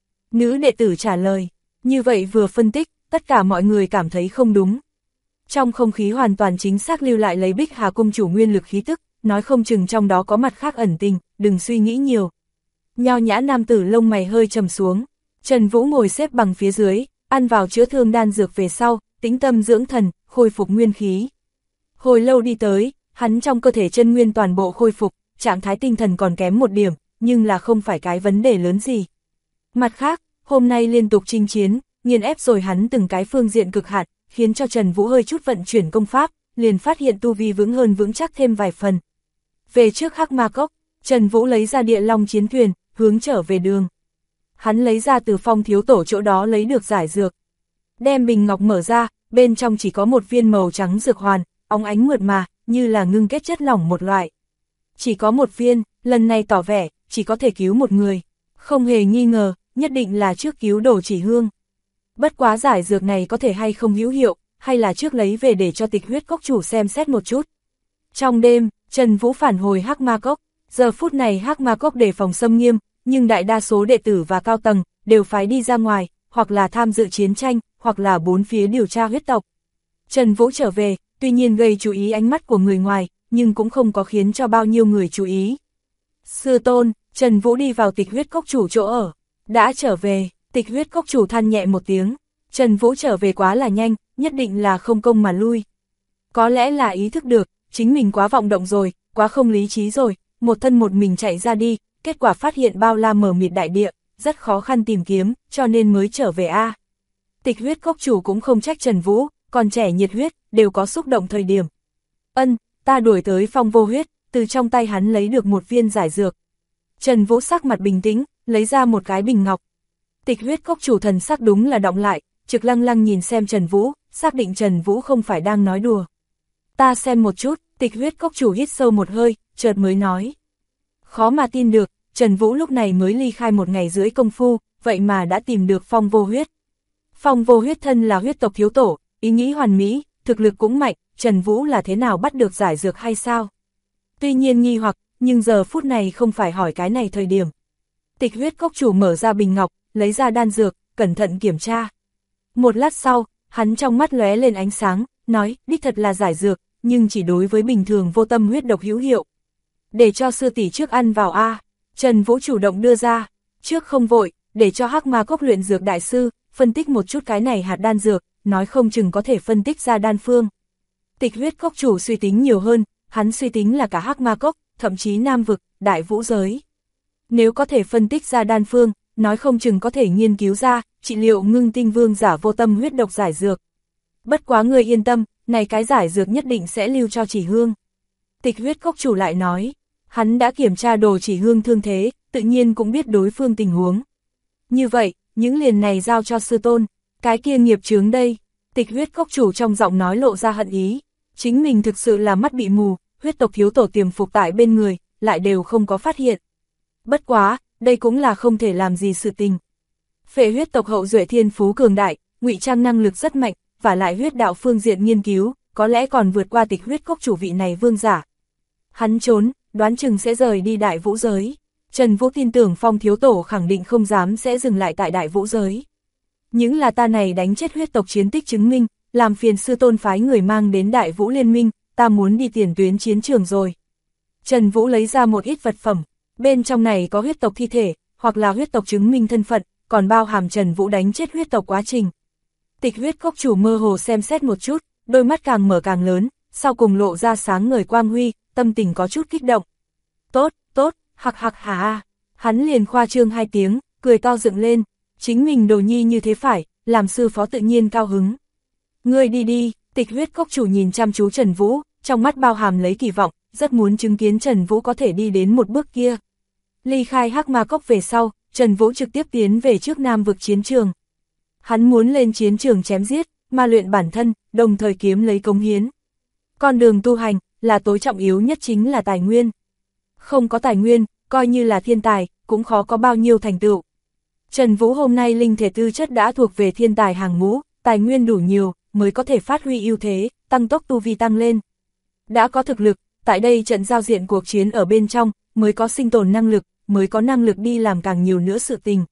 Nữ đệ tử trả lời, như vậy vừa phân tích, tất cả mọi người cảm thấy không đúng. Trong không khí hoàn toàn chính xác lưu lại lấy Bích Hà Cung chủ nguyên lực khí tức, nói không chừng trong đó có mặt khác ẩn tình, đừng suy nghĩ nhiều. Nho nhã nam tử lông mày hơi trầm xuống, Trần Vũ ngồi xếp bằng phía dưới, ăn vào chữa thương đan dược về sau, tĩnh tâm dưỡng thần, khôi phục nguyên khí. Hồi lâu đi tới, hắn trong cơ thể chân nguyên toàn bộ khôi phục, trạng thái tinh thần còn kém một điểm, nhưng là không phải cái vấn đề lớn gì. Mặt khác, hôm nay liên tục chinh chiến, nghiền ép rồi hắn từng cái phương diện cực hạn, khiến cho Trần Vũ hơi chút vận chuyển công pháp, liền phát hiện tu vi vững hơn vững chắc thêm vài phần. Về trước Hắc Ma Cốc, Trần Vũ lấy ra Địa Long chiến thuyền, hướng trở về đường. Hắn lấy ra từ Phong thiếu tổ chỗ đó lấy được giải dược. Đem bình ngọc mở ra, bên trong chỉ có một viên màu trắng dược hoàn, óng ánh mượt mà, như là ngưng kết chất lỏng một loại. Chỉ có một viên, lần này tỏ vẻ, chỉ có thể cứu một người. Không hề nghi ngờ, nhất định là trước cứu Đồ Chỉ Hương. Bất quá giải dược này có thể hay không hữu hiệu, hay là trước lấy về để cho Tịch Huyết Cốc chủ xem xét một chút. Trong đêm, Trần Vũ phản hồi Hắc Ma Cốc, giờ phút này Hắc Ma Cốc đề phòng xâm nghiêm, nhưng đại đa số đệ tử và cao tầng đều phái đi ra ngoài, hoặc là tham dự chiến tranh, hoặc là bốn phía điều tra huyết tộc. Trần Vũ trở về, tuy nhiên gây chú ý ánh mắt của người ngoài, nhưng cũng không có khiến cho bao nhiêu người chú ý. Sư tôn, Trần Vũ đi vào Tịch Huyết Cốc chủ chỗ ở, đã trở về. Tịch Huyết Cốc chủ than nhẹ một tiếng, Trần Vũ trở về quá là nhanh, nhất định là không công mà lui. Có lẽ là ý thức được, chính mình quá vọng động rồi, quá không lý trí rồi, một thân một mình chạy ra đi, kết quả phát hiện bao la mờ mịt đại địa, rất khó khăn tìm kiếm, cho nên mới trở về a. Tịch Huyết Cốc chủ cũng không trách Trần Vũ, còn trẻ nhiệt huyết, đều có xúc động thời điểm. Ta đuổi tới Phong Vô Huyết, từ trong tay hắn lấy được một viên giải dược. Trần Vũ sắc mặt bình tĩnh, lấy ra một cái bình ngọc. Tịch Huyết Cốc chủ thần sắc đúng là động lại, trực lăng lăng nhìn xem Trần Vũ, xác định Trần Vũ không phải đang nói đùa. Ta xem một chút, Tịch Huyết Cốc chủ hít sâu một hơi, chợt mới nói. Khó mà tin được, Trần Vũ lúc này mới ly khai 1 ngày rưỡi công phu, vậy mà đã tìm được Phong Vô Huyết. Phong Vô Huyết thân là huyết tộc thiếu tổ, ý nghĩ hoàn mỹ, thực lực cũng mạnh, Trần Vũ là thế nào bắt được giải dược hay sao? Tuy nhiên nghi hoặc, nhưng giờ phút này không phải hỏi cái này thời điểm. Tịch Huyết Cốc chủ mở ra bình ngọc, lấy ra đan dược, cẩn thận kiểm tra. Một lát sau, hắn trong mắt lóe lên ánh sáng, nói, đích thật là giải dược, nhưng chỉ đối với bình thường vô tâm huyết độc hữu hiệu. Để cho sư tỷ trước ăn vào a. Trần Vũ chủ động đưa ra, trước không vội, để cho Hắc Ma Cốc luyện dược đại sư, phân tích một chút cái này hạt đan dược, nói không chừng có thể phân tích ra đan phương. Tịch Huyết Cốc chủ suy tính nhiều hơn, hắn suy tính là cả Hắc Ma Cốc, thậm chí Nam vực, Đại Vũ giới. Nếu có thể phân tích ra đan phương, nói không chừng có thể nghiên cứu ra, trị liệu ngưng tinh vương giả vô tâm huyết độc giải dược. Bất quá người yên tâm, này cái giải dược nhất định sẽ lưu cho Chỉ Hương. Tịch huyết cốc chủ lại nói, hắn đã kiểm tra đồ Chỉ Hương thương thế, tự nhiên cũng biết đối phương tình huống. Như vậy, những liền này giao cho sư tôn, cái kia nghiệp chướng đây. Tịch huyết cốc chủ trong giọng nói lộ ra hận ý, chính mình thực sự là mắt bị mù, huyết tộc thiếu tổ tiềm phục tại bên người, lại đều không có phát hiện. Bất quá, đây cũng là không thể làm gì sự tình. Phệ huyết tộc hậu duệ thiên phú cường đại, ngụy trang năng lực rất mạnh, và lại huyết đạo phương diện nghiên cứu, có lẽ còn vượt qua tịch huyết cốc chủ vị này vương giả. Hắn trốn, đoán chừng sẽ rời đi Đại Vũ giới. Trần Vũ tin tưởng Phong thiếu tổ khẳng định không dám sẽ dừng lại tại Đại Vũ giới. Những là ta này đánh chết huyết tộc chiến tích chứng minh, làm phiền sư tôn phái người mang đến Đại Vũ liên minh, ta muốn đi tiền tuyến chiến trường rồi. Trần Vũ lấy ra một ít vật phẩm, bên trong này có huyết tộc thi thể, hoặc là huyết tộc chứng minh thân phận, còn bao hàm Trần Vũ đánh chết huyết tộc quá trình. Tịch huyết cốc chủ mơ hồ xem xét một chút, đôi mắt càng mở càng lớn, sau cùng lộ ra sáng ngời quang huy, tâm tình có chút kích động. Tốt, tốt, hạc hạc hà. Hắn liền khoa trương 2 tiếng, cười to dựng lên, chính mình đồ nhi như thế phải, làm sư phó tự nhiên cao hứng. Ngươi đi đi, tịch huyết cốc chủ nhìn chăm chú Trần Vũ, trong mắt bao hàm lấy kỳ vọng, rất muốn chứng kiến Trần Vũ có thể đi đến một bước kia. Ly khai Hắc Ma Cốc về sau, Trần Vũ trực tiếp tiến về trước Nam vực chiến trường. Hắn muốn lên chiến trường chém giết, ma luyện bản thân, đồng thời kiếm lấy cống hiến. Con đường tu hành, là tối trọng yếu nhất chính là tài nguyên. Không có tài nguyên, coi như là thiên tài, cũng khó có bao nhiêu thành tựu. Trần Vũ hôm nay linh thể tư chất đã thuộc về thiên tài hàng ngũ, tài nguyên đủ nhiều, mới có thể phát huy ưu thế, tăng tốc tu vi tăng lên. Đã có thực lực, tại đây trận giao diện cuộc chiến ở bên trong, mới có sinh tồn năng lực, mới có năng lực đi làm càng nhiều nữa sự tình.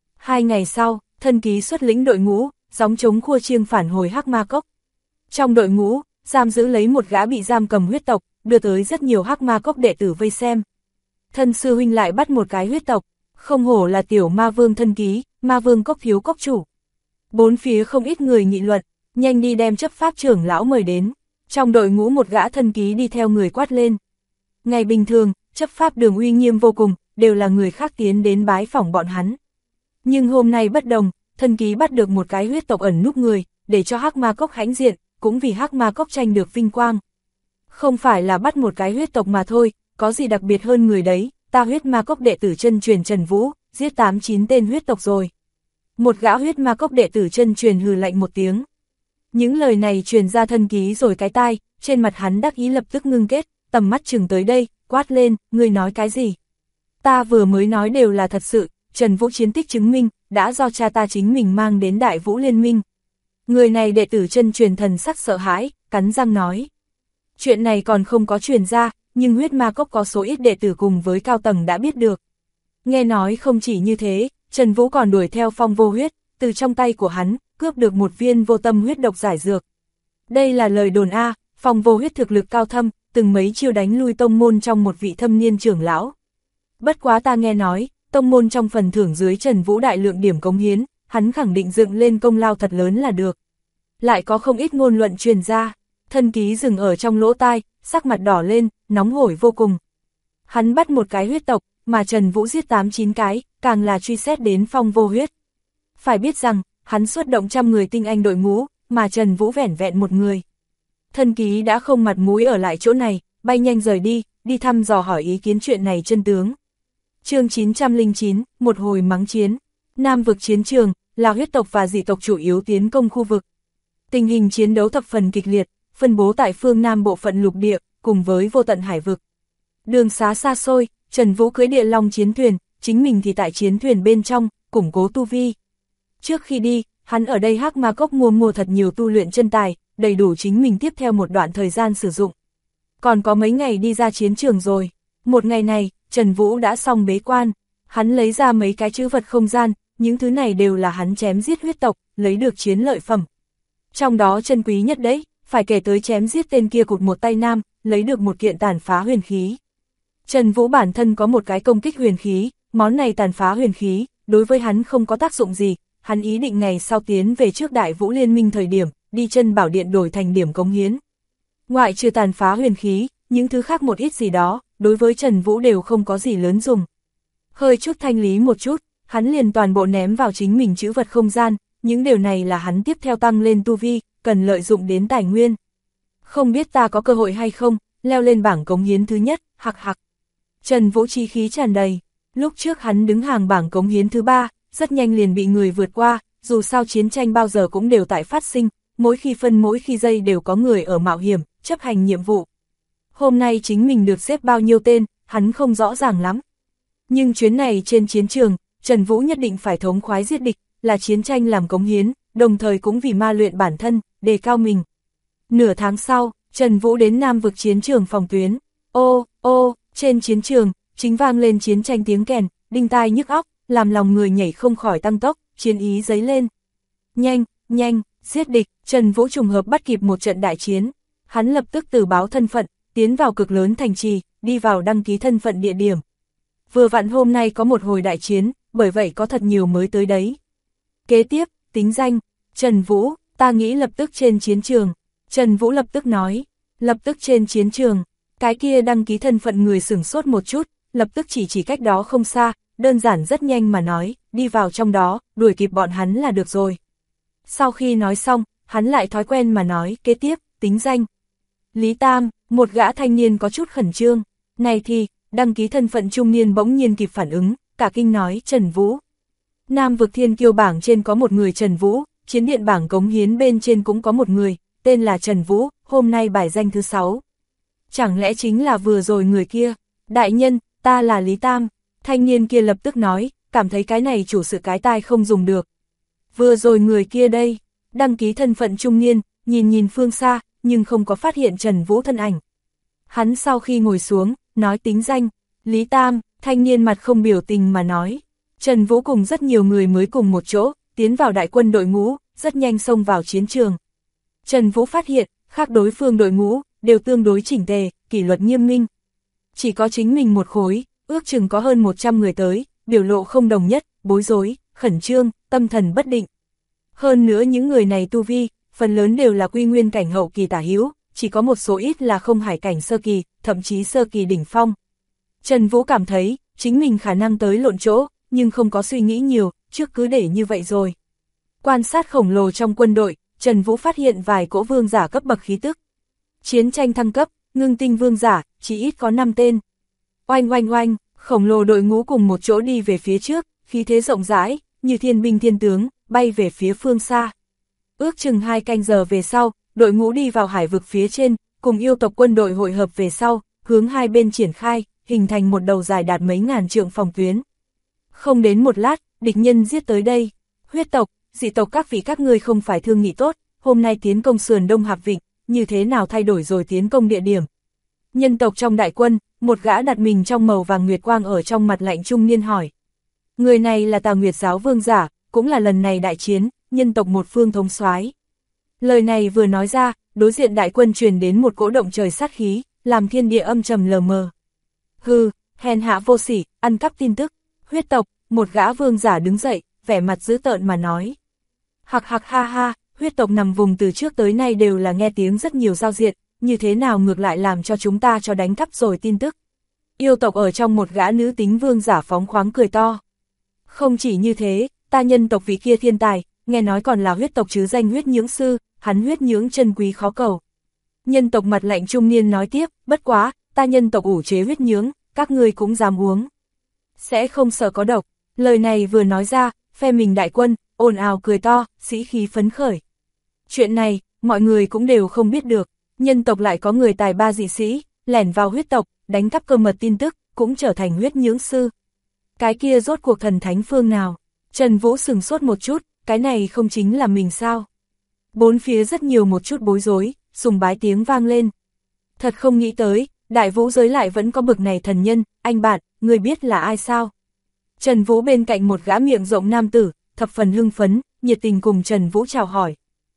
2 ngày sau, thân ký xuất lĩnh đội ngũ, gióng chống khua chiêng phản hồi Hắc Ma Cốc. Trong đội ngũ, giam giữ lấy một gã bị giam cầm huyết tộc, đưa tới rất nhiều Hắc Ma Cốc đệ tử vây xem. Thân sư huynh lại bắt một cái huyết tộc, không hổ là tiểu ma vương thân ký, ma vương cốc thiếu cốc chủ. Bốn phía không ít người nghị luận, nhanh đi đem chấp pháp trưởng lão mời đến. Trong đội ngũ một gã thân ký đi theo người quát lên. Ngày bình thường, chấp pháp đường uy nghiêm vô cùng, đều là người khác tiến đến bái phỏng bọn hắn. Nhưng hôm nay bất đồng, thân ký bắt được một cái huyết tộc ẩn núp người, để cho Hắc Ma Cốc hãnh diện, cũng vì Hắc Ma Cốc tranh được vinh quang. Không phải là bắt một cái huyết tộc mà thôi, có gì đặc biệt hơn người đấy, ta huyết ma cốc đệ tử chân truyền Trần Vũ, giết 8-9 tên huyết tộc rồi. Một gã huyết ma cốc đệ tử chân truyền hừ lạnh một tiếng. Những lời này truyền ra thân ký rồi cái tai, trên mặt hắn đắc ý lập tức ngưng kết, tầm mắt chừng tới đây, quát lên, ngươi nói cái gì? Ta vừa mới nói đều là thật sự, Trần Vũ chiến tích chứng minh, đã do cha ta chính mình mang đến Đại Vũ Liên minh. Người này đệ tử chân truyền thần sắc sợ hãi, cắn răng nói. Chuyện này còn không có truyền ra, nhưng huyết ma cốc có số ít đệ tử cùng với cao tầng đã biết được. Nghe nói không chỉ như thế, Trần Vũ còn đuổi theo Phong Vô Huyết, từ trong tay của hắn, cướp được một viên vô tâm huyết độc giải dược. Đây là lời đồn A, Phong Vô Huyết thực lực cao thâm, từng mấy chiêu đánh lui tông môn trong một vị thâm niên trưởng lão. Bất quá ta nghe nói, tông môn trong phần thưởng dưới Trần Vũ đại lượng điểm cống hiến, hắn khẳng định dựng lên công lao thật lớn là được. Lại có không ít ngôn luận truyền ra, thân ký dừng ở trong lỗ tai, sắc mặt đỏ lên, nóng hổi vô cùng. Hắn bắt một cái huyết tộc, mà Trần Vũ giết 8-9 cái, càng là truy xét đến Phong Vô Huyết. Phải biết rằng, hắn xuất động trăm người tinh anh đội ngũ, mà Trần Vũ vẻn vẹn một người. Thân ký đã không mặt mũi ở lại chỗ này, bay nhanh rời đi, đi thăm dò hỏi ý kiến chuyện này chân tướng. Chương 909, một hồi mắng chiến. Nam vực chiến trường, là huyết tộc và dị tộc chủ yếu tiến công khu vực. Tình hình chiến đấu thập phần kịch liệt, phân bố tại phương Nam bộ phận lục địa, cùng với vô tận hải vực. Đường xá xa xôi, Trần Vũ cưỡi địa long chiến thuyền, chính mình thì tại chiến thuyền bên trong, củng cố tu vi. Trước khi đi, hắn ở đây Hắc Ma Cốc mua thật nhiều tu luyện chân tài, đầy đủ chính mình tiếp theo một đoạn thời gian sử dụng. Còn có mấy ngày đi ra chiến trường rồi. Một ngày này, Trần Vũ đã xong bế quan, hắn lấy ra mấy cái trữ vật không gian, những thứ này đều là hắn chém giết huyết tộc, lấy được chiến lợi phẩm. Trong đó chân quý nhất đấy, phải kể tới chém giết tên kia cụt một tay nam, lấy được một kiện tàn phá huyền khí. Trần Vũ bản thân có một cái công kích huyền khí, món này tàn phá huyền khí, đối với hắn không có tác dụng gì, hắn ý định ngày sau tiến về trước Đại Vũ Liên minh thời điểm, đi chân bảo điện đổi thành điểm cống hiến. Ngoại trừ tàn phá huyền khí, những thứ khác một ít gì đó, đối với Trần Vũ đều không có gì lớn dùng. Hơi chút thanh lý một chút, hắn liền toàn bộ ném vào chính mình trữ vật không gian, những điều này là hắn tiếp theo tăng lên tu vi, cần lợi dụng đến tài nguyên. Không biết ta có cơ hội hay không, leo lên bảng cống hiến thứ nhất, hặc hặc. Trần Vũ chí khí tràn đầy, lúc trước hắn đứng hàng bảng cống hiến thứ 3, rất nhanh liền bị người vượt qua, dù sao chiến tranh bao giờ cũng đều tại phát sinh, mỗi khi giây đều có người ở mạo hiểm, chấp hành nhiệm vụ. Hôm nay chính mình được xếp bao nhiêu tên, hắn không rõ ràng lắm. Nhưng chuyến này trên chiến trường, Trần Vũ nhất định phải thống khoái giết địch, là chiến tranh làm cống hiến, đồng thời cũng vì ma luyện bản thân, đề cao mình. Nửa tháng sau, Trần Vũ đến Nam vực chiến trường phòng tuyến. Ô, trên chiến trường, chính vang lên chiến tranh tiếng kèn, đinh tai nhức óc, làm lòng người nhảy không khỏi tăng tốc, chiến ý dấy lên. Nhanh, giết địch, Trần Vũ trùng hợp bắt kịp một trận đại chiến. Hắn lập tức từ báo thân phận, tiến vào cực lớn thành trì, đi vào đăng ký thân phận địa điểm. Vừa vặn hôm nay có một hồi đại chiến, bởi vậy có thật nhiều mới tới đấy. Kế tiếp, tính danh, Trần Vũ, ta nghĩ lập tức trên chiến trường. Trần Vũ lập tức nói, lập tức trên chiến trường. Cái kia đăng ký thân phận người sửng sốt một chút, lập tức chỉ cách đó không xa, đơn giản rất nhanh mà nói, đi vào trong đó, đuổi kịp bọn hắn là được rồi. Sau khi nói xong, hắn lại thói quen mà nói, kế tiếp, tính danh. Lý Tam, một gã thanh niên có chút khẩn trương, này thì, đăng ký thân phận trung niên bỗng nhiên kịp phản ứng, cả kinh nói Trần Vũ. Nam vực thiên kiêu bảng trên có một người Trần Vũ, chiến điện bảng cống hiến bên trên cũng có một người, tên là Trần Vũ, hôm nay bài danh thứ 6. Chẳng lẽ chính là vừa rồi người kia? Đại nhân, ta là Lý Tam. Thanh niên kia lập tức nói, cảm thấy cái này chủ sự cái tai không dùng được. Vừa rồi người kia đây, đăng ký thân phận trung niên, nhìn phương xa, nhưng không có phát hiện Trần Vũ thân ảnh. Hắn sau khi ngồi xuống, nói tính danh, Lý Tam, thanh niên mặt không biểu tình mà nói. Trần Vũ cùng rất nhiều người mới cùng một chỗ, tiến vào đại quân đội ngũ, rất nhanh xông vào chiến trường. Trần Vũ phát hiện, khác đối phương đội ngũ, đều tương đối chỉnh tề, kỷ luật nghiêm minh. Chỉ có chính mình một khối, ước chừng có hơn 100 người tới, biểu lộ không đồng nhất, bối rối, khẩn trương, tâm thần bất định. Hơn nữa những người này tu vi, phần lớn đều là quy nguyên cảnh hậu kỳ tả hữu, chỉ có một số ít là không hải cảnh sơ kỳ, thậm chí sơ kỳ đỉnh phong. Trần Vũ cảm thấy, chính mình khả năng tới lộn chỗ, nhưng không có suy nghĩ nhiều, trước cứ để như vậy rồi. Quan sát khổng lồ trong quân đội, Trần Vũ phát hiện vài cỗ vương giả cấp bậc khí tức. Chiến tranh thăng cấp, ngưng tinh vương giả, chỉ ít có 5 tên. Oanh, khổng lồ đội ngũ cùng một chỗ đi về phía trước, khí thế rộng rãi, như thiên binh thiên tướng, bay về phía phương xa. Ước chừng 2 canh giờ về sau, đội ngũ đi vào hải vực phía trên, cùng yêu tộc quân đội hội hợp về sau, hướng hai bên triển khai, hình thành một đầu dài đạt mấy ngàn trượng phòng tuyến. Không đến một lát, địch nhân giết tới đây. Huyết tộc, dị tộc các ngươi không phải thương nghị tốt, hôm nay tiến công sườn Đông Hạp Vịnh, như thế nào thay đổi rồi tiến công địa điểm. Nhân tộc trong đại quân, một gã đặt mình trong màu vàng nguyệt quang ở trong mặt lạnh trung niên hỏi. Người này là Tà Nguyệt giáo vương giả, cũng là lần này đại chiến, nhân tộc một phương thống soái. Lời này vừa nói ra, đối diện đại quân truyền đến một cỗ động trời sát khí, làm thiên địa âm trầm lờ mờ. Hừ, hèn hạ vô sỉ, ăn cắp tin tức. Huyết tộc, một gã vương giả đứng dậy, vẻ mặt dữ tợn mà nói. Hặc ha ha, huyết tộc nằm vùng từ trước tới nay đều là nghe tiếng rất nhiều giao diện, như thế nào ngược lại làm cho chúng ta cho đánh cắp rồi tin tức. Yêu tộc ở trong một gã nữ tính vương giả phóng khoáng cười to. Không chỉ như thế, ta nhân tộc vị kia thiên tài, nghe nói còn là huyết tộc chứ danh huyết nhưỡng sư, hắn huyết nhưỡng chân quý khó cầu. Nhân tộc mặt lạnh trung niên nói tiếp, bất quá, ta nhân tộc ủ chế huyết nhưỡng, các ngươi cũng dám uống. Sẽ không sợ có độc. Lời này vừa nói ra, phe mình đại quân, ồn ào cười to, sĩ khí phấn khởi. Chuyện này, mọi người cũng đều không biết được, nhân tộc lại có người tài ba dị sĩ, lẻn vào huyết tộc, đánh cắp cơ mật tin tức, cũng trở thành huyết nhưỡng sư. Cái kia rốt cuộc thần thánh phương nào? Trần Vũ sừng sốt một chút, cái này không chính là mình sao? Bốn phía rất nhiều một chút bối rối, sùng bái tiếng vang lên. Thật không nghĩ tới, đại vũ giới lại vẫn có bực này thần nhân, anh bạn, người biết là ai sao? Trần Vũ bên cạnh một gã miệng rộng nam tử, thập phần hưng phấn, nhiệt tình cùng Trần Vũ chào hỏi.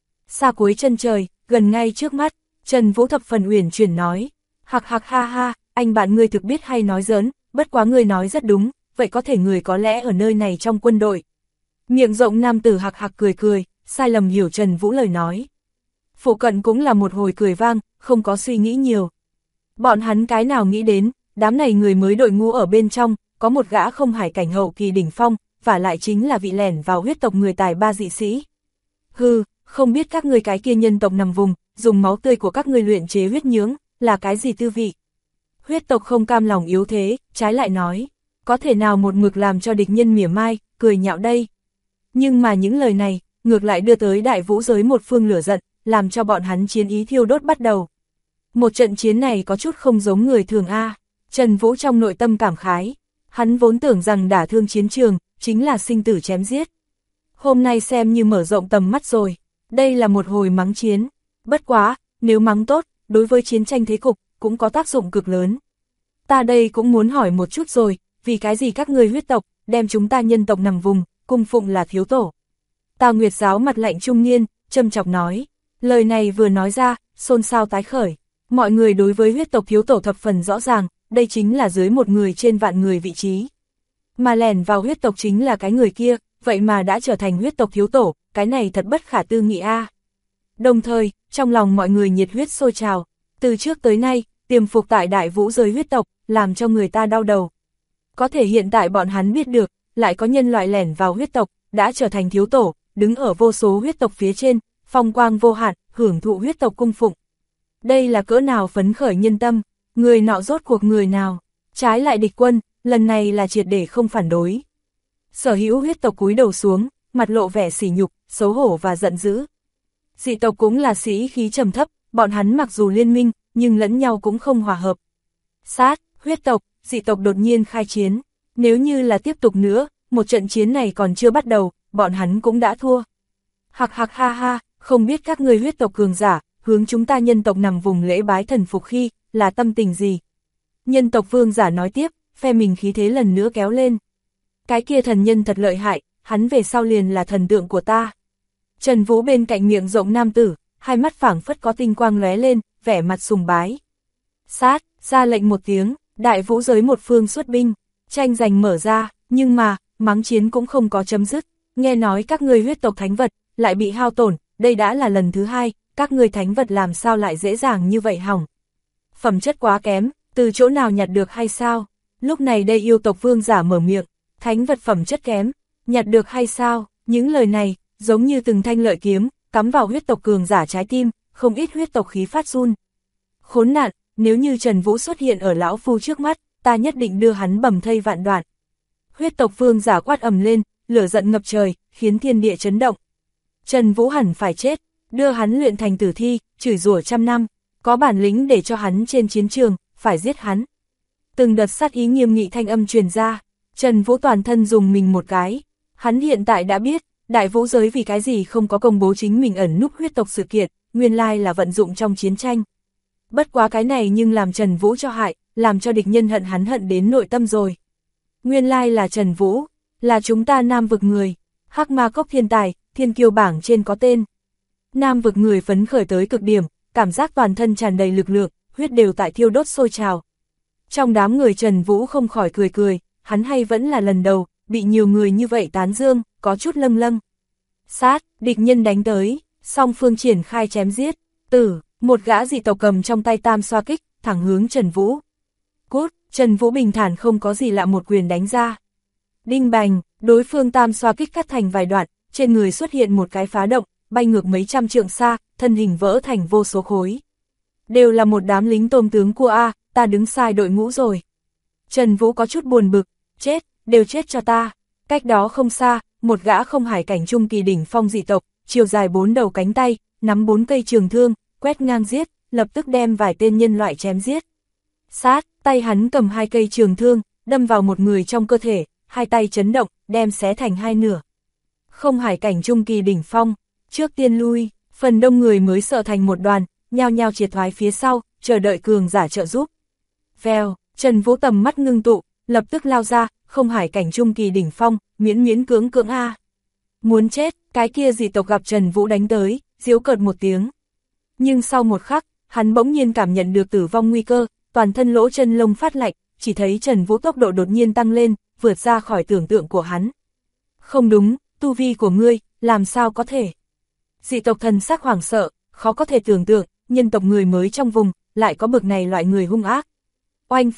Xa cuối chân trời, gần ngay trước mắt, Trần Vũ thập phần uyển chuyển nói. Hặc ha ha, anh bạn ngươi thực biết hay nói giỡn, bất quá ngươi nói rất đúng, vậy có thể người có lẽ ở nơi này trong quân đội. Miệng rộng nam tử hặc cười, sai lầm hiểu Trần Vũ lời nói. Phụ cận cũng là một hồi cười vang, không có suy nghĩ nhiều. Bọn hắn cái nào nghĩ đến, đám này người mới đội ngũ ở bên trong, có một gã không hải cảnh hậu kỳ đỉnh phong, và lại chính là vị lẻn vào huyết tộc người tài ba dị sĩ. Hừ, không biết các ngươi cái kia nhân tộc nằm vùng, dùng máu tươi của các ngươi luyện chế huyết nhướng, là cái gì tư vị? Huyết tộc không cam lòng yếu thế, trái lại nói, có thể nào một mực làm cho địch nhân mỉa mai, cười nhạo đây. Nhưng mà những lời này, ngược lại đưa tới đại vũ giới một phương lửa giận, làm cho bọn hắn chiến ý thiêu đốt bắt đầu. Một trận chiến này có chút không giống người thường a. Trần Vũ trong nội tâm cảm khái, hắn vốn tưởng rằng đả thương chiến trường, chính là sinh tử chém giết. Hôm nay xem như mở rộng tầm mắt rồi, đây là một hồi mắng chiến. Bất quá, nếu mắng tốt, đối với chiến tranh thế cục, cũng có tác dụng cực lớn. Ta đây cũng muốn hỏi một chút rồi, vì cái gì các ngươi huyết tộc, đem chúng ta nhân tộc nằm vùng, cung phụng là thiếu tổ. Tà Nguyệt giáo mặt lạnh trung niên, châm chọc nói, lời này vừa nói ra, xôn xao tái khởi. Mọi người đối với huyết tộc thiếu tổ thập phần rõ ràng, đây chính là dưới một người trên vạn người vị trí. Mà lẻn vào huyết tộc chính là cái người kia, vậy mà đã trở thành huyết tộc thiếu tổ, cái này thật bất khả tư nghị a. Đồng thời, trong lòng mọi người nhiệt huyết sôi trào, từ trước tới nay, tiềm phục tại đại vũ giới huyết tộc, làm cho người ta đau đầu. Có thể hiện tại bọn hắn biết được, lại có nhân loại lẻn vào huyết tộc, đã trở thành thiếu tổ, đứng ở vô số huyết tộc phía trên, phong quang vô hạn, hưởng thụ huyết tộc cung phụng. Đây là cỡ nào phấn khởi nhân tâm, người nọ rốt cuộc người nào, trái lại địch quân, lần này là triệt để không phản đối. Sở hữu huyết tộc cúi đầu xuống, mặt lộ vẻ sỉ nhục, xấu hổ và giận dữ. Dị tộc cũng là sĩ khí trầm thấp, bọn hắn mặc dù liên minh, nhưng lẫn nhau cũng không hòa hợp. Sát, huyết tộc, dị tộc đột nhiên khai chiến, nếu như là tiếp tục nữa, một trận chiến này còn chưa bắt đầu, bọn hắn cũng đã thua. Hạc hạc ha ha, không biết các ngươi huyết tộc cường giả, hướng chúng ta nhân tộc nằm vùng lễ bái thần phục khi, là tâm tình gì? Nhân tộc vương giả nói tiếp, phe mình khí thế lần nữa kéo lên. Cái kia thần nhân thật lợi hại, hắn về sau liền là thần tượng của ta. Trần Vũ bên cạnh miệng rộng nam tử, hai mắt phảng phất có tinh quang lóe lên, vẻ mặt sùng bái. Sát, ra lệnh một tiếng, đại vũ giới một phương xuất binh, tranh giành mở ra, nhưng mà, mắng chiến cũng không có chấm dứt. Nghe nói các ngươi huyết tộc thánh vật, lại bị hao tổn, đây đã là lần thứ hai, các ngươi thánh vật làm sao lại dễ dàng như vậy hỏng. Phẩm chất quá kém, từ chỗ nào nhặt được hay sao? Lúc này đây yêu tộc vương giả mở miệng, thánh vật phẩm chất kém, nhặt được hay sao? Những lời này, giống như từng thanh lợi kiếm, cắm vào huyết tộc cường giả trái tim, không ít huyết tộc khí phát run. Khốn nạn, nếu như Trần Vũ xuất hiện ở lão phu trước mắt, ta nhất định đưa hắn bầm thây vạn đoạn. Huyết tộc vương giả quát ầm lên, lửa giận ngập trời, khiến thiên địa chấn động. Trần Vũ hẳn phải chết, đưa hắn luyện thành tử thi, chửi rủa trăm năm, có bản lĩnh để cho hắn trên chiến trường, phải giết hắn. Từng đợt sát ý nghiêm nghị thanh âm truyền ra, Trần Vũ toàn thân dùng mình một cái. Hắn hiện tại đã biết, đại vũ giới vì cái gì không có công bố chính mình ẩn núp huyết tộc sự kiện, nguyên lai là vận dụng trong chiến tranh. Bất quá cái này nhưng làm Trần Vũ cho hại, làm cho địch nhân hận hắn hận đến nội tâm rồi. Nguyên lai là Trần Vũ, là chúng ta Nam vực người, Hắc Ma Cốc thiên tài, thiên kiêu bảng trên có tên. Nam vực người phấn khởi tới cực điểm, cảm giác toàn thân tràn đầy lực lượng, huyết đều tại thiêu đốt sôi trào. Trong đám người Trần Vũ không khỏi cười cười, hắn hay vẫn là lần đầu, bị nhiều người như vậy tán dương, có chút lâng lâng. Sát, địch nhân đánh tới, song phương triển khai chém giết, một gã dị tộc cầm trong tay tam xoa kích, thẳng hướng Trần Vũ. Cút, Trần Vũ bình thản không có gì lạ một quyền đánh ra. Đinh bành, đối phương tam xoa kích cắt thành vài đoạn, trên người xuất hiện một cái phá động, bay ngược mấy trăm trượng xa, thân hình vỡ thành vô số khối. Đều là một đám lính tôm tướng cua a, ta đứng sai đội ngũ rồi. Trần Vũ có chút buồn bực, chết, đều chết cho ta. Cách đó không xa, một gã không hải cảnh trung kỳ đỉnh phong dị tộc, chiều dài 4 đầu cánh tay, nắm 4 cây trường thương, quét ngang giết, lập tức đem vài tên nhân loại chém giết. Sát, tay hắn cầm 2 cây trường thương, đâm vào một người trong cơ thể, hai tay chấn động, đem xé thành hai nửa. Không hải cảnh trung kỳ đỉnh phong, trước tiên lui, phần đông người mới sợ thành một đoàn, nhao nhao triệt thoái phía sau, chờ đợi cường giả trợ giúp. Vèo, Trần Vũ tầm mắt ngưng tụ, lập tức lao ra, không hải cảnh trung kỳ đỉnh phong, miễn cưỡng a. Muốn chết, cái kia dị tộc gặp Trần Vũ đánh tới, giễu cợt một tiếng. Nhưng sau một khắc, hắn bỗng nhiên cảm nhận được tử vong nguy cơ, toàn thân lỗ chân lông phát lạnh, chỉ thấy Trần Vũ tốc độ đột nhiên tăng lên, vượt ra khỏi tưởng tượng của hắn. Không đúng, tu vi của ngươi, làm sao có thể? Dị tộc thần sắc hoảng sợ, khó có thể tưởng tượng, nhân tộc người mới trong vùng, lại có bực này loại người hung ác. Oanh phanh,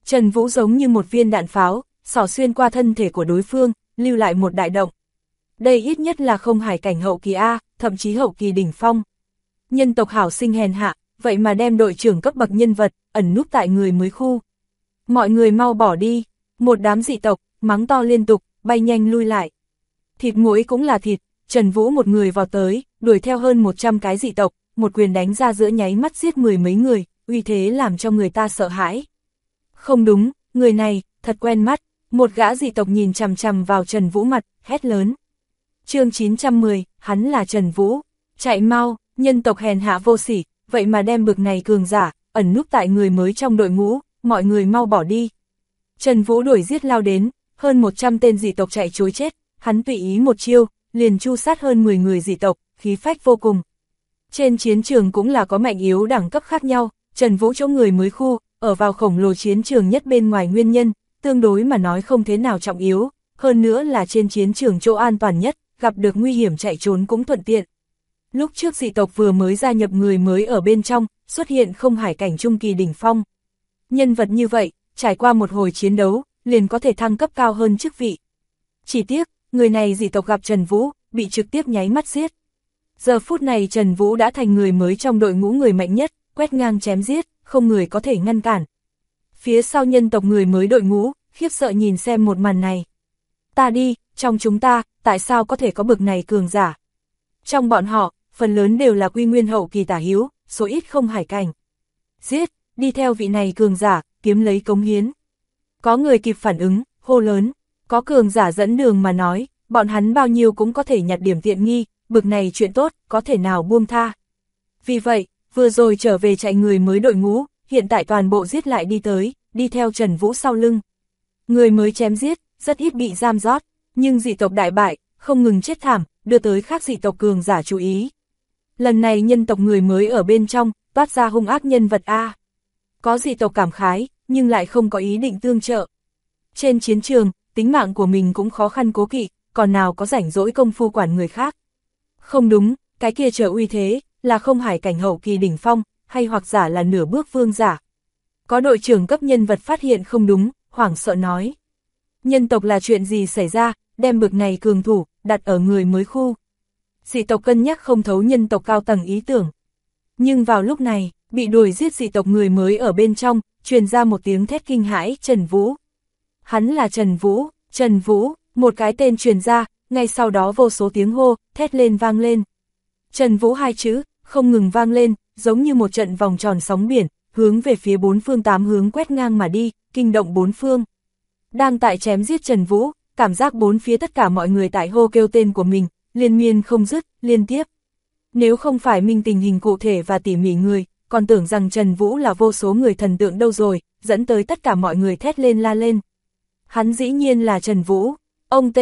Trần Vũ giống như một viên đạn pháo, xỏ xuyên qua thân thể của đối phương, lưu lại một đại động. Đây ít nhất là không hải cảnh hậu kỳ A, thậm chí hậu kỳ đỉnh phong. Nhân tộc hảo sinh hèn hạ, vậy mà đem đội trưởng cấp bậc nhân vật, ẩn núp tại người mới khu. Mọi người mau bỏ đi, một đám dị tộc, mắng to liên tục, bay nhanh lui lại. Thịt muỗi cũng là thịt, Trần Vũ một người vào tới, đuổi theo hơn 100 cái dị tộc, một quyền đánh ra giữa nháy mắt giết mười mấy người, uy thế làm cho người ta sợ hãi. Không đúng, người này, thật quen mắt, một gã dị tộc nhìn chằm chằm vào Trần Vũ mặt, hét lớn. Chương 910, hắn là Trần Vũ, chạy mau, nhân tộc hèn hạ vô sỉ, vậy mà đem bực này cường giả, ẩn núp tại người mới trong đội ngũ, mọi người mau bỏ đi. Trần Vũ đuổi giết lao đến, hơn 100 tên dị tộc chạy trối chết, hắn tùy ý một chiêu, liền chu sát hơn 10 người dị tộc, khí phách vô cùng. Trên chiến trường cũng là có mạnh yếu đẳng cấp khác nhau, Trần Vũ chỗ người mới khu, ở vào khổng lồ chiến trường nhất bên ngoài nguyên nhân, tương đối mà nói không thế nào trọng yếu, hơn nữa là trên chiến trường chỗ an toàn nhất, gặp được nguy hiểm chạy trốn cũng thuận tiện. Lúc trước dị tộc vừa mới gia nhập người mới ở bên trong, xuất hiện không hải cảnh trung kỳ đỉnh phong. Nhân vật như vậy, trải qua một hồi chiến đấu, liền có thể thăng cấp cao hơn chức vị. Chỉ tiếc, người này dị tộc gặp Trần Vũ, bị trực tiếp nháy mắt giết. Giờ phút này Trần Vũ đã thành người mới trong đội ngũ người mạnh nhất, quét ngang chém giết, không người có thể ngăn cản. Phía sau nhân tộc người mới đội ngũ, khiếp sợ nhìn xem một màn này. Ta đi, trong chúng ta, tại sao có thể có bực này cường giả? Trong bọn họ, phần lớn đều là quy nguyên hậu kỳ tả hữu, số ít không hải cảnh. Giết, đi theo vị này cường giả, kiếm lấy cống hiến. Có người kịp phản ứng, hô lớn, có cường giả dẫn đường mà nói, bọn hắn bao nhiêu cũng có thể nhặt điểm tiện nghi, bực này chuyện tốt, có thể nào buông tha. Vì vậy, vừa rồi trở về chạy người mới đội ngũ, hiện tại toàn bộ giết lại đi tới, đi theo Trần Vũ sau lưng. Người mới chém giết, rất ít bị giam rót, nhưng dị tộc đại bại, không ngừng chết thảm, đưa tới khác dị tộc cường giả chú ý. Lần này nhân tộc người mới ở bên trong, toát ra hung ác nhân vật A. Có dị tộc cảm khái, nhưng lại không có ý định tương trợ. Trên chiến trường, tính mạng của mình cũng khó khăn cố kỵ, còn nào có rảnh rỗi công phu quản người khác. Không đúng, cái kia trở uy thế, là không hải cảnh hậu kỳ đỉnh phong, hay hoặc giả là nửa bước vương giả. Có đội trưởng cấp nhân vật phát hiện không đúng, hoảng sợ nói. Nhân tộc là chuyện gì xảy ra, đem bực này cường thủ, đặt ở người mới khu. Dị tộc cân nhắc không thấu nhân tộc cao tầng ý tưởng. Nhưng vào lúc này, bị đuổi giết dị tộc người mới ở bên trong, truyền ra một tiếng thét kinh hãi, Trần Vũ. Hắn là Trần Vũ, một cái tên truyền ra, ngay sau đó vô số tiếng hô, thét lên vang lên. Trần Vũ hai chữ, không ngừng vang lên, giống như một trận vòng tròn sóng biển, hướng về phía bốn phương tám hướng quét ngang mà đi, kinh động bốn phương. Đang tại chém giết Trần Vũ, cảm giác bốn phía tất cả mọi người tại hô kêu tên của mình, liên miên không dứt, liên tiếp. Nếu không phải minh tình hình cụ thể và tỉ mỉ người, còn tưởng rằng Trần Vũ là vô số người thần tượng đâu rồi, dẫn tới tất cả mọi người thét lên la lên. Hắn dĩ nhiên là Trần Vũ, ông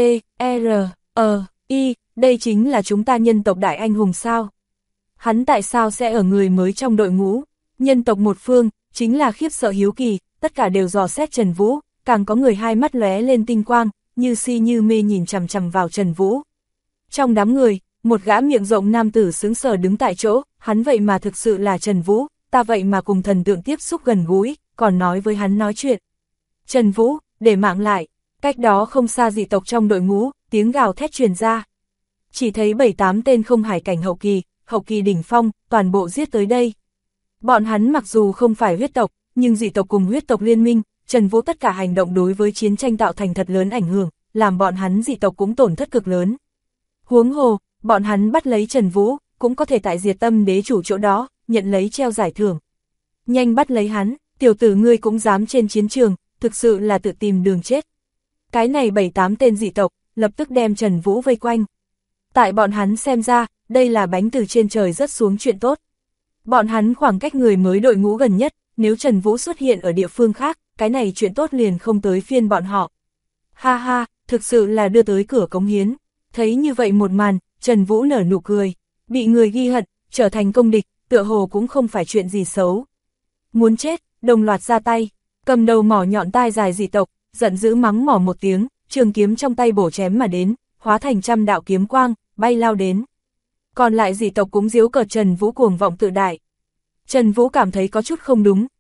T.R.I, đây chính là chúng ta nhân tộc đại anh hùng sao? Hắn tại sao sẽ ở người mới trong đội ngũ? Nhân tộc một phương, chính là khiếp sợ hiếu kỳ, tất cả đều dò xét Trần Vũ, càng có người hai mắt lóe lên tinh quang, như si như mê nhìn chằm chằm vào Trần Vũ. Trong đám người, một gã miệng rộng nam tử sững sờ đứng tại chỗ, hắn vậy mà thực sự là Trần Vũ, ta vậy mà cùng thần tượng tiếp xúc gần gũi, còn nói với hắn nói chuyện. Trần Vũ, để mạng lại, cách đó không xa dị tộc trong đội ngũ, tiếng gào thét truyền ra. Chỉ thấy 7-8 tên không hải cảnh hậu kỳ đỉnh phong, toàn bộ giết tới đây. Bọn hắn mặc dù không phải huyết tộc, nhưng dị tộc cùng huyết tộc liên minh, Trần Vũ tất cả hành động đối với chiến tranh tạo thành thật lớn ảnh hưởng, làm bọn hắn dị tộc cũng tổn thất cực lớn. Huống hồ, bọn hắn bắt lấy Trần Vũ, cũng có thể tại Diệt Tâm Đế chủ chỗ đó, nhận lấy treo giải thưởng. Nhanh bắt lấy hắn, tiểu tử ngươi cũng dám trên chiến trường, thực sự là tự tìm đường chết. Cái này 7-8 tên dị tộc, lập tức đem Trần Vũ vây quanh. Tại bọn hắn xem ra, đây là bánh từ trên trời rớt xuống chuyện tốt. Bọn hắn khoảng cách người mới đội ngũ gần nhất, nếu Trần Vũ xuất hiện ở địa phương khác, cái này chuyện tốt liền không tới phiên bọn họ. Ha ha, thực sự là đưa tới cửa cống hiến. Thấy như vậy một màn, Trần Vũ nở nụ cười, bị người ghi hận, trở thành công địch, tựa hồ cũng không phải chuyện gì xấu. Muốn chết, đồng loạt ra tay, cầm đầu mỏ nhọn tai dài dị tộc, giận dữ mắng mỏ một tiếng, trường kiếm trong tay bổ chém mà đến, hóa thành trăm đạo kiếm quang, bay lao đến. Còn lại dị tộc cũng giễu cợt Trần Vũ cuồng vọng tự đại. Trần Vũ cảm thấy có chút không đúng,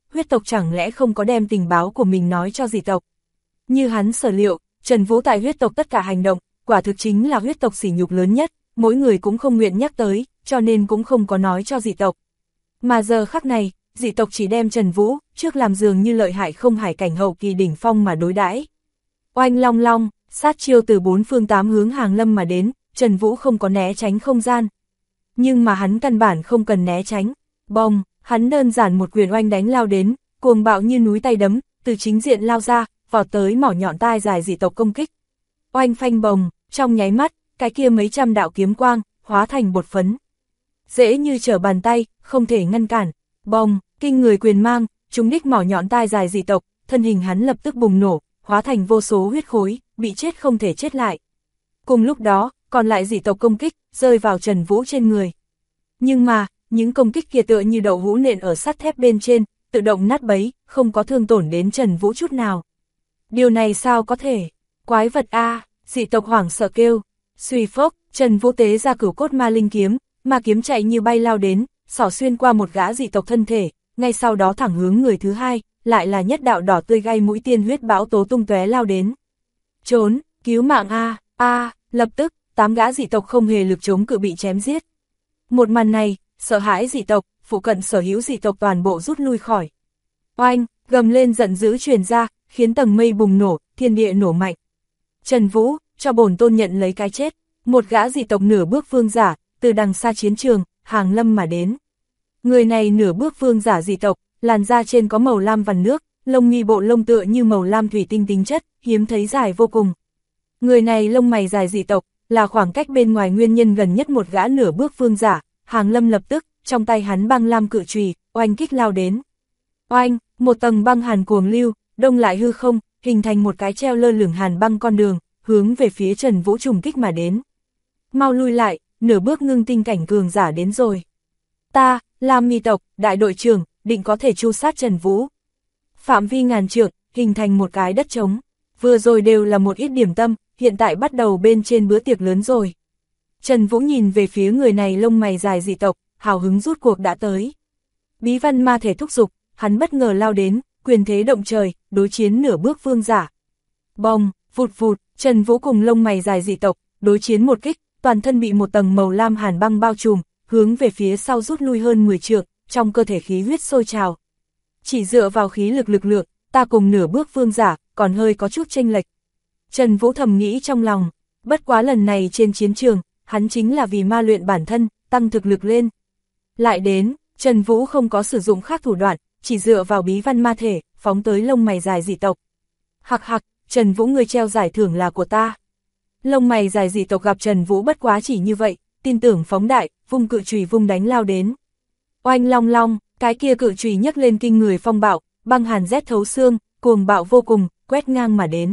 huyết tộc chẳng lẽ không có đem tình báo của mình nói cho dị tộc. Như hắn sở liệu, Trần Vũ tại huyết tộc tất cả hành động, quả thực chính là huyết tộc sỉ nhục lớn nhất, mỗi người cũng không nguyện nhắc tới, cho nên cũng không có nói cho dị tộc. Mà giờ khắc này, dị tộc chỉ đem Trần Vũ, trước làm dường như lợi hại không hải cảnh hậu kỳ đỉnh phong mà đối đãi. Oanh long long, sát chiêu từ bốn phương tám hướng hàng lâm mà đến, Trần Vũ không có né tránh không gian. Nhưng mà hắn căn bản không cần né tránh, bông, hắn đơn giản một quyền oanh đánh lao đến, cuồng bạo như núi tay đấm, từ chính diện lao ra, vọt tới mỏ nhọn tai dài dị tộc công kích. Oanh phanh bồng, trong nháy mắt, cái kia mấy trăm đạo kiếm quang, hóa thành bột phấn. Dễ như trở bàn tay, không thể ngăn cản, bồng, kinh người quyền mang, trúng đích mỏ nhọn tai dài dị tộc, thân hình hắn lập tức bùng nổ, hóa thành vô số huyết khối, bị chết không thể chết lại. Cùng lúc đó, còn lại dị tộc công kích, rơi vào Trần Vũ trên người. Nhưng mà, những công kích kia tựa như đậu hũ nện ở sắt thép bên trên, tự động nát bấy, không có thương tổn đến Trần Vũ chút nào. Điều này sao có thể? Quái vật a, dị tộc hoảng sợ kêu. Xuy phốc, Trần Vũ tế ra cửu cốt ma linh kiếm, ma kiếm chạy như bay lao đến, xỏ xuyên qua một gã dị tộc thân thể, ngay sau đó thẳng hướng người thứ hai, lại là nhất đạo đỏ tươi gai mũi tiên huyết bão tố tung tóe lao đến. Trốn, cứu mạng a, lập tức, 8 gã dị tộc không hề lực chống cự bị chém giết. Một màn này, sợ hãi dị tộc, phụ cận sở hữu dị tộc toàn bộ rút lui khỏi. Oanh, gầm lên giận dữ truyền ra, khiến tầng mây bùng nổ, thiên địa nổ mạnh. Trần Vũ, cho bổn tôn nhận lấy cái chết, một gã dị tộc nửa bước vương giả, từ đằng xa chiến trường, hàng lâm mà đến. Người này nửa bước vương giả dị tộc, làn da trên có màu lam vằn nước, lông mi bộ lông tựa như màu lam thủy tinh tính chất, hiếm thấy dài vô cùng. Người này lông mày dài dị tộc, là khoảng cách bên ngoài nguyên nhân gần nhất một gã nửa bước vương giả, hàng lâm lập tức, trong tay hắn băng lam cự chùy, oanh kích lao đến. Oanh, một tầng băng hàn cuồng lưu, đông lại hư không, hình thành một cái treo lơ lửng hàn băng con đường, hướng về phía Trần Vũ trùng kích mà đến. Mau lui lại, nửa bước ngưng tinh cảnh cường giả đến rồi. Ta, Lam Mi tộc, đại đội trưởng, định có thể tru sát Trần Vũ. Phạm vi ngàn trượng, hình thành một cái đất trống. Vừa rồi đều là một ít điểm tâm, hiện tại bắt đầu bên trên bữa tiệc lớn rồi. Trần Vũ nhìn về phía người này lông mày dài dị tộc, hào hứng rút cuộc đã tới. Bí văn ma thể thúc dục, hắn bất ngờ lao đến, quyền thế động trời, đối chiến nửa bước vương giả. Bong, vụt vụt, Trần Vũ cùng lông mày dài dị tộc, đối chiến một kích, toàn thân bị một tầng màu lam hàn băng bao trùm, hướng về phía sau rút lui hơn 10 trượng, trong cơ thể khí huyết sôi trào. Chỉ dựa vào khí lực lượng, ta cùng nửa bước vương giả, còn hơi có chút chênh lệch. Trần Vũ thầm nghĩ trong lòng, bất quá lần này trên chiến trường, hắn chính là vì ma luyện bản thân, tăng thực lực lên. Lại đến, Trần Vũ không có sử dụng khác thủ đoạn, chỉ dựa vào bí văn ma thể, phóng tới lông mày dài dị tộc. Hặc hặc, Trần Vũ người treo giải thưởng là của ta. Lông mày dài dị tộc gặp Trần Vũ bất quá chỉ như vậy, tin tưởng phóng đại, vung cự chùy vung đánh lao đến. Oanh long long, cái kia cự chùy nhấc lên kinh người phong bạo, băng hàn rét thấu xương, cuồng bạo vô cùng, quét ngang mà đến.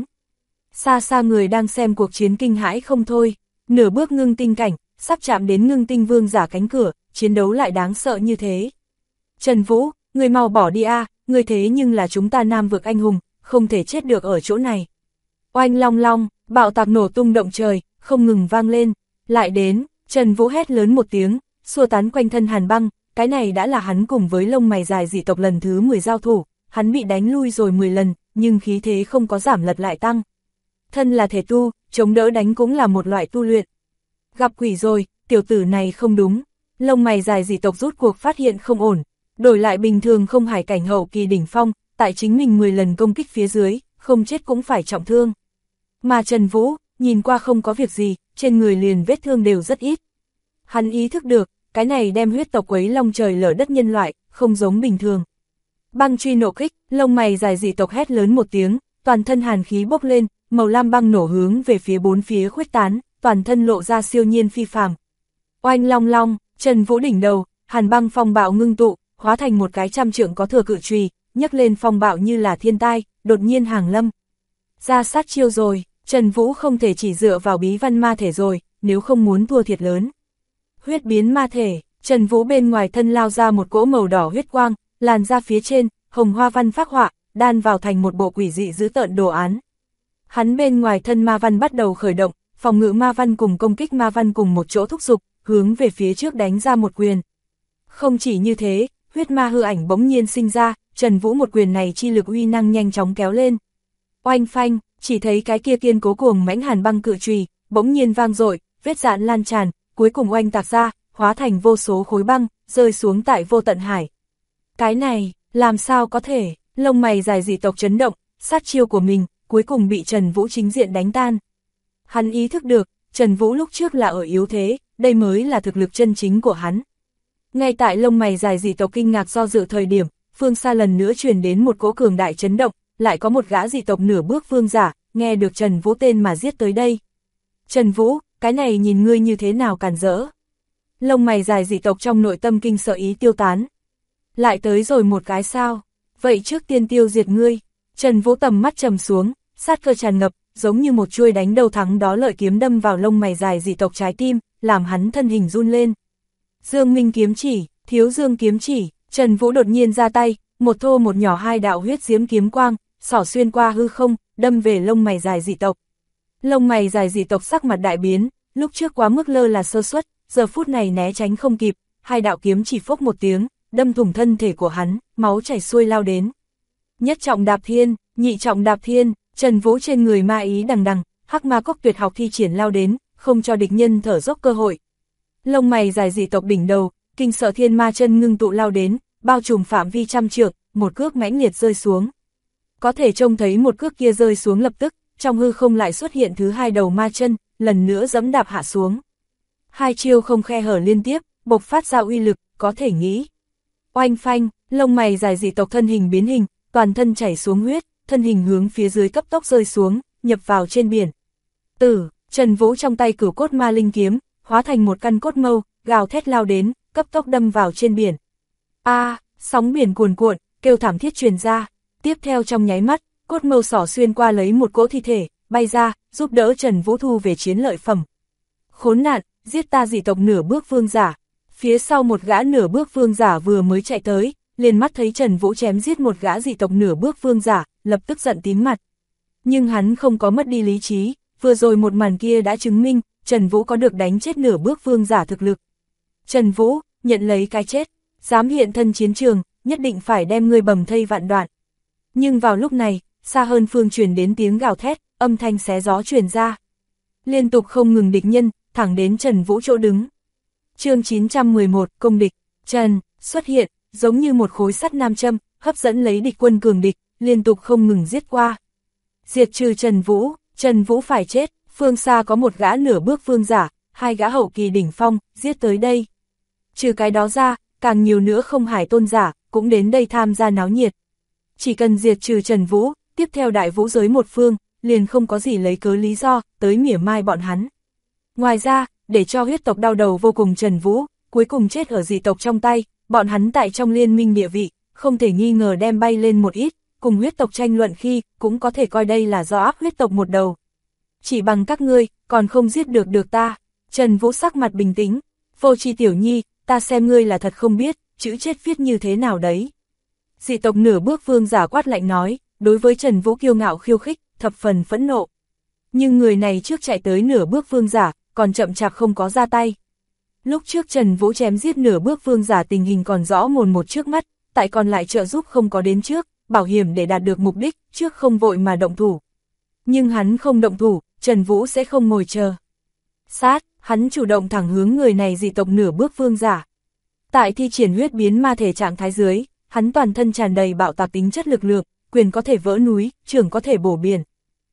Xa xa người đang xem cuộc chiến kinh hãi không thôi, nửa bước ngưng tinh cảnh, sắp chạm đến ngưng tinh vương giả cánh cửa, chiến đấu lại đáng sợ như thế. Trần Vũ, người mau bỏ đi người thế nhưng là chúng ta Nam vực anh hùng, không thể chết được ở chỗ này. Oanh long long, bạo tạc nổ tung động trời, không ngừng vang lên, lại đến, Trần Vũ hét lớn một tiếng, xua tán quanh thân hàn băng, cái này đã là hắn cùng với lông mày dài dị tộc lần thứ 10 giao thủ, hắn bị đánh lui rồi 10 lần, nhưng khí thế không có giảm lật lại tăng. Thân là thể tu, chống đỡ đánh cũng là một loại tu luyện. Gặp quỷ rồi, tiểu tử này không đúng, lông mày dài dị tộc rút cuộc phát hiện không ổn, đổi lại bình thường không hải cảnh hậu kỳ đỉnh phong, tại chính mình 10 lần công kích phía dưới, không chết cũng phải trọng thương. Mà Trần Vũ, nhìn qua không có việc gì, trên người liền vết thương đều rất ít. Hắn ý thức được, cái này đem huyết tộc quấy long trời lở đất nhân loại, không giống bình thường. Băng truy nộ kích, lông mày dài dị tộc hét lớn một tiếng, toàn thân hàn khí bốc lên, màu lam băng nổ hướng về phía bốn phía khuếch tán, toàn thân lộ ra siêu nhiên phi phàm. Oanh long long, Trần Vũ đỉnh đầu, hàn băng phong bạo ngưng tụ, hóa thành một cái trăm trượng có thừa cự chùy, nhấc lên phong bạo như là thiên tai, đột nhiên hàng lâm. Ra sát chiêu rồi, Trần Vũ không thể chỉ dựa vào bí văn ma thể rồi, nếu không muốn thua thiệt lớn. Huyết biến ma thể, Trần Vũ bên ngoài thân lao ra một cỗ màu đỏ huyết quang, làn ra phía trên, hồng hoa văn phác họa, đan vào thành một bộ quỷ dị dữ tợn đồ án. Hắn bên ngoài thân ma văn bắt đầu khởi động, phòng ngự ma văn cùng công kích ma văn cùng một chỗ thúc giục, hướng về phía trước đánh ra một quyền. Không chỉ như thế, huyết ma hư ảnh bỗng nhiên sinh ra, Trần Vũ một quyền này chi lực uy năng nhanh chóng kéo lên. Oanh phanh, chỉ thấy cái kia kiên cố cuồng mãnh hàn băng cự chùy bỗng nhiên vang dội, vết rạn lan tràn, cuối cùng oanh tạc ra, hóa thành vô số khối băng, rơi xuống tại vô tận hải. Cái này, làm sao có thể, lông mày dài dị tộc chấn động, sát chiêu của mình, cuối cùng bị Trần Vũ chính diện đánh tan. Hắn ý thức được, Trần Vũ lúc trước là ở yếu thế, đây mới là thực lực chân chính của hắn. Ngay tại lông mày dài dị tộc kinh ngạc do dự thời điểm, phương xa lần nữa truyền đến một cỗ cường đại chấn động, lại có một gã dị tộc nửa bước vương giả, nghe được Trần Vũ tên mà giết tới đây. Trần Vũ, cái này nhìn ngươi như thế nào cản rỡ. Lông mày dài dị tộc trong nội tâm kinh sợ ý tiêu tán. Lại tới rồi một cái sao, vậy trước tiên tiêu diệt ngươi. Trần Vũ tầm mắt trầm xuống, sát cơ tràn ngập, giống như một chuôi đánh đầu thắng đó lợi kiếm đâm vào lông mày dài dị tộc trái tim, làm hắn thân hình run lên. Dương Minh kiếm chỉ, Thiếu Dương kiếm chỉ, Trần Vũ đột nhiên ra tay, một thô một nhỏ hai đạo huyết diễm kiếm quang, xỏ xuyên qua hư không, đâm về lông mày dài dị tộc. Lông mày dài dị tộc sắc mặt đại biến, lúc trước quá mức lơ là sơ suất, giờ phút này né tránh không kịp, hai đạo kiếm chỉ phốc một tiếng, đâm thủng thân thể của hắn, máu chảy xuôi lao đến. Nhất trọng đạp thiên, nhị trọng đạp thiên, Trần Vũ trên người ma ý đằng đằng, hắc ma cốc tuyệt học thi triển lao đến, không cho địch nhân thở dốc cơ hội. Lông mày dài dị tộc đỉnh đầu, kinh sợ thiên ma chân ngưng tụ lao đến, bao trùm phạm vi trăm trượng, một cước mãnh liệt rơi xuống. Có thể trông thấy một cước kia rơi xuống lập tức, trong hư không lại xuất hiện thứ hai đầu ma chân, lần nữa giẫm đạp hạ xuống. Hai chiêu không khe hở liên tiếp, bộc phát ra uy lực, có thể nghĩ. Oanh phanh, lông mày dài dị tộc thân hình biến hình, toàn thân chảy xuống huyết, thân hình hướng phía dưới cấp tốc rơi xuống, nhập vào trên biển. Trần Vũ trong tay cửu cốt ma linh kiếm, hóa thành một căn cốt mâu, gào thét lao đến, cấp tốc đâm vào trên biển. Sóng biển cuồn cuộn, kêu thảm thiết truyền ra. Tiếp theo trong nháy mắt, cốt mâu xỏ xuyên qua lấy một cỗ thi thể, bay ra, giúp đỡ Trần Vũ thu về chiến lợi phẩm. Khốn nạn, giết ta dị tộc nửa bước vương giả. Phía sau một gã nửa bước vương giả vừa mới chạy tới, liền mắt thấy Trần Vũ chém giết một gã dị tộc nửa bước vương giả, lập tức giận tím mặt. Nhưng hắn không có mất đi lý trí, vừa rồi một màn kia đã chứng minh, Trần Vũ có được đánh chết nửa bước vương giả thực lực. Trần Vũ, nhận lấy cái chết, dám hiện thân chiến trường, nhất định phải đem ngươi bầm thây vạn đoạn. Nhưng vào lúc này, xa hơn phương truyền đến tiếng gào thét, âm thanh xé gió truyền ra. Liên tục không ngừng địch nhân, thẳng đến Trần Vũ chỗ đứng. Chương 911, công địch, Trần, xuất hiện, giống như một khối sắt nam châm, hấp dẫn lấy địch quân cường địch, liên tục không ngừng giết qua. Diệt trừ Trần Vũ phải chết, phương xa có một gã nửa bước vương giả, hai gã hậu kỳ đỉnh phong, giết tới đây. Trừ cái đó ra, càng nhiều nữa không hải tôn giả, cũng đến đây tham gia náo nhiệt. Chỉ cần diệt trừ Trần Vũ, tiếp theo đại vũ giới một phương, liền không có gì lấy cớ lý do, tới mỉa mai bọn hắn. Ngoài ra, để cho huyết tộc đau đầu vô cùng Trần Vũ, cuối cùng chết ở dị tộc trong tay, bọn hắn tại trong liên minh địa vị, không thể nghi ngờ đem bay lên một ít, cùng huyết tộc tranh luận khi, cũng có thể coi đây là do áp huyết tộc một đầu. Chỉ bằng các ngươi, còn không giết được ta. Trần Vũ sắc mặt bình tĩnh, vô tri tiểu nhi, ta xem ngươi là thật không biết, chữ chết viết như thế nào đấy. Dị tộc nửa bước vương giả quát lạnh nói, đối với Trần Vũ kiêu ngạo khiêu khích, thập phần phẫn nộ. Nhưng người này trước chạy tới nửa bước vương giả, còn chậm chạp không có ra tay. Lúc trước Trần Vũ chém giết nửa bước vương giả tình hình còn rõ mồn một trước mắt, tại còn lại trợ giúp không có đến trước, bảo hiểm để đạt được mục đích, trước không vội mà động thủ. Nhưng hắn không động thủ, Trần Vũ sẽ không ngồi chờ. Sát, hắn chủ động thẳng hướng người này dị tộc nửa bước vương giả. Tại thi triển huyết biến ma thể trạng thái dưới, hắn toàn thân tràn đầy bạo tạc tính chất lực lượng, quyền có thể vỡ núi, trưởng có thể bổ biển.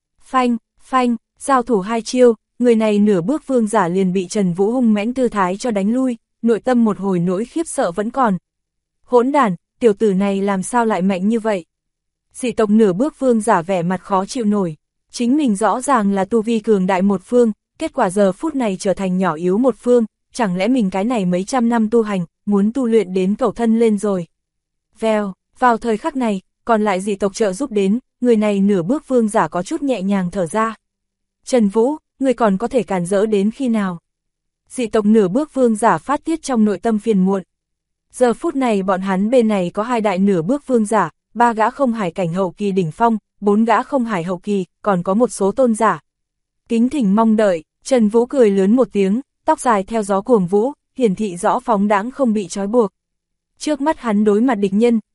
Phanh, giao thủ hai chiêu, người này nửa bước vương giả liền bị Trần Vũ hung mãnh tư thái cho đánh lui, nội tâm một hồi nỗi khiếp sợ vẫn còn. Hỗn đản, tiểu tử này làm sao lại mạnh như vậy? Dị tộc nửa bước vương giả vẻ mặt khó chịu nổi, chính mình rõ ràng là tu vi cường đại một phương, kết quả giờ phút này trở thành nhỏ yếu một phương, chẳng lẽ mình cái này mấy trăm năm tu hành, muốn tu luyện đến cầu thân lên rồi. Vèo, vào thời khắc này, còn lại dị tộc trợ giúp đến, người này nửa bước vương giả có chút nhẹ nhàng thở ra. Trần Vũ, người còn có thể cản rỡ đến khi nào? Dị tộc nửa bước vương giả phát tiết trong nội tâm phiền muộn. Giờ phút này bọn hắn bên này có hai đại nửa bước vương giả, ba gã không hải cảnh hậu kỳ đỉnh phong, bốn gã không hải hậu kỳ, còn có một số tôn giả. Kính thỉnh mong đợi, Trần Vũ cười lớn một tiếng, tóc dài theo gió cuồng vũ, hiển thị rõ phóng đãng không bị trói buộc. Trước mắt hắn đối mặt địch nhân,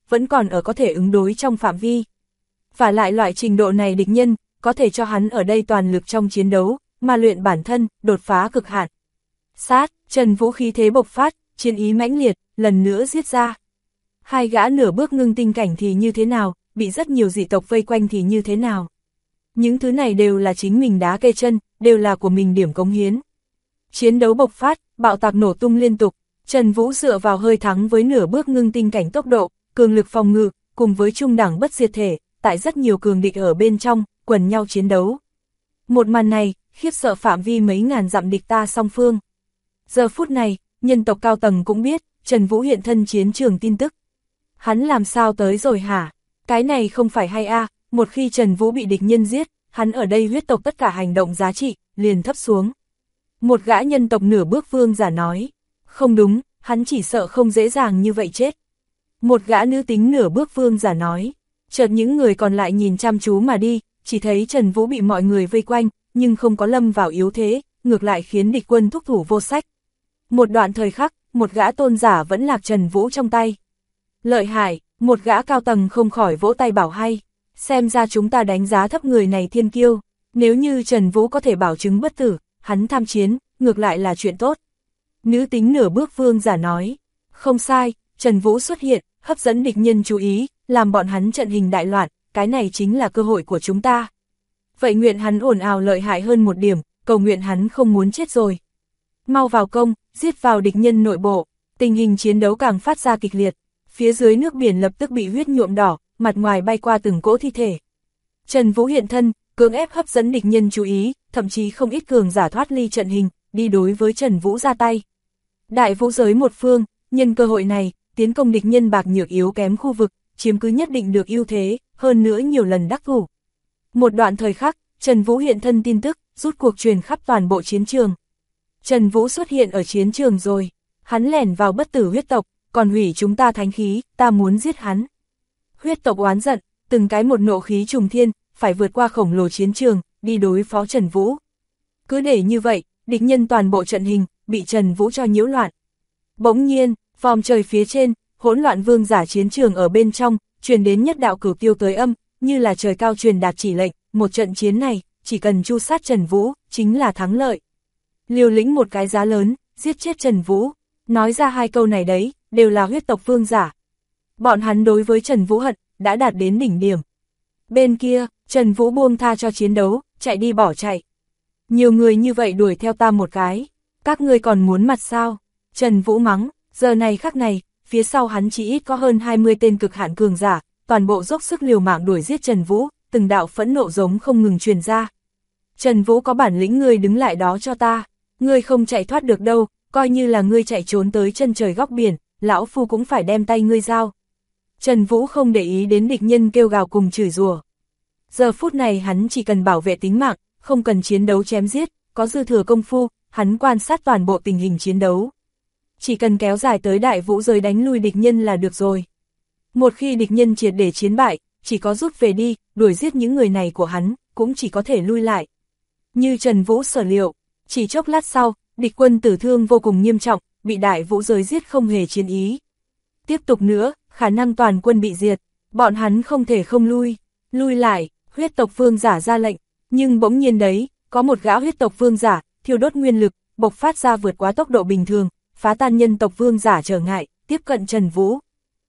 vẫn còn ở có thể ứng đối trong phạm vi. Và lại loại trình độ này địch nhân, có thể cho hắn ở đây toàn lực trong chiến đấu, mà luyện bản thân, đột phá cực hạn. Sát, Trần Vũ khí thế bộc phát, chiến ý mãnh liệt, lần nữa giết ra. Hai gã nửa bước ngưng tinh cảnh thì như thế nào, bị rất nhiều dị tộc vây quanh thì như thế nào. Những thứ này đều là chính mình đá cây chân, đều là của mình điểm cống hiến. Chiến đấu bộc phát, bạo tạc nổ tung liên tục, Trần Vũ dựa vào hơi thắng với nửa bước ngưng tinh cảnh tốc độ, cường lực phòng ngự, cùng với trung đẳng bất diệt thể, tại rất nhiều cường địch ở bên trong, quần nhau chiến đấu. Một màn này, khiếp sợ phạm vi mấy ngàn dặm địch ta song phương. Giờ phút này, nhân tộc cao tầng cũng biết, Trần Vũ hiện thân chiến trường tin tức. Hắn làm sao tới rồi hả? Cái này không phải hay a, một khi Trần Vũ bị địch nhân giết, hắn ở đây huyết tộc tất cả hành động giá trị, liền thấp xuống. Một gã nhân tộc nửa bước vương giả nói, không đúng, hắn chỉ sợ không dễ dàng như vậy chết. Một gã nữ tính nửa bước vương giả nói, chợt những người còn lại nhìn chăm chú mà đi, chỉ thấy Trần Vũ bị mọi người vây quanh, nhưng không có lâm vào yếu thế, ngược lại khiến địch quân thúc thủ vô sách. Một đoạn thời khắc, một gã tôn giả vẫn lạc Trần Vũ trong tay. Lợi hại, một gã cao tầng không khỏi vỗ tay bảo hay, xem ra chúng ta đánh giá thấp người này thiên kiêu, nếu như Trần Vũ có thể bảo chứng bất tử, hắn tham chiến, ngược lại là chuyện tốt. Nữ tính nửa bước vương giả nói, không sai, Trần Vũ xuất hiện, hấp dẫn địch nhân chú ý, làm bọn hắn trận hình đại loạn, cái này chính là cơ hội của chúng ta. Vậy nguyện hắn ồn ào lợi hại hơn một điểm, cầu nguyện hắn không muốn chết rồi. Mau vào công, giết vào địch nhân nội bộ, tình hình chiến đấu càng phát ra kịch liệt, phía dưới nước biển lập tức bị huyết nhuộm đỏ, mặt ngoài bay qua từng cỗ thi thể. Trần Vũ hiện thân, cưỡng ép hấp dẫn địch nhân chú ý, thậm chí không ít cường giả thoát ly trận hình, đi đối với Trần Vũ ra tay. Đại vũ giới một phương, nhân cơ hội này, tiến công địch nhân bạc nhược yếu kém khu vực, chiếm cứ nhất định được ưu thế, hơn nữa nhiều lần đắc thủ. Một đoạn thời khắc, Trần Vũ hiện thân tin tức, rút cuộc truyền khắp toàn bộ chiến trường. Trần Vũ xuất hiện ở chiến trường rồi, hắn lẻn vào bất tử huyết tộc, còn hủy chúng ta thánh khí, ta muốn giết hắn. Huyết tộc oán giận, từng cái một nộ khí trùng thiên, phải vượt qua khổng lồ chiến trường, đi đối phó Trần Vũ. Cứ để như vậy, địch nhân toàn bộ trận hình, bị Trần Vũ cho nhiễu loạn. Bỗng nhiên, vòm trời phía trên, hỗn loạn vương giả chiến trường ở bên trong, truyền đến nhất đạo cửu tiêu tới âm, như là trời cao truyền đạt chỉ lệnh, một trận chiến này, chỉ cần tru sát Trần Vũ, chính là thắng lợi. Liều lĩnh một cái giá lớn, giết chết Trần Vũ, nói ra hai câu này đấy, đều là huyết tộc vương giả. Bọn hắn đối với Trần Vũ hận, đã đạt đến đỉnh điểm. Bên kia, Trần Vũ buông tha cho chiến đấu, chạy đi bỏ chạy. Nhiều người như vậy đuổi theo ta một cái, các ngươi còn muốn mặt sao? Trần Vũ mắng, giờ này khắc này, phía sau hắn chỉ ít có hơn 20 tên cực hạn cường giả, toàn bộ dốc sức liều mạng đuổi giết Trần Vũ, từng đạo phẫn nộ giống không ngừng truyền ra. Trần Vũ có bản lĩnh ngươi đứng lại đó cho ta, ngươi không chạy thoát được đâu, coi như là ngươi chạy trốn tới chân trời góc biển, lão phu cũng phải đem tay ngươi giao. Trần Vũ không để ý đến địch nhân kêu gào cùng chửi rủa. Giờ phút này hắn chỉ cần bảo vệ tính mạng, không cần chiến đấu chém giết, có dư thừa công phu, hắn quan sát toàn bộ tình hình chiến đấu. Chỉ cần kéo dài tới đại vũ giới đánh lui địch nhân là được rồi. Một khi địch nhân triệt để chiến bại, chỉ có rút về đi, đuổi giết những người này của hắn, cũng chỉ có thể lui lại. Như Trần Vũ sở liệu, chỉ chốc lát sau, địch quân tử thương vô cùng nghiêm trọng, bị đại vũ giới giết không hề chiến ý. Tiếp tục nữa, khả năng toàn quân bị diệt, bọn hắn không thể không lui lại, huyết tộc vương giả ra lệnh, nhưng bỗng nhiên đấy, có một gã huyết tộc vương giả, thiêu đốt nguyên lực, bộc phát ra vượt quá tốc độ bình thường, phá tan nhân tộc vương giả trở ngại, tiếp cận Trần Vũ.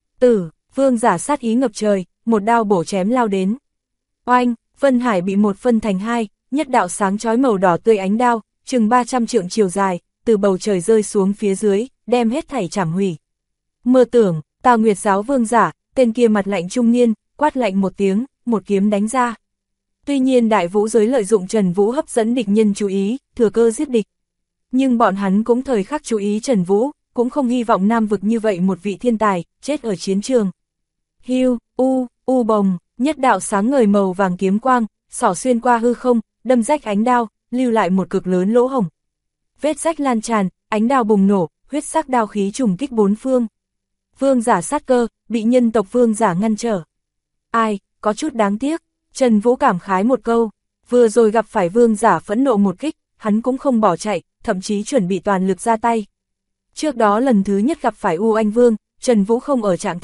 Vương giả sát ý ngập trời, một đao bổ chém lao đến. Oanh, Vân Hải bị một phân thành hai, nhất đạo sáng chói màu đỏ tươi ánh đao, chừng 300 trượng chiều dài, từ bầu trời rơi xuống phía dưới, đem hết thảy chảm hủy. Mơ tưởng, Tà Nguyệt giáo vương giả, tên kia mặt lạnh trung niên, quát lạnh một tiếng, một kiếm đánh ra. Tuy nhiên đại vũ giới lợi dụng Trần Vũ hấp dẫn địch nhân chú ý, thừa cơ giết địch. Nhưng bọn hắn cũng thời khắc chú ý Trần Vũ, cũng không hy vọng nam vực như vậy một vị thiên tài, chết ở chiến trường. Hiu, bồng, nhất đạo sáng ngời màu vàng kiếm quang, xỏ xuyên qua hư không, đâm rách ánh đao, lưu lại một cực lớn lỗ hổng. Vết rách lan tràn, ánh đao bùng nổ, huyết sắc đao khí trùng kích bốn phương. Vương giả sát cơ, bị nhân tộc vương giả ngăn trở. Ai, có chút đáng tiếc, Trần Vũ cảm khái một câu, vừa rồi gặp phải vương giả phẫn nộ một kích, hắn cũng không bỏ chạy, thậm chí chuẩn bị toàn lực ra tay. Trước đó lần thứ nhất gặp phải U Anh Vương, Trần Vũ không ở trạng thái,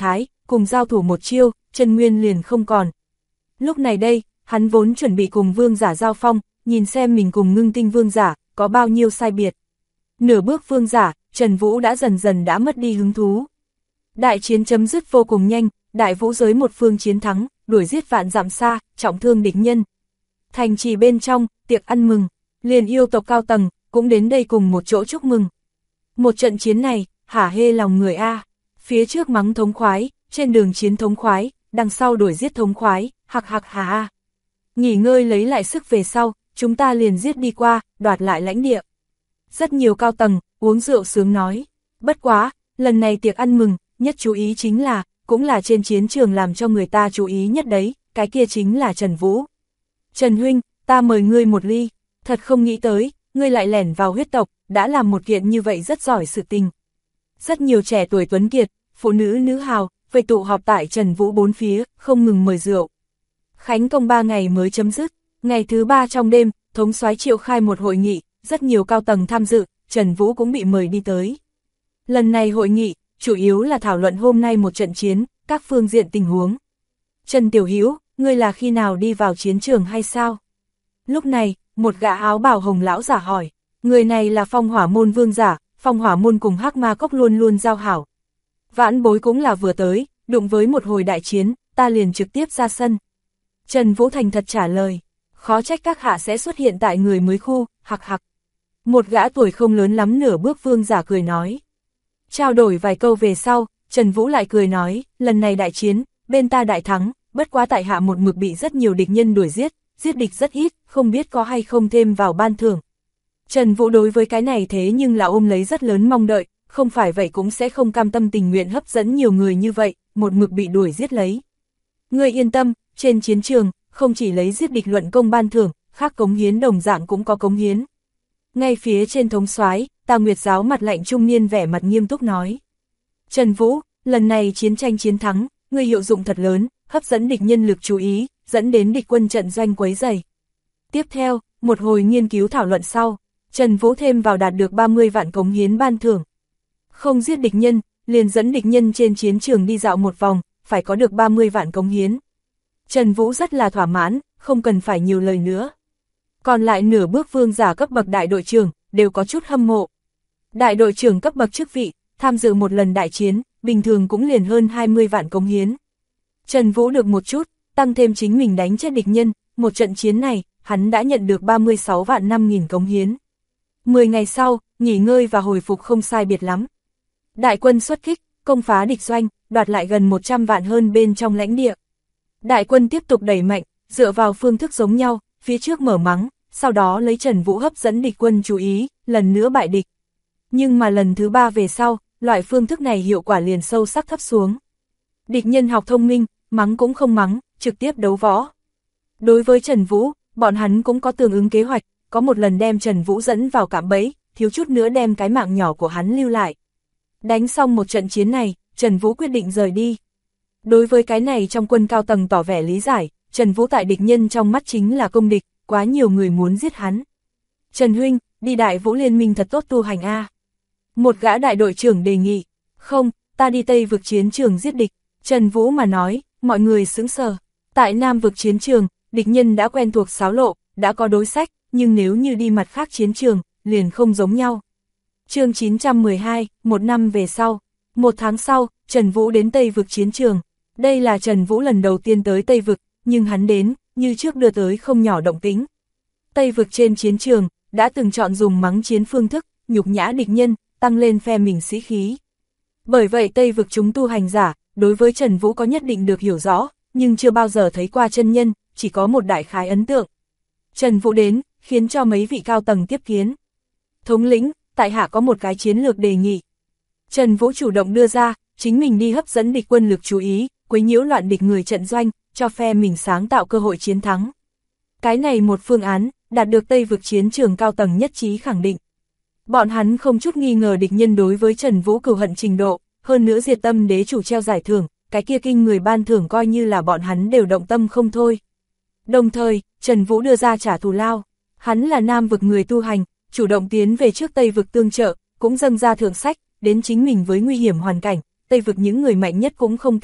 cùng giao thủ một chiêu, chân nguyên liền không còn. Lúc này đây, hắn vốn chuẩn bị cùng vương giả giao phong, nhìn xem mình cùng Ngưng Tinh vương giả, có bao nhiêu sai biệt. Nửa bước vương giả, Trần Vũ đã dần dần đã mất đi hứng thú. Đại chiến chấm dứt vô cùng nhanh, đại vũ giới một phương chiến thắng, đuổi giết vạn dặm xa, trọng thương địch nhân. Thành trì bên trong, tiệc ăn mừng, liền yêu tộc cao tầng, cũng đến đây cùng một chỗ chúc mừng. Một trận chiến này, hả hê lòng người a. Phía trước mắng thống khoái, trên đường chiến thống khoái, đằng sau đuổi giết thống khoái, hạc hạc hà a. Nghỉ ngơi lấy lại sức về sau, chúng ta liền giết đi qua, đoạt lại lãnh địa. Rất nhiều cao tầng, uống rượu sướng nói. Bất quá, lần này tiệc ăn mừng, nhất chú ý chính là, cũng là trên chiến trường làm cho người ta chú ý nhất đấy, cái kia chính là Trần Vũ. Trần huynh, ta mời ngươi một ly, thật không nghĩ tới, ngươi lại lẻn vào huyết tộc, đã làm một kiện như vậy rất giỏi sự tình. Rất nhiều trẻ tuổi tuấn kiệt, phụ nữ nữ hào, vây tụ họp tại Trần Vũ bốn phía, không ngừng mời rượu. Khánh công 3 ngày mới chấm dứt, ngày thứ 3 trong đêm, thống soái triệu khai một hội nghị, rất nhiều cao tầng tham dự, Trần Vũ cũng bị mời đi tới. Lần này hội nghị, chủ yếu là thảo luận hôm nay một trận chiến, các phương diện tình huống. Trần Tiểu Hữu, ngươi là khi nào đi vào chiến trường hay sao? Lúc này, một gã áo bào hồng lão giả hỏi, người này là Phong Hỏa môn vương giả, Phong Hỏa môn cùng Hắc Ma Cốc luôn luôn giao hảo. Vãn bối cũng là vừa tới, đụng với một hồi đại chiến, ta liền trực tiếp ra sân. Trần Vũ thành thật trả lời, khó trách các hạ sẽ xuất hiện tại người mới khu, hạc hạc. Một gã tuổi không lớn lắm nửa bước vương giả cười nói. Trao đổi vài câu về sau, Trần Vũ lại cười nói, lần này đại chiến, bên ta đại thắng, bất quá tại hạ một mực bị rất nhiều địch nhân đuổi giết, giết địch rất ít, không biết có hay không thêm vào ban thưởng. Trần Vũ đối với cái này thế nhưng là ôm lấy rất lớn mong đợi, không phải vậy cũng sẽ không cam tâm tình nguyện hấp dẫn nhiều người như vậy, một mực bị đuổi giết lấy. Ngươi yên tâm, trên chiến trường, không chỉ lấy giết địch luận công ban thưởng, khác cống hiến đồng dạng cũng có cống hiến. Ngay phía trên thống soái, Tà Nguyệt giáo mặt lạnh trung niên vẻ mặt nghiêm túc nói. Trần Vũ, lần này chiến tranh chiến thắng, ngươi hiệu dụng thật lớn, hấp dẫn địch nhân lực chú ý, dẫn đến địch quân trận doanh quấy rầy. Tiếp theo, một hồi nghiên cứu thảo luận sau, Trần Vũ thêm vào đạt được 30 vạn cống hiến ban thưởng. Không giết địch nhân, liền dẫn địch nhân trên chiến trường đi dạo một vòng, phải có được 30 vạn cống hiến. Trần Vũ rất là thỏa mãn, không cần phải nhiều lời nữa. Còn lại nửa bước vương giả cấp bậc đại đội trưởng, đều có chút hâm mộ. Đại đội trưởng cấp bậc chức vị, tham dự một lần đại chiến, bình thường cũng liền hơn 20 vạn cống hiến. Trần Vũ được một chút, tăng thêm chính mình đánh chết địch nhân, một trận chiến này, hắn đã nhận được 36 vạn 5.000 cống hiến. 10 ngày sau, nghỉ ngơi và hồi phục không sai biệt lắm. Đại quân xuất kích, công phá địch doanh, đoạt lại gần 100 vạn hơn bên trong lãnh địa. Đại quân tiếp tục đẩy mạnh, dựa vào phương thức giống nhau, phía trước mở mắng, sau đó lấy Trần Vũ hấp dẫn địch quân chú ý, lần nữa bại địch. Nhưng mà lần thứ 3 về sau, loại phương thức này hiệu quả liền sâu sắc thấp xuống. Địch nhân học thông minh, mắng cũng không mắng, trực tiếp đấu võ. Đối với Trần Vũ, bọn hắn cũng có tương ứng kế hoạch, có một lần đem Trần Vũ dẫn vào cạm bẫy, thiếu chút nữa đem cái mạng nhỏ của hắn lưu lại. Đánh xong một trận chiến này, Trần Vũ quyết định rời đi. Đối với cái này trong quân cao tầng tỏ vẻ lý giải, Trần Vũ tại địch nhân trong mắt chính là công địch, quá nhiều người muốn giết hắn. Trần huynh, đi Đại Vũ Liên minh thật tốt tu hành a. Một gã đại đội trưởng đề nghị, không, ta đi Tây vực chiến trường giết địch. Trần Vũ mà nói, mọi người sững sờ. Tại Nam vực chiến trường, địch nhân đã quen thuộc xáo lộ, đã có đối sách, nhưng nếu như đi mặt khác chiến trường, liền không giống nhau. Chương 912, một năm về sau. Một tháng sau, Trần Vũ đến Tây vực chiến trường. Đây là Trần Vũ lần đầu tiên tới Tây vực, nhưng hắn đến, như trước đưa tới không nhỏ động tĩnh. Tây vực trên chiến trường, đã từng chọn dùng mắng chiến phương thức, nhục nhã địch nhân, tăng lên phe mình sĩ khí. Bởi vậy Tây vực chúng tu hành giả, đối với Trần Vũ có nhất định được hiểu rõ, nhưng chưa bao giờ thấy qua chân nhân, chỉ có một đại khái ấn tượng. Trần Vũ đến, khiến cho mấy vị cao tầng tiếp kiến. Thống lĩnh, tại hạ có một cái chiến lược đề nghị. Trần Vũ chủ động đưa ra, chính mình đi hấp dẫn địch quân lực chú ý, quấy nhiễu loạn địch người trận doanh, cho phe mình sáng tạo cơ hội chiến thắng. Cái này một phương án, đạt được Tây vực chiến trường cao tầng nhất trí khẳng định. Bọn hắn không chút nghi ngờ địch nhân đối với Trần Vũ cừu hận trình độ, hơn nữa Diệt Tâm đế chủ treo giải thưởng, cái kia kinh người ban thưởng coi như là bọn hắn đều động tâm không thôi. Đồng thời, Trần Vũ đưa ra trả thù lao, hắn là Nam vực người tu hành, chủ động tiến về trước Tây vực tương trợ, cũng dâng ra thượng sách, đến chính mình với nguy hiểm hoàn cảnh, Tây vực những người mạnh nhất cũng không keo kiệt.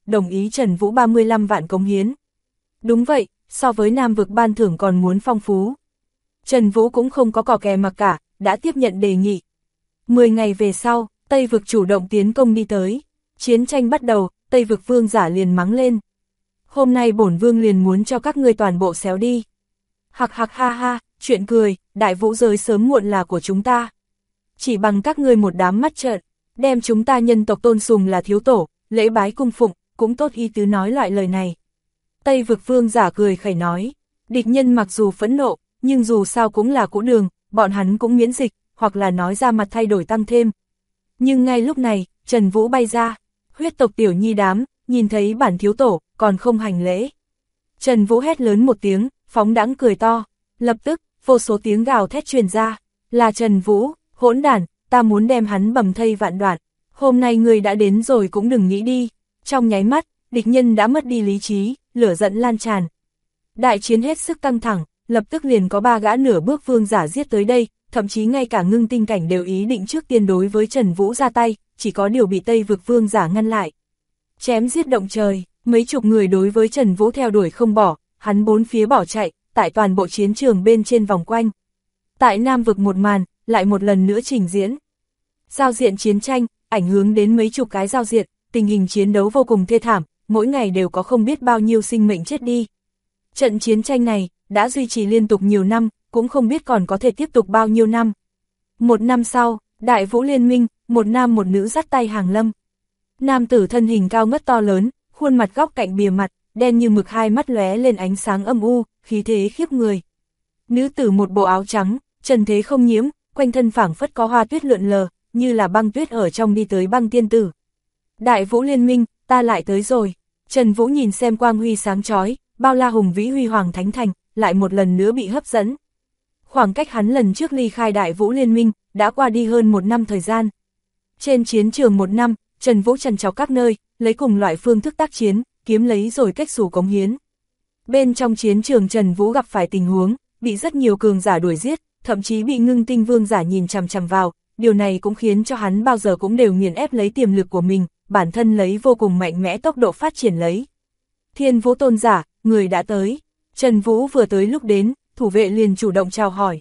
đồng ý Trần Vũ 35 vạn cống hiến. Đúng vậy, so với Nam vực ban thưởng còn muốn phong phú. Trần Vũ cũng không có cò kè mặc cả, đã tiếp nhận đề nghị. 10 ngày về sau, Tây vực chủ động tiến công đi tới. Chiến tranh bắt đầu, Tây vực vương giả liền mắng lên. Hôm nay bổn vương liền muốn cho các ngươi toàn bộ xéo đi. Hạc hạc ha ha, chuyện cười, đại vũ giới sớm muộn là của chúng ta. Chỉ bằng các ngươi một đám mắt trợn, đem chúng ta nhân tộc tôn sùng là thiếu tổ, lễ bái cung phụng, cũng tốt ý tứ nói loại lời này. Tây vực vương giả cười khẩy nói, địch nhân mặc dù phẫn nộ, nhưng dù sao cũng là cũ đường, bọn hắn cũng miễn dịch, hoặc là nói ra mặt thay đổi tăng thêm. Nhưng ngay lúc này, Trần Vũ bay ra, huyết tộc tiểu nhi đám, nhìn thấy bản thiếu tổ, còn không hành lễ. Trần Vũ hét lớn một tiếng, phóng đãng cười to, lập tức, vô số tiếng gào thét truyền ra, là Trần Vũ, hỗn đản, ta muốn đem hắn bầm thây vạn đoạn, hôm nay người đã đến rồi cũng đừng nghĩ đi. Trong nháy mắt, địch nhân đã mất đi lý trí, lửa giận lan tràn. Đại chiến hết sức căng thẳng, lập tức liền có 3 gã nửa bước vương giả giết tới đây, thậm chí ngay cả ngưng tinh cảnh đều ý định trước tiên đối với Trần Vũ ra tay, chỉ có điều bị Tây vực vương giả ngăn lại. Chém giết động trời, mấy chục người đối với Trần Vũ theo đuổi không bỏ, hắn bốn phía bỏ chạy, tại toàn bộ chiến trường bên trên vòng quanh. Tại Nam vực một màn, lại một lần nữa trình diễn. Giao diện chiến tranh, ảnh hưởng đến mấy chục cái giao diện, tình hình chiến đấu vô cùng thê thảm, mỗi ngày đều có không biết bao nhiêu sinh mệnh chết đi. Trận chiến tranh này, đã duy trì liên tục nhiều năm, cũng không biết còn có thể tiếp tục bao nhiêu năm. Một năm sau, Đại Vũ Liên Minh, một nam một nữ dắt tay hàng lâm. Nam tử thân hình cao ngất to lớn, khuôn mặt góc cạnh bìa mặt, đen như mực, hai mắt lóe lên ánh sáng âm u, khí thế khiếp người. Nữ tử một bộ áo trắng, trần thế không nhiễm, quanh thân phảng phất có hoa tuyết lượn lờ, như là băng tuyết ở trong đi tới Băng tiên tử. Đại Vũ Liên Minh, ta lại tới rồi. Trần Vũ nhìn xem quang huy sáng chói, bao la hùng vĩ huy hoàng thánh thành, lại một lần nữa bị hấp dẫn. Khoảng cách hắn lần trước ly khai Đại Vũ Liên Minh, đã qua đi hơn 1 năm thời gian. Trên chiến trường 1 năm, Trần Vũ trằn trọc các nơi, lấy cùng loại phương thức tác chiến, kiếm lấy rồi cách xù cống hiến. Bên trong chiến trường Trần Vũ gặp phải tình huống, bị rất nhiều cường giả đuổi giết, thậm chí bị ngưng tinh vương giả nhìn chằm chằm vào, điều này cũng khiến cho hắn bao giờ cũng đều nghiền ép lấy tiềm lực của mình, bản thân lấy vô cùng mạnh mẽ tốc độ phát triển lấy. Thiên Vũ tôn giả, người đã tới. Trần Vũ vừa tới lúc đến, thủ vệ liền chủ động chào hỏi.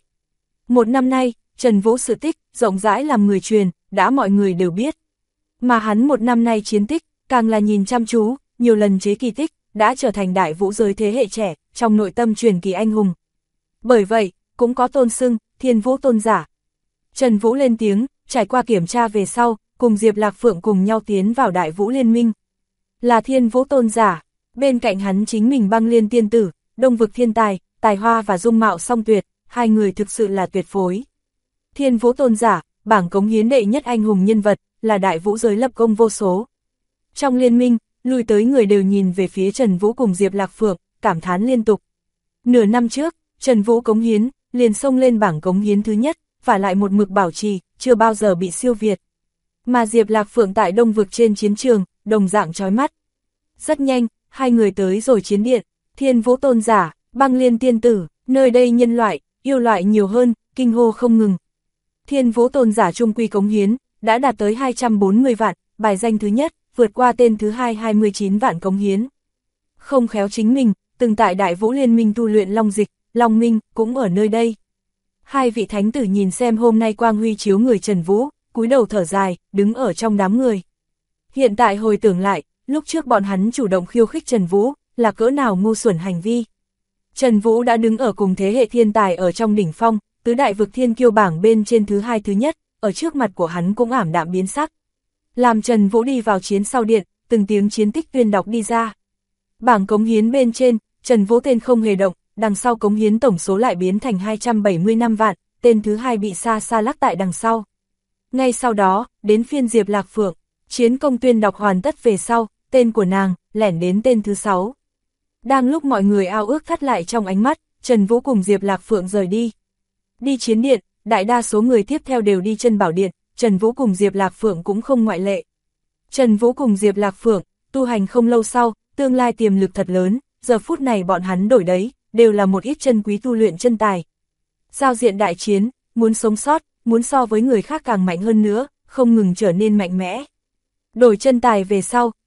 1 năm nay, Trần Vũ sự tích, rộng rãi làm người truyền, đã mọi người đều biết. Mà hắn 1 năm nay chiến tích, càng là nhìn chăm chú, nhiều lần chế kỳ tích, đã trở thành đại vũ giới thế hệ trẻ, trong nội tâm truyền kỳ anh hùng. Bởi vậy, cũng có tôn xưng, Thiên Vũ tôn giả. Trần Vũ lên tiếng, trải qua kiểm tra về sau, cùng Diệp Lạc Phượng cùng nhau tiến vào Đại Vũ Liên Minh. Là Thiên Vũ tôn giả, bên cạnh hắn chính mình Băng Liên tiên tử, Đông vực thiên tài, tài hoa và dung mạo song tuyệt, hai người thực sự là tuyệt phối. Thiên Vũ tôn giả, bảng cống hiến đệ nhất anh hùng nhân vật, là đại vũ giới lập công vô số. Trong liên minh, lui tới người đều nhìn về phía Trần Vũ cùng Diệp Lạc Phượng, cảm thán liên tục. Nửa năm trước, Trần Vũ cống hiến, liền xông lên bảng cống hiến thứ nhất, và lại một mực bảo trì, chưa bao giờ bị siêu việt. Mà Diệp Lạc Phượng tại Đông vực trên chiến trường, đồng dạng chói mắt. Rất nhanh, hai người tới rồi chiến điện, Thiên Vũ tôn giả, Băng Liên tiên tử, nơi đây nhân loại, yêu loại nhiều hơn, kinh hô không ngừng. Thiên Vũ tôn giả trung quy cống hiến, đã đạt tới 240 vạn, bài danh thứ nhất, vượt qua tên thứ hai 29 vạn cống hiến. Không khéo chính mình, từng tại Đại Vũ Liên Minh tu luyện Long Dịch, Long Minh, cũng ở nơi đây. Hai vị thánh tử nhìn xem hôm nay quang huy chiếu người Trần Vũ, cúi đầu thở dài, đứng ở trong đám người. Hiện tại hồi tưởng lại, lúc trước bọn hắn chủ động khiêu khích Trần Vũ, là cỡ nào ngu xuẩn hành vi. Trần Vũ đã đứng ở cùng thế hệ thiên tài ở trong đỉnh phong, tứ đại vực thiên kiêu bảng bên trên thứ hai thứ nhất, ở trước mặt của hắn cũng ảm đạm biến sắc. Làm Trần Vũ đi vào chiến sau điện, từng tiếng chiến tích tuyên đọc đi ra. Bảng cống hiến bên trên, Trần Vũ tên không hề động, đằng sau cống hiến tổng số lại biến thành 275 vạn, tên thứ hai bị xa xa lắc tại đằng sau. Ngay sau đó, đến phiên Diệp Lạc Phượng, chiến công tuyên đọc hoàn tất về sau, tên của nàng, lẻn đến tên thứ 6. Đang lúc mọi người ao ước thắt lại trong ánh mắt, Trần Vũ cùng Diệp Lạc Phượng rời đi. Đi chiến điện, đại đa số người tiếp theo đều đi chân bảo điện, Trần Vũ cùng Diệp Lạc Phượng cũng không ngoại lệ. Trần Vũ cùng Diệp Lạc Phượng, tu hành không lâu sau, tương lai tiềm lực thật lớn, giờ phút này bọn hắn đổi đấy, đều là một ít chân quý tu luyện chân tài. Giao diện đại chiến, muốn sống sót, muốn so với người khác càng mạnh hơn nữa, không ngừng trở nên mạnh mẽ. Đổi chân tài về sau,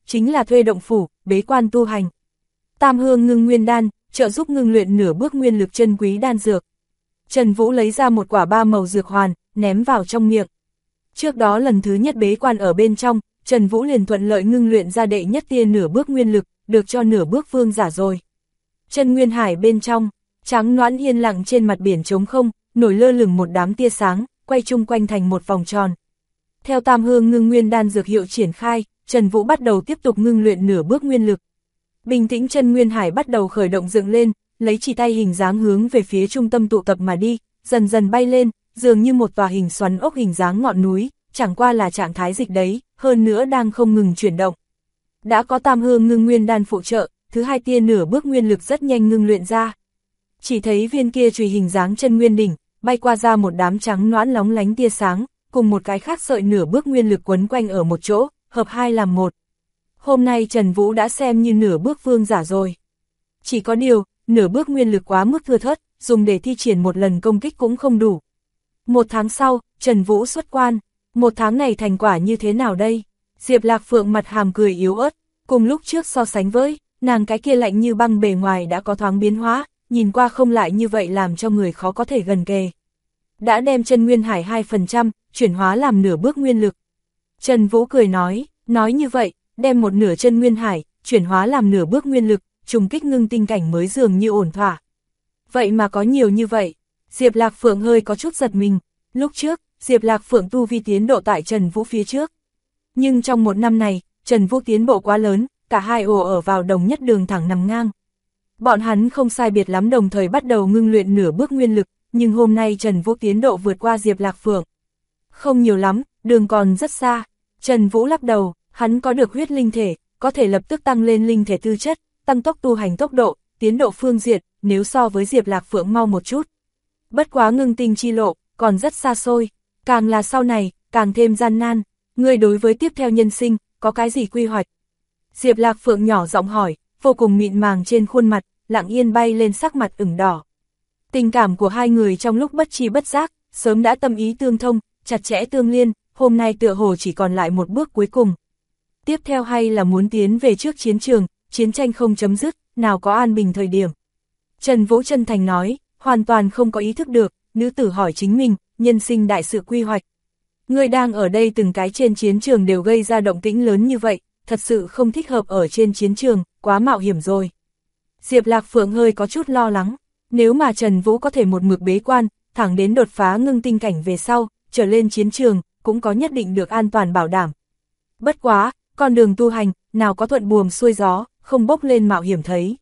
chính là thuê động phủ, bế quan tu hành. Tam hương ngưng nguyên đan, trợ giúp ngưng luyện nửa bước nguyên lực chân quý đan dược. Trần Vũ lấy ra một quả 3 màu dược hoàn, ném vào trong miệng. Trước đó lần thứ nhất bế quan ở bên trong, Trần Vũ liền thuận lợi ngưng luyện ra đệ nhất tia nửa bước nguyên lực, được cho nửa bước vương giả rồi. Chân nguyên hải bên trong, trắng nõn yên lặng trên mặt biển trống không, nổi lơ lửng một đám tia sáng, quay chung quanh thành một vòng tròn. Theo tam hương ngưng nguyên đan dược hiệu triển khai, Trần Vũ bắt đầu tiếp tục ngưng luyện nửa bước nguyên lực. Bình tĩnh chân nguyên hải bắt đầu khởi động dựng lên, lấy chỉ tay hình dáng hướng về phía trung tâm tụ tập mà đi, dần dần bay lên, dường như một tòa hình xoắn ốc hình dáng ngọn núi, chẳng qua là trạng thái dịch đấy, hơn nữa đang không ngừng chuyển động. Đã có tam hương ngưng nguyên đan phụ trợ, thứ hai tia nửa bước nguyên lực rất nhanh ngưng luyện ra. Chỉ thấy viên kia chùy hình dáng chân nguyên đỉnh, bay qua ra một đám trắng nõn lóng lánh tia sáng, cùng một cái khác sợi nửa bước nguyên lực quấn quanh ở một chỗ, hợp hai làm một. Hôm nay Trần Vũ đã xem như nửa bước vương giả rồi. Chỉ có điều, nửa bước nguyên lực quá mức thưa thớt, dùng để thi triển một lần công kích cũng không đủ. 1 tháng sau, Trần Vũ xuất quan. 1 tháng này thành quả như thế nào đây? Diệp Lạc Phượng mặt hàm cười yếu ớt, cùng lúc trước so sánh với, nàng cái kia lạnh như băng bề ngoài đã có thoáng biến hóa, nhìn qua không lại như vậy làm cho người khó có thể gần kề. Đã đem chân nguyên hải 2%, chuyển hóa làm nửa bước nguyên lực. Trần Vũ cười nói như vậy, đem một nửa chân nguyên hải, chuyển hóa làm nửa bước nguyên lực, trùng kích ngưng tinh cảnh mới dường như ổn thỏa. Vậy mà có nhiều như vậy, Diệp Lạc Phượng hơi có chút giật mình, lúc trước, Diệp Lạc Phượng tu vi tiến độ tại Trần Vũ phía trước. Nhưng trong 1 năm này, Trần Vũ tiến bộ quá lớn, cả hai ổ ở vào đồng nhất đường thẳng nằm ngang. Bọn hắn không sai biệt lắm đồng thời bắt đầu ngưng luyện nửa bước nguyên lực, nhưng hôm nay Trần Vũ tiến độ vượt qua Diệp Lạc Phượng. Không nhiều lắm, đường còn rất xa. Trần Vũ lắc đầu, hắn có được huyết linh thể, có thể lập tức tăng lên linh thể tư chất, tăng tốc tu hành tốc độ, tiến độ phương diện, nếu so với Diệp Lạc Phượng mau một chút. Bất quá ngưng tinh chi lộ, còn rất xa xôi, càng là sau này, càng thêm gian nan. Ngươi đối với tiếp theo nhân sinh, có cái gì quy hoạch? Diệp Lạc Phượng nhỏ giọng hỏi, vô cùng mịn màng trên khuôn mặt, lặng yên bay lên sắc mặt ửng đỏ. Tình cảm của hai người trong lúc bất chi bất giác, sớm đã tâm ý tương thông, chặt chẽ tương liên, hôm nay tựa hồ chỉ còn lại một bước cuối cùng. Tiếp theo hay là muốn tiến về trước chiến trường, chiến tranh không chấm dứt, nào có an bình thời điểm. Trần Vũ chân thành nói, hoàn toàn không có ý thức được, nữ tử hỏi chính mình, nhân sinh đại sự quy hoạch. Người đang ở đây từng cái trên chiến trường đều gây ra động tĩnh lớn như vậy, thật sự không thích hợp ở trên chiến trường, quá mạo hiểm rồi. Diệp Lạc Phượng hơi có chút lo lắng, nếu mà Trần Vũ có thể một mực bế quan, thẳng đến đột phá ngưng tinh cảnh về sau, trở lên chiến trường, cũng có nhất định được an toàn bảo đảm. Bất quá, con đường tu hành, nào có thuận buồm xuôi gió, không bốc lên mạo hiểm thấy.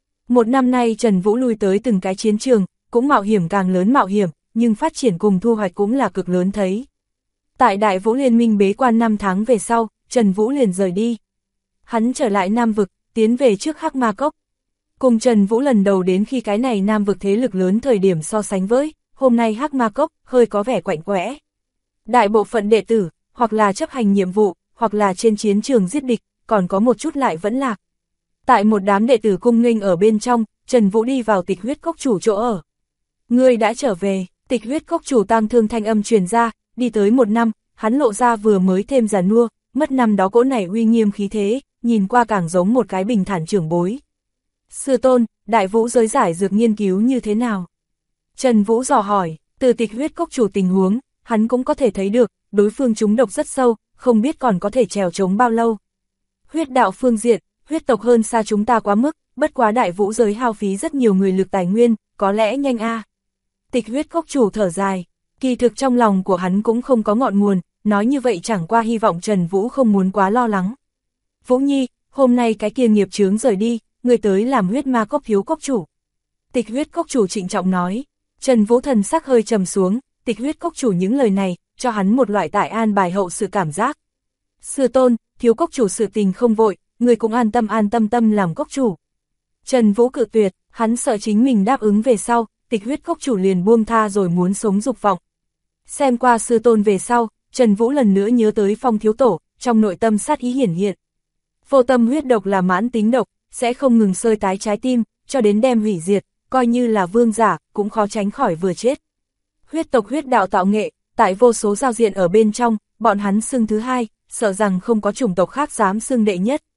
1 năm nay Trần Vũ lui tới từng cái chiến trường, cũng mạo hiểm càng lớn mạo hiểm, nhưng phát triển cùng thu hoạch cũng là cực lớn thấy. Tại Đại Vũ Liên minh bế quan 5 tháng về sau, Trần Vũ liền rời đi. Hắn trở lại Nam Vực, tiến về trước Hắc Ma Cốc. Cùng Trần Vũ lần đầu đến khi cái này Nam Vực thế lực lớn thời điểm so sánh với, hôm nay Hắc Ma Cốc hơi có vẻ quạnh quẽ. Đại bộ phận đệ tử, hoặc là chấp hành nhiệm vụ, hoặc là trên chiến trường giết địch, còn có một chút lại vẫn lạc. Tại một đám đệ tử cung nghênh ở bên trong, Trần Vũ đi vào Tịch Huyết Cốc chủ chỗ ở. Ngươi đã trở về, Tịch Huyết Cốc chủ tang thương thanh âm truyền ra, đi tới 1 năm, hắn lộ ra vừa mới thêm già nua, mất năm đó cỗ này uy nghiêm khí thế, nhìn qua càng giống một cái bình thản trưởng bối. Sư tôn, Đại Vũ giới giải dược nghiên cứu như thế nào? Trần Vũ dò hỏi, từ Tịch Huyết Cốc chủ tình huống, hắn cũng có thể thấy được, đối phương trúng độc rất sâu, không biết còn có thể trèo chống bao lâu. Huyết đạo phương diện, huyết tộc hơn xa chúng ta quá mức, bất quá Đại Vũ giới hao phí rất nhiều người lực tài nguyên, có lẽ nhanh a. Tịch Huyết Cốc chủ thở dài, kỳ thực trong lòng của hắn cũng không có ngọn nguồn, nói như vậy chẳng qua hy vọng Trần Vũ không muốn quá lo lắng. Vũ Nhi, hôm nay cái kia nghiệp chướng rời đi, người tới làm Huyết Ma Cốc thiếu cốc chủ. Tịch Huyết Cốc chủ trịnh trọng nói. Trần Vũ thần sắc hơi trầm xuống, Tịch Huyết Cốc chủ những lời này, cho hắn một loại tại an bài hậu sự cảm giác. Sư tôn, thiếu cốc chủ sự tình không vội, người cũng an tâm tâm làm cốc chủ. Trần Vũ cự tuyệt, hắn sợ chính mình đáp ứng về sau, Tịch Huyết Cốc chủ liền buông tha rồi muốn sống dục vọng. Xem qua sư tôn về sau, Trần Vũ lần nữa nhớ tới Phong thiếu tổ, trong nội tâm sát ý hiển hiện. Vô tâm huyết độc là mãn tính độc, sẽ không ngừng sơi tái trái tim, cho đến đem hủy diệt, coi như là vương giả, cũng khó tránh khỏi vừa chết. Huyết tộc huyết đạo tạo nghệ, tại vô số giao diện ở bên trong, bọn hắn xưng thứ hai, sợ rằng không có chủng tộc khác dám xưng đệ nhất.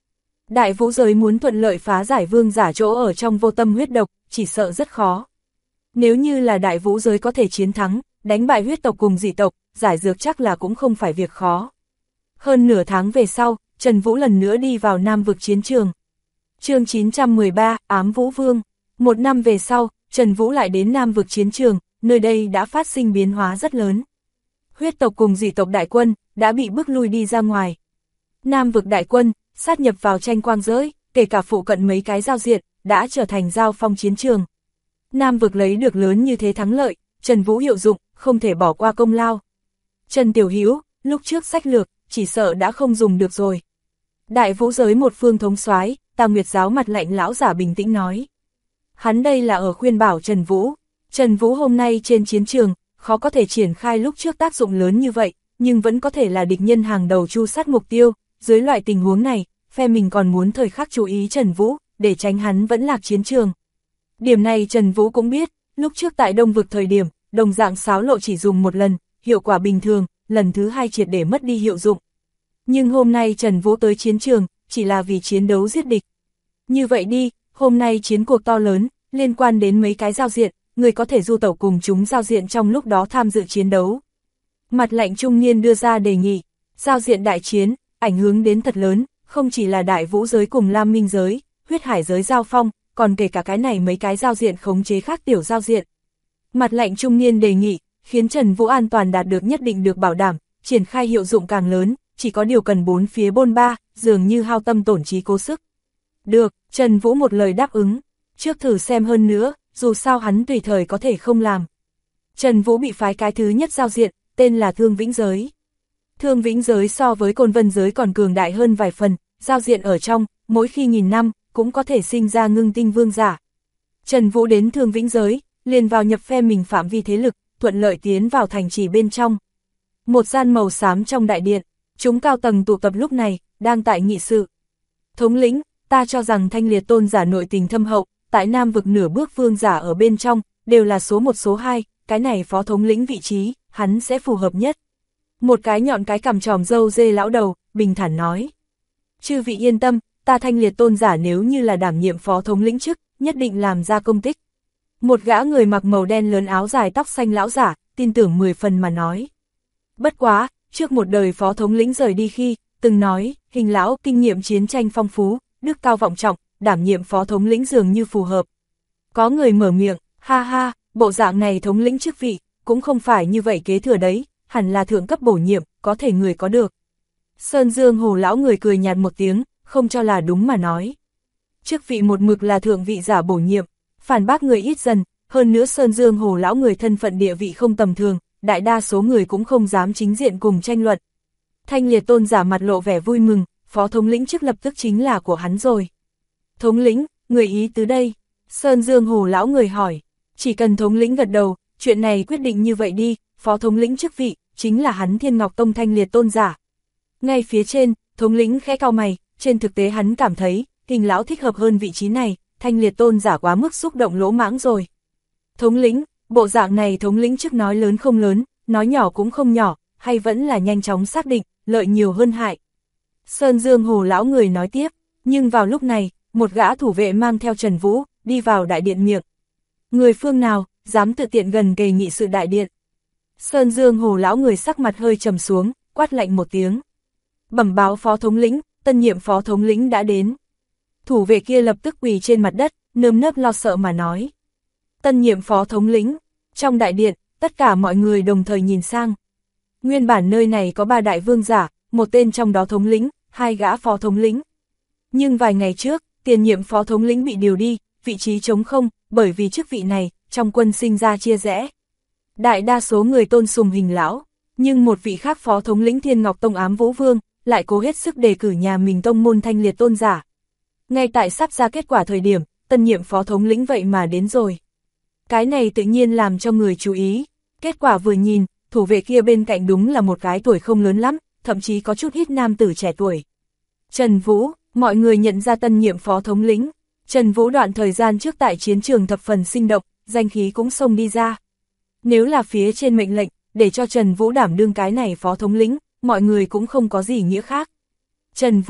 Đại vũ giới muốn thuận lợi phá giải vương giả chỗ ở trong vô tâm huyết độc, chỉ sợ rất khó. Nếu như là đại vũ giới có thể chiến thắng, đánh bại huyết tộc cùng dị tộc, giải dược chắc là cũng không phải việc khó. Hơn nửa tháng về sau, Trần Vũ lần nữa đi vào Nam vực chiến trường. Chương 913, Ám Vũ Vương. Một năm về sau, Trần Vũ lại đến Nam vực chiến trường, nơi đây đã phát sinh biến hóa rất lớn. Huyết tộc cùng dị tộc đại quân, đã bị bức lui đi ra ngoài. Nam vực đại quân, sát nhập vào tranh quang giới, kể cả phụ cận mấy cái giao diện, đã trở thành giao phong chiến trường. Nam vực lấy được lớn như thế thắng lợi, Trần Vũ hiệu dụng, không thể bỏ qua công lao. Trần Tiểu Hữu, lúc trước sách lược, chỉ sợ đã không dùng được rồi. Đại vũ giới một phương thống soái, Tà Nguyệt giáo mặt lạnh lão giả bình tĩnh nói. Hắn đây là ở khuyên bảo Trần Vũ. Trần Vũ hôm nay trên chiến trường, khó có thể triển khai lúc trước tác dụng lớn như vậy, nhưng vẫn có thể là địch nhân hàng đầu tru sát mục tiêu. Dưới loại tình huống này, phe mình còn muốn thời khắc chú ý Trần Vũ, để tránh hắn vẫn lạc chiến trường. Điểm này Trần Vũ cũng biết, lúc trước tại Đông vực thời điểm, đồng dạng xáo lộ chỉ dùng một lần, hiệu quả bình thường, lần thứ hai triệt để mất đi hiệu dụng. Nhưng hôm nay Trần Vũ tới chiến trường, chỉ là vì chiến đấu giết địch. Như vậy đi, hôm nay chiến cuộc to lớn, liên quan đến mấy cái giao diện, người có thể du tẩu cùng chúng giao diện trong lúc đó tham dự chiến đấu. Mặt lạnh trung niên đưa ra đề nghị, giao diện đại chiến, ảnh hưởng đến thật lớn, không chỉ là đại vũ giới cùng Lam Minh giới, huyết hải giới giao phong, còn kể cả cái này mấy cái giao diện khống chế khác tiểu giao diện. Mặt lạnh trung niên đề nghị, khiến Trần Vũ an toàn đạt được nhất định được bảo đảm, triển khai hiệu dụng càng lớn, chỉ có điều cần bốn phía bôn ba, dường như hao tâm tổn trí cố sức. Được, Trần Vũ một lời đáp ứng, trước thử xem hơn nữa, dù sao hắn tùy thời có thể không làm. Trần Vũ bị phái cái thứ nhất giao diện, tên là Thương Vĩnh Giới. Thương Vĩnh Giới so với Côn Vân Giới còn cường đại hơn vài phần, giao diện ở trong, mỗi khi nghìn năm, cũng có thể sinh ra ngưng tinh vương giả. Trần Vũ đến Thương Vĩnh Giới, liền vào nhập phe mình phạm vi thế lực, thuận lợi tiến vào thành trì bên trong. Một gian màu xám trong đại điện, chúng cao tầng tụ tập lúc này, đang tại nghị sự. Thống lĩnh, ta cho rằng Thanh Liệt tôn giả nội tình thâm hậu, tại Nam vực nửa bước vương giả ở bên trong, đều là số 1 số 2, cái này phó thống lĩnh vị trí, hắn sẽ phù hợp nhất. Một cái nhọn cái cằm tròm râu dê lão đầu, bình thản nói. Chư vị yên tâm, ta Thanh Liệt tôn giả nếu như là đảm nhiệm phó thống lĩnh chức, nhất định làm ra công tích. Một gã người mặc màu đen lớn áo dài tóc xanh lão giả, tin tưởng 10 phần mà nói. Bất quá, trước một đời phó thống lĩnh rời đi khi, từng nói, Hình lão kinh nghiệm chiến tranh phong phú, đức cao vọng trọng, đảm nhiệm phó thống lĩnh dường như phù hợp. Có người mở miệng, ha ha, bộ dạng này thống lĩnh chức vị, cũng không phải như vậy kế thừa đấy, hẳn là thượng cấp bổ nhiệm, có thể người có được. Sơn Dương Hồ lão người cười nhạt một tiếng, không cho là đúng mà nói. Chức vị một mực là thượng vị giả bổ nhiệm, phản bác người ít dần, hơn nữa Sơn Dương Hồ lão người thân phận địa vị không tầm thường, đại đa số người cũng không dám chính diện cùng tranh luận. Thanh Liệt tôn giả mặt lộ vẻ vui mừng, phó thống lĩnh chức lập tức chính là của hắn rồi. Thống lĩnh, người ý tứ đây. Sơn Dương Hồ lão người hỏi, chỉ cần thống lĩnh gật đầu, chuyện này quyết định như vậy đi, phó thống lĩnh chức vị, chính là hắn Thiên Ngọc Tông Thanh Liệt tôn giả. Ngay phía trên, thống lĩnh khẽ cau mày, trên thực tế hắn cảm thấy, Hình lão thích hợp hơn vị trí này, Thanh Liệt tôn giả quá mức xúc động lỗ mãng rồi. Thống lĩnh, bộ dạng này thống lĩnh chức nói lớn không lớn, nói nhỏ cũng không nhỏ, hay vẫn là nhanh chóng xác định, lợi nhiều hơn hại. Sơn Dương Hồ lão người nói tiếp, nhưng vào lúc này, một gã thủ vệ mang theo Trần Vũ, đi vào đại điện miệng. Người phương nào, dám tự tiện gần kề nghị sự đại điện. Sơn Dương Hồ lão người sắc mặt hơi trầm xuống, quát lạnh một tiếng. Bẩm báo phó thống lĩnh, tân nhiệm phó thống lĩnh đã đến. Thủ vệ kia lập tức quỳ trên mặt đất, nơm nớp lo sợ mà nói. Tân nhiệm phó thống lĩnh, trong đại điện, tất cả mọi người đồng thời nhìn sang. Nguyên bản nơi này có 3 đại vương giả, một tên trong đó thống lĩnh, 2 gã phó thống lĩnh. Nhưng vài ngày trước, tiền nhiệm phó thống lĩnh bị điều đi, vị trí trống không, bởi vì chức vị này, trong quân sinh ra chia rẽ. Đại đa số người tôn sùng Hình lão, nhưng một vị khác phó thống lĩnh Thiên Ngọc Tông Ám Vũ Vương, lại cố hết sức đề cử nhà mình tông môn Thanh Liệt tôn giả. Ngay tại sắp ra kết quả thời điểm, tân nhiệm phó thống lĩnh vậy mà đến rồi. Cái này tự nhiên làm cho người chú ý, kết quả vừa nhìn, thủ vệ kia bên cạnh đúng là một cái tuổi không lớn lắm, thậm chí có chút ít nam tử trẻ tuổi. Trần Vũ, mọi người nhận ra tân nhiệm phó thống lĩnh. Trần Vũ đoạn thời gian trước tại chiến trường thập phần sinh động, danh khí cũng xông đi ra. Nếu là phía trên mệnh lệnh, để cho Trần Vũ đảm đương cái này phó thống lĩnh, mọi người cũng không có gì nghĩa khác. Trần Vũ,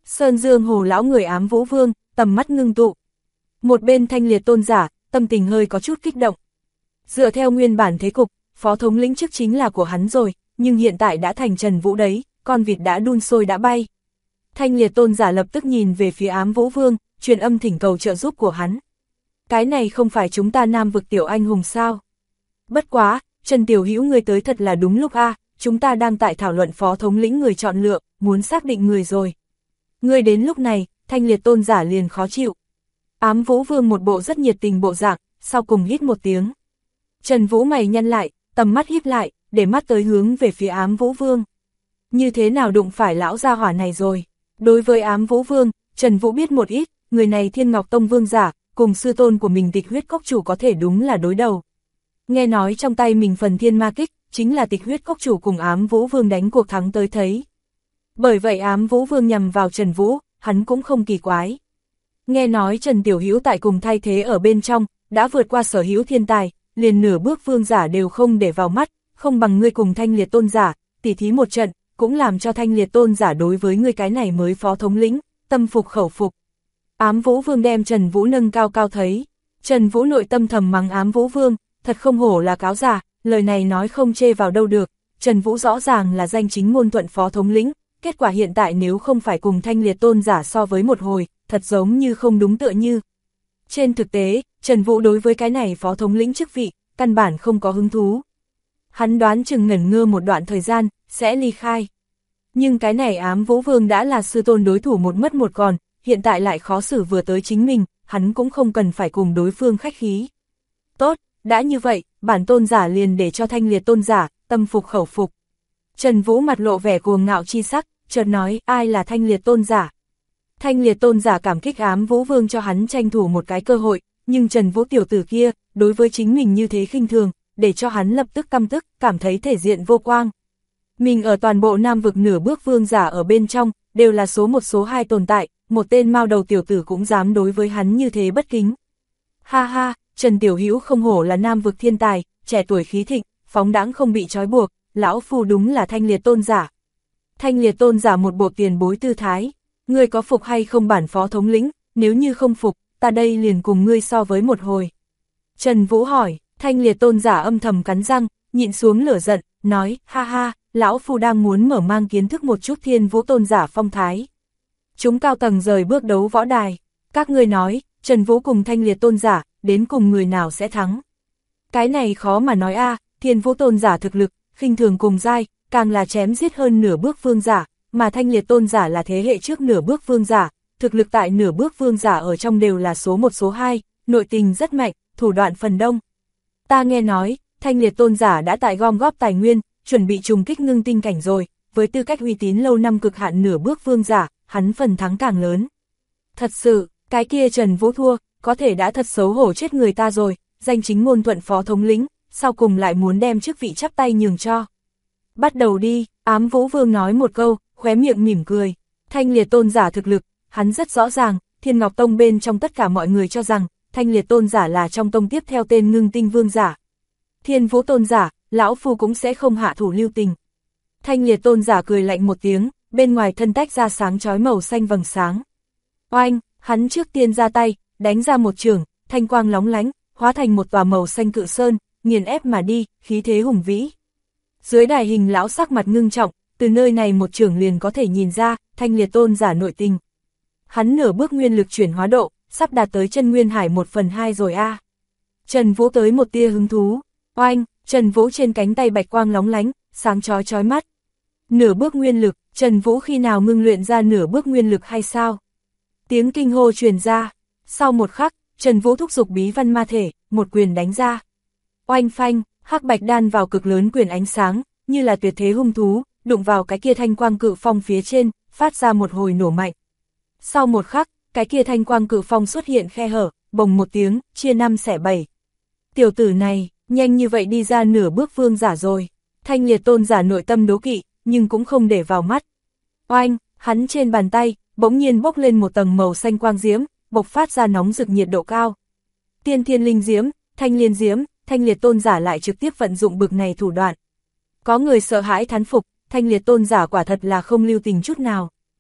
Sơn Dương Hồ lão người Ám Vũ Vương, tầm mắt ngưng tụ. Một bên Thanh Liệt tôn giả, tâm tình hơi có chút kích động. Dựa theo nguyên bản thế cục, phó thống lĩnh chức chính là của hắn rồi, nhưng hiện tại đã thành Trần Vũ đấy, con vịt đã đun sôi đã bay. Thanh Liệt tôn giả lập tức nhìn về phía Ám Vũ Vương, truyền âm thỉnh cầu trợ giúp của hắn. Cái này không phải chúng ta Nam vực tiểu anh hùng sao? Bất quá, Trần Tiểu Hữu người tới thật là đúng lúc a, chúng ta đang tại thảo luận phó thống lĩnh người chọn lựa, muốn xác định người rồi. Người đến lúc này, Thanh Liệt tôn giả liền khó chịu. Ám Vũ Vương một bộ rất nhiệt tình bộ dạng, sau cùng hít một tiếng. Trần Vũ mày nhăn lại, tầm mắt híp lại, để mắt tới hướng về phía Ám Vũ Vương. Như thế nào đụng phải lão gia hỏa này rồi? Đối với Ám Vũ Vương, Trần Vũ biết một ít, người này Thiên Ngọc Tông vương giả, cùng sư tôn của mình Tịch Huyết Cốc chủ có thể đúng là đối đầu. Nghe nói trong tay mình phần thiên ma kích, chính là Tịch Huyết Cốc chủ cùng Ám Vũ Vương đánh cuộc thắng tới thấy. Bởi vậy Ám Vũ Vương nhằm vào Trần Vũ, hắn cũng không kỳ quái. Nghe nói Trần Tiểu Hữu tại cùng thay thế ở bên trong, đã vượt qua sở hữu thiên tài, liền nửa bước vương giả đều không để vào mắt, không bằng ngươi cùng Thanh Liệt tôn giả, tỉ thí một trận, cũng làm cho Thanh Liệt tôn giả đối với ngươi cái này mới phó thống lĩnh, tâm phục khẩu phục. Ám Vũ Vương đem Trần Vũ nâng cao cao thấy, Trần Vũ nội tâm thầm mắng Ám Vũ Vương, thật không hổ là cáo giả, lời này nói không chê vào đâu được, Trần Vũ rõ ràng là danh chính ngôn thuận phó thống lĩnh, kết quả hiện tại nếu không phải cùng Thanh Liệt tôn giả so với một hồi, thật giống như không đúng tựa như. Trên thực tế, Trần Vũ đối với cái này phó thống lĩnh chức vị, căn bản không có hứng thú. Hắn đoán chừng ngẩn ngơ một đoạn thời gian, sẽ ly khai. Nhưng cái này Ám Vũ Vương đã là sư tôn đối thủ một mất một còn, hiện tại lại khó xử vừa tới chính mình, hắn cũng không cần phải cùng đối phương khách khí. Tốt, đã như vậy, bản tôn giả liền để cho Thanh Liệt tôn giả, tâm phục khẩu phục. Trần Vũ mặt lộ vẻ cuồng ngạo chi sắc, chợt nói ai là Thanh Liệt tôn giả. Thanh Liệt tôn giả cảm kích Ám Vũ Vương cho hắn tranh thủ một cái cơ hội, nhưng Trần Vũ tiểu tử kia, đối với chính mình như thế khinh thường, để cho hắn lập tức căm tức, cảm thấy thể diện vô quang. Mình ở toàn bộ Nam vực nửa bước vương giả ở bên trong, đều là số một số hai tồn tại, một tên mao đầu tiểu tử cũng dám đối với hắn như thế bất kính. Ha ha, Trần Tiểu Hữu không hổ là Nam vực thiên tài, trẻ tuổi khí thịnh, phóng đãng không bị trói buộc, lão phu đúng là Thanh Liệt tôn giả. Thanh Liệt tôn giả một bộ tiền bối tư thái, ngươi có phục hay không bản phó thống lĩnh, nếu như không phục, ta đây liền cùng ngươi so với một hồi. Trần Vũ hỏi, Thanh Liệt tôn giả âm thầm cắn răng, nhịn xuống lửa giận, nói, ha ha, lão phu đang muốn mở mang kiến thức một chút Thiên Vũ tôn giả phong thái. Chúng cao tầng rời bước đấu võ đài, các ngươi nói, Trần Vũ cùng Thanh Liệt tôn giả, đến cùng người nào sẽ thắng. Cái này khó mà nói a, Thiên Vũ tôn giả thực lực, khinh thường cùng giai, càng là chém giết hơn nửa bước vương giả, mà Thanh Liệt tôn giả là thế hệ trước nửa bước vương giả, thực lực tại nửa bước vương giả ở trong đều là số một số hai, nội tình rất mạnh, thủ đoạn phần đông. Ta nghe nói, Thanh Liệt tôn giả đã tại gom góp tài nguyên, chuẩn bị trùng kích ngưng tinh cảnh rồi, với tư cách uy tín lâu năm cực hạn nửa bước vương giả, hắn phần thắng càng lớn. Thật sự, cái kia Trần Vũ thua, có thể đã thật xấu hổ chết người ta rồi, danh chính ngôn thuận phó thống lĩnh, sau cùng lại muốn đem chức vị chắp tay nhường cho. Bắt đầu đi, Ám Vũ Vương nói một câu, khóe miệng mỉm cười. Thanh Liệt tôn giả thực lực, hắn rất rõ ràng, Thiên Ngọc Tông bên trong tất cả mọi người cho rằng, Thanh Liệt tôn giả là trong tông tiếp theo tên ngưng tinh vương giả. Thiên Vũ tôn giả, lão phu cũng sẽ không hạ thủ lưu tình. Thanh Liệt tôn giả cười lạnh một tiếng, bên ngoài thân tách ra sáng chói màu xanh vầng sáng. Oanh, hắn trước tiên ra tay, đánh ra một chưởng, thanh quang lóng lánh, hóa thành một tòa màu xanh cự sơn, nghiền ép mà đi, khí thế hùng vĩ. Dưới đài hình lão sắc mặt ngưng trọng, từ nơi này một chưởng liền có thể nhìn ra, Thanh Liệt tôn giả nội tình. Hắn nửa bước nguyên lực chuyển hóa độ, sắp đạt tới chân nguyên hải 1/2 rồi a. Trần Vũ tới một tia hứng thú, oanh, Trần Vũ trên cánh tay bạch quang lóng lánh, sáng chói chói mắt. Nửa bước nguyên lực, Trần Vũ khi nào ngưng luyện ra nửa bước nguyên lực hay sao? Tiếng kinh hô truyền ra, sau một khắc, Trần Vũ thúc giục bí văn ma thể, một quyền đánh ra. Oanh phanh, hắc bạch đan vào cực lớn quyền ánh sáng, như là tuyệt thế hung thú, đụng vào cái kia thanh quang cự phong phía trên, phát ra một hồi nổ mạnh. Sau một khắc, cái kia thanh quang cự phong xuất hiện khe hở, bồng một tiếng, chia 5 xẻ 7. Tiểu tử này, nhanh như vậy đi ra nửa bước vương giả rồi. Thanh Liệt tôn giả nội tâm đố kỵ, nhưng cũng không để vào mắt. Oanh, hắn trên bàn tay, bỗng nhiên bốc lên một tầng màu xanh quang diễm, bộc phát ra nóng rực nhiệt độ cao. Tiên thiên linh diễm, thanh liên diễm, Thanh Liệt tôn giả lại trực tiếp vận dụng bực này thủ đoạn. Có người sợ hãi thán phục, Thanh Liệt tôn giả quả thật là không lưu tình chút nào.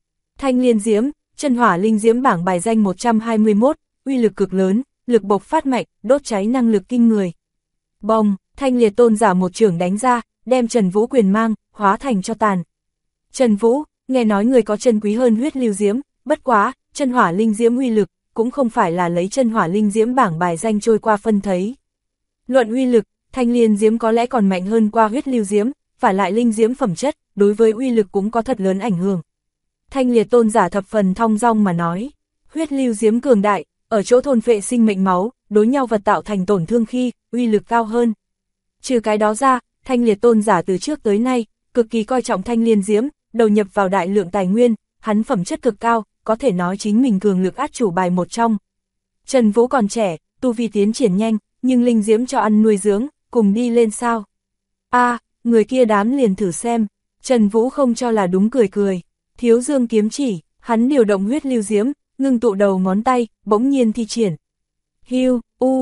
Thanh liên diễm, chân hỏa linh diễm bảng bài danh 121, uy lực cực lớn, lực bộc phát mạnh, đốt cháy năng lực kinh người. Bồng, Thanh liệt tôn giả một chưởng đánh ra, đem Trần Vũ quyền mang, hóa thành cho tàn. Trần Vũ, nghe nói người có chân quý hơn huyết lưu diễm, bất quá, chân hỏa linh diễm uy lực, cũng không phải là lấy chân hỏa linh diễm bảng bài danh trôi qua phân thấy. Luận uy lực, thanh liên diễm có lẽ còn mạnh hơn qua huyết lưu diễm, phải lại linh diễm phẩm chất, đối với uy lực cũng có thật lớn ảnh hưởng. Thanh liệt tôn giả thập phần thong dong mà nói, huyết lưu diễm cường đại, ở chỗ thôn phệ sinh mệnh máu, đối nhau vật tạo thành tổn thương khi, uy lực cao hơn. Trừ cái đó ra, thanh liệt tôn giả từ trước tới nay, cực kỳ coi trọng thanh liên diễm, đầu nhập vào đại lượng tài nguyên, hắn phẩm chất cực cao, có thể nói chính mình cường lực át chủ bài một trong. Trần Vũ còn trẻ, tu vi tiến triển nhanh, nhưng linh diễm cho ăn nuôi dưỡng, cùng đi lên sao? Người kia đám liền thử xem. Trần Vũ không cho là đúng cười cười. Thiếu dương kiếm chỉ, hắn điều động huyết lưu diễm, ngưng tụ đầu ngón tay, bỗng nhiên thi triển. Hiu,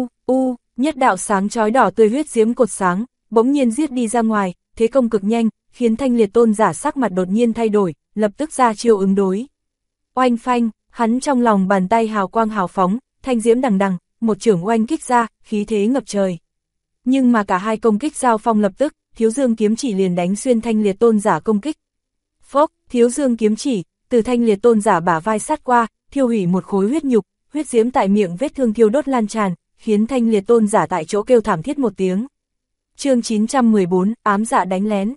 nhất đạo sáng chói đỏ tươi huyết diễm cột sáng, bỗng nhiên giết đi ra ngoài, thế công cực nhanh, khiến thanh liệt tôn giả sắc mặt đột nhiên thay đổi, lập tức ra chiêu ứng đối. Oanh phanh, hắn trong lòng bàn tay hào quang hào phóng, thanh diễm đằng đằng, một chưởng oanh kích ra, khí thế ngập trời. Nhưng mà cả hai công kích giao phong lập tức, thiếu dương kiếm chỉ liền đánh xuyên thanh liệt tôn giả công kích. Phốc, thiếu dương kiếm chỉ, từ thanh liệt tôn giả bả vai sát qua, thiêu hủy một khối huyết nhục, huyết diễm tại miệng vết thương thiêu đốt lan tràn, khiến thanh liệt tôn giả tại chỗ kêu thảm thiết một tiếng. Chương 914, ám dạ đánh lén.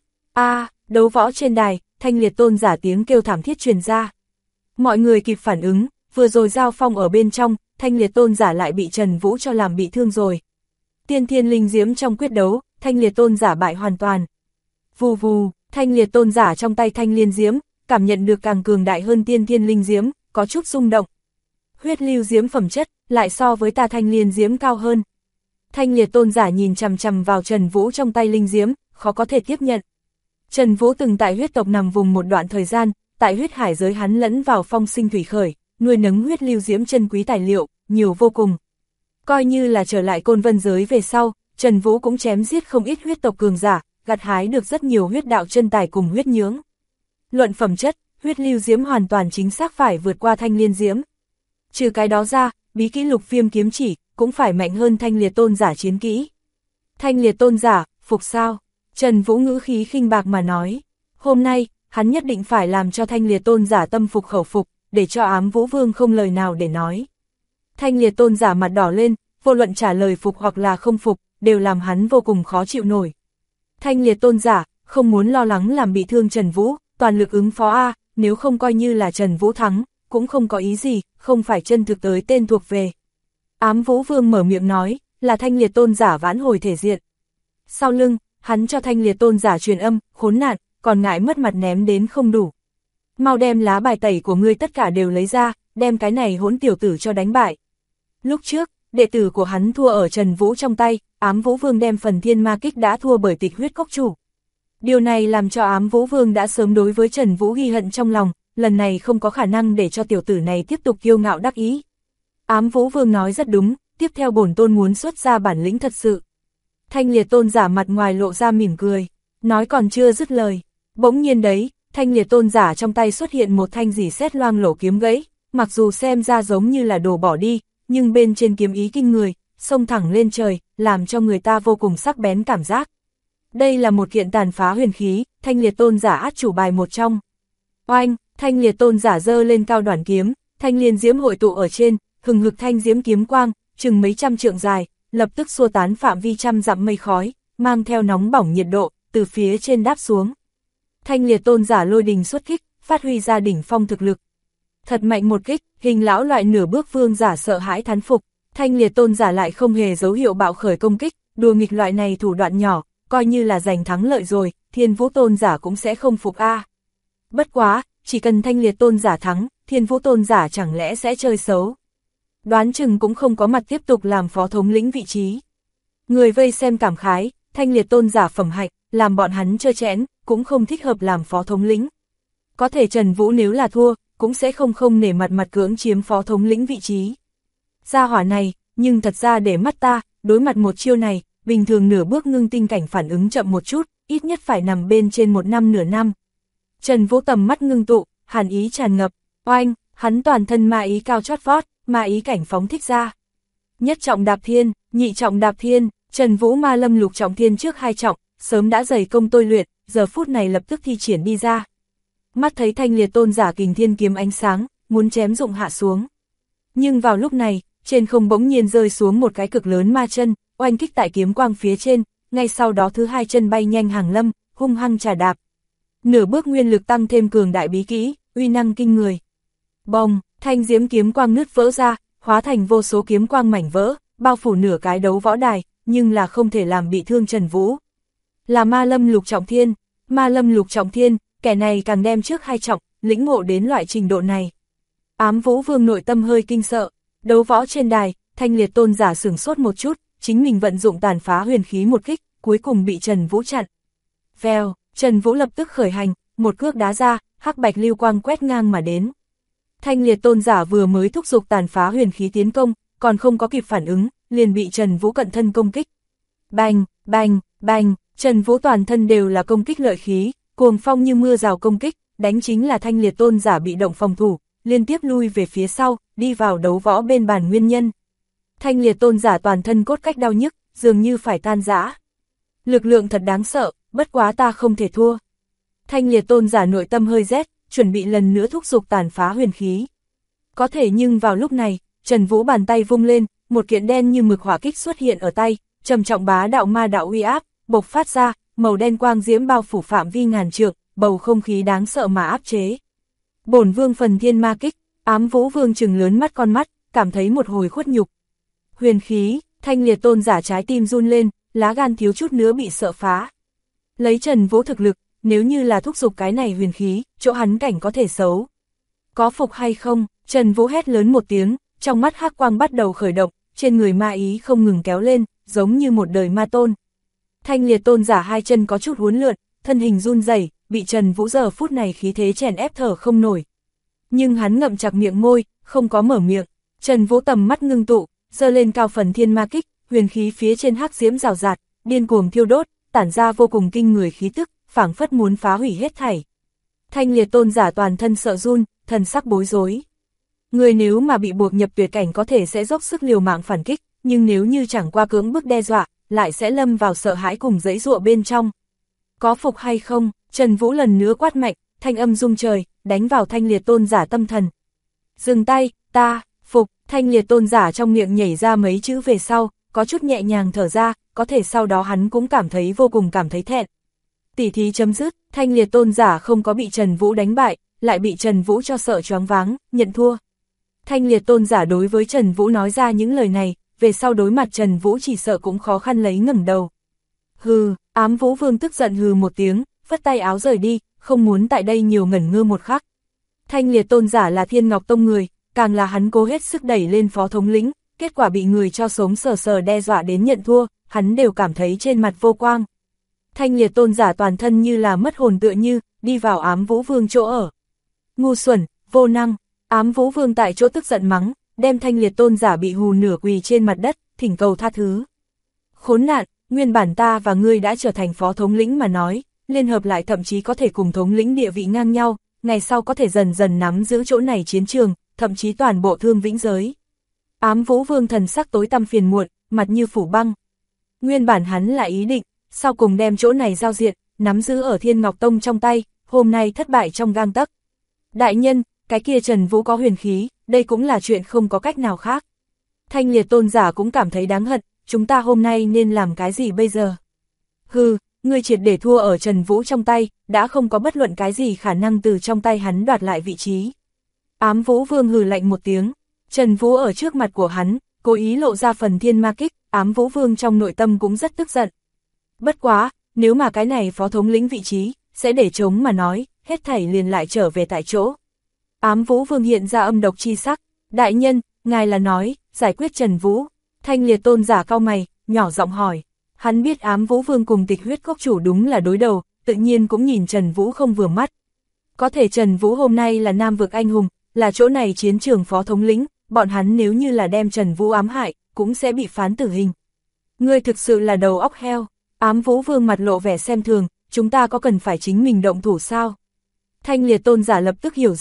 Đấu võ trên đài, thanh liệt tôn giả tiếng kêu thảm thiết truyền ra. Mọi người kịp phản ứng, vừa rồi giao phong ở bên trong, thanh liệt tôn giả lại bị Trần Vũ cho làm bị thương rồi. Tiên thiên linh diễm trong quyết đấu, thanh liệt tôn giả bại hoàn toàn. Vù vù, thanh liệt tôn giả trong tay thanh liên diễm, cảm nhận được càng cường đại hơn tiên thiên linh diễm, có chút rung động. Huyết lưu diễm phẩm chất, lại so với ta thanh liên diễm cao hơn. Thanh liệt tôn giả nhìn chằm chằm vào Trần Vũ trong tay linh diễm, khó có thể tiếp nhận. Trần Vũ từng tại huyết tộc nằm vùng một đoạn thời gian, tại huyết hải giới hắn lẫn vào phong sinh thủy khởi, nuôi nấng huyết lưu diễm chân quý tài liệu, nhiều vô cùng. Coi như là trở lại Côn Vân giới về sau, Trần Vũ cũng chém giết không ít huyết tộc cường giả, gặt hái được rất nhiều huyết đạo chân tài cùng huyết nhướng. Luận phẩm chất, huyết lưu diễm hoàn toàn chính xác phải vượt qua thanh liên diễm. Trừ cái đó ra, bí kỹ lục viêm kiếm chỉ, cũng phải mạnh hơn thanh liệt tôn giả chiến kỹ. Thanh liệt tôn giả, phục sao? Trần Vũ ngữ khí khinh bạc mà nói. Hôm nay, hắn nhất định phải làm cho thanh liệt tôn giả tâm phục khẩu phục, để cho Ám Vũ Vương không lời nào để nói. Thanh liệt tôn giả mặt đỏ lên, vô luận trả lời phục hoặc là không phục, đều làm hắn vô cùng khó chịu nổi. Thanh liệt tôn giả, không muốn lo lắng làm bị thương Trần Vũ, toàn lực ứng phó nếu không coi như là Trần Vũ thắng, cũng không có ý gì, không phải chân thực tới tên thuộc về. Ám Vũ Vương mở miệng nói, là thanh liệt tôn giả vãn hồi thể diện. Sau lưng, hắn cho thanh liệt tôn giả truyền âm, khốn nạn, còn ngại mất mặt ném đến không đủ. Mau đem lá bài tẩy của ngươi tất cả đều lấy ra, đem cái này hỗn tiểu tử cho đánh bại. Lúc trước, đệ tử của hắn thua ở Trần Vũ trong tay, Ám Vũ Vương đem phần thiên ma kích đã thua bởi Tịch huyết cốc chủ. Điều này làm cho Ám Vũ Vương đã sớm đối với Trần Vũ ghi hận trong lòng, lần này không có khả năng để cho tiểu tử này tiếp tục kiêu ngạo đắc ý. Ám Vũ Vương nói rất đúng, tiếp theo bổn tôn muốn xuất ra bản lĩnh thật sự. Thanh liệt tôn giả mặt ngoài lộ ra mỉm cười, nói còn chưa dứt lời. Bỗng nhiên đấy, thanh liệt tôn giả trong tay xuất hiện một thanh rỉ sét loang lổ kiếm gãy, mặc dù xem ra giống như là đồ bỏ đi, nhưng bên trên kiếm ý kinh người, xông thẳng lên trời, làm cho người ta vô cùng sắc bén cảm giác. Đây là một kiện tàn phá huyền khí, thanh liệt tôn giả át chủ bài một trong. Oanh, thanh liệt tôn giả giơ lên cao đoản kiếm, thanh liên diễm hội tụ ở trên, hừng hực thanh diễm kiếm quang, chừng mấy trăm trượng dài, lập tức xua tán phạm vi trăm dặm mây khói, mang theo nóng bỏng nhiệt độ, từ phía trên đáp xuống. Thanh liệt tôn giả lôi đình xuất kích, phát huy ra đỉnh phong thực lực. Thật mạnh một kích, hình lão loại nửa bước vương giả sợ hãi thán phục, thanh liệt tôn giả lại không hề dấu hiệu bạo khởi công kích, đùa nghịch loại này thủ đoạn nhỏ, coi như là giành thắng lợi rồi, Thiên Vũ tôn giả cũng sẽ không phục Bất quá, chỉ cần thanh liệt tôn giả thắng, Thiên Vũ tôn giả chẳng lẽ sẽ chơi xấu. Đoán chừng cũng không có mặt tiếp tục làm phó thống lĩnh vị trí. Người vây xem cảm khái, thanh liệt tôn giả phẩm hạnh, làm bọn hắn trơ trẽn, cũng không thích hợp làm phó thống lĩnh. Có thể Trần Vũ nếu là thua, cũng sẽ không nể mặt cưỡng chiếm phó thống lĩnh vị trí. Gia hỏa này, nhưng thật ra để mắt ta, đối mặt một chiêu này, bình thường nửa bước ngưng tinh cảnh phản ứng chậm một chút, ít nhất phải nằm bên trên 1 năm nửa năm. Trần Vũ tầm mắt ngưng tụ, hàn ý tràn ngập, Oanh, hắn toàn thân ma ý cao chót vót, ma ý cảnh phóng thích ra. Nhất trọng đạp thiên, nhị trọng đạp thiên, Trần Vũ ma lâm lục trọng thiên trước hai trọng, sớm đã dày công tôi luyện, giờ phút này lập tức thi triển đi ra. Mắt thấy Thanh Liệt Tôn giả kình thiên kiếm ánh sáng, muốn chém dụng hạ xuống. Nhưng vào lúc này, trên không bỗng nhiên rơi xuống một cái cực lớn ma chân, oanh kích tại kiếm quang phía trên, ngay sau đó thứ hai chân bay nhanh hàng lâm, hung hăng trà đạp. Nửa bước nguyên lực tăng thêm cường đại bí kỹ, uy năng kinh người. Bồng, thanh diễm kiếm quang nứt vỡ ra, hóa thành vô số kiếm quang mảnh vỡ, bao phủ nửa cái đấu võ đài, nhưng là không thể làm bị thương Trần Vũ. Là ma lâm lục trọng thiên, ma lâm lục trọng thiên, kẻ này càng đem trước hai trọng, lĩnh ngộ đến loại trình độ này. Ám Vũ Vương nội tâm hơi kinh sợ, đấu võ trên đài, Thanh Liệt Tôn giả sửng sốt một chút, chính mình vận dụng tàn phá huyền khí một kích, cuối cùng bị Trần Vũ chặn. Vèo, Trần Vũ lập tức khởi hành, một cước đá ra, hắc bạch lưu quang quét ngang mà đến. Thanh Liệt Tôn giả vừa mới thúc giục tàn phá huyền khí tiến công, còn không có kịp phản ứng, liền bị Trần Vũ cận thân công kích. Bành, bành, bành, Trần Vũ toàn thân đều là công kích lợi khí, cuồng phong như mưa rào công kích, đánh chính là Thanh Liệt Tôn giả bị động phòng thủ, liên tiếp lui về phía sau, đi vào đấu võ bên bàn nguyên nhân. Thanh Liệt Tôn giả toàn thân cốt cách đau nhức, dường như phải tan rã. Lực lượng thật đáng sợ, bất quá ta không thể thua. Thanh Liệt Tôn giả nội tâm hơi rét, chuẩn bị lần nữa thúc giục tàn phá huyền khí. Có thể nhưng vào lúc này, Trần Vũ bàn tay vung lên, một kiện đen như mực hỏa kích xuất hiện ở tay, trầm trọng bá đạo ma đạo uy áp, bộc phát ra, màu đen quang diễm bao phủ phạm vi ngàn trượng, bầu không khí đáng sợ mà áp chế. Bổn Vương phần thiên ma kích, Ám Vũ Vương trừng lớn mắt con mắt, cảm thấy một hồi khuất nhục. Huyền khí, Thanh Liệt Tôn giả trái tim run lên, lá gan thiếu chút nữa bị sợ phá. Lấy Trần Vũ thực lực, nếu như là thúc giục cái này huyền khí, chỗ hắn cảnh có thể xấu. Có phục hay không? Trần Vũ hét lớn một tiếng, trong mắt hắc quang bắt đầu khởi động, trên người ma ý không ngừng kéo lên, giống như một đời ma tôn. Thanh Liệt Tôn giả hai chân có chút uốn lượn, thân hình run rẩy, bị Trần Vũ giờ phút này khí thế chèn ép thở không nổi. Nhưng hắn ngậm chặt miệng môi, không có mở miệng. Trần Vũ tầm mắt ngưng tụ, giơ lên cao phần thiên ma kích, huyền khí phía trên hắc diễm rào rạt, điên cuồng thiêu đốt, tản ra vô cùng kinh người khí tức, phảng phất muốn phá hủy hết thảy. Thanh Liệt Tôn giả toàn thân sợ run, thần sắc bối rối. Người nếu mà bị buộc nhập tuyệt cảnh có thể sẽ dốc sức liều mạng phản kích, nhưng nếu như chẳng qua cưỡng bức đe dọa, lại sẽ lâm vào sợ hãi cùng giãy giụa bên trong. Có phục hay không? Trần Vũ lần nữa quát mạnh, thanh âm rung trời, đánh vào Thanh Liệt Tôn giả tâm thần. Dừng tay, ta, phục, Thanh Liệt Tôn giả trong miệng nhảy ra mấy chữ về sau, có chút nhẹ nhàng thở ra, có thể sau đó hắn cũng cảm thấy vô cùng cảm thấy thẹn. Tỉ thí chấm dứt, Thanh Liệt Tôn giả không có bị Trần Vũ đánh bại, lại bị Trần Vũ cho sợ choáng váng, nhận thua. Thanh Liệt Tôn giả đối với Trần Vũ nói ra những lời này, về sau đối mặt Trần Vũ chỉ sợ cũng khó khăn lấy ngẩng đầu. Hừ, Ám Vũ Vương tức giận hừ một tiếng, phất tay áo rời đi, không muốn tại đây nhiều ngẩn ngơ một khắc. Thanh Liệt Tôn giả là Thiên Ngọc Tông người, càng là hắn cố hết sức đẩy lên phó thống lĩnh, kết quả bị người cho sống sờ sờ đe dọa đến nhận thua, hắn đều cảm thấy trên mặt vô quang. Thanh Liệt Tôn giả toàn thân như là mất hồn tựa như, đi vào Ám Vũ Vương chỗ ở. Ngu xuẩn, vô năng, Ám Vũ Vương tại chỗ tức giận mắng, đem Thanh Liệt Tôn giả bị hù nửa quỳ trên mặt đất, thỉnh cầu tha thứ. Khốn nạn, nguyên bản ta và ngươi đã trở thành phó thống lĩnh mà nói, liên hợp lại thậm chí có thể cùng thống lĩnh địa vị ngang nhau, ngày sau có thể dần dần nắm giữ chỗ này chiến trường, thậm chí toàn bộ Thương Vĩnh giới. Ám Vũ Vương thần sắc tối tăm phiền muộn, mặt như phủ băng. Nguyên bản hắn là ý định, sau cùng đem chỗ này giao diện, nắm giữ ở Thiên Ngọc Tông trong tay, hôm nay thất bại trong gang tấc. Đại nhân, cái kia Trần Vũ có huyền khí, đây cũng là chuyện không có cách nào khác. Thanh Liệt Tôn giả cũng cảm thấy đáng hận, chúng ta hôm nay nên làm cái gì bây giờ? Hừ, ngươi triệt để thua ở Trần Vũ trong tay, đã không có bất luận cái gì khả năng từ trong tay hắn đoạt lại vị trí. Ám Vũ Vương hừ lạnh một tiếng, Trần Vũ ở trước mặt của hắn, cố ý lộ ra phần thiên ma kích, Ám Vũ Vương trong nội tâm cũng rất tức giận. Bất quá, nếu mà cái này phó thống lĩnh vị trí, sẽ để trống mà nói, hết thảy liền lại trở về tại chỗ. Ám Vũ Vương hiện ra âm độc chi sắc, đại nhân, ngài là nói, giải quyết Trần Vũ. Thanh Liệt Tôn giả cau mày, nhỏ giọng hỏi. Hắn biết Ám Vũ Vương cùng Tịch Huyết Cốc chủ đúng là đối đầu, tự nhiên cũng nhìn Trần Vũ không vừa mắt. Có thể Trần Vũ hôm nay là Nam vực anh hùng, là chỗ này chiến trường phó thống lĩnh, bọn hắn nếu như là đem Trần Vũ ám hại, cũng sẽ bị phán tử hình. Ngươi thực sự là đầu óc heo. Ám Vũ Vương mặt lộ vẻ xem thường, chúng ta có cần phải chính mình động thủ sao? Thanh Liệt Tôn giả lập tức hiểu ra,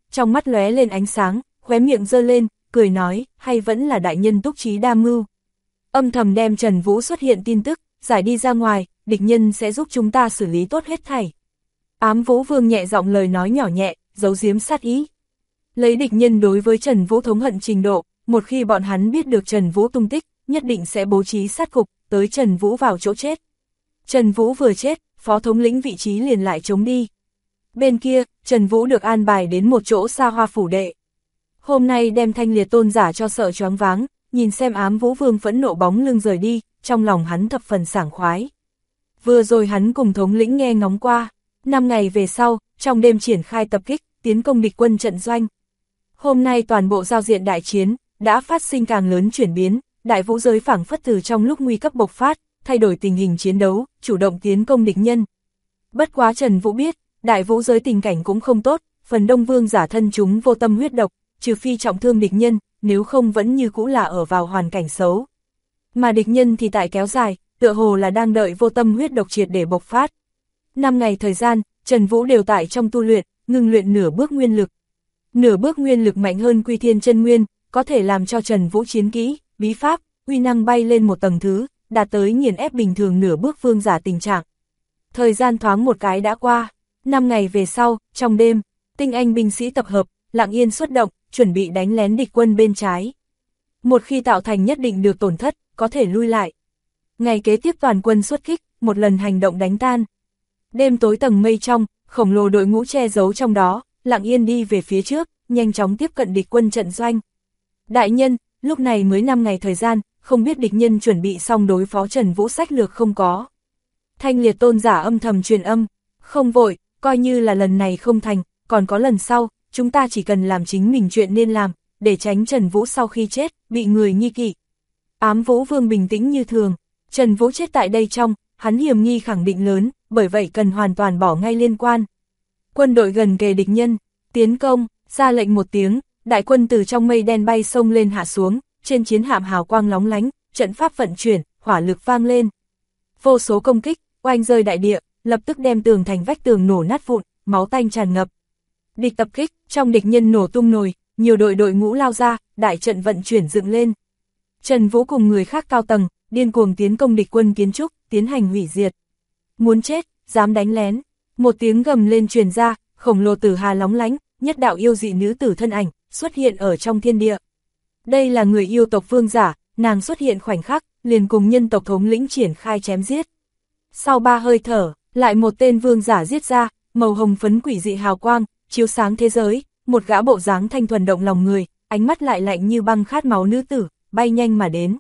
trong mắt lóe lên ánh sáng, khóe miệng giơ lên, cười nói, hay vẫn là đại nhân túc trí đa mưu. Âm thầm đem Trần Vũ xuất hiện tin tức, giải đi ra ngoài, địch nhân sẽ giúp chúng ta xử lý tốt hết thảy. Ám Vũ Vương nhẹ giọng lời nói nhỏ nhẹ, giấu giếm sát ý. Lấy địch nhân đối với Trần Vũ thống hận trình độ, một khi bọn hắn biết được Trần Vũ tung tích, nhất định sẽ bố trí sát cục, tới Trần Vũ vào chỗ chết. Trần Vũ vừa chết, phó thống lĩnh vị trí liền lại trống đi. Bên kia, Trần Vũ được an bài đến một chỗ xa hoa phủ đệ. Hôm nay đem Thanh Liệt tôn giả cho sợ choáng váng, nhìn xem Ám Vũ Vương phẫn nộ bóng lưng rời đi, trong lòng hắn thập phần sảng khoái. Vừa rồi hắn cùng thống lĩnh nghe ngóng qua, 5 ngày về sau, trong đêm triển khai tập kích, tiến công địch quân trận doanh. Hôm nay toàn bộ giao diện đại chiến, đã phát sinh càng lớn chuyển biến, đại vũ giới phảng phất từ trong lúc nguy cấp bộc phát, thay đổi tình hình chiến đấu, chủ động tiến công địch nhân. Bất quá Trần Vũ biết, đại vũ giới tình cảnh cũng không tốt, phần đông vương giả thân chúng vô tâm huyết độc, trừ phi trọng thương địch nhân, nếu không vẫn như cũ là ở vào hoàn cảnh xấu. Mà địch nhân thì tại kéo dài, tựa hồ là đang đợi vô tâm huyết độc triệt để bộc phát. 5 ngày thời gian, Trần Vũ đều tại trong tu luyện, ngưng luyện nửa bước nguyên lực. Nửa bước nguyên lực mạnh hơn Quy Thiên chân nguyên, có thể làm cho Trần Vũ chiến kỹ, bí pháp, uy năng bay lên một tầng thứ, đạt tới nghiền ép bình thường nửa bước vương giả tình trạng. Thời gian thoáng một cái đã qua, 5 ngày về sau, trong đêm, tinh anh binh sĩ tập hợp, lặng yên xuất động, chuẩn bị đánh lén địch quân bên trái. Một khi tạo thành nhất định được tổn thất, có thể lui lại. Ngày kế tiếp toàn quân xuất kích, một lần hành động đánh tan. Đêm tối tầng mây trong, khổng lồ đội ngũ che giấu trong đó, lặng yên đi về phía trước, nhanh chóng tiếp cận địch quân trận doanh. Đại nhân, lúc này mới 5 ngày thời gian, không biết địch nhân chuẩn bị xong đối phó Trần Vũ sách lược không có. Thanh Liệt tôn giả âm thầm truyền âm, không vội, coi như là lần này không thành, còn có lần sau, chúng ta chỉ cần làm chính mình chuyện nên làm, để tránh Trần Vũ sau khi chết, bị người nghi kỵ. Ám Vũ Vương bình tĩnh như thường, Trần Vũ chết tại đây trong, hắn hiểm nghi khẳng định lớn, bởi vậy cần hoàn toàn bỏ ngay liên quan. Quân đội gần kề địch nhân, tiến công, ra lệnh một tiếng, đại quân từ trong mây đen bay sông lên hạ xuống, trên chiến hạm hào quang lóng lánh, trận pháp vận chuyển, hỏa lực vang lên. Vô số công kích, oanh rơi đại địa, lập tức đem tường thành vách tường nổ nát vụn, máu tanh tràn ngập. Địch tập kích, trong địch nhân nổ tung nồi, nhiều đội ngũ lao ra, đại trận vận chuyển dựng lên. Trần Vũ cùng người khác cao tầng, điên cuồng tiến công địch quân kiến trúc, tiến hành hủy diệt. Muốn chết, dám đánh lén. Một tiếng gầm lên truyền ra, khổng lồ tử hà lóng lánh, nhất đạo yêu dị nữ tử thân ảnh, xuất hiện ở trong thiên địa. Đây là người yêu tộc vương giả, nàng xuất hiện khoảnh khắc, liền cùng nhân tộc thống lĩnh triển khai chém giết. Sau 3 hơi thở, lại một tên vương giả giết ra, màu hồng phấn quỷ dị hào quang, chiếu sáng thế giới, một gã bộ dáng thanh thuần động lòng người, ánh mắt lại lạnh như băng khát máu nữ tử, bay nhanh mà đến.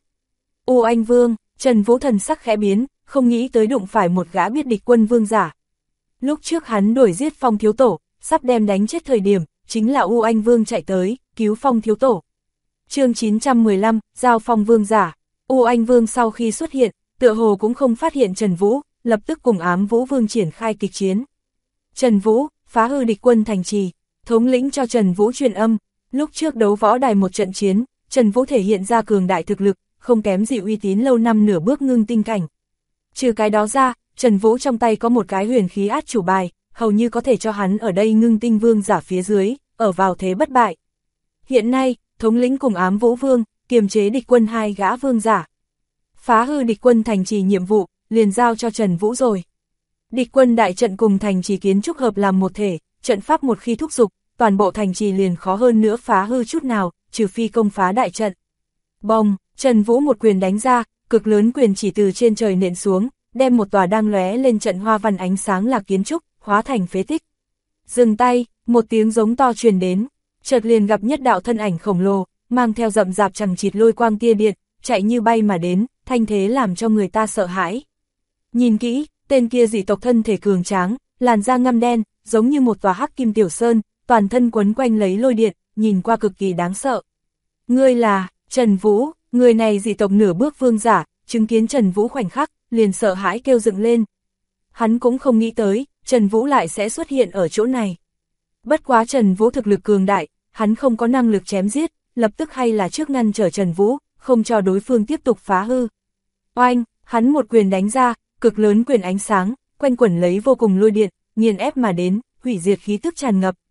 U Anh Vương, Trần Vũ thần sắc khẽ biến, không nghĩ tới đụng phải một gã biết địch quân vương giả. Lúc trước hắn đuổi giết Phong thiếu tổ, sắp đem đánh chết thời điểm, chính là U Anh Vương chạy tới, cứu Phong thiếu tổ. Chương 915, giao Phong vương giả. U Anh Vương sau khi xuất hiện, tựa hồ cũng không phát hiện Trần Vũ, lập tức cùng Ám Vũ Vương triển khai kịch chiến. Trần Vũ, phá hư địch quân thành trì, thống lĩnh cho Trần Vũ truyền âm, lúc trước đấu võ đài một trận chiến, Trần Vũ thể hiện ra cường đại thực lực, không kém gì uy tín lâu năm nửa bước ngưng tinh cảnh. Trừ cái đó ra, Trần Vũ trong tay có một cái huyền khí át chủ bài, hầu như có thể cho hắn ở đây ngưng tinh vương giả phía dưới, ở vào thế bất bại. Hiện nay, thống lĩnh cùng Ám Vũ Vương, kiềm chế địch quân 2 gã vương giả. Phá hư địch quân thành trì nhiệm vụ, liền giao cho Trần Vũ rồi. Địch quân đại trận cùng thành trì kiến trúc hợp làm một thể, trận pháp một khi thúc giục, toàn bộ thành trì liền khó hơn nữa phá hư chút nào, trừ phi công phá đại trận. Bông, Trần Vũ một quyền đánh ra, cực lớn quyền chỉ từ trên trời nện xuống, đem một tòa đang lóe lên trận hoa văn ánh sáng lạc kiến trúc, hóa thành phế tích. Dừng tay, một tiếng giống to truyền đến, chợt liền gặp nhất đạo thân ảnh khổng lồ, mang theo rậm rạp chằng chịt lôi quang tia điện, chạy như bay mà đến, thanh thế làm cho người ta sợ hãi. Nhìn kỹ, tên kia dị tộc thân thể cường tráng, làn da ngăm đen, giống như một tòa hắc kim tiểu sơn, toàn thân quấn quanh lấy lôi điện, nhìn qua cực kỳ đáng sợ. Ngươi là Trần Vũ, người này dị tộc nửa bước vương giả, chứng kiến Trần Vũ khoảnh khắc, liền sợ hãi kêu dựng lên. Hắn cũng không nghĩ tới, Trần Vũ lại sẽ xuất hiện ở chỗ này. Bất quá Trần Vũ thực lực cường đại, hắn không có năng lực chém giết, lập tức hay là trước ngăn trở Trần Vũ, không cho đối phương tiếp tục phá hư. Oanh, hắn một quyền đánh ra, cực lớn quyền ánh sáng, quanh quẩn lấy vô cùng lôi điện, nghiền ép mà đến, hủy diệt khí tức tràn ngập.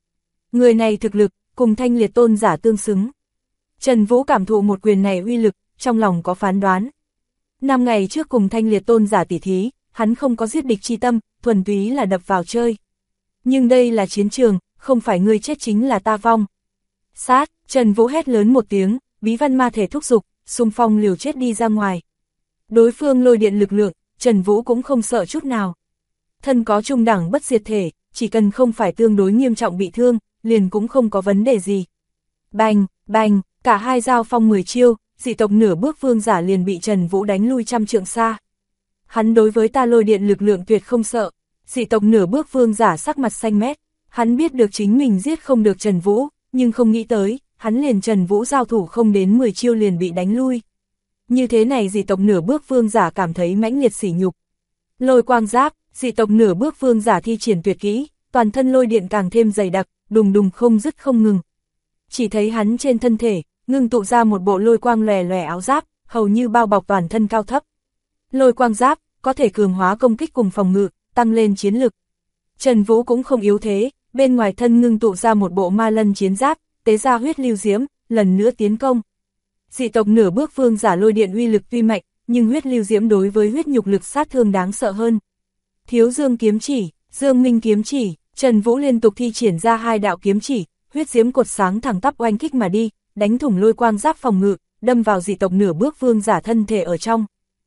Người này thực lực, cùng Thanh Liệt tôn giả tương xứng. Trần Vũ cảm thụ một quyền này uy lực, trong lòng có phán đoán. 5 ngày trước cùng Thanh Liệt tôn giả tỉ thí, hắn không có giết địch chi tâm, thuần túy là đập vào chơi. Nhưng đây là chiến trường, không phải ngươi chết chính là ta vong. Sát, Trần Vũ hét lớn một tiếng, bí văn ma thể thúc dục, xung phong liều chết đi ra ngoài. Đối phương lôi điện lực lượng, Trần Vũ cũng không sợ chút nào. Thân có trung đẳng bất diệt thể, chỉ cần không phải tương đối nghiêm trọng bị thương, liền cũng không có vấn đề gì. Bành, bành, cả hai giao phong 10 chiêu, dị tộc nửa bước vương giả liền bị Trần Vũ đánh lui trăm trượng xa. Hắn đối với ta lôi điện lực lượng tuyệt không sợ, dị tộc nửa bước vương giả sắc mặt xanh mét, hắn biết được chính mình giết không được Trần Vũ, nhưng không nghĩ tới, hắn liền Trần Vũ giao thủ không đến 10 chiêu liền bị đánh lui. Như thế này dị tộc nửa bước vương giả cảm thấy mãnh liệt sỉ nhục. Lôi quang giáp, dị tộc nửa bước vương giả thi triển tuyệt kỹ, toàn thân lôi điện càng thêm dày đặc, đùng đùng không dứt không ngừng. Chỉ thấy hắn trên thân thể, ngưng tụ ra một bộ lôi quang lòe lòe áo giáp, hầu như bao bọc toàn thân cao thấp. Lôi quang giáp, có thể cường hóa công kích cùng phòng ngự, tăng lên chiến lực. Trần Vũ cũng không yếu thế, bên ngoài thân ngưng tụ ra một bộ ma lân chiến giáp, tế ra huyết lưu diễm, lần nữa tiến công. Dị tộc nửa bước vương giả lôi điện uy lực tuy mạnh, nhưng huyết lưu diễm đối với huyết nhục lực sát thương đáng sợ hơn. Thiếu Dương kiếm chỉ, Dương Minh kiếm chỉ, Trần Vũ liên tục thi triển ra 2 đạo kiếm chỉ, huyết diễm cột sáng thẳng tắp oanh kích mà đi, đánh thủng lôi quang giáp phòng ngự, đâm vào dị tộc nửa bước vương giả thân thể ở trong.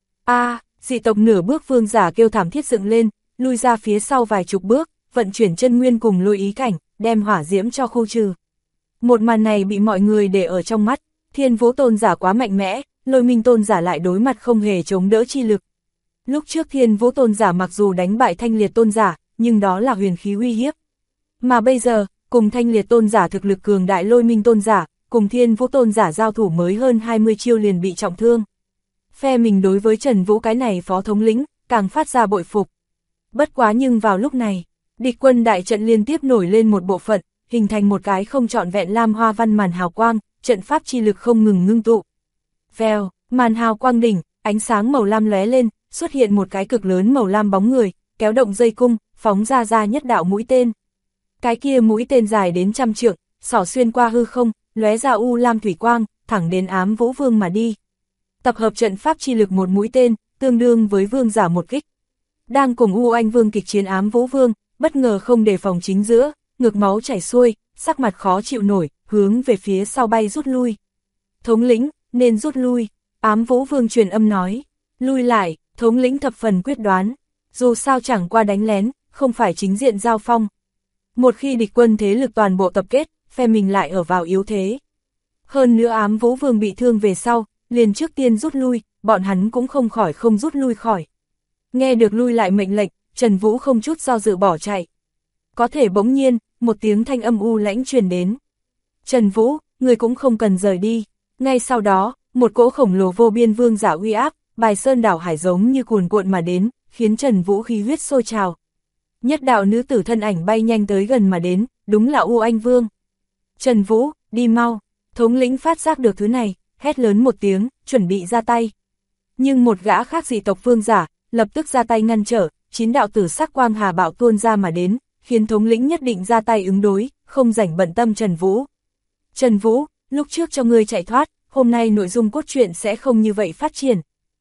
Dị tộc nửa bước vương giả kêu thảm thiết dựng lên, lui ra phía sau vài chục bước, vận chuyển chân nguyên cùng lôi ý cảnh, đem hỏa diễm cho khu trừ. Một màn này bị mọi người để ở trong mắt, Thiên Vũ tôn giả quá mạnh mẽ, Lôi Minh tôn giả lại đối mặt không hề chống đỡ chi lực. Lúc trước Thiên Vũ tôn giả mặc dù đánh bại Thanh Liệt tôn giả, nhưng đó là huyền khí uy hiếp. Mà bây giờ, cùng Thanh Liệt tôn giả thực lực cường đại Lôi Minh tôn giả, cùng Thiên Vũ tôn giả giao thủ mới hơn 20 chiêu liền bị trọng thương. Phe mình đối với Trần Vũ cái này phó thống lĩnh, càng phát ra bội phục. Bất quá nhưng vào lúc này, địch quân đại trận liên tiếp nổi lên một bộ phận, hình thành một cái không trọn vẹn lam hoa văn màn hào quang, trận pháp chi lực không ngừng ngưng tụ. Vèo, màn hào quang đỉnh, ánh sáng màu lam lóe lên, xuất hiện một cái cực lớn màu lam bóng người, kéo động dây cung, phóng ra nhất đạo mũi tên. Cái kia mũi tên dài đến trăm trượng, xỏ xuyên qua hư không, lóe ra u lam thủy quang, thẳng đến Ám Vũ Vương mà đi. Tập hợp trận pháp chi lực một mũi tên, tương đương với vương giả một kích. Đang cùng U Anh Vương kịch chiến Ám Vũ Vương, bất ngờ không đề phòng chính giữa, ngược máu chảy xuôi, sắc mặt khó chịu nổi, hướng về phía sau bay rút lui. Thống lĩnh, nên rút lui, Ám Vũ Vương truyền âm nói. Lui lại, thống lĩnh thập phần quyết đoán. Dù sao chẳng qua đánh lén, không phải chính diện giao phong. Một khi địch quân thế lực toàn bộ tập kết, phe mình lại ở vào yếu thế. Hơn nữa Ám Vũ Vương bị thương về sau, liền trước tiên rút lui, bọn hắn cũng không khỏi không rút lui khỏi. Nghe được lui lại mệnh lệnh, Trần Vũ không chút do dự bỏ chạy. Có thể bỗng nhiên, một tiếng thanh âm u lãnh truyền đến. Trần Vũ, người cũng không cần rời đi. Ngay sau đó, một cỗ khổng lồ vô biên vương giả uy áp, bài sơn đảo hải giống như cuồn cuộn mà đến, khiến Trần Vũ khí huyết sôi trào. Nhất đạo nữ tử thân ảnh bay nhanh tới gần mà đến, đúng là U Anh Vương. Trần Vũ, đi mau. Thống lĩnh phát giác được thứ này, hét lớn một tiếng, chuẩn bị ra tay. Nhưng một gã khác dị tộc vương giả, lập tức ra tay ngăn trở, 9 đạo tử sắc quang hà bạo tuôn ra mà đến, khiến thống lĩnh nhất định ra tay ứng đối, không rảnh bận tâm Trần Vũ. Trần Vũ, lúc trước cho ngươi chạy thoát, hôm nay nội dung cốt truyện sẽ không như vậy phát triển.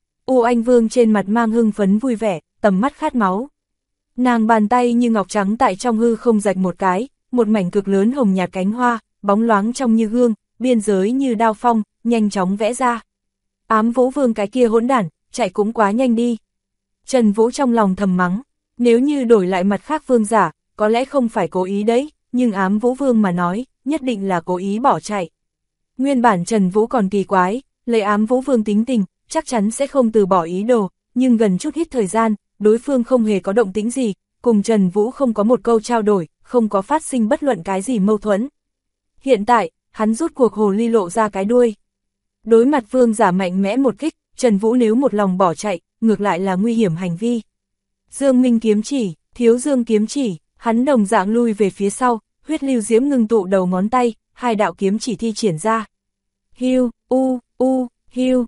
U Anh Vương trên mặt mang hưng phấn vui vẻ, tầm mắt khát máu. Nàng bàn tay như ngọc trắng tại trong hư không rạch một cái, một mảnh cực lớn hồng nhạt cánh hoa, bóng loáng trong như gương, biên giới như đao phong, nhanh chóng vẽ ra. Ám Vũ Vương cái kia hỗn đản, chạy cũng quá nhanh đi. Trần Vũ trong lòng thầm mắng, nếu như đổi lại mặt khác vương giả, có lẽ không phải cố ý đấy, nhưng Ám Vũ Vương mà nói, nhất định là cố ý bỏ chạy. Nguyên bản Trần Vũ còn kỳ quái, lấy Ám Vũ Vương tính tình, chắc chắn sẽ không từ bỏ ý đồ, nhưng gần chút ít thời gian, đối phương không hề có động tĩnh gì, cùng Trần Vũ không có một câu trao đổi, không có phát sinh bất luận cái gì mâu thuẫn. Hiện tại, hắn rút cuộc hồ ly lộ ra cái đuôi. Đối mặt vương giả mạnh mẽ một kích, Trần Vũ nếu một lòng bỏ chạy, ngược lại là nguy hiểm hành vi. Dương Minh kiếm chỉ, Thiếu Dương kiếm chỉ, hắn đồng dạng lui về phía sau, huyết lưu diễm ngưng tụ đầu ngón tay, 2 đạo kiếm chỉ thi triển ra. Hiu, hiu,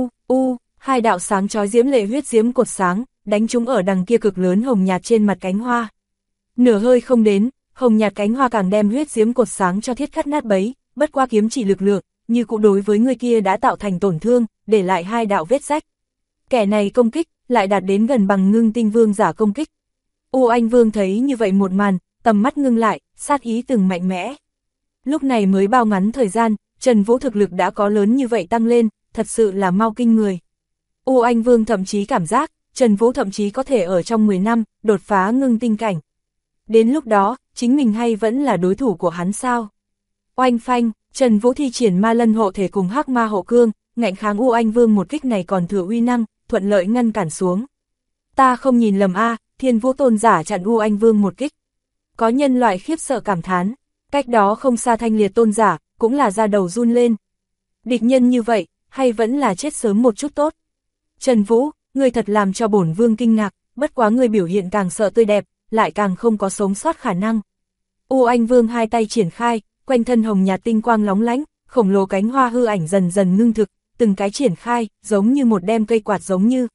2 đạo sáng chói diễm lệ huyết diễm cột sáng, đánh trúng ở đằng kia cực lớn hồng nhạt trên mặt cánh hoa. Nửa hơi không đến, hồng nhạt cánh hoa càng đem huyết diễm cột sáng cho thiết cắt nát bấy, bất qua kiếm chỉ lực lượng, như cụ đối với người kia đã tạo thành tổn thương, để lại 2 đạo vết rách. Kẻ này công kích, lại đạt đến gần bằng Ngưng Tinh Vương giả công kích. U Anh Vương thấy như vậy một màn, tầm mắt ngưng lại, sát ý từng mạnh mẽ. Lúc này mới bao ngắn thời gian, Trần Vũ thực lực đã có lớn như vậy tăng lên, thật sự là mau kinh người. U Anh Vương thậm chí cảm giác, Trần Vũ thậm chí có thể ở trong 10 năm, đột phá ngưng tinh cảnh. Đến lúc đó, chính mình hay vẫn là đối thủ của hắn sao? Oanh phanh, Trần Vũ thi triển ma lân hộ thể cùng hắc ma hộ cương, ngạnh kháng U Anh Vương một kích này còn thừa uy năng, thuận lợi ngăn cản xuống. Ta không nhìn lầm a, Thiên Vũ Tôn giả chặn U Anh Vương một kích. Có nhân loại khiếp sợ cảm thán, cách đó không xa Thanh Liệt Tôn giả, cũng là da đầu run lên. Địch nhân như vậy, hay vẫn là chết sớm một chút tốt. Trần Vũ, người thật làm cho bổn vương kinh ngạc, bất quá người biểu hiện càng sợ tươi đẹp, lại càng không có sống sót khả năng. U Anh Vương hai tay triển khai, quanh thân hồng nhạt tinh quang lóng lánh, khổng lồ cánh hoa hư ảnh dần dần ngưng thực, từng cái triển khai, giống như một đem cây quạt giống như.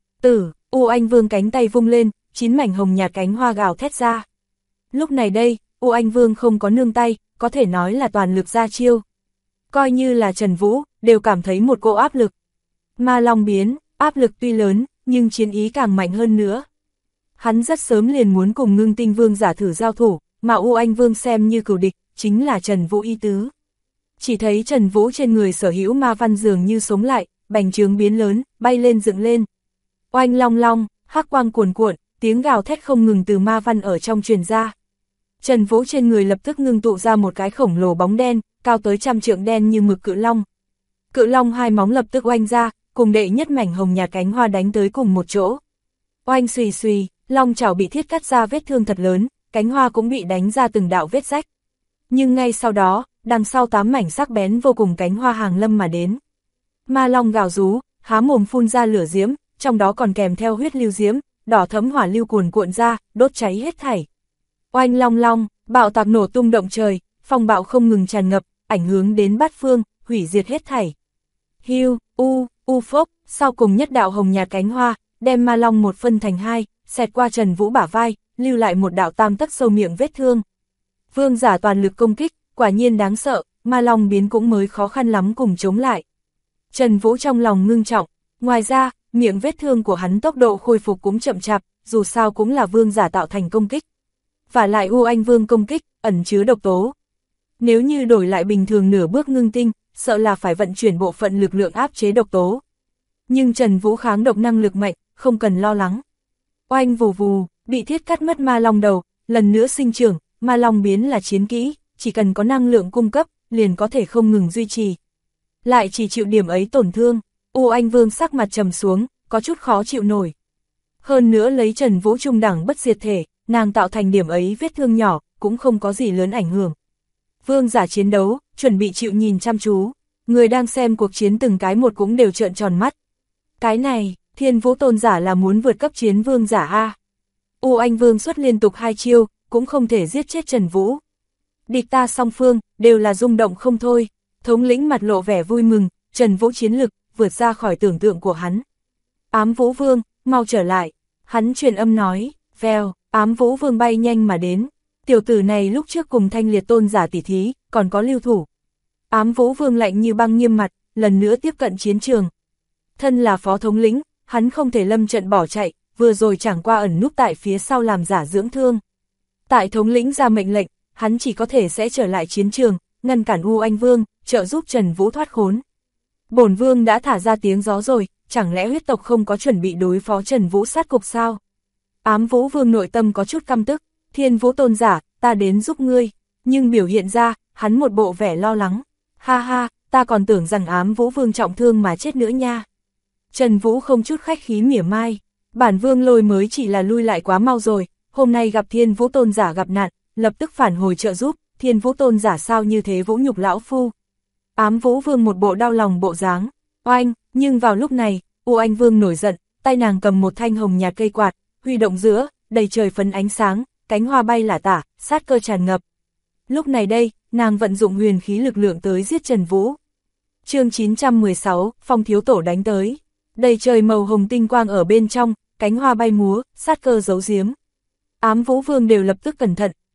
U Anh Vương cánh tay vung lên, 9 mảnh hồng nhạt cánh hoa gào thét ra. Lúc này đây, U Anh Vương không có nương tay, có thể nói là toàn lực ra chiêu. Coi như là Trần Vũ, đều cảm thấy một cỗ áp lực. Ma Long biến, áp lực tuy lớn, nhưng chiến ý càng mạnh hơn nữa. Hắn rất sớm liền muốn cùng Ngưng Tinh Vương giả thử giao thủ, mà U Anh Vương xem như cửu địch, chính là Trần Vũ ý tứ. Chỉ thấy Trần Vũ trên người sở hữu ma văn dường như sống lại, bành trướng biến lớn, bay lên dựng lên. Oanh long long, hắc quang cuồn cuộn, tiếng gào thét không ngừng từ ma văn ở trong truyền ra. Trần Vũ trên người lập tức ngưng tụ ra một cái khổng lồ bóng đen, cao tới 100 trượng đen như mực cự long. Cự long hai móng lập tức oanh ra, cùng đệ nhất mảnh hồng nhạt cánh hoa đánh tới cùng một chỗ. Oanh xùy xùy, long chảo bị thiết cắt ra vết thương thật lớn, cánh hoa cũng bị đánh ra từng đạo vết rách. Nhưng ngay sau đó, đằng sau 8 mảnh sắc bén vô cùng cánh hoa hàng lâm mà đến. Ma long gào rú, há mồm phun ra lửa diễm, trong đó còn kèm theo huyết lưu diễm, đỏ thẫm hỏa lưu cuồn cuộn ra, đốt cháy hết thảy. Oanh long long, bạo tạc nổ tung động trời, phong bạo không ngừng tràn ngập, ảnh hưởng đến bát phương, hủy diệt hết thảy. Hiu, phốc, sau cùng nhất đạo hồng nhạt cánh hoa, đem ma long một phân thành hai, xẹt qua Trần Vũ bả vai, lưu lại một đạo 3 tấc sâu miệng vết thương. Vương giả toàn lực công kích, quả nhiên đáng sợ, ma long biến cũng mới khó khăn lắm cùng chống lại. Trần Vũ trong lòng ngưng trọng, ngoài ra, miệng vết thương của hắn tốc độ khôi phục cũng chậm chạp, dù sao cũng là vương giả tạo thành công kích. Và lại U Anh Vương công kích, ẩn chứa độc tố. Nếu như đổi lại bình thường nửa bước ngưng tinh, sợ là phải vận chuyển bộ phận lực lượng áp chế độc tố. Nhưng Trần Vũ kháng độc năng lực mạnh, không cần lo lắng. Oanh vù vù, bị thiết cắt mất ma long đầu, lần nữa sinh trưởng, ma long biến là chiến kỹ, chỉ cần có năng lượng cung cấp, liền có thể không ngừng duy trì. Lại chỉ chịu điểm ấy tổn thương, U Anh Vương sắc mặt trầm xuống, có chút khó chịu nổi. Hơn nữa lấy Trần Vũ trung đẳng bất diệt thể, nàng tạo thành điểm ấy vết thương nhỏ, cũng không có gì lớn ảnh hưởng. Vương giả chiến đấu, chuẩn bị chịu nhìn chăm chú, người đang xem cuộc chiến từng cái một cũng đều trợn tròn mắt. Cái này, Thiên Vũ Tôn giả là muốn vượt cấp chiến vương giả a. U Anh Vương xuất liên tục 2 chiêu, cũng không thể giết chết Trần Vũ. Địch ta song phương, đều là rung động không thôi, thống lĩnh mặt lộ vẻ vui mừng, Trần Vũ chiến lực, vượt ra khỏi tưởng tượng của hắn. Ám Vũ Vương, mau trở lại, hắn truyền âm nói, vèo, Ám Vũ Vương bay nhanh mà đến, tiểu tử này lúc trước cùng Thanh Liệt Tôn giả tỉ thí, còn có lưu thủ. Ám Vũ Vương lạnh như băng nghiêm mặt, lần nữa tiếp cận chiến trường. Thân là phó thống lĩnh, hắn không thể lâm trận bỏ chạy, vừa rồi chẳng qua ẩn núp tại phía sau làm giả dưỡng thương. Tại thống lĩnh ra mệnh lệnh, hắn chỉ có thể sẽ trở lại chiến trường, ngăn cản U Anh Vương, trợ giúp Trần Vũ thoát khốn. Bổn Vương đã thả ra tiếng gió rồi, chẳng lẽ huyết tộc không có chuẩn bị đối phó Trần Vũ sát cục sao? Ám Vũ Vương nội tâm có chút căm tức, Thiên Vũ Tôn giả, ta đến giúp ngươi, nhưng biểu hiện ra, hắn một bộ vẻ lo lắng. Ha ha, ta còn tưởng rằng Ám Vũ Vương trọng thương mà chết nữa nha. Trần Vũ không chút khách khí mỉa mai, bản Vương Lôi mới chỉ là lui lại quá mau rồi, hôm nay gặp Thiên Vũ Tôn giả gặp nạn, lập tức phản hồi trợ giúp, Thiên Vũ Tôn giả sao như thế vũ nhục lão phu. Ám Vũ Vương một bộ đau lòng bộ dáng, oanh, nhưng vào lúc này, U Anh Vương nổi giận, tay nàng cầm một thanh hồng nhạt cây quạt, huy động giữa, đầy trời phấn ánh sáng, cánh hoa bay lả tả, sát cơ tràn ngập. Lúc này đây, nàng vận dụng huyền khí lực lượng tới giết Trần Vũ. Chương 916, Phong Thiếu Tổ đánh tới. Đầy trời màu hồng tinh quang ở bên trong, cánh hoa bay múa, sát cơ giấu giếm. Ám Vũ Vương đều lập tức cẩn thận,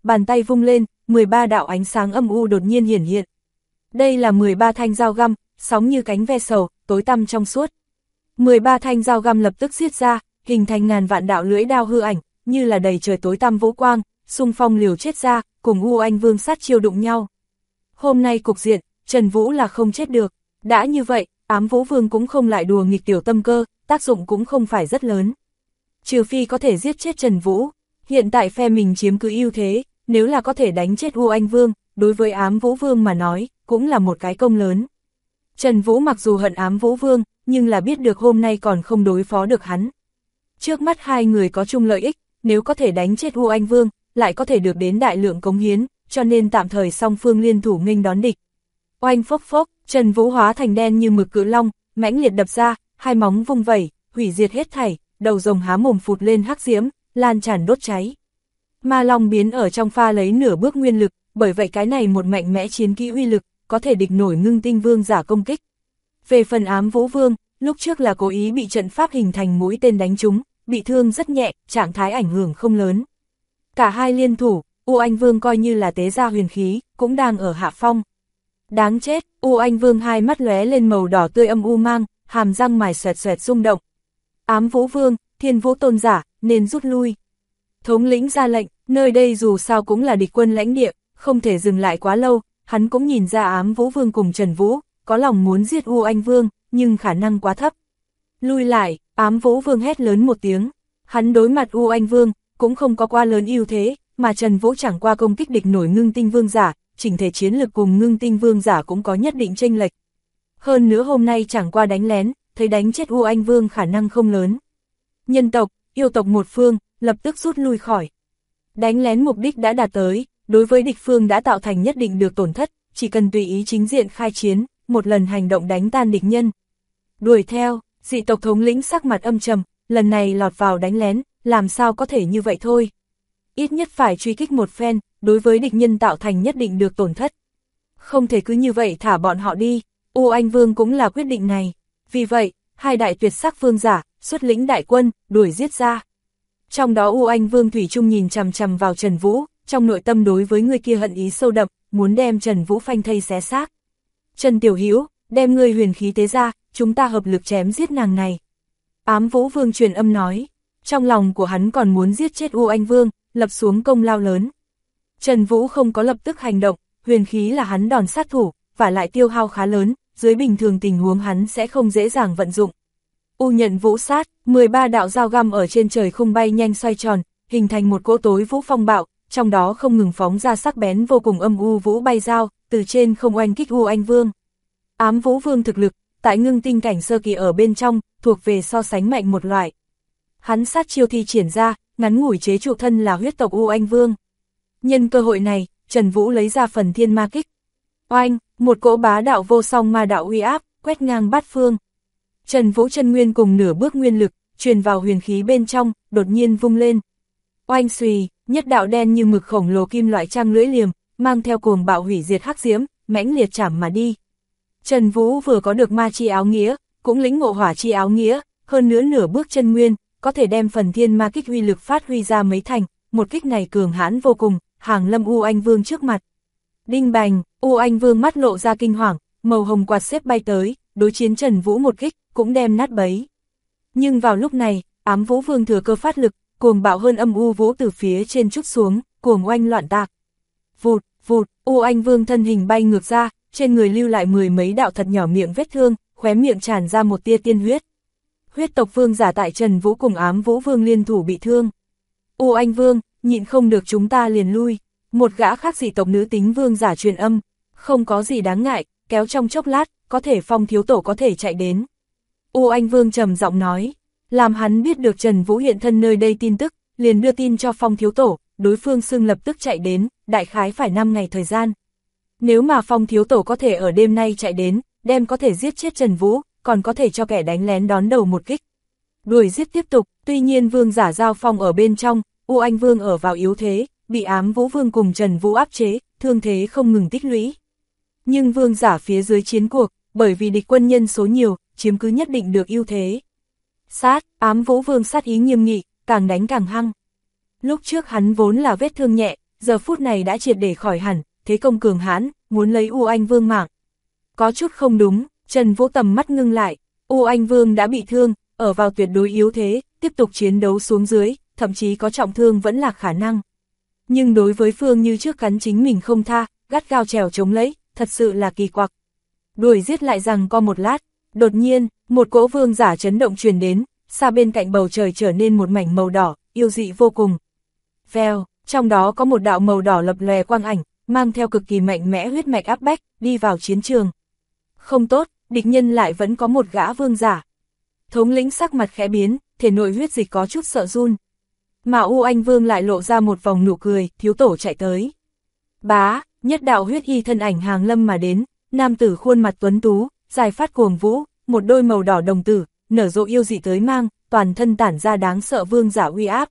bàn tay vung lên, 13 đạo ánh sáng âm u đột nhiên hiển hiện. Đây là 13 thanh dao găm, sóng như cánh ve sầu, tối tăm trong suốt. 13 thanh dao găm lập tức giết ra, hình thành ngàn vạn đạo lưỡi đao hư ảnh, như là đầy trời tối tăm vũ quang, xung phong liều chết ra, cùng U Anh Vương sát chiêu đụng nhau. Hôm nay cục diện, Trần Vũ là không chết được. Đã như vậy, Ám Vũ Vương cũng không lại đùa nghịch tiểu tâm cơ, tác dụng cũng không phải rất lớn. Trừ phi có thể giết chết Trần Vũ, hiện tại phe mình chiếm cứ ưu thế, nếu là có thể đánh chết U Anh Vương, đối với Ám Vũ Vương mà nói, cũng là một cái công lớn. Trần Vũ mặc dù hận Ám Vũ Vương, nhưng là biết được hôm nay còn không đối phó được hắn. Trước mắt hai người có chung lợi ích, nếu có thể đánh chết U Anh Vương, lại có thể được đến đại lượng cống hiến, cho nên tạm thời song phương liên thủ nghênh đón địch. Oanh phốc phốc, Trần Vũ hóa thành đen như mực cự long, mãnh liệt đập ra, hai móng vung vẩy, hủy diệt hết thảy, đầu rồng há mồm phụt lên hắc diễm, lan tràn đốt cháy. Ma Long biến ở trong pha lấy nửa bước nguyên lực, bởi vậy cái này một mạnh mẽ chiến kỹ uy lực, có thể địch nổi Ngưng Tinh Vương giả công kích. Về phần Ám Vũ Vương, lúc trước là cố ý bị trận pháp hình thành mũi tên đánh trúng, bị thương rất nhẹ, trạng thái ảnh hưởng không lớn. Cả hai liên thủ, U Anh Vương coi như là tế gia huyền khí, cũng đang ở hạ phong. Đáng chết, U Anh Vương hai mắt lóe lên màu đỏ tươi âm u mang, hàm răng mài xoẹt xoẹt rung động. Ám Vũ Vương, Thiên Vũ tôn giả, nên rút lui. Thống lĩnh ra lệnh, nơi đây dù sao cũng là địch quân lãnh địa, không thể dừng lại quá lâu, hắn cũng nhìn ra Ám Vũ Vương cùng Trần Vũ, có lòng muốn giết U Anh Vương, nhưng khả năng quá thấp. Lui lại, Ám Vũ Vương hét lớn một tiếng, hắn đối mặt U Anh Vương, cũng không có quá lớn ưu thế, mà Trần Vũ chẳng qua công kích địch nổi Ngưng Tinh Vương giả, chỉnh thể chiến lực cùng Ngưng Tinh Vương giả cũng có nhất định chênh lệch. Hơn nữa hôm nay chẳng qua đánh lén, thấy đánh chết U Anh Vương khả năng không lớn. Nhân tộc, yêu tộc một phương, lập tức rút lui khỏi. Đánh lén mục đích đã đạt tới, đối với địch phương đã tạo thành nhất định được tổn thất, chỉ cần tùy ý chính diện khai chiến, một lần hành động đánh tan địch nhân. Đuổi theo, dị tộc thống lĩnh sắc mặt âm trầm, lần này lọt vào đánh lén, làm sao có thể như vậy thôi. Ít nhất phải truy kích một phen, đối với địch nhân tạo thành nhất định được tổn thất. Không thể cứ như vậy thả bọn họ đi, U Anh Vương cũng là quyết định này. Vì vậy, hai đại tuyệt sắc vương giả, xuất lĩnh đại quân, đuổi giết ra. Trong đó U Anh Vương thủy chung nhìn chằm chằm vào Trần Vũ, trong nội tâm đối với người kia hận ý sâu đậm, muốn đem Trần Vũ phanh thây xé xác. Trần Tiểu Hữu, đem ngươi huyền khí tế ra, chúng ta hợp lực chém giết nàng này. Ám Vũ Vương truyền âm nói, trong lòng của hắn còn muốn giết chết U Anh Vương, lập xuống công lao lớn. Trần Vũ không có lập tức hành động, huyền khí là hắn đòn sát thủ, và lại tiêu hao khá lớn, dưới bình thường tình huống hắn sẽ không dễ dàng vận dụng. U nhận vũ sát, 13 đạo dao găm ở trên trời khung bay nhanh xoay tròn, hình thành một cỗ tối vũ phong bạo, trong đó không ngừng phóng ra sắc bén vô cùng âm u vũ bay dao, từ trên không oanh kích U Anh Vương. Ám Vũ Vương thực lực, tại Ngưng Tinh cảnh sơ kỳ ở bên trong, thuộc về so sánh mạnh một loại. Hắn sát chiêu thi triển ra, ngắn ngủi chế trụ thân là huyết tộc U Anh Vương. Nhân cơ hội này, Trần Vũ lấy ra phần thiên ma kích. Oanh, một cỗ bá đạo vô song ma đạo uy áp, quét ngang bát phương. Trần Vũ chân nguyên cùng nửa bước nguyên lực, truyền vào huyền khí bên trong, đột nhiên vung lên. Oanh xùy, nhất đạo đen như mực khổng lồ kim loại trang lưỡi liềm, mang theo cuồng bạo hủy diệt hắc diễm, mãnh liệt chảm mà đi. Trần Vũ vừa có được ma chi áo nghĩa, cũng lĩnh ngộ hỏa chi áo nghĩa, hơn nữa nửa bước chân nguyên, có thể đem phần thiên ma kích uy lực phát huy ra mấy thành, một kích này cường hãn vô cùng, hàng lâm U Anh Vương trước mặt. Đinh bành, U Anh Vương mắt lộ ra kinh hoàng, màu hồng quạt xếp bay tới, đối chiến Trần Vũ một kích, cũng đem nát bấy. Nhưng vào lúc này, Ám Vũ Vương thừa cơ phát lực, cuồng bạo hơn âm u vũ từ phía trên trút xuống, cuồng oanh loạn tạc. Vụt, vụt, U Anh Vương thân hình bay ngược ra, trên người lưu lại mười mấy đạo thật nhỏ miệng vết thương, khóe miệng tràn ra một tia tiên huyết. Huyết tộc vương giả tại Trần Vũ cùng Ám Vũ Vương liên thủ bị thương. U Anh Vương, nhịn không được chúng ta liền lui. Một gã khác dị tộc nữ tính vương giả truyền âm, không có gì đáng ngại, kéo trong chốc lát, có thể Phong thiếu tổ có thể chạy đến. U Anh Vương trầm giọng nói, làm hắn biết được Trần Vũ hiện thân nơi đây tin tức, liền đưa tin cho Phong thiếu tổ, đối phương xưng lập tức chạy đến, đại khái phải 5 ngày thời gian. Nếu mà Phong thiếu tổ có thể ở đêm nay chạy đến, đem có thể giết chết Trần Vũ, còn có thể cho kẻ đánh lén đón đầu một kích. Đuổi giết tiếp tục, tuy nhiên vương giả giao phong ở bên trong, U Anh Vương ở vào yếu thế, bị Ám Vũ Vương cùng Trần Vũ áp chế, thương thế không ngừng tích lũy. Nhưng vương giả phía dưới chiến cuộc, bởi vì địch quân nhân số nhiều, chiếm cứ nhất định được ưu thế. Sát, Ám Vũ Vương sát ý nghiêm nghị, càng đánh càng hăng. Lúc trước hắn vốn là vết thương nhẹ, giờ phút này đã triệt để khỏi hẳn, thế công cường hãn, muốn lấy U Anh Vương mạng. Có chút không đúng, Trần Vũ tầm mắt ngưng lại, U Anh Vương đã bị thương, ở vào tuyệt đối yếu thế, tiếp tục chiến đấu xuống dưới, thậm chí có trọng thương vẫn là khả năng. Nhưng đối với Phương như trước cắn chính mình không tha, gắt gao trèo chống lấy, thật sự là kỳ quặc. Đuổi giết lại rằng co một lát, đột nhiên, một cỗ vương giả chấn động truyền đến, xa bên cạnh bầu trời trở nên một mảnh màu đỏ, yêu dị vô cùng. Vèo, trong đó có một đạo màu đỏ lập lòe quang ảnh, mang theo cực kỳ mạnh mẽ huyết mạch áp bách, đi vào chiến trường. Không tốt, địch nhân lại vẫn có một gã vương giả. Thống lĩnh sắc mặt khẽ biến, thể nội huyết dịch có chút sợ run. Mà U Anh Vương lại lộ ra một vòng nụ cười, thiếu tổ chạy tới. Bá, nhất đạo huyết y thân ảnh hàng lâm mà đến, nam tử khuôn mặt tuấn tú, dài phát cuồng vũ, một đôi màu đỏ đồng tử, nở rộ yêu dị tới mang, toàn thân tản ra đáng sợ vương giả uy áp.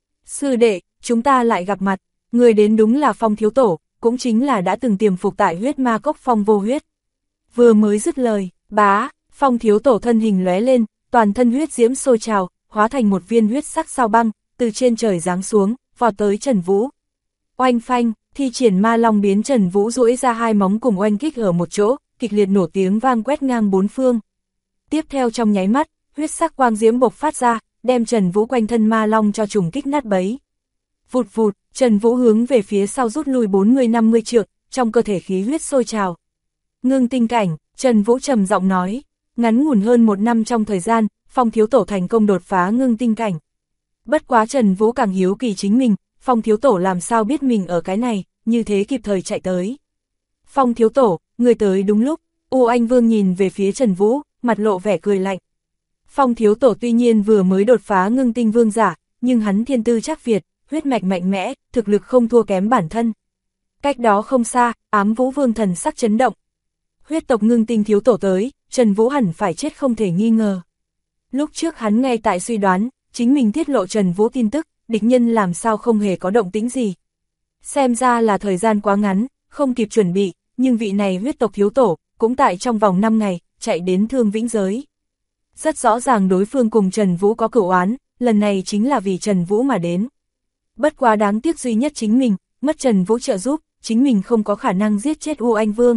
Sư đệ, chúng ta lại gặp mặt, người đến đúng là Phong thiếu tổ, cũng chính là đã từng tiềm phục tại huyết ma cốc Phong vô huyết. Vừa mới dứt lời, bá, Phong thiếu tổ thân hình lóe lên, toàn thân huyết diễm sôi trào, hóa thành một viên huyết sắc sao băng, từ trên trời giáng xuống, vọt tới Trần Vũ. Oanh phanh, thi triển ma long biến Trần Vũ duỗi ra hai móng cùng oanh kích ở một chỗ, kịch liệt nổ tiếng vang quét ngang bốn phương. Tiếp theo trong nháy mắt, huyết sắc quang diễm bộc phát ra, đem Trần Vũ quanh thân ma long cho trùng kích nát bấy. Vụt vụt, Trần Vũ hướng về phía sau rút lui 40-50 trượng, trong cơ thể khí huyết sôi trào. Ngưng tinh cảnh, Trần Vũ trầm giọng nói, ngắn ngủn hơn một năm trong thời gian, Phong thiếu tổ thành công đột phá ngưng tinh cảnh. Bất quá Trần Vũ càng hiếu kỳ chính mình, Phong thiếu tổ làm sao biết mình ở cái này, như thế kịp thời chạy tới. Phong thiếu tổ, người tới đúng lúc, U Anh Vương nhìn về phía Trần Vũ, mặt lộ vẻ cười lạnh. Phong thiếu tổ tuy nhiên vừa mới đột phá ngưng tinh vương giả, nhưng hắn thiên tư chắc Việt, huyết mạch mạnh mẽ, thực lực không thua kém bản thân. Cách đó không xa, Ám Vũ Vương thần sắc chấn động. Huyết tộc ngưng tinh thiếu tổ tới, Trần Vũ hẳn phải chết không thể nghi ngờ. Lúc trước hắn ngay tại suy đoán, chính mình tiết lộ Trần Vũ tin tức, địch nhân làm sao không hề có động tĩnh gì. Xem ra là thời gian quá ngắn, không kịp chuẩn bị, nhưng vị này huyết tộc thiếu tổ, cũng tại trong vòng 5 ngày, chạy đến Thương Vĩnh Giới. Rất rõ ràng đối phương cùng Trần Vũ có cửu oán, lần này chính là vì Trần Vũ mà đến. Bất quá đáng tiếc duy nhất chính mình, mất Trần Vũ trợ giúp, chính mình không có khả năng giết chết U Anh Vương.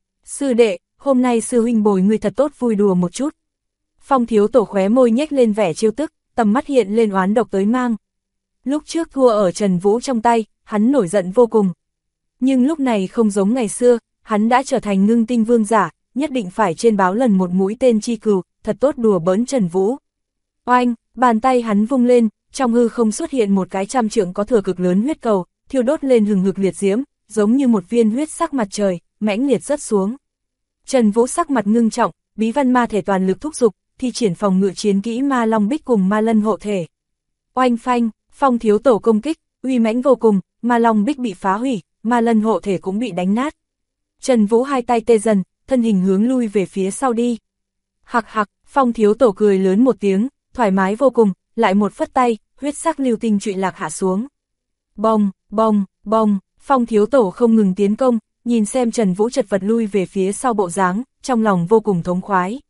Sư đệ, hôm nay sư huynh bồi người thật tốt vui đùa một chút. Phong thiếu tổ khóe môi nhếch lên vẻ trêu tức, tầm mắt hiện lên oán độc tới mang. Lúc trước thua ở Trần Vũ trong tay, hắn nổi giận vô cùng. Nhưng lúc này không giống ngày xưa, hắn đã trở thành ngưng tinh vương giả, nhất định phải trên báo lần một mũi tên chi cừu, thật tốt đùa bỡn Trần Vũ. Oanh, bàn tay hắn vung lên, trong hư không xuất hiện một cái trăm trượng có thừa cực lớn huyết cầu, thiêu đốt lên hừng hực liệt diễm, giống như một viên huyết sắc mặt trời, mãnh liệt rớt xuống. Trần Vũ sắc mặt ngưng trọng, bí văn ma thể toàn lực thúc dục, thi triển phòng ngự chiến kỹ ma long bích cùng ma lân hộ thể. Oanh phanh, Phong thiếu tổ công kích, uy mãnh vô cùng, ma long bích bị phá hủy, ma lân hộ thể cũng bị đánh nát. Trần Vũ hai tay tê dần, thân hình hướng lui về phía sau đi. Hặc hặc, Phong thiếu tổ cười lớn một tiếng, thoải mái vô cùng, lại một phất tay, huyết sắc lưu tinh trụy lạc hạ xuống. Bông, bông, bông, Phong thiếu tổ không ngừng tiến công, nhìn xem Trần Vũ chật vật lui về phía sau bộ dáng, trong lòng vô cùng thống khoái.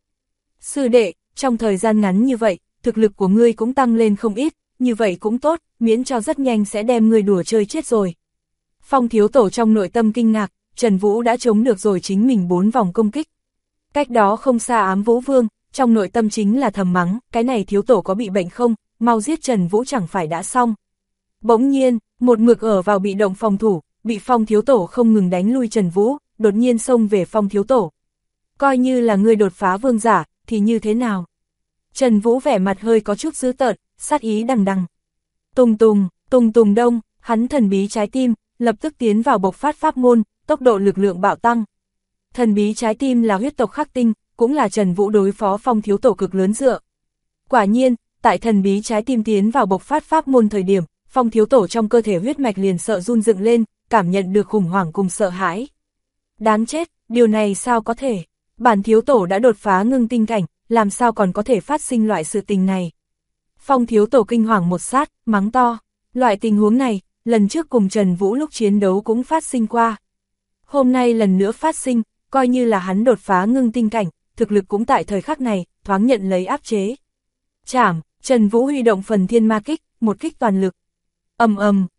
Sư đệ, trong thời gian ngắn như vậy, thực lực của ngươi cũng tăng lên không ít, như vậy cũng tốt, miễn cho rất nhanh sẽ đem ngươi đùa chơi chết rồi. Phong thiếu tổ trong nội tâm kinh ngạc, Trần Vũ đã chống được rồi chính mình 4 vòng công kích. Cách đó không xa Ám Vũ Vương, trong nội tâm chính là thầm mắng, cái này thiếu tổ có bị bệnh không, mau giết Trần Vũ chẳng phải đã xong. Bỗng nhiên, một mực ở vào bị động phòng thủ, bị Phong thiếu tổ không ngừng đánh lui Trần Vũ, đột nhiên xông về Phong thiếu tổ. Coi như là ngươi đột phá vương giả, thì như thế nào? Trần Vũ vẻ mặt hơi có chút dữ tợn, sát ý đằng đằng. Tùng tùng, tùng tùng đông, hắn thần bí trái tim, lập tức tiến vào bộc phát pháp môn, tốc độ lực lượng bạo tăng. Thần bí trái tim là huyết tộc khắc tinh, cũng là Trần Vũ đối phó Phong thiếu tổ cực lớn dựa. Quả nhiên, tại thần bí trái tim tiến vào bộc phát pháp môn thời điểm, Phong thiếu tổ trong cơ thể huyết mạch liền sợ run dựng lên, cảm nhận được khủng hoảng cùng sợ hãi. Đáng chết, điều này sao có thể? Bản thiếu tổ đã đột phá ngưng tinh cảnh, làm sao còn có thể phát sinh loại sự tình này? Phong thiếu tổ kinh hoàng một sát, mắng to. Loại tình huống này, lần trước cùng Trần Vũ lúc chiến đấu cũng phát sinh qua. Hôm nay lần nữa phát sinh, coi như là hắn đột phá ngưng tinh cảnh, thực lực cũng tại thời khắc này, thoáng nhận lấy áp chế. Chảm, Trần Vũ huy động phần thiên ma kích, một kích toàn lực. Ầm ầm,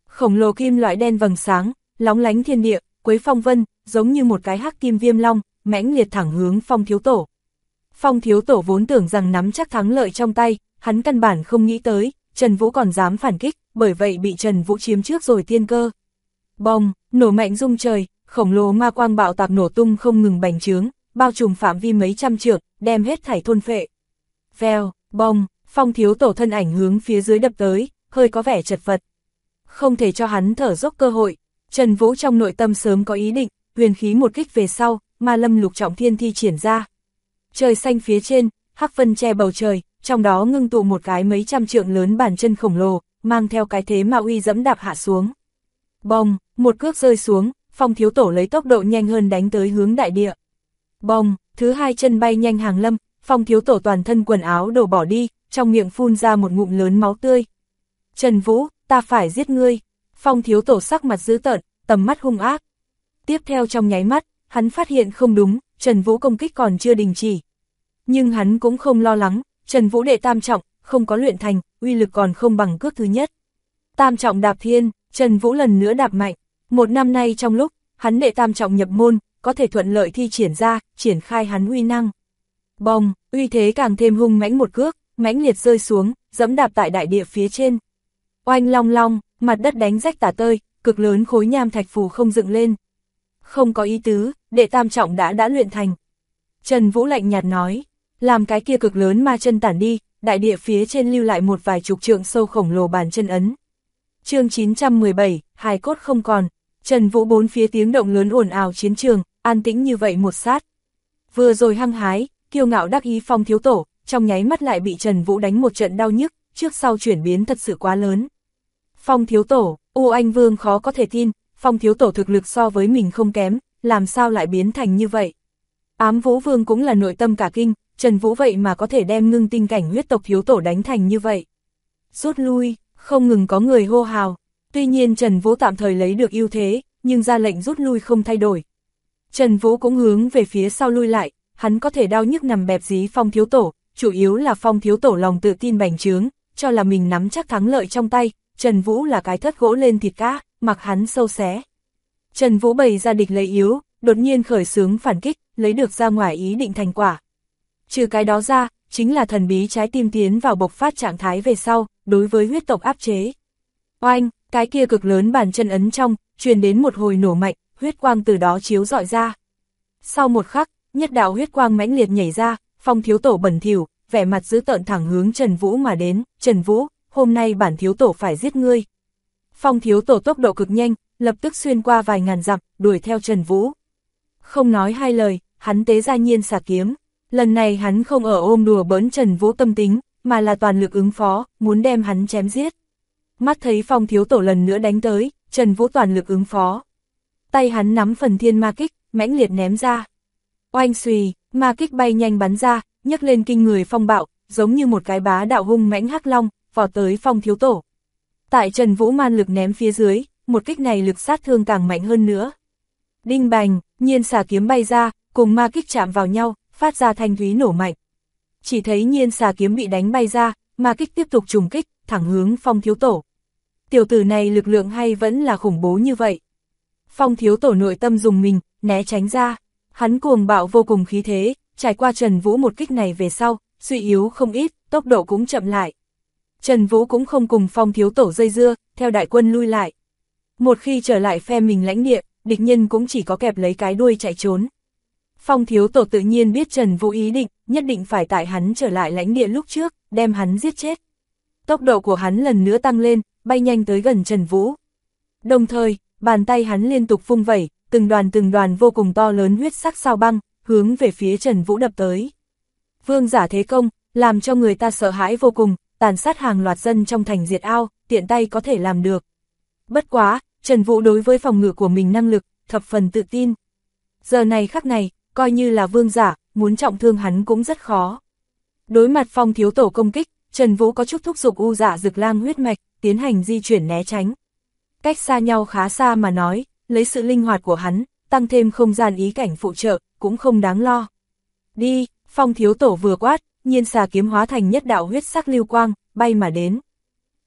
Khổng lồ kim loại đen vầng sáng, lóng lánh thiên địa, quấy phong vân, giống như một cái hắc kim viêm long, mãnh liệt thẳng hướng Phong thiếu tổ. Phong thiếu tổ vốn tưởng rằng nắm chắc thắng lợi trong tay, hắn căn bản không nghĩ tới, Trần Vũ còn dám phản kích, bởi vậy bị Trần Vũ chiếm trước rồi tiên cơ. Bong, nổ mạnh rung trời, khổng lồ ma quang bạo tạc nổ tung không ngừng bành trướng, bao trùm phạm vi mấy trăm trượng, đem hết thảy thôn phệ. Vèo, bong, Phong thiếu tổ thân ảnh hướng phía dưới đập tới, hơi có vẻ chật vật. Không thể cho hắn thở dốc cơ hội, Trần Vũ trong nội tâm sớm có ý định, huyền khí một kích về sau, ma lâm lục trọng thiên thi triển ra. Trời xanh phía trên, hắc vân che bầu trời, trong đó ngưng tụ một cái mấy trăm trượng lớn bàn chân khổng lồ, mang theo cái thế ma uy dẫm đạp hạ xuống. Bong, một cước rơi xuống, Phong thiếu tổ lấy tốc độ nhanh hơn đánh tới hướng đại địa. Bong, thứ hai chân bay nhanh hàng lâm, Phong thiếu tổ toàn thân quần áo đổ bỏ đi, trong miệng phun ra một ngụm lớn máu tươi. Trần Vũ, ta phải giết ngươi. Phong thiếu tổ sắc mặt dữ tợn, tầm mắt hung ác. Tiếp theo trong nháy mắt, hắn phát hiện không đúng, Trần Vũ công kích còn chưa đình chỉ. Nhưng hắn cũng không lo lắng, Trần Vũ đệ tam trọng, không có luyện thành, uy lực còn không bằng cước thứ nhất. Tam trọng đạp thiên, Trần Vũ lần nữa đạp mạnh. Một năm nay trong lúc, hắn đệ tam trọng nhập môn, có thể thuận lợi thi triển ra, triển khai hắn uy năng. Bong, uy thế càng thêm hung mãnh một cước, mãnh liệt rơi xuống, dẫm đạp tại đại địa phía trên. Oanh long long, mặt đất đánh rách tả tơi, cực lớn khối nham thạch phù không dựng lên. Không có ý tứ, đệ tam trọng đã luyện thành. Trần Vũ lạnh nhạt nói, làm cái kia cực lớn ma chân tản đi, đại địa phía trên lưu lại một vài chục trượng sâu khổng lồ bàn chân ấn. Chương 917, hài cốt không còn. Trần Vũ bốn phía tiếng động lớn ồn ào chiến trường, an tĩnh như vậy một sát. Vừa rồi hăng hái, kiêu ngạo đắc ý Phong thiếu tổ, trong nháy mắt lại bị Trần Vũ đánh một trận đau nhức, trước sau chuyển biến thật sự quá lớn. Phong thiếu tổ, U Anh Vương khó có thể tin, Phong thiếu tổ thực lực so với mình không kém, làm sao lại biến thành như vậy. Ám Vũ Vương cũng là nội tâm cả kinh, Trần Vũ vậy mà có thể đem ngưng tinh cảnh huyết tộc thiếu tổ đánh thành như vậy. Rút lui, không ngừng có người hô hào, tuy nhiên Trần Vũ tạm thời lấy được ưu thế, nhưng ra lệnh rút lui không thay đổi. Trần Vũ cũng hướng về phía sau lui lại, hắn có thể đau nhức nằm bẹp dí Phong thiếu tổ, chủ yếu là Phong thiếu tổ lòng tự tin bành trướng, cho là mình nắm chắc thắng lợi trong tay, Trần Vũ là cái thất gỗ lên thịt cá, mặc hắn sâu xé. Trần Vũ bày ra địch lấy yếu, đột nhiên khởi xướng phản kích, lấy được ra ngoài ý định thành quả. Trừ cái đó ra, chính là thần bí trái tim tiến vào bộc phát trạng thái về sau, đối với huyết tộc áp chế. Oanh, cái kia cực lớn bàn chân ấn trong, truyền đến một hồi nổ mạnh, huyết quang từ đó chiếu rọi ra. Sau một khắc, nhất đạo huyết quang mãnh liệt nhảy ra, Phong thiếu tổ bẩn thỉu, vẻ mặt dữ tợn thẳng hướng Trần Vũ mà đến. Trần Vũ, hôm nay bản thiếu tổ phải giết ngươi. Phong thiếu tổ tốc độ cực nhanh, lập tức xuyên qua vài ngàn dặm, đuổi theo Trần Vũ. Không nói hai lời, hắn tế ra nhiên xà kiếm. Lần này hắn không ở ôm đùa bỡn Trần Vũ tâm tính, mà là toàn lực ứng phó, muốn đem hắn chém giết. Mắt thấy Phong thiếu tổ lần nữa đánh tới, Trần Vũ toàn lực ứng phó. Tay hắn nắm phần thiên ma kích, mãnh liệt ném ra. Oanh xùy, ma kích bay nhanh bắn ra, nhấc lên kinh người phong bạo, giống như một cái bá đạo hung mãnh hắc long, vọt tới Phong thiếu tổ. Tại Trần Vũ man lực ném phía dưới, một kích này lực sát thương càng mạnh hơn nữa. Đinh bành, nhiên xà kiếm bay ra, cùng ma kích chạm vào nhau, phát ra thanh thúy nổ mạnh. Chỉ thấy nhiên xà kiếm bị đánh bay ra, ma kích tiếp tục trùng kích, thẳng hướng Phong thiếu tổ. Tiểu tử này lực lượng hay vẫn là khủng bố như vậy. Phong thiếu tổ nội tâm dùng mình, né tránh ra. Hắn cuồng bạo vô cùng khí thế, trải qua Trần Vũ một kích này về sau, suy yếu không ít, tốc độ cũng chậm lại. Trần Vũ cũng không cùng Phong thiếu tổ dây dưa, theo đại quân lui lại. Một khi trở lại phe mình lãnh địa, địch nhân cũng chỉ có kẹp lấy cái đuôi chạy trốn. Phong thiếu tổ tự nhiên biết Trần Vũ ý định, nhất định phải tại hắn trở lại lãnh địa lúc trước, đem hắn giết chết. Tốc độ của hắn lần nữa tăng lên, bay nhanh tới gần Trần Vũ. Đồng thời, bàn tay hắn liên tục vung vẩy, từng đoàn vô cùng to lớn huyết sắc sao băng, hướng về phía Trần Vũ đập tới. Vương giả thế công, làm cho người ta sợ hãi vô cùng, tàn sát hàng loạt dân trong thành diệt ao, tiện tay có thể làm được. Bất quá, Trần Vũ đối với phòng ngự của mình năng lực, thập phần tự tin. Giờ này khắc này, coi như là vương giả, muốn trọng thương hắn cũng rất khó. Đối mặt Phong thiếu tổ công kích, Trần Vũ có chút thúc giục u dạ dực lang huyết mạch, tiến hành di chuyển né tránh. Cách xa nhau khá xa mà nói, lấy sự linh hoạt của hắn, tăng thêm không gian ý cảnh phụ trợ, cũng không đáng lo. Đi, Phong thiếu tổ vừa quát, nhiên xà kiếm hóa thành nhất đạo huyết sắc lưu quang, bay mà đến.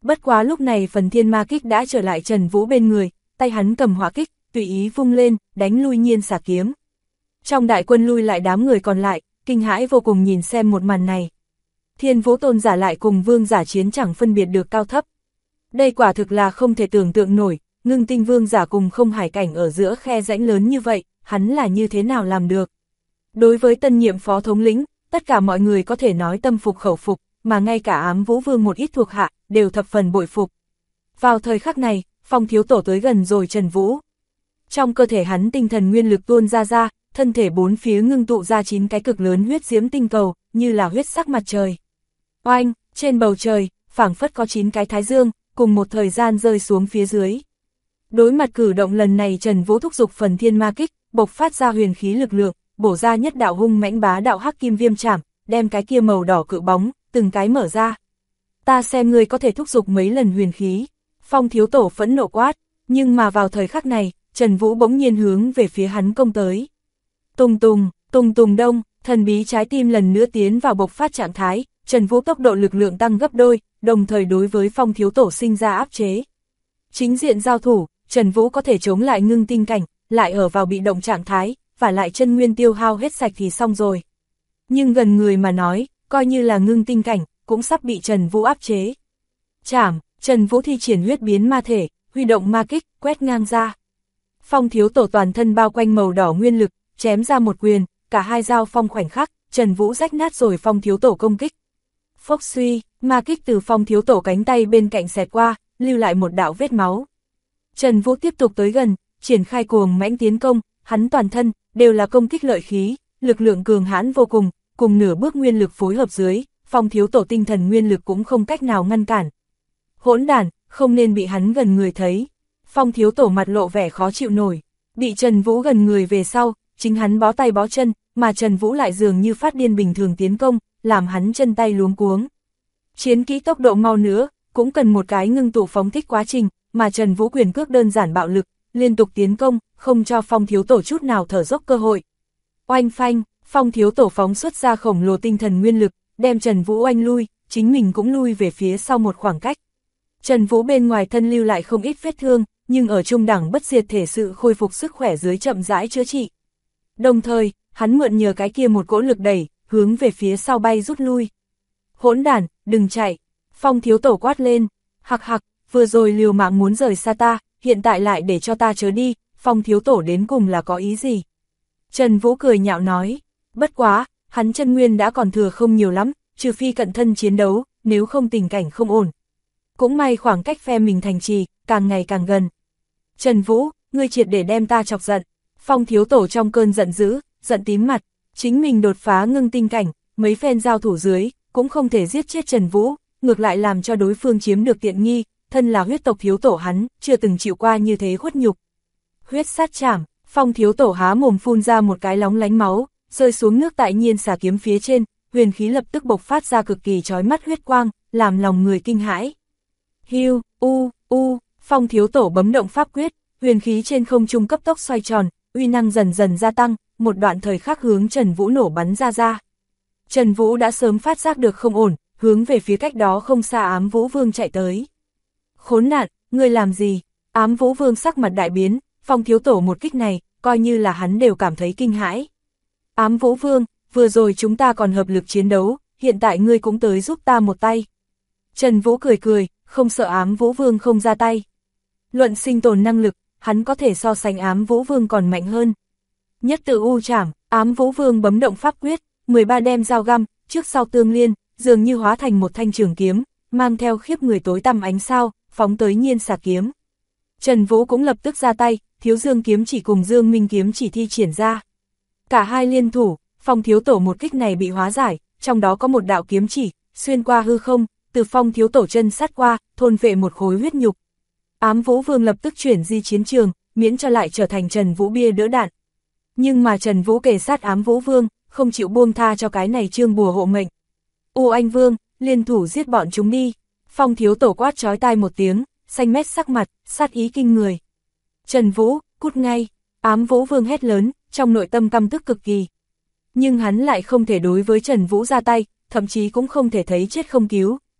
Bất quá lúc này phần thiên ma kích đã trở lại Trần Vũ bên người, tay hắn cầm hỏa kích, tùy ý vung lên, đánh lui Nhiên xà kiếm. Trong đại quân lui lại đám người còn lại, kinh hãi vô cùng nhìn xem một màn này. Thiên Vũ tôn giả lại cùng vương giả chiến chẳng phân biệt được cao thấp. Đây quả thực là không thể tưởng tượng nổi, Ngưng Tinh vương giả cùng Không Hải cảnh ở giữa khe rãnh lớn như vậy, hắn là như thế nào làm được. Đối với tân nhiệm phó thống lĩnh, tất cả mọi người có thể nói tâm phục khẩu phục, mà ngay cả Ám Vũ Vương một ít thuộc hạ, đều thập phần bội phục. Vào thời khắc này, Phong thiếu tổ tới gần rồi Trần Vũ. Trong cơ thể hắn tinh thần nguyên lực tuôn ra, thân thể bốn phía ngưng tụ ra 9 cái cực lớn huyết diễm tinh cầu, như là huyết sắc mặt trời. Oanh, trên bầu trời, phảng phất có 9 cái thái dương, cùng một thời gian rơi xuống phía dưới. Đối mặt cử động lần này Trần Vũ thúc giục phần thiên ma kích, bộc phát ra huyền khí lực lượng, bổ ra nhất đạo hung mãnh bá đạo hắc kim viêm chảm, đem cái kia màu đỏ cự bóng, từng cái mở ra. Ta xem ngươi có thể thúc giục mấy lần huyền khí. Phong thiếu tổ phẫn nộ quát, nhưng mà vào thời khắc này, Trần Vũ bỗng nhiên hướng về phía hắn công tới. Tùng tùng, tùng tùng đông, thần bí trái tim lần nữa tiến vào bộc phát trạng thái, Trần Vũ tốc độ lực lượng tăng gấp đôi, đồng thời đối với Phong thiếu tổ sinh ra áp chế. Chính diện giao thủ, Trần Vũ có thể chống lại ngưng tinh cảnh, lại ở vào bị động trạng thái, và lại chân nguyên tiêu hao hết sạch thì xong rồi. Nhưng gần người mà nói, coi như là ngưng tinh cảnh, cũng sắp bị Trần Vũ áp chế. Chảm, Trần Vũ thi triển huyết biến ma thể, huy động ma kích, quét ngang ra. Phong thiếu tổ toàn thân bao quanh màu đỏ nguyên lực, chém ra một quyền, cả hai dao phong khoảnh khắc, Trần Vũ rách nát rồi Phong thiếu tổ công kích. Phốc suy, ma kích từ Phong thiếu tổ cánh tay bên cạnh xẹt qua, lưu lại một đạo vết máu. Trần Vũ tiếp tục tới gần, triển khai cuồng mãnh tiến công, hắn toàn thân đều là công kích lợi khí, lực lượng cường hãn vô cùng, cùng nửa bước nguyên lực phối hợp dưới, Phong thiếu tổ tinh thần nguyên lực cũng không cách nào ngăn cản. Hỗn đản, không nên bị hắn gần người thấy. Phong thiếu tổ mặt lộ vẻ khó chịu nổi, bị Trần Vũ gần người về sau, chính hắn bó tay bó chân, mà Trần Vũ lại dường như phát điên bình thường tiến công, làm hắn chân tay luống cuống. Chiến kỹ tốc độ mau nữa, cũng cần một cái ngưng tụ phóng thích quá trình, mà Trần Vũ quyền cước đơn giản bạo lực, liên tục tiến công, không cho Phong thiếu tổ chút nào thở dốc cơ hội. Oanh phanh, Phong thiếu tổ phóng xuất ra khổng lồ tinh thần nguyên lực, đem Trần Vũ oanh lui, chính mình cũng lui về phía sau một khoảng cách. Trần Vũ bên ngoài thân lưu lại không ít vết thương, nhưng ở trung đẳng bất diệt thể sự khôi phục sức khỏe dưới chậm rãi chữa trị. Đồng thời, hắn mượn nhờ cái kia một cỗ lực đẩy, hướng về phía sau bay rút lui. Hỗn đản, đừng chạy. Phong thiếu tổ quát lên, hặc hặc, vừa rồi liều mạng muốn rời xa ta, hiện tại lại để cho ta chớ đi, Phong thiếu tổ đến cùng là có ý gì? Trần Vũ cười nhạo nói, bất quá, hắn chân nguyên đã còn thừa không nhiều lắm, trừ phi cận thân chiến đấu, nếu không tình cảnh không ổn. Cũng may khoảng cách phe mình thành trì, càng ngày càng gần. Trần Vũ, ngươi triệt để đem ta chọc giận. Phong thiếu tổ trong cơn giận dữ, giận tím mặt, chính mình đột phá ngưng tinh cảnh, mấy phen giao thủ dưới, cũng không thể giết chết Trần Vũ, ngược lại làm cho đối phương chiếm được tiện nghi, thân là huyết tộc thiếu tổ hắn, chưa từng chịu qua như thế khuất nhục. Huyết sát chảm, Phong thiếu tổ há mồm phun ra một cái lóng lánh máu, rơi xuống nước tại Nhiên xà kiếm phía trên, huyền khí lập tức bộc phát ra cực kỳ chói mắt huyết quang, làm lòng người kinh hãi. Hiu, Phong thiếu tổ bấm động pháp quyết, huyền khí trên không trung cấp tốc xoay tròn, uy năng dần dần gia tăng, một đoạn thời khắc hướng Trần Vũ nổ bắn ra. Trần Vũ đã sớm phát giác được không ổn, hướng về phía cách đó không xa Ám Vũ Vương chạy tới. Khốn nạn, ngươi làm gì? Ám Vũ Vương sắc mặt đại biến, Phong thiếu tổ một kích này, coi như là hắn đều cảm thấy kinh hãi. Ám Vũ Vương, vừa rồi chúng ta còn hợp lực chiến đấu, hiện tại ngươi cũng tới giúp ta một tay. Trần Vũ cười, không sợ Ám Vũ Vương không ra tay. Luận sinh tồn năng lực, hắn có thể so sánh Ám Vũ Vương còn mạnh hơn. Nhất tự u trảm, Ám Vũ Vương bấm động pháp quyết, 13 đem dao găm, trước sau tương liên, dường như hóa thành một thanh trường kiếm, mang theo khiếp người tối tăm ánh sao, phóng tới Nhiên xà kiếm. Trần Vũ cũng lập tức ra tay, Thiếu Dương kiếm chỉ cùng Dương Minh kiếm chỉ thi triển ra. Cả hai liên thủ, Phong thiếu tổ một kích này bị hóa giải, trong đó có một đạo kiếm chỉ, xuyên qua hư không, từ Phong thiếu tổ chân sát qua, thôn vệ một khối huyết nhục. Ám Vũ Vương lập tức chuyển di chiến trường, miễn cho lại trở thành Trần Vũ bia đỡ đạn. Nhưng mà Trần Vũ kề sát Ám Vũ Vương, không chịu buông tha cho cái này trương bùa hộ mệnh. U Anh Vương, liên thủ giết bọn chúng đi. Phong thiếu tổ quát chói tai một tiếng, xanh mét sắc mặt, sát ý kinh người. Trần Vũ, cút ngay. Ám Vũ Vương hét lớn, trong nội tâm căm tức cực kỳ. Nhưng hắn lại không thể đối với Trần Vũ ra tay, thậm chí cũng không thể thấy chết không cứu,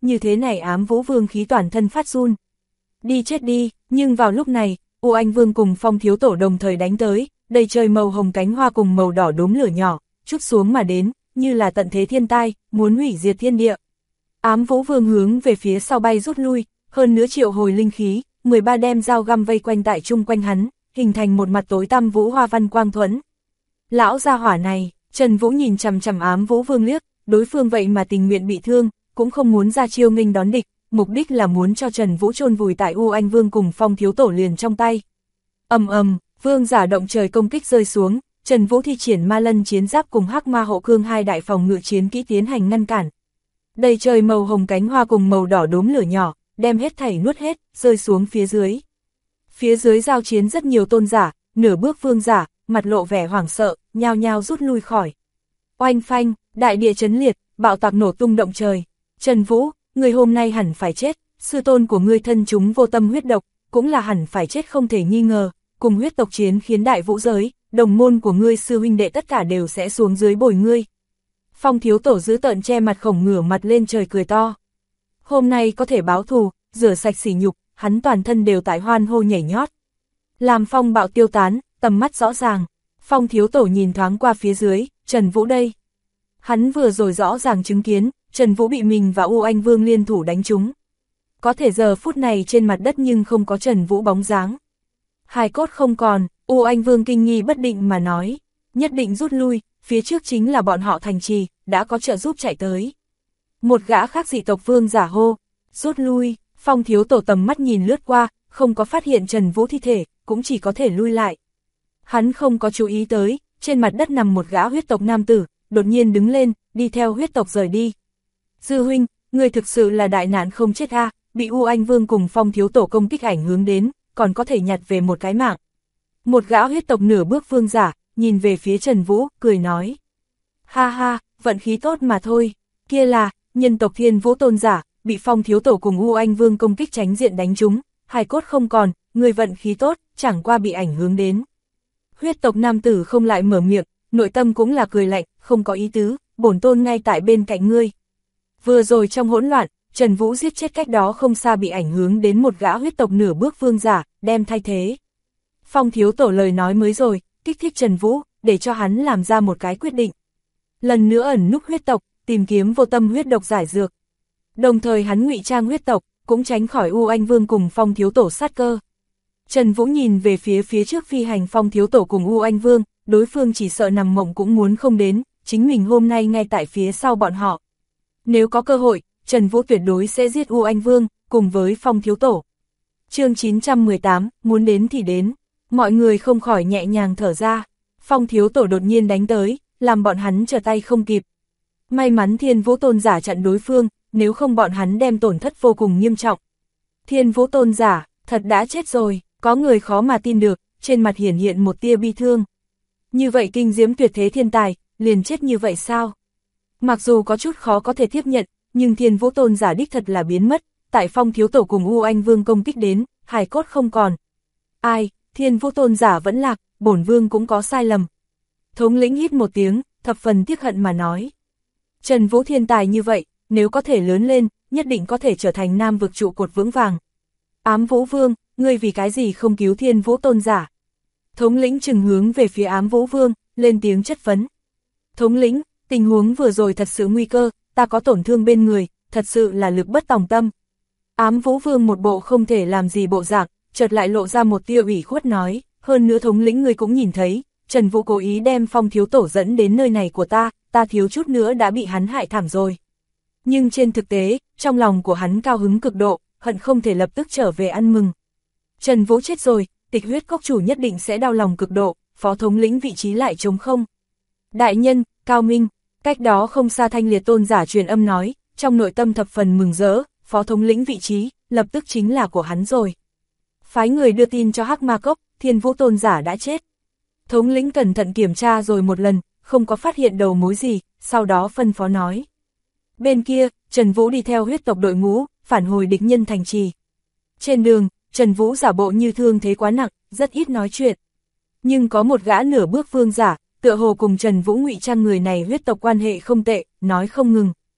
như thế này Ám Vũ Vương khí toàn thân phát run. Đi chết đi, nhưng vào lúc này, U Anh Vương cùng Phong Thiếu Tổ đồng thời đánh tới, đầy trời màu hồng cánh hoa cùng màu đỏ đốm lửa nhỏ, trút xuống mà đến, như là tận thế thiên tai, muốn hủy diệt thiên địa. Ám Vũ Vương hướng về phía sau bay rút lui, hơn nữa triệu hồi linh khí, 13 đem dao găm vây quanh tại chung quanh hắn, hình thành một mặt tối tăm vũ hoa văn quang thuẫn. Lão gia hỏa này, Trần Vũ nhìn chằm chằm Ám Vũ Vương liếc, đối phương vậy mà tình nguyện bị thương, cũng không muốn ra chiêu nghênh đón địch, mục đích là muốn cho Trần Vũ chôn vùi tại U Anh Vương cùng Phong Thiếu Tổ liền trong tay. Ầm ầm, vương giả động trời công kích rơi xuống, Trần Vũ thi triển Ma Lân chiến giáp cùng Hắc Ma Hộ Cương hai đại phòng ngự chiến kỹ tiến hành ngăn cản. Đầy trời màu hồng cánh hoa cùng màu đỏ đốm lửa nhỏ, đem hết thảy nuốt hết, rơi xuống phía dưới. Phía dưới giao chiến rất nhiều tôn giả, nửa bước vương giả, mặt lộ vẻ hoảng sợ, nhao nhao rút lui khỏi. Oanh phanh, đại địa chấn liệt, bạo tạc nổ tung động trời. Trần Vũ, người hôm nay hẳn phải chết, sư tôn của ngươi thân chúng vô tâm huyết độc, cũng là hẳn phải chết không thể nghi ngờ, cùng huyết tộc chiến khiến đại vũ giới, đồng môn của ngươi sư huynh đệ tất cả đều sẽ xuống dưới bồi ngươi. Phong Thiếu Tổ giữ tợn che mặt khổng ngửa mặt lên trời cười to. Hôm nay có thể báo thù, rửa sạch sỉ nhục, hắn toàn thân đều tại hoan hô nhảy nhót. Làm phong bạo tiêu tán, tầm mắt rõ ràng. Phong Thiếu Tổ nhìn thoáng qua phía dưới, Trần Vũ đây. Hắn vừa rồi rõ ràng chứng kiến, Trần Vũ bị mình và U Anh Vương liên thủ đánh trúng. Có thể giờ phút này trên mặt đất nhưng không có Trần Vũ bóng dáng. Hài cốt không còn, U Anh Vương kinh nghi bất định mà nói, nhất định rút lui, phía trước chính là bọn họ thành trì, đã có trợ giúp chạy tới. Một gã khác dị tộc vương giả hô, rút lui. Phong Thiếu Tổ tầm mắt nhìn lướt qua, không có phát hiện Trần Vũ thi thể, cũng chỉ có thể lui lại. Hắn không có chú ý tới, trên mặt đất nằm một gã huyết tộc nam tử, đột nhiên đứng lên, đi theo huyết tộc rời đi. Dư huynh, người thực sự là đại nạn không chết a, bị U Anh Vương cùng Phong Thiếu Tổ công kích ảnh hướng đến, còn có thể nhặt về một cái mạng. Một gã huyết tộc nửa bước vương giả, nhìn về phía Trần Vũ, cười nói. Ha ha, vận khí tốt mà thôi, kia là, nhân tộc Thiên Vũ tôn giả, bị Phong Thiếu Tổ cùng U Anh Vương công kích tránh diện đánh trúng, hài cốt không còn, người vận khí tốt, chẳng qua bị ảnh hướng đến. Huyết tộc nam tử không lại mở miệng, nội tâm cũng là cười lạnh, không có ý tứ, bổn tôn ngay tại bên cạnh ngươi. Vừa rồi trong hỗn loạn, Trần Vũ giết chết cách đó không xa bị ảnh hướng đến một gã huyết tộc nửa bước vương giả, đem thay thế. Phong Thiếu Tổ lời nói mới rồi, kích thích Trần Vũ, để cho hắn làm ra một cái quyết định. Lần nữa ẩn núp huyết tộc, tìm kiếm vô tâm huyết độc giải dược. Đồng thời hắn ngụy trang huyết tộc, cũng tránh khỏi U Anh Vương cùng Phong Thiếu Tổ sát cơ. Trần Vũ nhìn về phía trước phi hành Phong Thiếu Tổ cùng U Anh Vương, đối phương chỉ sợ nằm mộng cũng muốn không đến, chính mình hôm nay ngay tại phía sau bọn họ. Nếu có cơ hội, Trần Vũ tuyệt đối sẽ giết U Anh Vương, cùng với Phong Thiếu Tổ. Chương 918, muốn đến thì đến, mọi người không khỏi nhẹ nhàng thở ra. Phong Thiếu Tổ đột nhiên đánh tới, làm bọn hắn trở tay không kịp. May mắn Thiên Vũ Tôn giả chặn đối phương, nếu không bọn hắn đem tổn thất vô cùng nghiêm trọng. Thiên Vũ Tôn giả, thật đã chết rồi, có người khó mà tin được, trên mặt hiển hiện một tia bi thương. Như vậy kinh diễm tuyệt thế thiên tài, liền chết như vậy sao? Mặc dù có chút khó có thể tiếp nhận, nhưng Thiên Vũ Tôn giả đích thật là biến mất, tại Phong Thiếu Tổ cùng U Anh Vương công kích đến, hài cốt không còn. Ai, Thiên Vũ Tôn giả vẫn lạc, bổn vương cũng có sai lầm. Thống lĩnh hít một tiếng, thập phần tiếc hận mà nói. Trần Vũ thiên tài như vậy, nếu có thể lớn lên, nhất định có thể trở thành nam vực trụ cột vững vàng. Ám Vũ Vương, ngươi vì cái gì không cứu Thiên Vũ Tôn giả? Thống lĩnh trừng hướng về phía Ám Vũ Vương, lên tiếng chất vấn. Thống lĩnh, tình huống vừa rồi thật sự nguy cơ, ta có tổn thương bên người, thật sự là lực bất tòng tâm. Ám Vũ Vương một bộ không thể làm gì bộ dạng, chợt lại lộ ra một tia ủy khuất nói, hơn nữa thống lĩnh ngươi cũng nhìn thấy, Trần Vũ cố ý đem Phong Thiếu Tổ dẫn đến nơi này của ta thiếu chút nữa đã bị hắn hại thảm rồi. Nhưng trên thực tế, trong lòng của hắn cao hứng cực độ, hận không thể lập tức trở về ăn mừng. Trần Vũ chết rồi, Tịch Huyết Cốc chủ nhất định sẽ đau lòng cực độ, phó thống lĩnh vị trí lại trống không. Đại nhân, Cao Minh, cách đó không xa Thanh Liệt Tôn giả truyền âm nói, trong nội tâm thập phần mừng rỡ, phó thống lĩnh vị trí, lập tức chính là của hắn rồi. Phái người đưa tin cho Hắc Ma Cốc, Thiên Vũ Tôn giả đã chết. Thống lĩnh cẩn thận kiểm tra rồi một lần, không có phát hiện đầu mối gì, sau đó phân phó nói. Bên kia, Trần Vũ đi theo huyết tộc đội ngũ, phản hồi địch nhân thành trì. Trên đường, Trần Vũ giả bộ như thương thế quá nặng, rất ít nói chuyện. Nhưng có một gã nửa bước vương giả, tựa hồ cùng Trần Vũ ngụy trang người này huyết tộc quan hệ không tệ, nói không ngừng.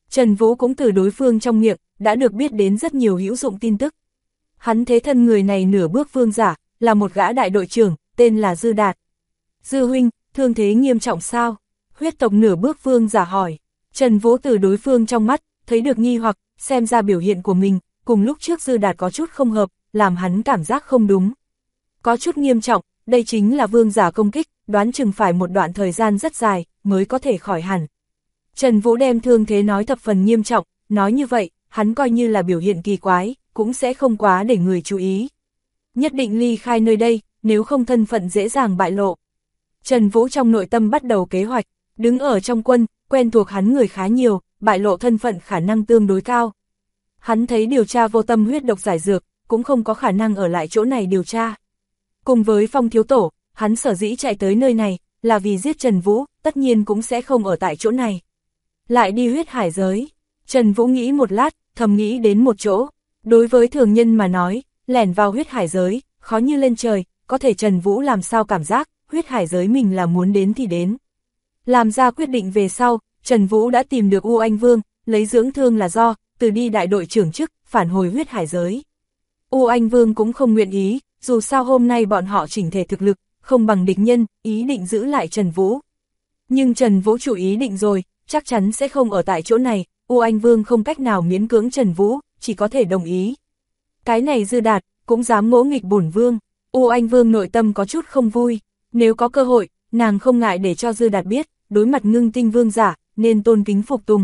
Trần Vũ cũng từ đối phương trong miệng, đã được biết đến rất nhiều hữu dụng tin tức. Hắn thế thân người này nửa bước vương giả, là một gã đại đội trưởng, tên là Dư Đạt. Dư huynh, thương thế nghiêm trọng sao? Huyết tộc nửa bước vương giả hỏi. Trần Vũ từ đối phương trong mắt, thấy được nghi hoặc, xem ra biểu hiện của mình, cùng lúc trước Dư Đạt có chút không hợp, làm hắn cảm giác không đúng. Có chút nghiêm trọng, đây chính là vương giả công kích, đoán chừng phải một đoạn thời gian rất dài, mới có thể khỏi hẳn. Trần Vũ đem thương thế nói thập phần nghiêm trọng, nói như vậy, hắn coi như là biểu hiện kỳ quái, cũng sẽ không quá để người chú ý. Nhất định ly khai nơi đây, nếu không thân phận dễ dàng bại lộ. Trần Vũ trong nội tâm bắt đầu kế hoạch, đứng ở trong quân, quen thuộc hắn người khá nhiều, bại lộ thân phận khả năng tương đối cao. Hắn thấy điều tra vô tâm huyết độc giải dược, cũng không có khả năng ở lại chỗ này điều tra. Cùng với Phong thiếu tổ, hắn sở dĩ chạy tới nơi này, là vì giết Trần Vũ, tất nhiên cũng sẽ không ở tại chỗ này. Lại đi huyết hải giới. Trần Vũ nghĩ một lát, thầm nghĩ đến một chỗ. Đối với thường nhân mà nói, lẻn vào huyết hải giới, khó như lên trời, có thể Trần Vũ làm sao cảm giác, huyết hải giới mình là muốn đến thì đến. Làm ra quyết định về sau, Trần Vũ đã tìm được U Anh Vương, lấy dưỡng thương là do, từ đi đại đội trưởng chức, phản hồi huyết hải giới. U Anh Vương cũng không nguyện ý, dù sao hôm nay bọn họ chỉnh thể thực lực, không bằng địch nhân, ý định giữ lại Trần Vũ. Nhưng Trần Vũ chủ ý định rồi, chắc chắn sẽ không ở tại chỗ này, U Anh Vương không cách nào miễn cưỡng Trần Vũ, chỉ có thể đồng ý. Cái này Dư Đạt, cũng dám ngỗ nghịch bổn vương. U Anh Vương nội tâm có chút không vui, nếu có cơ hội, nàng không ngại để cho Dư Đạt biết, đối mặt ngưng tinh vương giả, nên tôn kính phục tùng.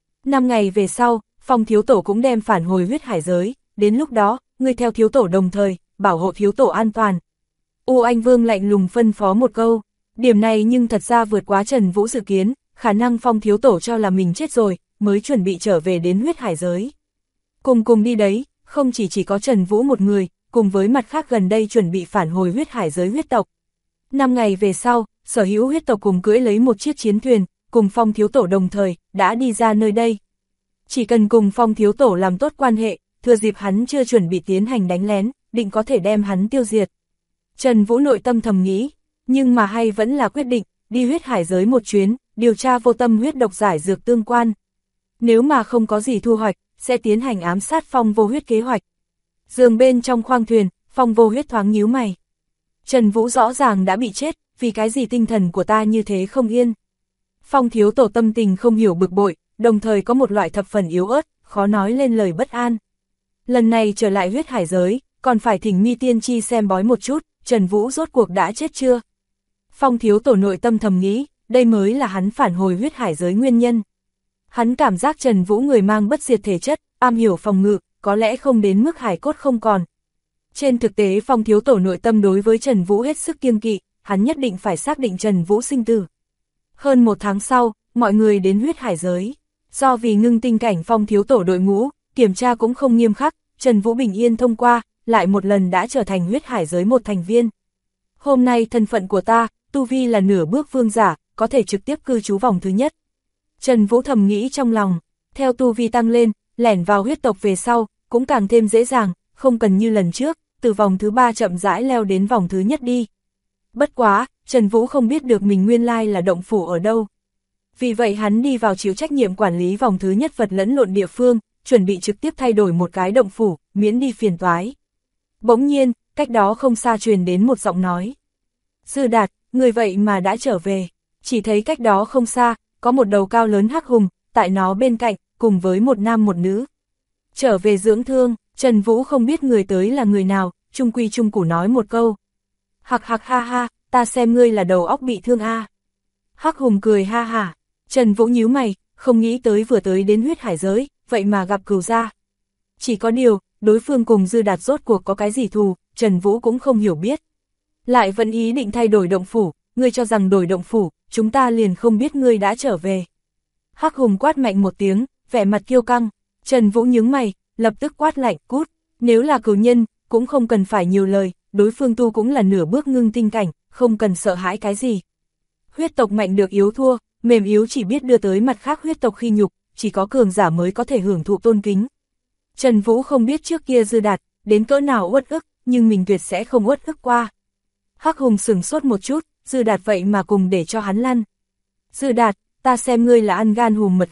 5 ngày về sau, Phong thiếu tổ cũng đem phản hồi huyết hải giới, đến lúc đó, ngươi theo thiếu tổ đồng thời, bảo hộ thiếu tổ an toàn. U Anh Vương lạnh lùng phân phó một câu, điểm này nhưng thật ra vượt quá Trần Vũ dự kiến, khả năng Phong thiếu tổ cho là mình chết rồi, mới chuẩn bị trở về đến huyết hải giới. Cùng đi đấy, không chỉ có Trần Vũ một người, cùng với mặt khác gần đây chuẩn bị phản hồi huyết hải giới huyết tộc. 5 ngày về sau, sở hữu huyết tộc cùng cưỡi lấy một chiếc chiến thuyền, cùng Phong thiếu tổ đồng thời, đã đi ra nơi đây. Chỉ cần cùng Phong thiếu tổ làm tốt quan hệ, thừa dịp hắn chưa chuẩn bị tiến hành đánh lén, định có thể đem hắn tiêu diệt. Trần Vũ nội tâm thầm nghĩ, nhưng mà hay vẫn là quyết định, đi huyết hải giới một chuyến, điều tra vô tâm huyết độc giải dược tương quan. Nếu mà không có gì thu hoạch, sẽ tiến hành ám sát Phong vô huyết kế hoạch. Giường bên trong khoang thuyền, Phong vô huyết thoáng nhíu mày. Trần Vũ rõ ràng đã bị chết, vì cái gì tinh thần của ta như thế không yên. Phong thiếu tổ tâm tình không hiểu bực bội, đồng thời có một loại thập phần yếu ớt, khó nói lên lời bất an. Lần này trở lại huyết hải giới, còn phải thỉnh Mi tiên tri xem bói một chút, Trần Vũ rốt cuộc đã chết chưa? Phong thiếu tổ nội tâm thầm nghĩ, đây mới là hắn phản hồi huyết hải giới nguyên nhân. Hắn cảm giác Trần Vũ người mang bất diệt thể chất, am hiểu phòng ngự, có lẽ không đến mức hải cốt không còn. Trên thực tế Phong thiếu tổ nội tâm đối với Trần Vũ hết sức kiêng kỵ, hắn nhất định phải xác định Trần Vũ sinh tử. Hơn 1 tháng sau, mọi người đến huyết hải giới. Do vì ngưng tinh cảnh Phong thiếu tổ đội ngũ, kiểm tra cũng không nghiêm khắc, Trần Vũ bình yên thông qua, lại một lần đã trở thành huyết hải giới một thành viên. Hôm nay thân phận của ta, tu vi là nửa bước vương giả, có thể trực tiếp cư trú vòng thứ nhất. Trần Vũ thầm nghĩ trong lòng, theo tu vi tăng lên, lẻn vào huyết tộc về sau, cũng càng thêm dễ dàng, không cần như lần trước, từ vòng thứ 3 chậm rãi leo đến vòng thứ nhất đi. Bất quá, Trần Vũ không biết được mình nguyên lai là động phủ ở đâu. Vì vậy hắn đi vào chịu trách nhiệm quản lý vòng thứ nhất vật lẫn lộn địa phương, chuẩn bị trực tiếp thay đổi một cái động phủ, miễn đi phiền toái. Bỗng nhiên, cách đó không xa truyền đến một giọng nói. Dư Đạt, người vậy mà đã trở về. Chỉ thấy cách đó không xa, có một đầu cao lớn hắc hùng, tại nó bên cạnh, cùng với một nam một nữ. Trở về dưỡng thương, Trần Vũ không biết người tới là người nào, trung quy trung củ nói một câu. Hạc hạc ha ha, ta xem ngươi là đầu óc bị thương a. Hắc hùng cười ha hả. Trần Vũ nhíu mày, không nghĩ tới vừa tới đến huyết hải giới, vậy mà gặp cừu gia. Chỉ có điều, đối phương cùng Dư Đạt rốt cuộc có cái gì thù, Trần Vũ cũng không hiểu biết. Lại vẫn ý định thay đổi động phủ, ngươi cho rằng đổi động phủ, chúng ta liền không biết ngươi đã trở về. Hắc hùng quát mạnh một tiếng, vẻ mặt kiêu căng. Trần Vũ nhướng mày, lập tức quát lạnh, cút. Nếu là cừu nhân, cũng không cần phải nhiều lời, đối phương tu cũng là nửa bước ngưng tinh cảnh, không cần sợ hãi cái gì. Huyết tộc mạnh được yếu thua, mềm yếu chỉ biết đưa tới mặt khác huyết tộc khi nhục, chỉ có cường giả mới có thể hưởng thụ tôn kính. Trần Vũ không biết trước kia Dư Đạt, đến cỡ nào uất ức, nhưng mình tuyệt sẽ không uất ức qua. Hắc hùng sửng sốt một chút, Dư Đạt vậy mà cùng để cho hắn lăn. Dư Đạt, ta xem ngươi là ăn gan hùm mật gấu,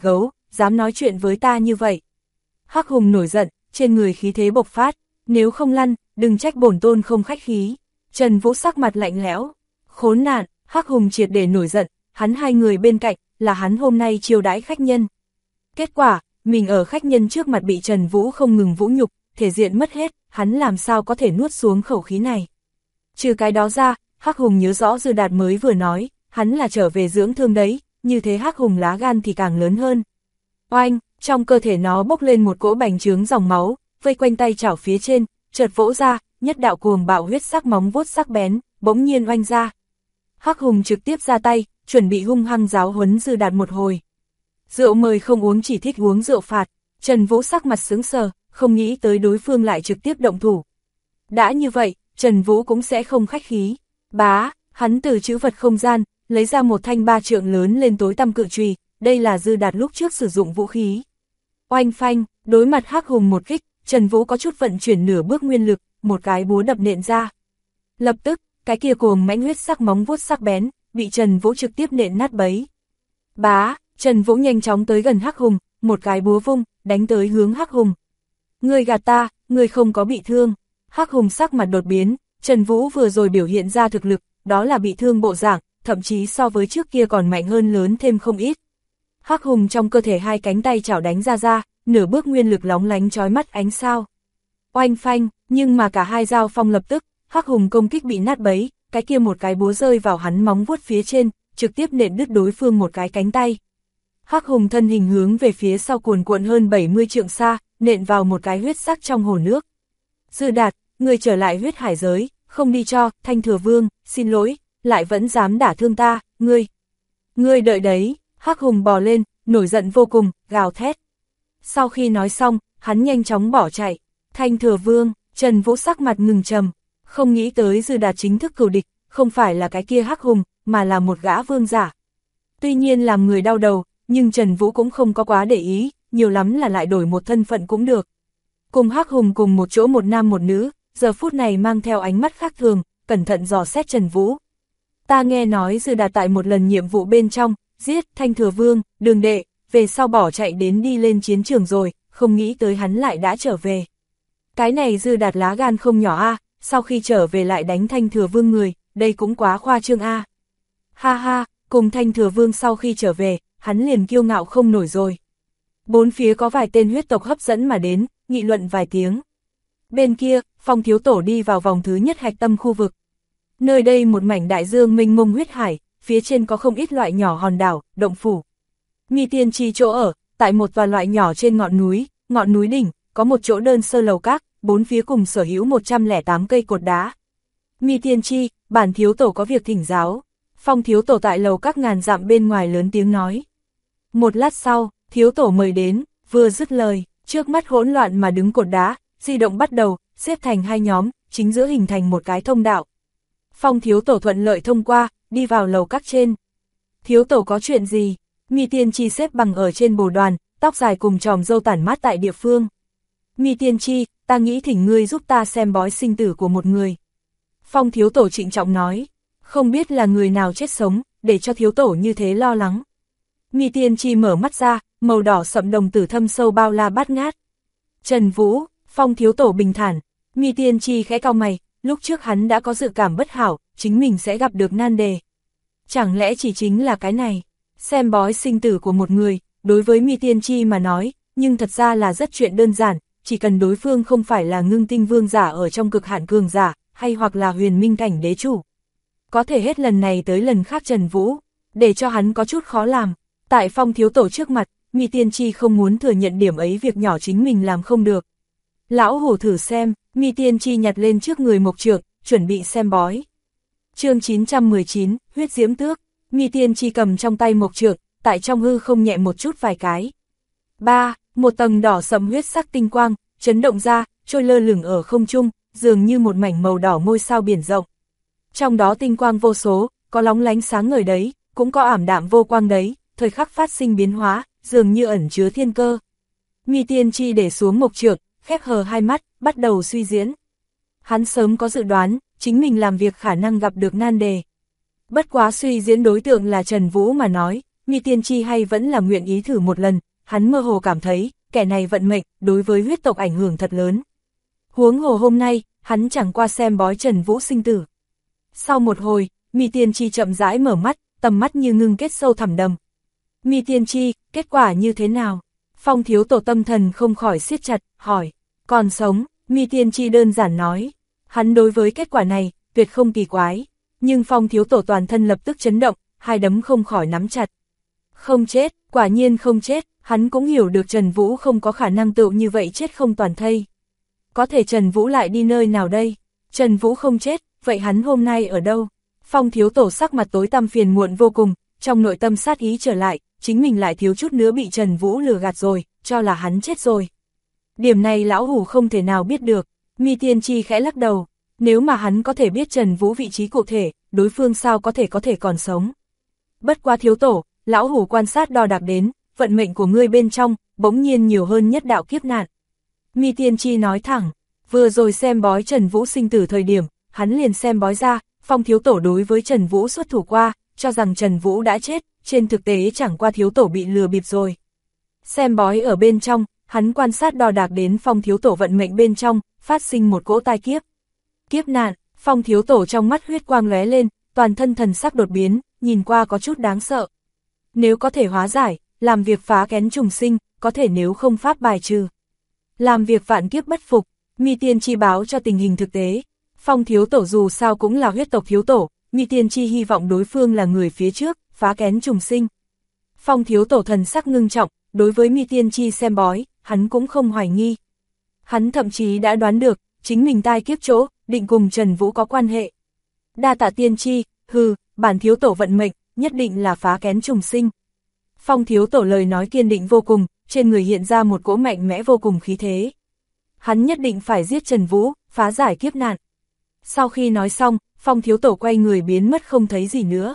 dám nói chuyện với ta như vậy. Hắc Hùng nổi giận, trên người khí thế bộc phát, nếu không lăn, đừng trách bổn tôn không khách khí. Trần Vũ sắc mặt lạnh lẽo, khốn nạn, Hắc Hùng triệt để nổi giận, hắn hai người bên cạnh, là hắn hôm nay chiêu đãi khách nhân. Kết quả, mình ở khách nhân trước mặt bị Trần Vũ không ngừng vũ nhục, thể diện mất hết, hắn làm sao có thể nuốt xuống khẩu khí này. Trừ cái đó ra, Hắc Hùng nhớ rõ Dư Đạt mới vừa nói, hắn là trở về dưỡng thương đấy, như thế Hắc Hùng lá gan thì càng lớn hơn. Oanh, trong cơ thể nó bốc lên một cỗ bành trướng dòng máu, vây quanh tay chảo phía trên, chợt vỗ ra, nhất đạo cuồng bạo huyết sắc móng vuốt sắc bén, bỗng nhiên oanh ra. Hắc Hùng trực tiếp ra tay, chuẩn bị hung hăng giáo huấn Dư Đạt một hồi. Rượu mời không uống, chỉ thích uống rượu phạt. Trần Vũ sắc mặt sững sờ, không nghĩ tới đối phương lại trực tiếp động thủ. Đã như vậy, Trần Vũ cũng sẽ không khách khí. Bá, hắn từ trữ vật không gian, lấy ra một thanh 3 trượng lớn lên tối tăm cự chùy, đây là Dư Đạt lúc trước sử dụng vũ khí. Oanh phanh, đối mặt Hắc Hùng một kích, Trần Vũ có chút vận chuyển nửa bước nguyên lực, một cái búa đập nện ra. Lập tức, cái kia cuồng mãnh huyết sắc móng vuốt sắc bén, bị Trần Vũ trực tiếp nện nát bấy. Bá, Trần Vũ nhanh chóng tới gần Hắc Hùng, một cái búa vung, đánh tới hướng Hắc Hùng. Ngươi gạt ta, ngươi không có bị thương. Hắc Hùng sắc mặt đột biến, Trần Vũ vừa rồi biểu hiện ra thực lực, đó là bị thương bộ dạng, thậm chí so với trước kia còn mạnh hơn lớn thêm không ít. Hắc Hùng trong cơ thể hai cánh tay chảo đánh ra, nửa bước nguyên lực lóng lánh chói mắt ánh sao. Oanh phanh, nhưng mà cả hai giao phong lập tức, Hắc Hùng công kích bị nát bấy, cái kia một cái búa rơi vào hắn móng vuốt phía trên, trực tiếp nện đứt đối phương một cái cánh tay. Hắc Hùng thân hình hướng về phía sau cuồn cuộn hơn 70 trượng xa, nện vào một cái huyết sắc trong hồ nước. Dư Đạt, người trở lại huyết hải giới, không đi cho, Thanh Thừa Vương, xin lỗi, lại vẫn dám đả thương ta, ngươi đợi đấy. Hắc Hùng bò lên, nổi giận vô cùng, gào thét. Sau khi nói xong, hắn nhanh chóng bỏ chạy. Thanh Thừa Vương, Trần Vũ sắc mặt ngừng trầm, không nghĩ tới Dư Đạt chính thức cừu địch, không phải là cái kia Hắc Hùng, mà là một gã vương giả. Tuy nhiên làm người đau đầu, nhưng Trần Vũ cũng không có quá để ý, nhiều lắm là lại đổi một thân phận cũng được. Cùng Hắc Hùng cùng một chỗ một nam một nữ, giờ phút này mang theo ánh mắt khác thường, cẩn thận dò xét Trần Vũ. Ta nghe nói Dư Đạt tại một lần nhiệm vụ bên trong, giết Thanh Thừa Vương, Đường Đệ, về sau bỏ chạy đến đi lên chiến trường rồi, không nghĩ tới hắn lại đã trở về. Cái này Dư Đạt lá gan không nhỏ a, sau khi trở về lại đánh Thanh Thừa Vương người, đây cũng quá khoa trương a. Ha ha, cùng Thanh Thừa Vương sau khi trở về, hắn liền kiêu ngạo không nổi rồi. Bốn phía có vài tên huyết tộc hấp dẫn mà đến, nghị luận vài tiếng. Bên kia, Phong Thiếu Tổ đi vào vòng thứ nhất hạch tâm khu vực. Nơi đây một mảnh đại dương mênh mông huyết hải, phía trên có không ít loại nhỏ hòn đảo, động phủ. Mi Tiên Chi chỗ ở, tại một tòa loại nhỏ trên ngọn núi đỉnh, có một chỗ đơn sơ lầu các, bốn phía cùng sở hữu 108 cây cột đá. Mi Tiên Chi, bản thiếu tổ có việc thỉnh giáo. Phong Thiếu Tổ tại lầu các ngàn dặm bên ngoài lớn tiếng nói. Một lát sau, thiếu tổ mời đến, vừa dứt lời, trước mắt hỗn loạn mà đứng cột đá, di động bắt đầu, xếp thành hai nhóm, chính giữa hình thành một cái thông đạo. Phong Thiếu Tổ thuận lợi thông qua, đi vào lầu các trên. Thiếu tổ có chuyện gì? Mi Tiên Chi xếp bằng ở trên bồ đoàn, tóc dài cùng tròm râu tản mát tại địa phương. Mi Tiên Chi, ta nghĩ thỉnh ngươi giúp ta xem bói sinh tử của một người. Phong Thiếu Tổ trịnh trọng nói, không biết là người nào chết sống, để cho thiếu tổ như thế lo lắng. Mi Tiên Chi mở mắt ra, màu đỏ sậm đồng tử thâm sâu bao la bát ngát. Trần Vũ, Phong Thiếu Tổ bình thản. Mi Tiên Chi khẽ cau mày, lúc trước hắn đã có dự cảm bất hảo, chính mình sẽ gặp được nan đề. Chẳng lẽ chỉ chính là cái này? Xem bói sinh tử của một người, đối với Mi Tiên Chi mà nói, nhưng thật ra là rất chuyện đơn giản, chỉ cần đối phương không phải là ngưng tinh vương giả ở trong cực hạn cường giả, hay hoặc là huyền minh cảnh đế chủ. Có thể hết lần này tới lần khác Trần Vũ, để cho hắn có chút khó làm. Tại Phong Thiếu Tổ trước mặt, Mi Tiên Chi không muốn thừa nhận điểm ấy việc nhỏ chính mình làm không được. Lão hổ thử xem, Mi Tiên Chi nhặt lên trước người mộc trượng, chuẩn bị xem bói. Chương 919, huyết diễm tước. Mi Tiên Chi cầm trong tay mộc trượng, tại trong hư không nhẹ một chút vài cái. Một tầng đỏ sẫm huyết sắc tinh quang, chấn động ra, trôi lơ lửng ở không trung, dường như một mảnh màu đỏ ngôi sao biển rộng. Trong đó tinh quang vô số, có lóng lánh sáng ngời đấy, cũng có ảm đạm vô quang đấy, thời khắc phát sinh biến hóa, dường như ẩn chứa thiên cơ. Mi Tiên Chi để xuống mộc trượng, khép hờ hai mắt, bắt đầu suy diễn. Hắn sớm có dự đoán, chính mình làm việc khả năng gặp được nan đề. Bất quá suy diễn đối tượng là Trần Vũ mà nói, Mi Tiên Chi hay vẫn là nguyện ý thử một lần, hắn mơ hồ cảm thấy, kẻ này vận mệnh, đối với huyết tộc ảnh hưởng thật lớn. Huống hồ hôm nay, hắn chẳng qua xem bói Trần Vũ sinh tử. Sau một hồi, Mi Tiên Tri chậm rãi mở mắt, tầm mắt như ngưng kết sâu thẳm đầm. Mi Tiên Tri, kết quả như thế nào? Phong thiếu tổ tâm thần không khỏi siết chặt, hỏi. Còn sống, Mi Tiên Tri đơn giản nói. Hắn đối với kết quả này, tuyệt không kỳ quái. Nhưng Phong thiếu tổ toàn thân lập tức chấn động, hai đấm không khỏi nắm chặt. Không chết, quả nhiên không chết, hắn cũng hiểu được Trần Vũ không có khả năng tựu như vậy chết không toàn thây. Có thể Trần Vũ lại đi nơi nào đây? Trần Vũ không chết, vậy hắn hôm nay ở đâu? Phong thiếu tổ sắc mặt tối tăm phiền muộn vô cùng, trong nội tâm sát ý trở lại, chính mình lại thiếu chút nữa bị Trần Vũ lừa gạt rồi, cho là hắn chết rồi. Điểm này lão hủ không thể nào biết được, Mi Tiên Tri khẽ lắc đầu, nếu mà hắn có thể biết Trần Vũ vị trí cụ thể, đối phương sao có thể còn sống. Bất quá thiếu tổ, lão hủ quan sát đo đạc đến, vận mệnh của ngươi bên trong, bỗng nhiên nhiều hơn nhất đạo kiếp nạn. Mi Tiên Tri nói thẳng, vừa rồi xem bói Trần Vũ sinh tử thời điểm, hắn liền xem bói ra, Phong thiếu tổ đối với Trần Vũ xuất thủ qua, cho rằng Trần Vũ đã chết, trên thực tế chẳng qua thiếu tổ bị lừa bịp rồi. Xem bói ở bên trong, hắn quan sát đo đạc đến Phong thiếu tổ vận mệnh bên trong, phát sinh một cỗ tai kiếp. Kiếp nạn, Phong thiếu tổ trong mắt huyết quang lóe lên, toàn thân thần sắc đột biến, nhìn qua có chút đáng sợ. Nếu có thể hóa giải, làm việc phá kén trùng sinh, có thể nếu không pháp bài trừ. Làm việc vạn kiếp bất phục, Mi Tiên Tri báo cho tình hình thực tế. Phong thiếu tổ dù sao cũng là huyết tộc thiếu tổ, Mi Tiên Tri hy vọng đối phương là người phía trước, phá kén trùng sinh. Phong thiếu tổ thần sắc ngưng trọng, đối với Mi Tiên Tri xem bói, hắn cũng không hoài nghi. Hắn thậm chí đã đoán được, chính mình tai kiếp chỗ, định cùng Trần Vũ có quan hệ. Đa tạ Tiên Tri, bản thiếu tổ vận mệnh, nhất định là phá kén trùng sinh. Phong thiếu tổ lời nói kiên định vô cùng, trên người hiện ra một cỗ mạnh mẽ vô cùng khí thế. Hắn nhất định phải giết Trần Vũ, phá giải kiếp nạn. Sau khi nói xong, Phong thiếu tổ quay người biến mất không thấy gì nữa.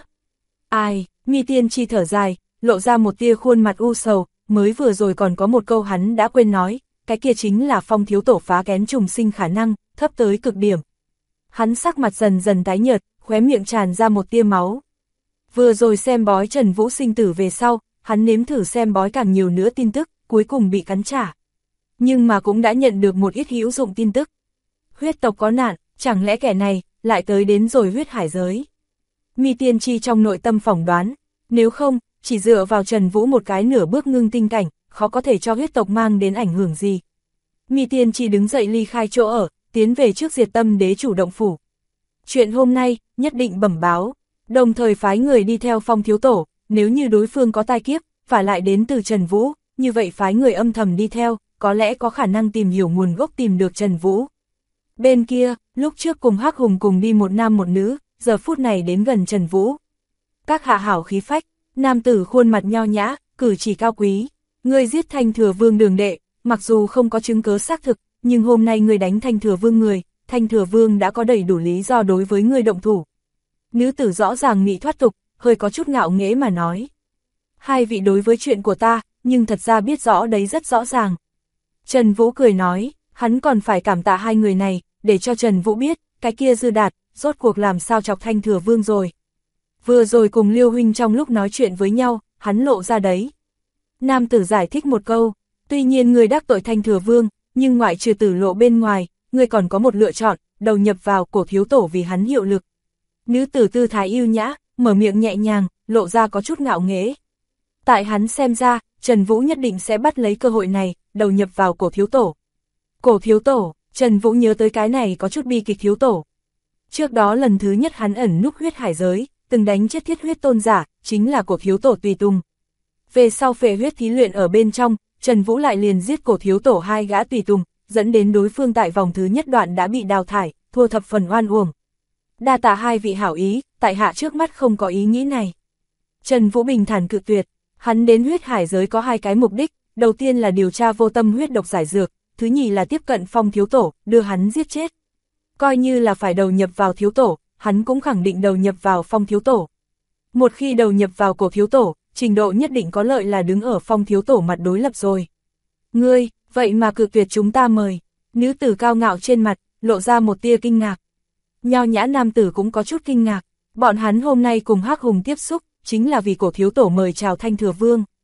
Ai, Mi Tiên Tri thở dài, lộ ra một tia khuôn mặt u sầu, mới vừa rồi còn có một câu hắn đã quên nói, cái kia chính là Phong thiếu tổ phá kén trùng sinh khả năng, thấp tới cực điểm. Hắn sắc mặt dần dần tái nhợt, khóe miệng tràn ra một tia máu. Vừa rồi xem bói Trần Vũ sinh tử về sau, hắn nếm thử xem bói càng nhiều nữa tin tức, cuối cùng bị cắn trả. Nhưng mà cũng đã nhận được một ít hữu dụng tin tức. Huyết tộc có nạn, chẳng lẽ kẻ này lại tới đến rồi huyết hải giới. Mi Tiên Tri trong nội tâm phỏng đoán, nếu không, chỉ dựa vào Trần Vũ một cái nửa bước ngưng tinh cảnh, khó có thể cho huyết tộc mang đến ảnh hưởng gì. Mi Tiên Tri đứng dậy ly khai chỗ ở, tiến về trước Diệt Tâm Đế chủ động phủ. Chuyện hôm nay, nhất định bẩm báo, đồng thời phái người đi theo Phong thiếu tổ, nếu như đối phương có tai kiếp, và lại đến từ Trần Vũ, như vậy phái người âm thầm đi theo, có lẽ có khả năng tìm hiểu nguồn gốc tìm được Trần Vũ. Bên kia, lúc trước cùng Hắc Hùng cùng đi một nam một nữ, giờ phút này đến gần Trần Vũ. Các hạ hảo khí phách, nam tử khuôn mặt nho nhã, cử chỉ cao quý. Ngươi giết Thanh Thừa Vương đường đệ, mặc dù không có chứng cớ xác thực, nhưng hôm nay ngươi đánh Thanh Thừa Vương người, Thanh Thừa Vương đã có đầy đủ lý do đối với ngươi động thủ. Nữ tử rõ ràng mỹ thoát tục, hơi có chút ngạo nghễ mà nói. Hai vị đối với chuyện của ta, nhưng thật ra biết rõ đấy rất rõ ràng. Trần Vũ cười nói, hắn còn phải cảm tạ hai người này, để cho Trần Vũ biết, cái kia Dư Đạt, rốt cuộc làm sao chọc Thanh Thừa Vương rồi. Vừa rồi cùng Liêu huynh trong lúc nói chuyện với nhau, hắn lộ ra đấy. Nam tử giải thích một câu, tuy nhiên người đắc tội Thanh Thừa Vương, nhưng ngoại trừ tử lộ bên ngoài, người còn có một lựa chọn, đầu nhập vào cổ thiếu tổ vì hắn hiệu lực. Nữ tử tư thái yêu nhã, mở miệng nhẹ nhàng, lộ ra có chút ngạo nghễ. Tại hắn xem ra, Trần Vũ nhất định sẽ bắt lấy cơ hội này, đầu nhập vào cổ thiếu tổ. Cổ thiếu tổ, Trần Vũ nhớ tới cái này có chút bi kịch thiếu tổ. Trước đó lần thứ nhất hắn ẩn núp huyết hải giới, từng đánh chết thiết huyết tôn giả, chính là cổ thiếu tổ tùy tùng. Về sau phệ huyết thí luyện ở bên trong, Trần Vũ lại liền giết cổ thiếu tổ hai gã tùy tùng, dẫn đến đối phương tại vòng thứ nhất đoạn đã bị đào thải, thua thập phần oan uổng. Đa tạ hai vị hảo ý, tại hạ trước mắt không có ý nghĩ này. Trần Vũ bình thản cự tuyệt, hắn đến huyết hải giới có hai cái mục đích, đầu tiên là điều tra vô tâm huyết độc giải dược, thứ nhì là tiếp cận Phong thiếu tổ, đưa hắn giết chết. Coi như là phải đầu nhập vào thiếu tổ, hắn cũng khẳng định đầu nhập vào Phong thiếu tổ. Một khi đầu nhập vào cổ thiếu tổ, trình độ nhất định có lợi là đứng ở Phong thiếu tổ mặt đối lập rồi. Ngươi, vậy mà cự tuyệt chúng ta mời. Nữ tử cao ngạo trên mặt, lộ ra một tia kinh ngạc. Nho nhã nam tử cũng có chút kinh ngạc, bọn hắn hôm nay cùng Hắc Hùng tiếp xúc, chính là vì cổ thiếu tổ mời chào Thanh Thừa Vương.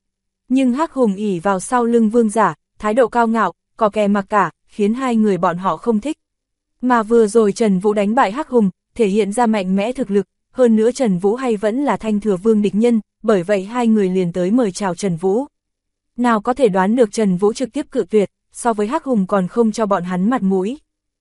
Nhưng Hắc Hùng ỉ vào sau lưng vương giả, thái độ cao ngạo, có kè mặc cả, khiến hai người bọn họ không thích. Mà vừa rồi Trần Vũ đánh bại Hắc Hùng, thể hiện ra mạnh mẽ thực lực, hơn nữa Trần Vũ hay vẫn là Thanh Thừa Vương địch nhân, bởi vậy hai người liền tới mời chào Trần Vũ. Nào có thể đoán được Trần Vũ trực tiếp cự tuyệt, so với Hắc Hùng còn không cho bọn hắn mặt mũi.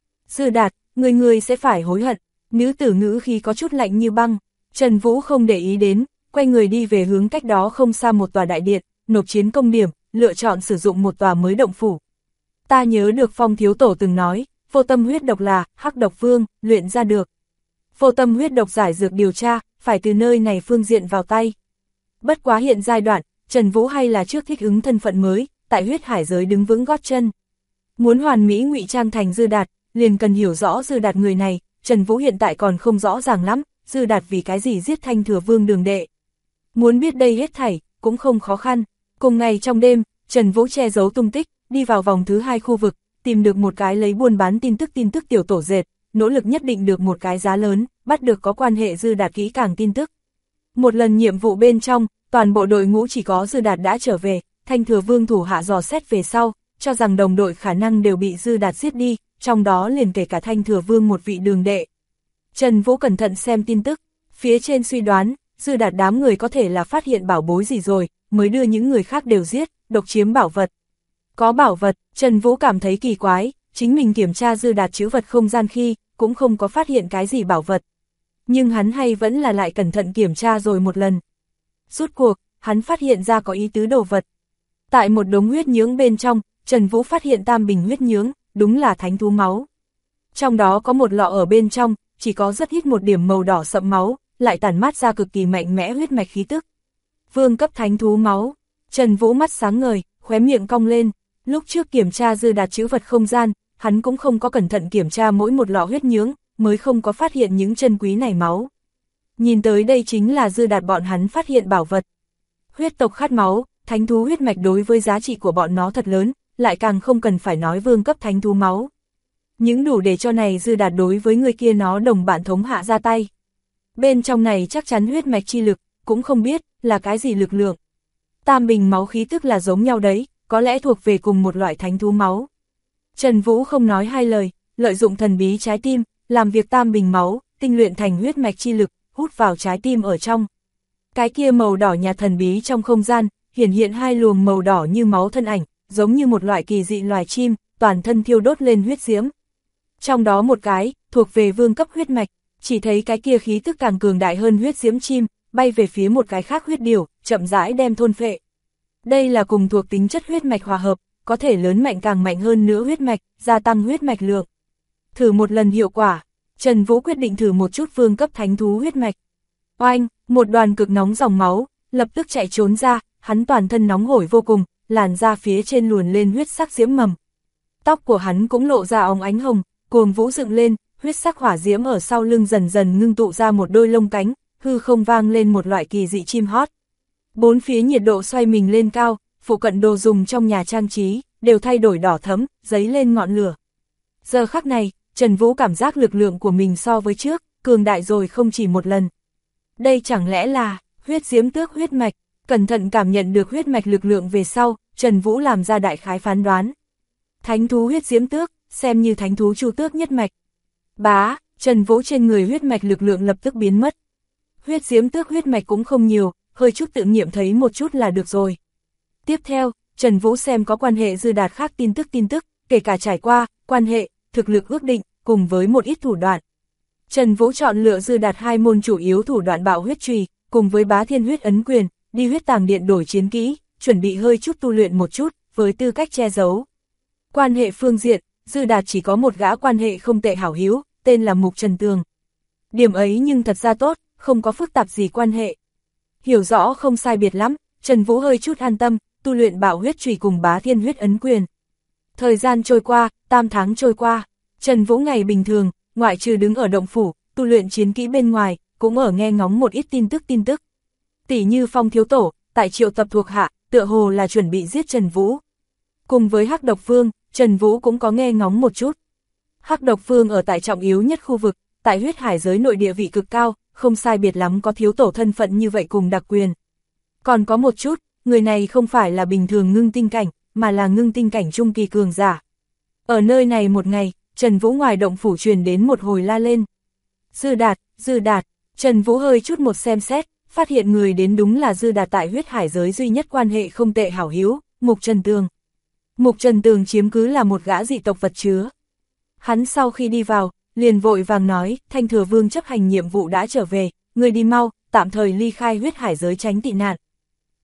Dư Đạt, người sẽ phải hối hận, nữ tử ngữ khi có chút lạnh như băng. Trần Vũ không để ý đến, quay người đi về hướng cách đó không xa một tòa đại điện, nộp chiến công điểm, lựa chọn sử dụng một tòa mới động phủ. Ta nhớ được Phong thiếu tổ từng nói, vô tâm huyết độc là Hắc Độc Vương, luyện ra được. Vô tâm huyết độc giải dược điều tra, phải từ nơi này phương diện vào tay. Bất quá hiện giai đoạn, Trần Vũ hay là trước thích ứng thân phận mới, tại huyết hải giới đứng vững gót chân. Muốn hoàn mỹ ngụy trang thành Dư Đạt, liền cần hiểu rõ Dư Đạt người này, Trần Vũ hiện tại còn không rõ ràng lắm, Dư Đạt vì cái gì giết Thanh Thừa Vương Đường Đệ. Muốn biết đây hết thảy, cũng không khó khăn. Cùng ngày trong đêm, Trần Vũ che giấu tung tích, đi vào vòng thứ 2 khu vực, tìm được một cái lấy buôn bán tin tức tiểu tổ dệt, nỗ lực nhất định được một cái giá lớn, bắt được có quan hệ Dư Đạt kỹ càng tin tức. Một lần nhiệm vụ bên trong, toàn bộ đội ngũ chỉ có Dư Đạt đã trở về, Thanh Thừa Vương thủ hạ dò xét về sau, cho rằng đồng đội khả năng đều bị Dư Đạt giết đi, trong đó liền kể cả Thanh Thừa Vương một vị Đường Đệ. Trần Vũ cẩn thận xem tin tức, phía trên suy đoán, Dư Đạt đám người có thể là phát hiện bảo bối gì rồi, mới đưa những người khác đều giết, độc chiếm bảo vật. Có bảo vật, Trần Vũ cảm thấy kỳ quái, chính mình kiểm tra Dư Đạt trữ vật không gian khi, cũng không có phát hiện cái gì bảo vật. Nhưng hắn hay vẫn là lại cẩn thận kiểm tra rồi một lần. Rút cuộc, hắn phát hiện ra có ý tứ đồ vật. Tại một đống huyết nhưỡng bên trong, Trần Vũ phát hiện tam bình huyết nhưỡng, đúng là thánh thú máu. Trong đó có một lọ ở bên trong, chỉ có rất ít một điểm màu đỏ sậm máu, lại tản mát ra cực kỳ mạnh mẽ huyết mạch khí tức. Vương cấp thánh thú máu. Trần Vũ mắt sáng ngời, khóe miệng cong lên. Lúc trước kiểm tra Dư Đạt trữ vật không gian, hắn cũng không có cẩn thận kiểm tra mỗi một lọ huyết nhưỡng, mới không có phát hiện những chân quý này máu. Nhìn tới đây chính là Dư Đạt bọn hắn phát hiện bảo vật. Huyết tộc khát máu, thánh thú huyết mạch đối với giá trị của bọn nó thật lớn, lại càng không cần phải nói vương cấp thánh thú máu. Những đủ để cho này Dư Đạt đối với người kia nó đồng bạn thống hạ ra tay. Bên trong này chắc chắn huyết mạch chi lực, cũng không biết là cái gì lực lượng. Tam bình máu khí tức là giống nhau đấy, có lẽ thuộc về cùng một loại thánh thú máu. Trần Vũ không nói hai lời, lợi dụng thần bí trái tim, làm việc tam bình máu, tinh luyện thành huyết mạch chi lực, hút vào trái tim ở trong. Cái kia màu đỏ nhạt thần bí trong không gian, hiển hiện hai luồng màu đỏ như máu thân ảnh, giống như một loại kỳ dị loài chim, toàn thân thiêu đốt lên huyết diễm. Trong đó một cái, thuộc về vương cấp huyết mạch, chỉ thấy cái kia khí tức càng cường đại hơn huyết diễm chim, bay về phía một cái khác huyết điểu, chậm rãi đem thôn phệ. Đây là cùng thuộc tính chất huyết mạch hòa hợp, có thể lớn mạnh càng mạnh hơn nữa huyết mạch, gia tăng huyết mạch lượng. Thử một lần hiệu quả, Trần Vũ quyết định thử một chút vương cấp thánh thú huyết mạch. Oanh, một đoàn cực nóng dòng máu, lập tức chạy trốn ra, hắn toàn thân nóng hổi vô cùng, làn da phía trên luồn lên huyết sắc diễm mầm. Tóc của hắn cũng lộ ra óng ánh hồng, cuồng vũ dựng lên, huyết sắc hỏa diễm ở sau lưng dần dần ngưng tụ ra một đôi lông cánh, hư không vang lên một loại kỳ dị chim hót. Bốn phía nhiệt độ xoay mình lên cao, phụ cận đồ dùng trong nhà trang trí, đều thay đổi đỏ thẫm, dấy lên ngọn lửa. Giờ khắc này, Trần Vũ cảm giác lực lượng của mình so với trước, cường đại rồi không chỉ một lần. Đây chẳng lẽ là huyết diễm tước huyết mạch, cẩn thận cảm nhận được huyết mạch lực lượng về sau, Trần Vũ làm ra đại khái phán đoán. Thánh thú huyết diễm tước, xem như thánh thú chu tước nhất mạch. Bá, Trần Vũ trên người huyết mạch lực lượng lập tức biến mất. Huyết diễm tước huyết mạch cũng không nhiều, hơi chút tự nghiệm thấy một chút là được rồi. Tiếp theo, Trần Vũ xem có quan hệ Dư Đạt khác tin tức, kể cả trải qua, quan hệ, thực lực ước định, cùng với một ít thủ đoạn. Trần Vũ chọn lựa Dư Đạt hai môn chủ yếu thủ đoạn bạo huyết chùy, cùng với bá thiên huyết ấn quyền, đi huyết tàng điện đổi chiến kỹ, chuẩn bị hơi chút tu luyện một chút, với tư cách che giấu. Quan hệ phương diện, Dư Đạt chỉ có một gã quan hệ không tệ hảo hữu, tên là Mục Trần Tường. Điểm ấy nhưng thật ra tốt, không có phức tạp gì quan hệ. Hiểu rõ không sai biệt lắm, Trần Vũ hơi chút an tâm, tu luyện bạo huyết chùy cùng bá thiên huyết ấn quyền. Thời gian trôi qua, 8 tháng trôi qua, Trần Vũ ngày bình thường, ngoại trừ đứng ở động phủ, tu luyện chiến kỹ bên ngoài, cũng ở nghe ngóng một ít tin tức. Tỷ như Phong thiếu tổ, tại triệu tập thuộc hạ, tựa hồ là chuẩn bị giết Trần Vũ. Cùng với Hắc Độc Vương, Trần Vũ cũng có nghe ngóng một chút. Hắc Độc Vương ở tại trọng yếu nhất khu vực, tại huyết hải giới nội địa vị cực cao, không sai biệt lắm có thiếu tổ thân phận như vậy cùng đặc quyền. Còn có một chút, người này không phải là bình thường ngưng tinh cảnh, mà là ngưng tinh cảnh trung kỳ cường giả. Ở nơi này một ngày, Trần Vũ ngoài động phủ truyền đến một hồi la lên. Dư Đạt, Trần Vũ hơi chút một xem xét, phát hiện người đến đúng là Dư Đạt tại huyết hải giới duy nhất quan hệ không tệ hảo hữu, Mục Trần Tường. Mục Trần Tường chiếm cứ là một gã dị tộc vật chứa. Hắn sau khi đi vào, liền vội vàng nói, Thanh Thừa Vương chấp hành nhiệm vụ đã trở về, người đi mau, tạm thời ly khai huyết hải giới tránh tị nạn.